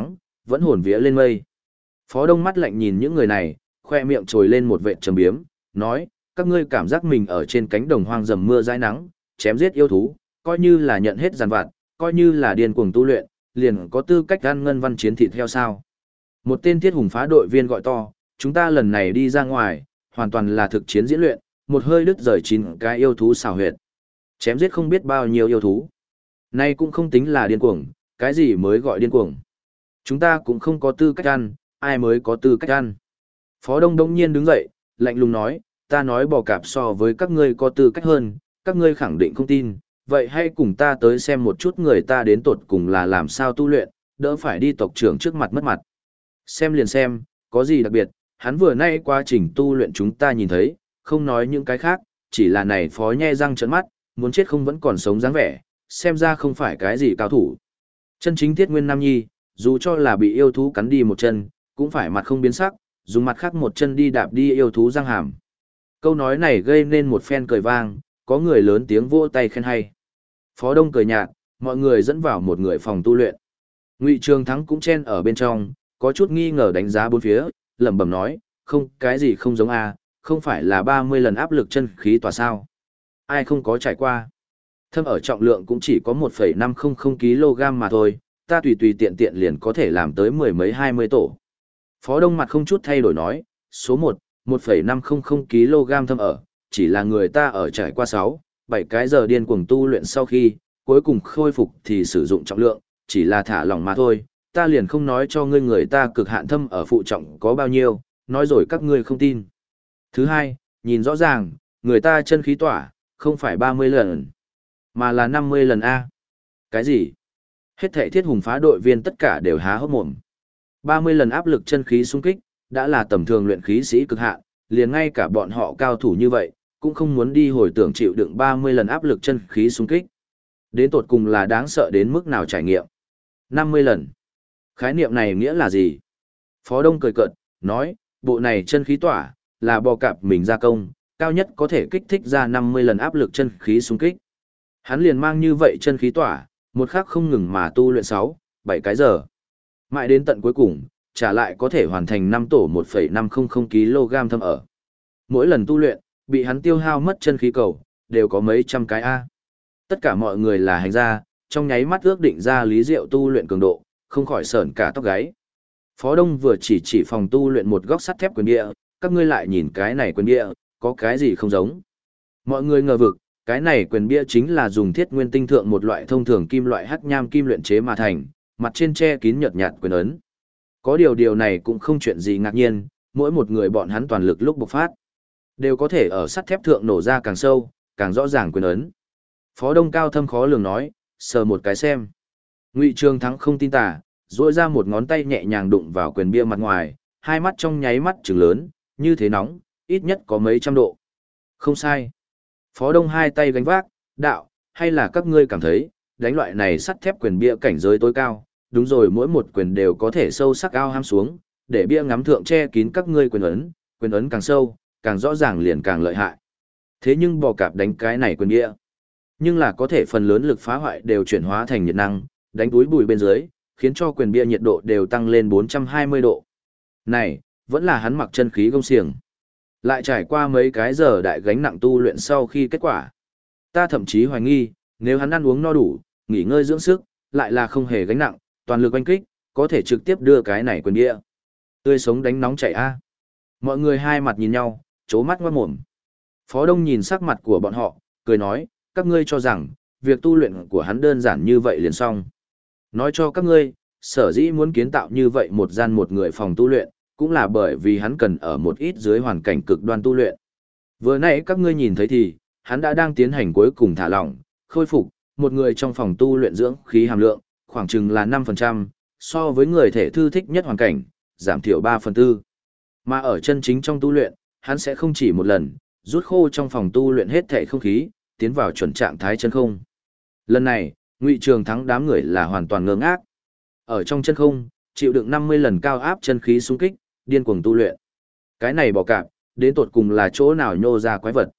vẫn hồn vía lên mây. Phó Đông mắt lạnh nhìn những người này, khoe miệng trồi lên một vệt trầm biếm, nói, các ngươi cảm giác mình ở trên cánh đồng hoang dầm mưa dãi nắng, chém giết yêu thú, coi như là nhận hết giàn vặt, coi như là điên cuồng tu luyện, liền có tư cách ăn ngân văn chiến thịt heo sao. Một tên thiết hùng phá đội viên gọi to, chúng ta lần này đi ra ngoài, hoàn toàn là thực chiến diễn luyện, một hơi đứt rời 9 cái yêu thú xào huyệt. Chém giết không biết bao nhiêu yêu thú. Nay cũng không tính là điên cuồng, cái gì mới gọi điên cuồng. Chúng ta cũng không có tư cách ăn, ai mới có tư cách ăn. Phó Đông đông nhiên đứng dậy, lạnh lùng nói, ta nói bò cạp so với các ngươi có tư cách hơn, các ngươi khẳng định không tin, vậy hãy cùng ta tới xem một chút người ta đến tột cùng là làm sao tu luyện, đỡ phải đi tộc trưởng trước mặt mất mặt. Xem liền xem, có gì đặc biệt, hắn vừa nay quá trình tu luyện chúng ta nhìn thấy, không nói những cái khác, chỉ là này phó nhe răng trợn mắt, muốn chết không vẫn còn sống dáng vẻ, xem ra không phải cái gì cao thủ. Chân chính Thiết Nguyên Nam Nhi, dù cho là bị yêu thú cắn đi một chân, cũng phải mặt không biến sắc, dùng mặt khác một chân đi đạp đi yêu thú răng hàm. Câu nói này gây nên một phen cười vang, có người lớn tiếng vỗ tay khen hay. Phó Đông cười nhạt, mọi người dẫn vào một người phòng tu luyện. Ngụy Trường Thắng cũng chen ở bên trong, có chút nghi ngờ đánh giá bốn phía, lẩm bẩm nói, không, cái gì không giống a, không phải là 30 lần áp lực chân khí tỏa sao? Ai không có trải qua? Thâm ở trọng lượng cũng chỉ có 1,500 kg mà thôi, ta tùy tùy tiện tiện liền có thể làm tới mười mấy 20 tổ. Phó Đông mặt không chút thay đổi nói, số 1, 1,500 kg thâm ở, chỉ là người ta ở trải qua 6, 7 cái giờ điên cuồng tu luyện sau khi, cuối cùng khôi phục thì sử dụng trọng lượng, chỉ là thả lỏng mà thôi, ta liền không nói cho ngươi người ta cực hạn thâm ở phụ trọng có bao nhiêu, nói rồi các ngươi không tin. Thứ hai, nhìn rõ ràng, người ta chân khí tỏa, không phải 30 lần, mà là 50 lần A. Cái gì? Hết thảy Thiết Hùng phá đội viên tất cả đều há hốc mồm. 30 lần áp lực chân khí xung kích, đã là tầm thường luyện khí sĩ cực hạn, liền ngay cả bọn họ cao thủ như vậy, cũng không muốn đi hồi tưởng chịu đựng 30 lần áp lực chân khí xung kích. Đến tột cùng là đáng sợ đến mức nào trải nghiệm. 50 lần. Khái niệm này nghĩa là gì? Phó Đông cười cợt, nói, bộ này chân khí tỏa, là bò cạp mình gia công, cao nhất có thể kích thích ra 50 lần áp lực chân khí xung kích. Hắn liền mang như vậy chân khí tỏa, một khắc không ngừng mà tu luyện 6, 7 cái giờ. Mãi đến tận cuối cùng, trả lại có thể hoàn thành 5 tổ 1,500 kg thâm ở. Mỗi lần tu luyện, bị hắn tiêu hao mất chân khí cầu, đều có mấy trăm cái A. Tất cả mọi người là hành gia, trong nháy mắt ước định ra Lý Diệu tu luyện cường độ, không khỏi sởn cả tóc gáy. Phó Đông vừa chỉ phòng tu luyện một góc sắt thép quyền địa, các ngươi lại nhìn cái này quyền địa, có cái gì không giống. Mọi người ngờ vực, cái này quyền bia chính là dùng thiết nguyên tinh thượng một loại thông thường kim loại hắc nham kim luyện chế mà thành, mặt trên che kín nhợt nhạt quyền ấn. Có điều này cũng không chuyện gì ngạc nhiên, mỗi một người bọn hắn toàn lực lúc bộc phát, đều có thể ở sắt thép thượng nổ ra càng sâu, càng rõ ràng quyền ấn. Phó Đông cao thâm khó lường nói, sờ một cái xem. Ngụy Trường Thắng không tin tà, duỗi ra một ngón tay nhẹ nhàng đụng vào quyền bia mặt ngoài, hai mắt trong nháy mắt trừng lớn, như thế nóng, ít nhất có mấy trăm độ. Không sai. Phó Đông hai tay gánh vác, đạo, hay là các ngươi cảm thấy, đánh loại này sắt thép quyền bia cảnh giới tối cao, đúng rồi mỗi một quyền đều có thể sâu sắc ao ham xuống, để bia ngắm thượng che kín các ngươi quyền ấn càng sâu, càng rõ ràng liền càng lợi hại. Thế nhưng bò cạp đánh cái này quyền bia, nhưng là có thể phần lớn lực phá hoại đều chuyển hóa thành nhiệt năng, đánh túi bùi bên dưới, khiến cho quyền bia nhiệt độ đều tăng lên 420 độ. Này, vẫn là hắn mặc chân khí gông xiềng. Lại trải qua mấy cái giờ đại gánh nặng tu luyện sau khi kết quả. Ta thậm chí hoài nghi, nếu hắn ăn uống no đủ, nghỉ ngơi dưỡng sức, lại là không hề gánh nặng, toàn lực oanh kích, có thể trực tiếp đưa cái này quyền bia. Tươi sống đánh nóng chảy a. Mọi người hai mặt nhìn nhau, chố mắt ngoát mồm. Phó Đông nhìn sắc mặt của bọn họ, cười nói, các ngươi cho rằng, việc tu luyện của hắn đơn giản như vậy liền xong. Nói cho các ngươi, sở dĩ muốn kiến tạo như vậy một gian một người phòng tu luyện, cũng là bởi vì hắn cần ở một ít dưới hoàn cảnh cực đoan tu luyện. Vừa nãy các ngươi nhìn thấy thì, hắn đã đang tiến hành cuối cùng thả lỏng, khôi phục, một người trong phòng tu luyện dưỡng khí hàm lượng, khoảng chừng là 5%, so với người thể thư thích nhất hoàn cảnh, giảm thiểu 3/4. Mà ở chân chính trong tu luyện, hắn sẽ không chỉ một lần, rút khô trong phòng tu luyện hết thể không khí, tiến vào chuẩn trạng thái chân không. Lần này, Ngụy Trường Thắng đám người là hoàn toàn ngơ ngác. Ở trong chân không, chịu đựng 50 lần cao áp chân khí xung kích, điên cuồng tu luyện. Cái này bỏ cạp, đến tột cùng là chỗ nào nhô ra quái vật.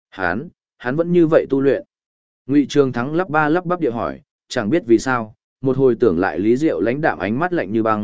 Hắn vẫn như vậy tu luyện. Ngụy Trường Thắng lắp ba lắp bắp địa hỏi, chẳng biết vì sao, một hồi tưởng lại Lý Diệu lãnh đạm ánh mắt lạnh như băng,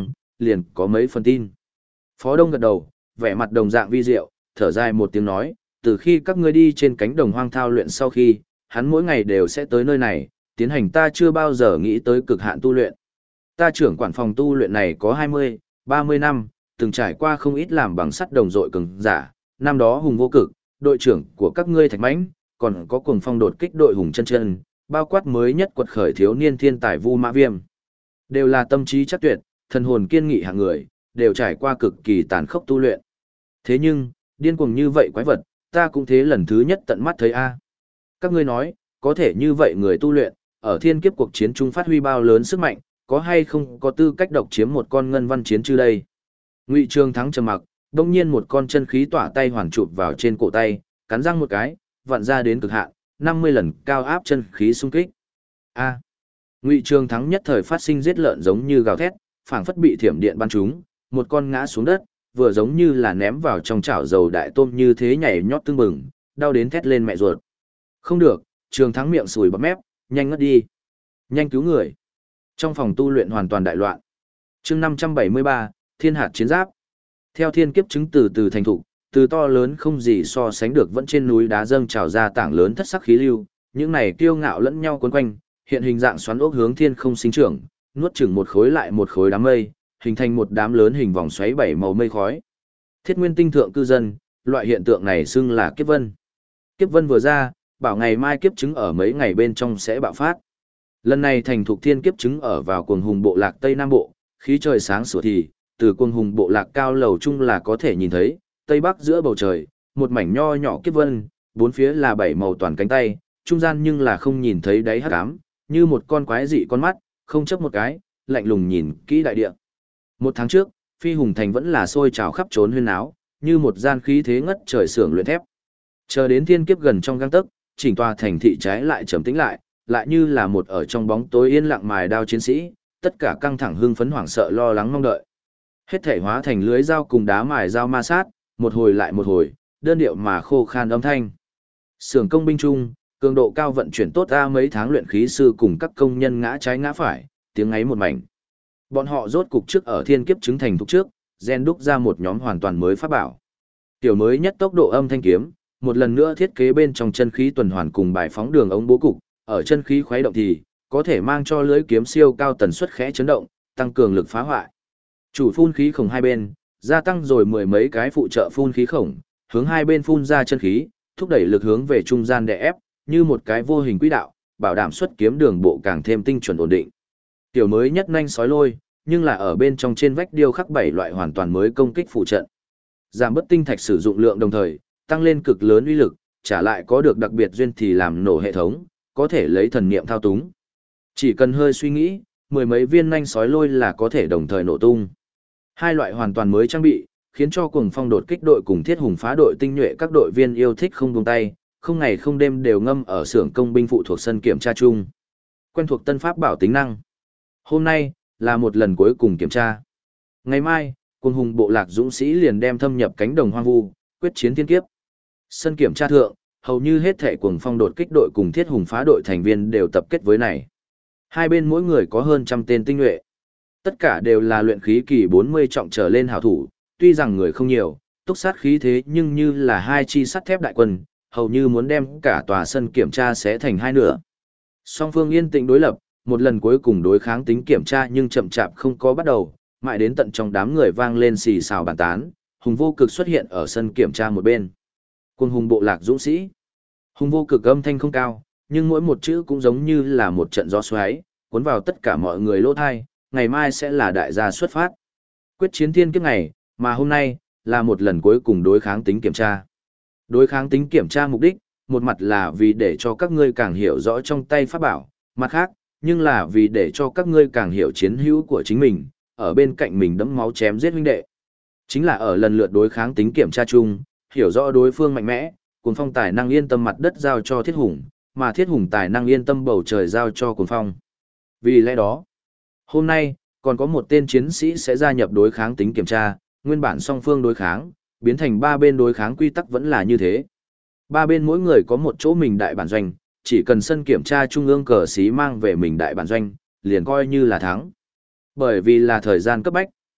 liền có mấy phần tin. Phó Đông gật đầu, vẻ mặt đồng dạng vi diệu, thở dài một tiếng nói, từ khi các ngươi đi trên cánh đồng hoang thao luyện sau khi, hắn mỗi ngày đều sẽ tới nơi này, tiến hành ta chưa bao giờ nghĩ tới cực hạn tu luyện. Ta trưởng quản phòng tu luyện này có 20, 30 năm, từng trải qua không ít làm bằng sắt đồng dội cường giả, năm đó hùng vô cực, đội trưởng của các ngươi Thạch Mãnh, còn có cuồng phong đột kích đội hùng chân chân, bao quát mới nhất quật khởi thiếu niên thiên tài Vu Mã Viêm. Đều là tâm trí chắc tuyệt, thần hồn kiên nghị hạng người, đều trải qua cực kỳ tàn khốc tu luyện. Thế nhưng, điên cuồng như vậy quái vật, ta cũng thế lần thứ nhất tận mắt thấy a. Các ngươi nói, có thể như vậy người tu luyện, ở thiên kiếp cuộc chiến chung phát huy bao lớn sức mạnh, có hay không có tư cách độc chiếm một con ngân văn chiến chư đây? Ngụy Trường Thắng trầm mặc, đông nhiên một con chân khí tỏa tay hoàn chụp vào trên cổ tay, cắn răng một cái, vặn ra đến cực hạn, 50 lần cao áp chân khí xung kích. A. Ngụy Trường Thắng nhất thời phát sinh giết lợn giống như gào thét, phảng phất bị thiểm điện bắn trúng, một con ngã xuống đất, vừa giống như là ném vào trong chảo dầu đại tôm như thế nhảy nhót tưng bừng, đau đến thét lên mẹ ruột. Không được, Trường Thắng miệng sùi bọt mép, nhanh ngất đi. Nhanh cứu người. Trong phòng tu luyện hoàn toàn đại loạn. Chương 573, Thiên hạt chiến giáp. Theo thiên kiếp chứng từ từ thành thục, từ to lớn không gì so sánh được vẫn trên núi đá dâng trào ra tảng lớn thất sắc khí lưu, những này kiêu ngạo lẫn nhau quấn quanh, hiện hình dạng xoắn ốc hướng thiên không sinh trưởng, nuốt chửng một khối lại một khối đám mây, hình thành một đám lớn hình vòng xoáy bảy màu mây khói. Thiết Nguyên tinh thượng cư dân, loại hiện tượng này xưng là kiếp vân. Kiếp vân vừa ra, bảo ngày mai kiếp chứng ở mấy ngày bên trong sẽ bạo phát. Lần này thành thục thiên kiếp chứng ở vào cuồng hùng bộ lạc Tây Nam Bộ, khí trời sáng sủa thì, từ cuồng hùng bộ lạc cao lầu chung là có thể nhìn thấy, Tây Bắc giữa bầu trời, một mảnh nho nhỏ kiếp vân, bốn phía là bảy màu toàn cánh tay, trung gian nhưng là không nhìn thấy đáy hắc ám, như một con quái dị con mắt, không chấp một cái, lạnh lùng nhìn kỹ đại địa. Một tháng trước, Phi Hùng Thành vẫn là sôi trào khắp trốn huyên áo, như một gian khí thế ngất trời xưởng luyện thép. Chờ đến thiên kiếp gần trong gang tấc, chỉnh tòa thành thị trái lại trầm tĩnh lại như là một ở trong bóng tối yên lặng mài đao chiến sĩ, tất cả căng thẳng hưng phấn hoảng sợ lo lắng mong đợi. Hết thể hóa thành lưới dao cùng đá mài dao ma sát, một hồi lại một hồi, đơn điệu mà khô khan âm thanh. Xưởng công binh chung, cường độ cao vận chuyển tốt ra mấy tháng luyện khí sư cùng các công nhân ngã trái ngã phải, tiếng ấy một mảnh. Bọn họ rốt cục trước ở thiên kiếp chứng thành thục trước, gen đúc ra một nhóm hoàn toàn mới pháp bảo. Tiểu mới nhất tốc độ âm thanh kiếm, một lần nữa thiết kế bên trong chân khí tuần hoàn cùng bài phóng đường ống bố cục, ở chân khí khuấy động thì có thể mang cho lưới kiếm siêu cao tần suất khẽ chấn động, tăng cường lực phá hoại. Chủ phun khí khổng hai bên, gia tăng rồi mười mấy cái phụ trợ phun khí khổng, hướng hai bên phun ra chân khí, thúc đẩy lực hướng về trung gian đè ép, như một cái vô hình quỹ đạo, bảo đảm xuất kiếm đường bộ càng thêm tinh chuẩn ổn định. Tiểu mới nhất nhanh sói lôi, nhưng là ở bên trong trên vách điêu khắc 7 loại hoàn toàn mới công kích phụ trận. Giảm bất tinh thạch sử dụng lượng đồng thời, tăng lên cực lớn uy lực, trả lại có được đặc biệt duyên thì làm nổ hệ thống, có thể lấy thần niệm thao túng. Chỉ cần hơi suy nghĩ, mười mấy viên nhanh sói lôi là có thể đồng thời nổ tung. Hai loại hoàn toàn mới trang bị, khiến cho cuồng phong đột kích đội cùng thiết hùng phá đội tinh nhuệ các đội viên yêu thích không buông tay, không ngày không đêm đều ngâm ở xưởng công binh phụ thuộc sân kiểm tra chung. Quen thuộc tân pháp bảo tính năng. Hôm nay là một lần cuối cùng kiểm tra. Ngày mai, cuồng hùng bộ lạc dũng sĩ liền đem thâm nhập cánh đồng hoang vu, quyết chiến thiên kiếp. Sân kiểm tra thượng, hầu như hết thảy cuồng phong đột kích đội cùng thiết hùng phá đội thành viên đều tập kết với này. Hai bên mỗi người có hơn trăm tên tinh nhuệ. Tất cả đều là luyện khí kỳ 40 trọng trở lên hảo thủ, tuy rằng người không nhiều, túc sát khí thế nhưng như là hai chi sắt thép đại quân, hầu như muốn đem cả tòa sân kiểm tra xé thành hai nửa. Song phương yên tĩnh đối lập, một lần cuối cùng đối kháng tính kiểm tra nhưng chậm chạp không có bắt đầu, mãi đến tận trong đám người vang lên xì xào bàn tán, hùng vô cực xuất hiện ở sân kiểm tra một bên. Quân hùng bộ lạc dũng sĩ. Hùng vô cực âm thanh không cao, nhưng mỗi một chữ cũng giống như là một trận gió xoáy, cuốn vào tất cả mọi người lỗ thai, ngày mai sẽ là đại gia xuất phát. Quyết chiến thiên kiếp ngày, mà hôm nay, là một lần cuối cùng đối kháng tính kiểm tra. Đối kháng tính kiểm tra mục đích, một mặt là vì để cho các ngươi càng hiểu rõ trong tay pháp bảo, mặt khác, nhưng là vì để cho các ngươi càng hiểu chiến hữu của chính mình, ở bên cạnh mình đẫm máu chém giết huynh đệ. Chính là ở lần lượt đối kháng tính kiểm tra chung, hiểu rõ đối phương mạnh mẽ, Cuồng Phong tài năng yên tâm mặt đất giao cho Thiết Hùng, mà Thiết Hùng tài năng yên tâm bầu trời giao cho Cuồng Phong. Vì lẽ đó, hôm nay, còn có một tên chiến sĩ sẽ gia nhập đối kháng tính kiểm tra, nguyên bản song phương đối kháng, biến thành ba bên đối kháng quy tắc vẫn là như thế. Ba bên mỗi người có một chỗ mình đại bản doanh, chỉ cần sân kiểm tra trung ương cờ xí mang về mình đại bản doanh, liền coi như là thắng. Bởi vì là thời gian cấp bách,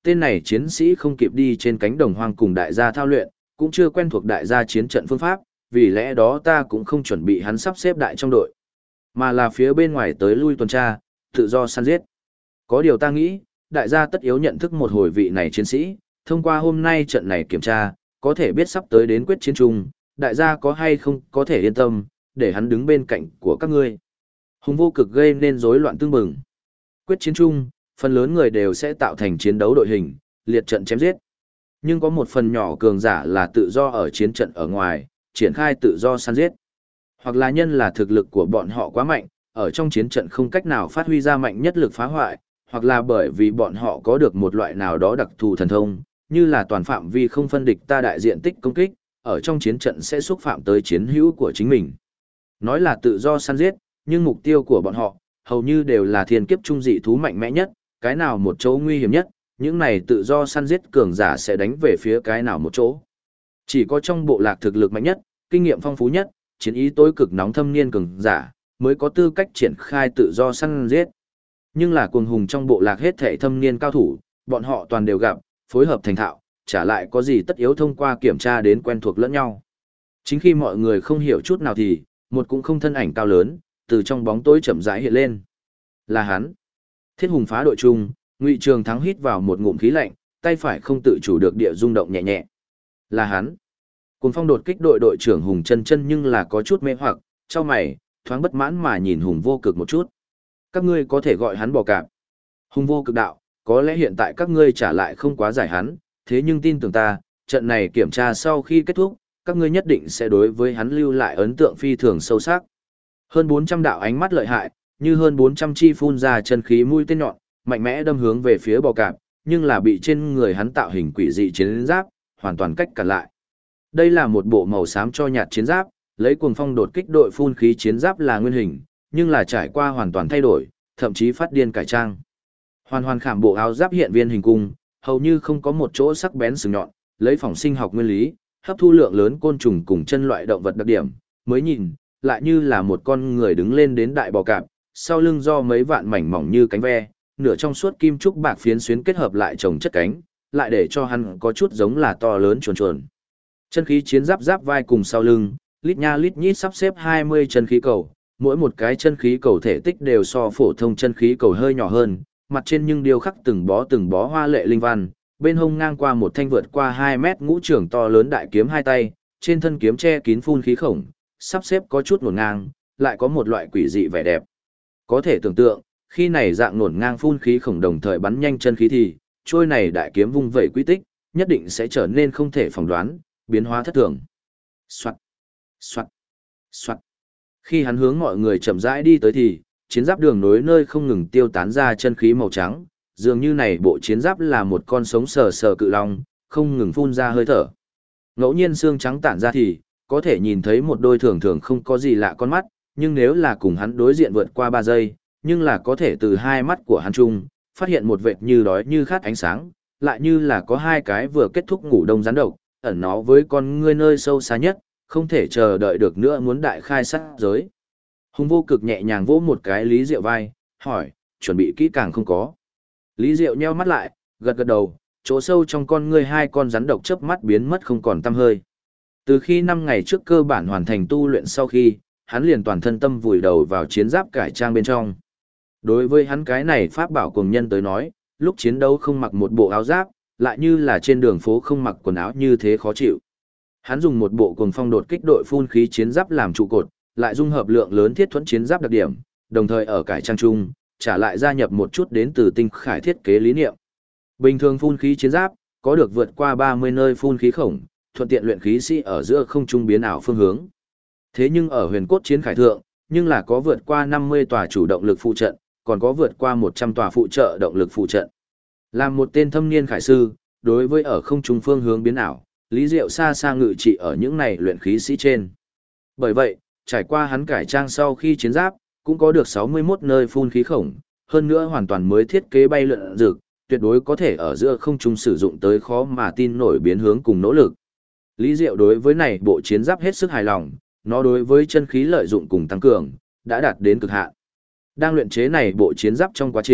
tên này chiến sĩ không kịp đi trên cánh đồng hoang cùng đại gia thao luyện, cũng chưa quen thuộc đại gia chiến trận phương pháp, vì lẽ đó ta cũng không chuẩn bị hắn sắp xếp đại trong đội, mà là phía bên ngoài tới lui tuần tra, tự do săn giết. Có điều ta nghĩ, đại gia tất yếu nhận thức một hồi vị này chiến sĩ, thông qua hôm nay trận này kiểm tra, có thể biết sắp tới đến quyết chiến chung, đại gia có hay không có thể yên tâm, để hắn đứng bên cạnh của các ngươi. Hùng Vô Cực gây nên rối loạn tương bừng. Quyết chiến chung, phần lớn người đều sẽ tạo thành chiến đấu đội hình, liệt trận chém giết. Nhưng có một phần nhỏ cường giả là tự do ở chiến trận ở ngoài, triển khai tự do săn giết. Hoặc là nhân là thực lực của bọn họ quá mạnh, ở trong chiến trận không cách nào phát huy ra mạnh nhất lực phá hoại, hoặc là bởi vì bọn họ có được một loại nào đó đặc thù thần thông, như là toàn phạm vi không phân địch ta đại diện tích công kích, ở trong chiến trận sẽ xúc phạm tới chiến hữu của chính mình. Nói là tự do săn giết, nhưng mục tiêu của bọn họ, hầu như đều là thiên kiếp trung dị thú mạnh mẽ nhất, cái nào một chỗ nguy hiểm nhất, những này tự do săn giết cường giả sẽ đánh về phía cái nào một chỗ. Chỉ có trong bộ lạc thực lực mạnh nhất, kinh nghiệm phong phú nhất, chiến ý tối cực nóng thâm niên cường giả, mới có tư cách triển khai tự do săn giết. Nhưng là cuồng hùng trong bộ lạc hết thảy thâm niên cao thủ, bọn họ toàn đều gặp, phối hợp thành thạo, trả lại có gì tất yếu thông qua kiểm tra đến quen thuộc lẫn nhau. Chính khi mọi người không hiểu chút nào thì, một cũng không thân ảnh cao lớn, từ trong bóng tối chậm rãi hiện lên. Là hắn. Thiết hùng phá đội chung, Ngụy Trường Thắng hít vào một ngụm khí lạnh, tay phải không tự chủ được địa rung động nhẹ nhẹ. Là hắn. Cuồng Phong đột kích đội đội trưởng Hùng Chân Chân nhưng là có chút mê hoặc, chau mày, thoáng bất mãn mà nhìn Hùng Vô Cực một chút. Các ngươi có thể gọi hắn bò cạp. Hùng Vô Cực đạo, có lẽ hiện tại các ngươi trả lại không quá giải hắn, thế nhưng tin tưởng ta, trận này kiểm tra sau khi kết thúc, các ngươi nhất định sẽ đối với hắn lưu lại ấn tượng phi thường sâu sắc. Hơn 400 đạo ánh mắt lợi hại, như hơn 400 chi phun ra chân khí mũi tên nhọn, mạnh mẽ đâm hướng về phía bò cạp, nhưng là bị trên người hắn tạo hình quỷ dị chiến giáp, hoàn toàn cách cản lại. Đây là một bộ màu xám cho nhạt chiến giáp, lấy Cuồng Phong đột kích đội phun khí chiến giáp là nguyên hình, nhưng là trải qua hoàn toàn thay đổi, thậm chí phát điên cải trang. Hoàn hoàn khảm bộ áo giáp hiện viên hình cung, hầu như không có một chỗ sắc bén sừng nhọn, lấy phỏng sinh học nguyên lý, hấp thu lượng lớn côn trùng cùng chân loại động vật đặc điểm, mới nhìn, lại như là một con người đứng lên đến đại bò cạp, sau lưng do mấy vạn mảnh mỏng như cánh ve, nửa trong suốt kim trúc bạc phiến xuyến kết hợp lại trồng chất cánh, lại để cho hắn có chút giống là to lớn chuồn chuồn. Chân khí chiến giáp giáp vai cùng sau lưng, lít nha lít nhít sắp xếp 20 chân khí cầu, mỗi một cái chân khí cầu thể tích đều so phổ thông chân khí cầu hơi nhỏ hơn, mặt trên nhưng điêu khắc từng bó hoa lệ linh văn, bên hông ngang qua một thanh vượt qua 2 mét ngũ trưởng to lớn đại kiếm hai tay, trên thân kiếm che kín phun khí khổng, sắp xếp có chút ngổn ngang, lại có một loại quỷ dị vẻ đẹp. Có thể tưởng tượng, khi này dạng ngổn ngang phun khí khổng đồng thời bắn nhanh chân khí thì, trôi này đại kiếm vung vẩy quy tích, nhất định sẽ trở nên không thể phỏng đoán, biến hóa thất thường. Soạt, soạt, soạt. Khi hắn hướng mọi người chậm rãi đi tới thì, chiến giáp đường nối nơi không ngừng tiêu tán ra chân khí màu trắng, dường như này bộ chiến giáp là một con sống sờ sờ cự long, không ngừng phun ra hơi thở. Ngẫu nhiên xương trắng tản ra thì, có thể nhìn thấy một đôi thường thường không có gì lạ con mắt, nhưng nếu là cùng hắn đối diện vượt qua 3 giây, nhưng là có thể từ hai mắt của hắn chung, phát hiện một vệt như đói như khát ánh sáng, lại như là có hai cái vừa kết thúc ngủ đông rắn độc, ẩn nó với con ngươi nơi sâu xa nhất, không thể chờ đợi được nữa muốn đại khai sát giới. Hùng Vô Cực nhẹ nhàng vỗ một cái Lý Diệu vai, hỏi, chuẩn bị kỹ càng không có. Lý Diệu nheo mắt lại, gật gật đầu, chỗ sâu trong con ngươi hai con rắn độc chớp mắt biến mất không còn tăm hơi. Từ khi 5 ngày trước cơ bản hoàn thành tu luyện sau khi, hắn liền toàn thân tâm vùi đầu vào chiến giáp cải trang bên trong. Đối với hắn cái này pháp bảo cuồng nhân tới nói, lúc chiến đấu không mặc một bộ áo giáp, lại như là trên đường phố không mặc quần áo như thế khó chịu. Hắn dùng một bộ Cuồng Phong đột kích đội phun khí chiến giáp làm trụ cột, lại dung hợp lượng lớn thiết thuẫn chiến giáp đặc điểm, đồng thời ở cải trang chung, trả lại gia nhập một chút đến từ tinh khải thiết kế lý niệm. Bình thường phun khí chiến giáp, có được vượt qua 30 nơi phun khí khổng, thuận tiện luyện khí sĩ ở giữa không trung biến ảo phương hướng. Thế nhưng ở huyền cốt chiến khải thượng, nhưng là có vượt qua 50 tòa chủ động lực phụ trận, còn có vượt qua 100 tòa phụ trợ động lực phụ trận. Làm một tên thâm niên khải sư, đối với ở không trung phương hướng biến ảo, Lý Diệu xa xa ngự trị ở những này luyện khí sĩ trên. Bởi vậy, trải qua hắn cải trang sau khi chiến giáp, cũng có được 61 nơi phun khí khổng, hơn nữa hoàn toàn mới thiết kế bay lượn dược, tuyệt đối có thể ở giữa không trung sử dụng tới khó mà tin nổi biến hướng cùng nỗ lực. Lý Diệu đối với này bộ chiến giáp hết sức hài lòng, nó đối với chân khí lợi dụng cùng tăng cường, đã đạt đến cực hạn. Đang luyện chế này bộ chiến giáp trong quá trình,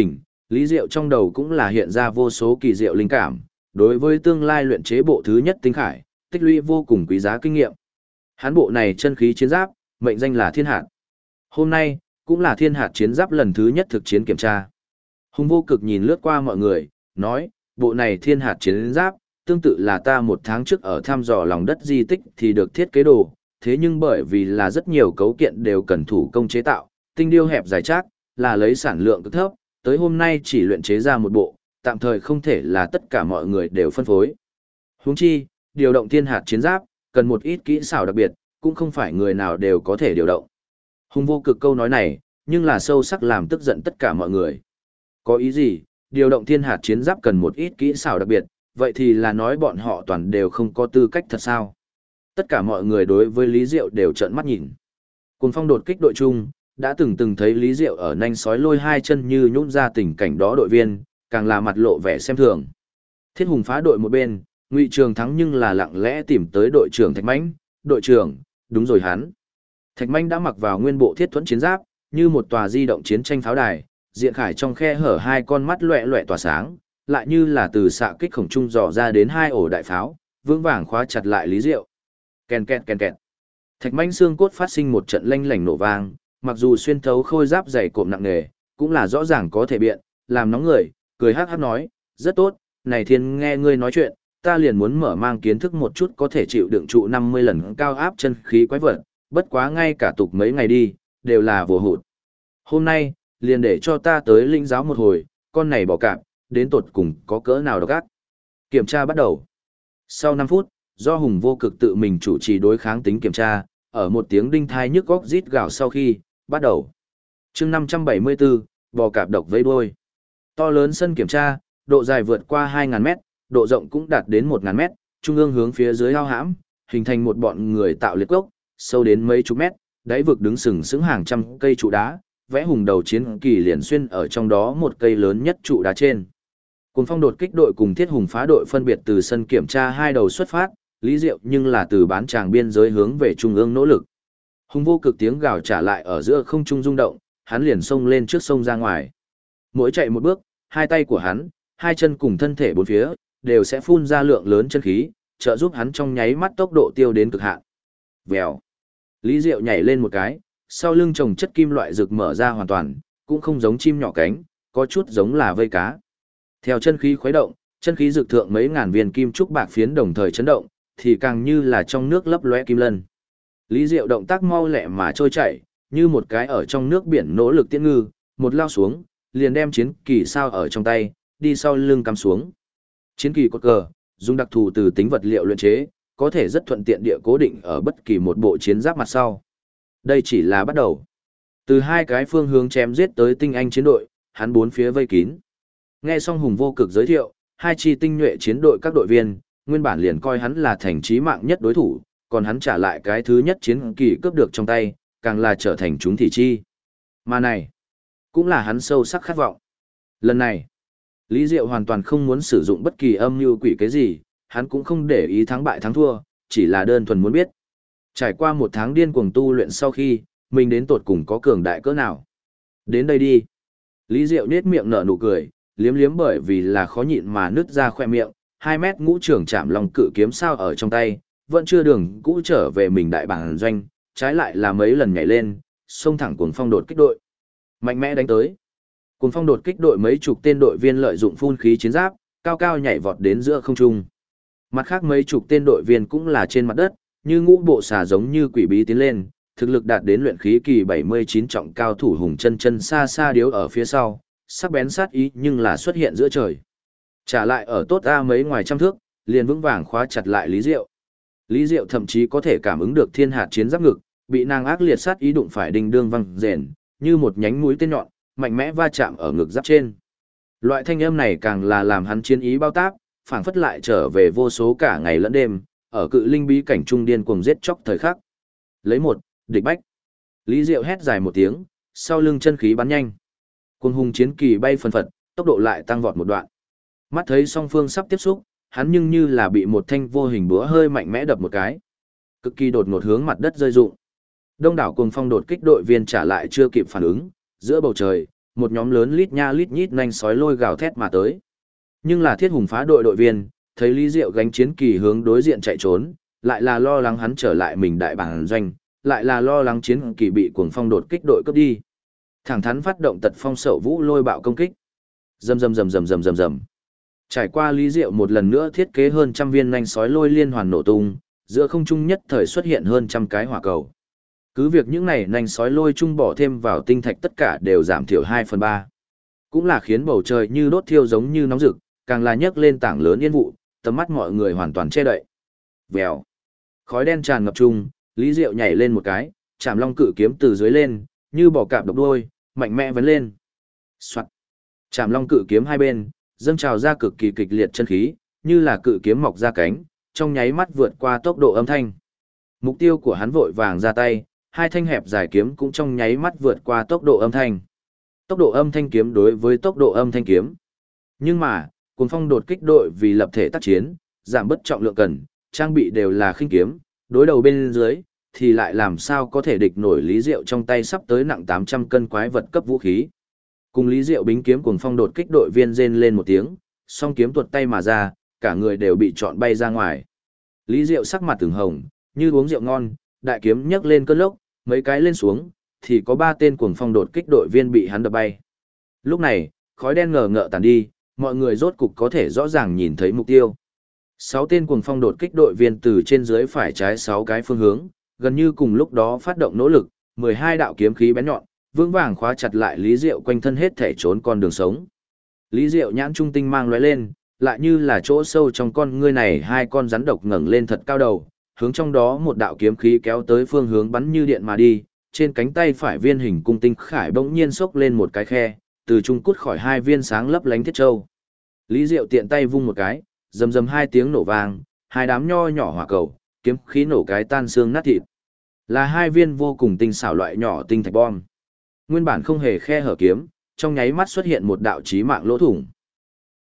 Lý Diệu trong đầu cũng là hiện ra vô số kỳ diệu linh cảm, đối với tương lai luyện chế bộ thứ nhất tinh khải, tích lũy vô cùng quý giá kinh nghiệm. Hán bộ này chân khí chiến giáp, mệnh danh là Thiên Hạt. Hôm nay, cũng là Thiên Hạt chiến giáp lần thứ nhất thực chiến kiểm tra. Hùng Vô Cực nhìn lướt qua mọi người, nói, bộ này Thiên Hạt chiến giáp, tương tự là ta một tháng trước ở thăm dò lòng đất di tích thì được thiết kế đồ, thế nhưng bởi vì là rất nhiều cấu kiện đều cần thủ công chế tạo, tinh điêu hẹp dài chắc, là lấy sản lượng cực thấp, tới hôm nay chỉ luyện chế ra một bộ, tạm thời không thể là tất cả mọi người đều phân phối. Huống chi, điều động Thiên Hạt chiến giáp, cần một ít kỹ xảo đặc biệt, cũng không phải người nào đều có thể điều động. Hùng Vô Cực câu nói này, nhưng là sâu sắc làm tức giận tất cả mọi người. Có ý gì, điều động Thiên Hạt chiến giáp cần một ít kỹ xảo đặc biệt, vậy thì là nói bọn họ toàn đều không có tư cách thật sao? Tất cả mọi người đối với Lý Diệu đều trợn mắt nhìn. Cuồng Phong đột kích đội chung, đã từng thấy Lý Diệu ở nanh sói lôi hai chân như nhũn ra tình cảnh đó đội viên, càng là mặt lộ vẻ xem thường. Thiết Hùng phá đội một bên, Ngụy Trường Thắng nhưng là lặng lẽ tìm tới đội trưởng Thạch Mãnh, đội trưởng, đúng rồi hắn. Thạch Mãnh đã mặc vào nguyên bộ thiết thuẫn chiến giáp, như một tòa di động chiến tranh pháo đài, diện khải trong khe hở hai con mắt loẹt loẹt tỏa sáng, lại như là từ xạ kích khổng trung dò ra đến hai ổ đại pháo, vững vàng khóa chặt lại Lý Diệu. Ken ken ken ken. Thạch Mãnh xương cốt phát sinh một trận lanh lảnh nổ vang, mặc dù xuyên thấu khôi giáp dày cộm nặng nề, cũng là rõ ràng có thể biện, làm nóng người, cười hắc hắc nói, rất tốt, này Thiên nghe ngươi nói chuyện, ta liền muốn mở mang kiến thức một chút có thể chịu đựng trụ 50 lần cao áp chân khí quái vật, bất quá ngay cả tục mấy ngày đi, đều là vô hụt. Hôm nay, liền để cho ta tới linh giáo một hồi, con này bỏ cạp, đến tột cùng có cỡ nào độc ác. Kiểm tra bắt đầu. Sau 5 phút, do Hùng Vô Cực tự mình chủ trì đối kháng tính kiểm tra, ở một tiếng đinh thai nhức góc rít gào sau khi, bắt đầu. chương 574, bò cạp độc vây đuôi. To lớn sân kiểm tra, độ dài vượt qua 2.000 mét, độ rộng cũng đạt đến 1.000 mét, trung ương hướng phía dưới ao hãm, hình thành một bọn người tạo liệt gốc, sâu đến mấy chục mét, đáy vực đứng sừng sững hàng trăm cây trụ đá, vẽ hùng đầu chiến kỳ liền xuyên ở trong đó một cây lớn nhất trụ đá trên. Cuồng Phong đột kích đội cùng Thiết Hùng phá đội phân biệt từ sân kiểm tra hai đầu xuất phát, Lý Diệu nhưng là từ bán tràng biên giới hướng về trung ương nỗ lực. Hùng Vô Cực tiếng gào trả lại ở giữa không trung rung động, hắn liền xông lên trước sông ra ngoài. Mỗi chạy một bước, hai tay của hắn, hai chân cùng thân thể bốn phía, đều sẽ phun ra lượng lớn chân khí, trợ giúp hắn trong nháy mắt tốc độ tiêu đến cực hạn. Vèo. Lý Diệu nhảy lên một cái, sau lưng chồng chất kim loại rực mở ra hoàn toàn, cũng không giống chim nhỏ cánh, có chút giống là vây cá. Theo chân khí khuấy động, chân khí rực thượng mấy ngàn viên kim trúc bạc phiến đồng thời chấn động, thì càng như là trong nước lấp lóe kim lân. Lý Diệu động tác mau lẹ mà trôi chảy, như một cái ở trong nước biển nỗ lực tiễn ngư, một lao xuống, liền đem chiến kỳ sao ở trong tay, đi sau lưng cắm xuống. Chiến kỳ cột cờ, dùng đặc thù từ tính vật liệu luyện chế, có thể rất thuận tiện địa cố định ở bất kỳ một bộ chiến giáp mặt sau. Đây chỉ là bắt đầu. Từ hai cái phương hướng chém giết tới tinh anh chiến đội, hắn bốn phía vây kín. Nghe xong Hùng Vô Cực giới thiệu, hai chi tinh nhuệ chiến đội các đội viên, nguyên bản liền coi hắn là thành chí mạng nhất đối thủ, còn hắn trả lại cái thứ nhất chiến kỳ cướp được trong tay, càng là trở thành chúng thị chi. Mà này, cũng là hắn sâu sắc khát vọng. Lần này, Lý Diệu hoàn toàn không muốn sử dụng bất kỳ âm mưu quỷ cái gì, hắn cũng không để ý thắng bại thắng thua, chỉ là đơn thuần muốn biết. Trải qua một tháng điên cuồng tu luyện sau khi, mình đến tột cùng có cường đại cỡ nào. Đến đây đi. Lý Diệu nết miệng nở nụ cười, liếm liếm bởi vì là khó nhịn mà nứt ra khoe miệng, 2 mét ngũ trưởng chạm lòng cự kiếm sao ở trong tay, vẫn chưa đường cũ trở về mình đại bản doanh, trái lại là mấy lần nhảy lên, xông thẳng Cuồng Phong đột kích đội. Mạnh mẽ đánh tới. Cuồng Phong đột kích đội mấy chục tên đội viên lợi dụng phun khí chiến giáp, cao cao nhảy vọt đến giữa không trung. Mặt khác mấy chục tên đội viên cũng là trên mặt đất, như ngũ bộ xà giống như quỷ bí tiến lên, thực lực đạt đến luyện khí kỳ 79 trọng cao thủ Hùng chân chân xa xa điếu ở phía sau, sắc bén sát ý nhưng là xuất hiện giữa trời. Trả lại ở tốt A mấy ngoài trăm thước, liền vững vàng khóa chặt lại Lý Diệu. Lý Diệu thậm chí có thể cảm ứng được Thiên Hạt chiến giáp ngực, bị nàng ác liệt sát ý đụng phải đinh đương văng rền, như một nhánh mũi tên nhọn, mạnh mẽ va chạm ở ngực giáp trên. Loại thanh âm này càng là làm hắn chiến ý bao táp, phảng phất lại trở về vô số cả ngày lẫn đêm, ở cự linh bí cảnh trung điên cuồng giết chóc thời khắc. Lấy một, địch bách. Lý Diệu hét dài một tiếng, sau lưng chân khí bắn nhanh. Cuồng hùng chiến kỳ bay phần phật, tốc độ lại tăng vọt một đoạn. Mắt thấy song phương sắp tiếp xúc, hắn nhưng như là bị một thanh vô hình búa hơi mạnh mẽ đập một cái. Cực kỳ đột ngột hướng mặt đất rơi rụng. Đông đảo Cuồng Phong đột kích đội viên trả lại chưa kịp phản ứng, giữa bầu trời, một nhóm lớn lít nha lít nhít nhanh sói lôi gào thét mà tới. Nhưng là Thiết Hùng phá đội đội viên, thấy Lý Diệu gánh chiến kỳ hướng đối diện chạy trốn, lại là lo lắng hắn trở lại mình đại bản doanh, lại là lo lắng chiến kỳ bị cuồng phong đột kích đội cướp đi. Thẳng thắn phát động tật phong sậu vũ lôi bạo công kích. Rầm rầm rầm rầm rầm rầm rầm. Trải qua Lý Diệu một lần nữa thiết kế hơn trăm viên nhanh sói lôi liên hoàn nổ tung, giữa không trung nhất thời xuất hiện hơn trăm cái hỏa cầu. Cứ việc những này nhanh sói lôi chung bỏ thêm vào tinh thạch tất cả đều giảm thiểu 2/3. Cũng là khiến bầu trời như đốt thiêu giống như nóng rực, càng là nhấc lên tảng lớn yên vụ, tầm mắt mọi người hoàn toàn che đậy. Vèo. Khói đen tràn ngập trung, Lý Diệu nhảy lên một cái, chạm long cự kiếm từ dưới lên, như bò cạp độc đuôi, mạnh mẽ vấn lên. Soạt. Chạm long cự kiếm hai bên, dâng trào ra cực kỳ kịch liệt chân khí, như là cự kiếm mọc ra cánh, trong nháy mắt vượt qua tốc độ âm thanh. Mục tiêu của hắn vội vàng ra tay, hai thanh hẹp dài kiếm cũng trong nháy mắt vượt qua tốc độ âm thanh. Tốc độ âm thanh kiếm đối với tốc độ âm thanh kiếm. Nhưng mà, cuồng phong đột kích đội vì lập thể tác chiến, giảm bất trọng lượng cần, trang bị đều là khinh kiếm, đối đầu bên dưới, thì lại làm sao có thể địch nổi Lý Diệu trong tay sắp tới nặng 800 cân quái vật cấp vũ khí. Cùng Lý Diệu bính kiếm cuồng phong đột kích đội viên rên lên một tiếng, song kiếm tuột tay mà ra, cả người đều bị trọn bay ra ngoài. Lý Diệu sắc mặt từng hồng, như uống rượu ngon, đại kiếm nhấc lên cơn lốc, mấy cái lên xuống, thì có 3 tên cuồng phong đột kích đội viên bị hắn đập bay. Lúc này, khói đen ngờ ngợ tàn đi, mọi người rốt cục có thể rõ ràng nhìn thấy mục tiêu. 6 tên cuồng phong đột kích đội viên từ trên dưới phải trái 6 cái phương hướng, gần như cùng lúc đó phát động nỗ lực, 12 đạo kiếm khí bén nhọn, vững vàng khóa chặt lại Lý Diệu quanh thân hết thể trốn con đường sống. Lý Diệu nhãn trung tinh mang lóe lên, lại như là chỗ sâu trong con ngươi này hai con rắn độc ngẩng lên thật cao đầu, hướng trong đó một đạo kiếm khí kéo tới phương hướng bắn như điện mà đi, trên cánh tay phải viên hình cung tinh khải bỗng nhiên xốc lên một cái khe, từ trung cút khỏi hai viên sáng lấp lánh thiết châu. Lý Diệu tiện tay vung một cái, rầm rầm hai tiếng nổ vang, hai đám nho nhỏ hỏa cầu, kiếm khí nổ cái tan xương nát thịt. Là hai viên vô cùng tinh xảo loại nhỏ tinh thạch bom. Nguyên bản không hề khe hở kiếm, trong nháy mắt xuất hiện một đạo chí mạng lỗ thủng.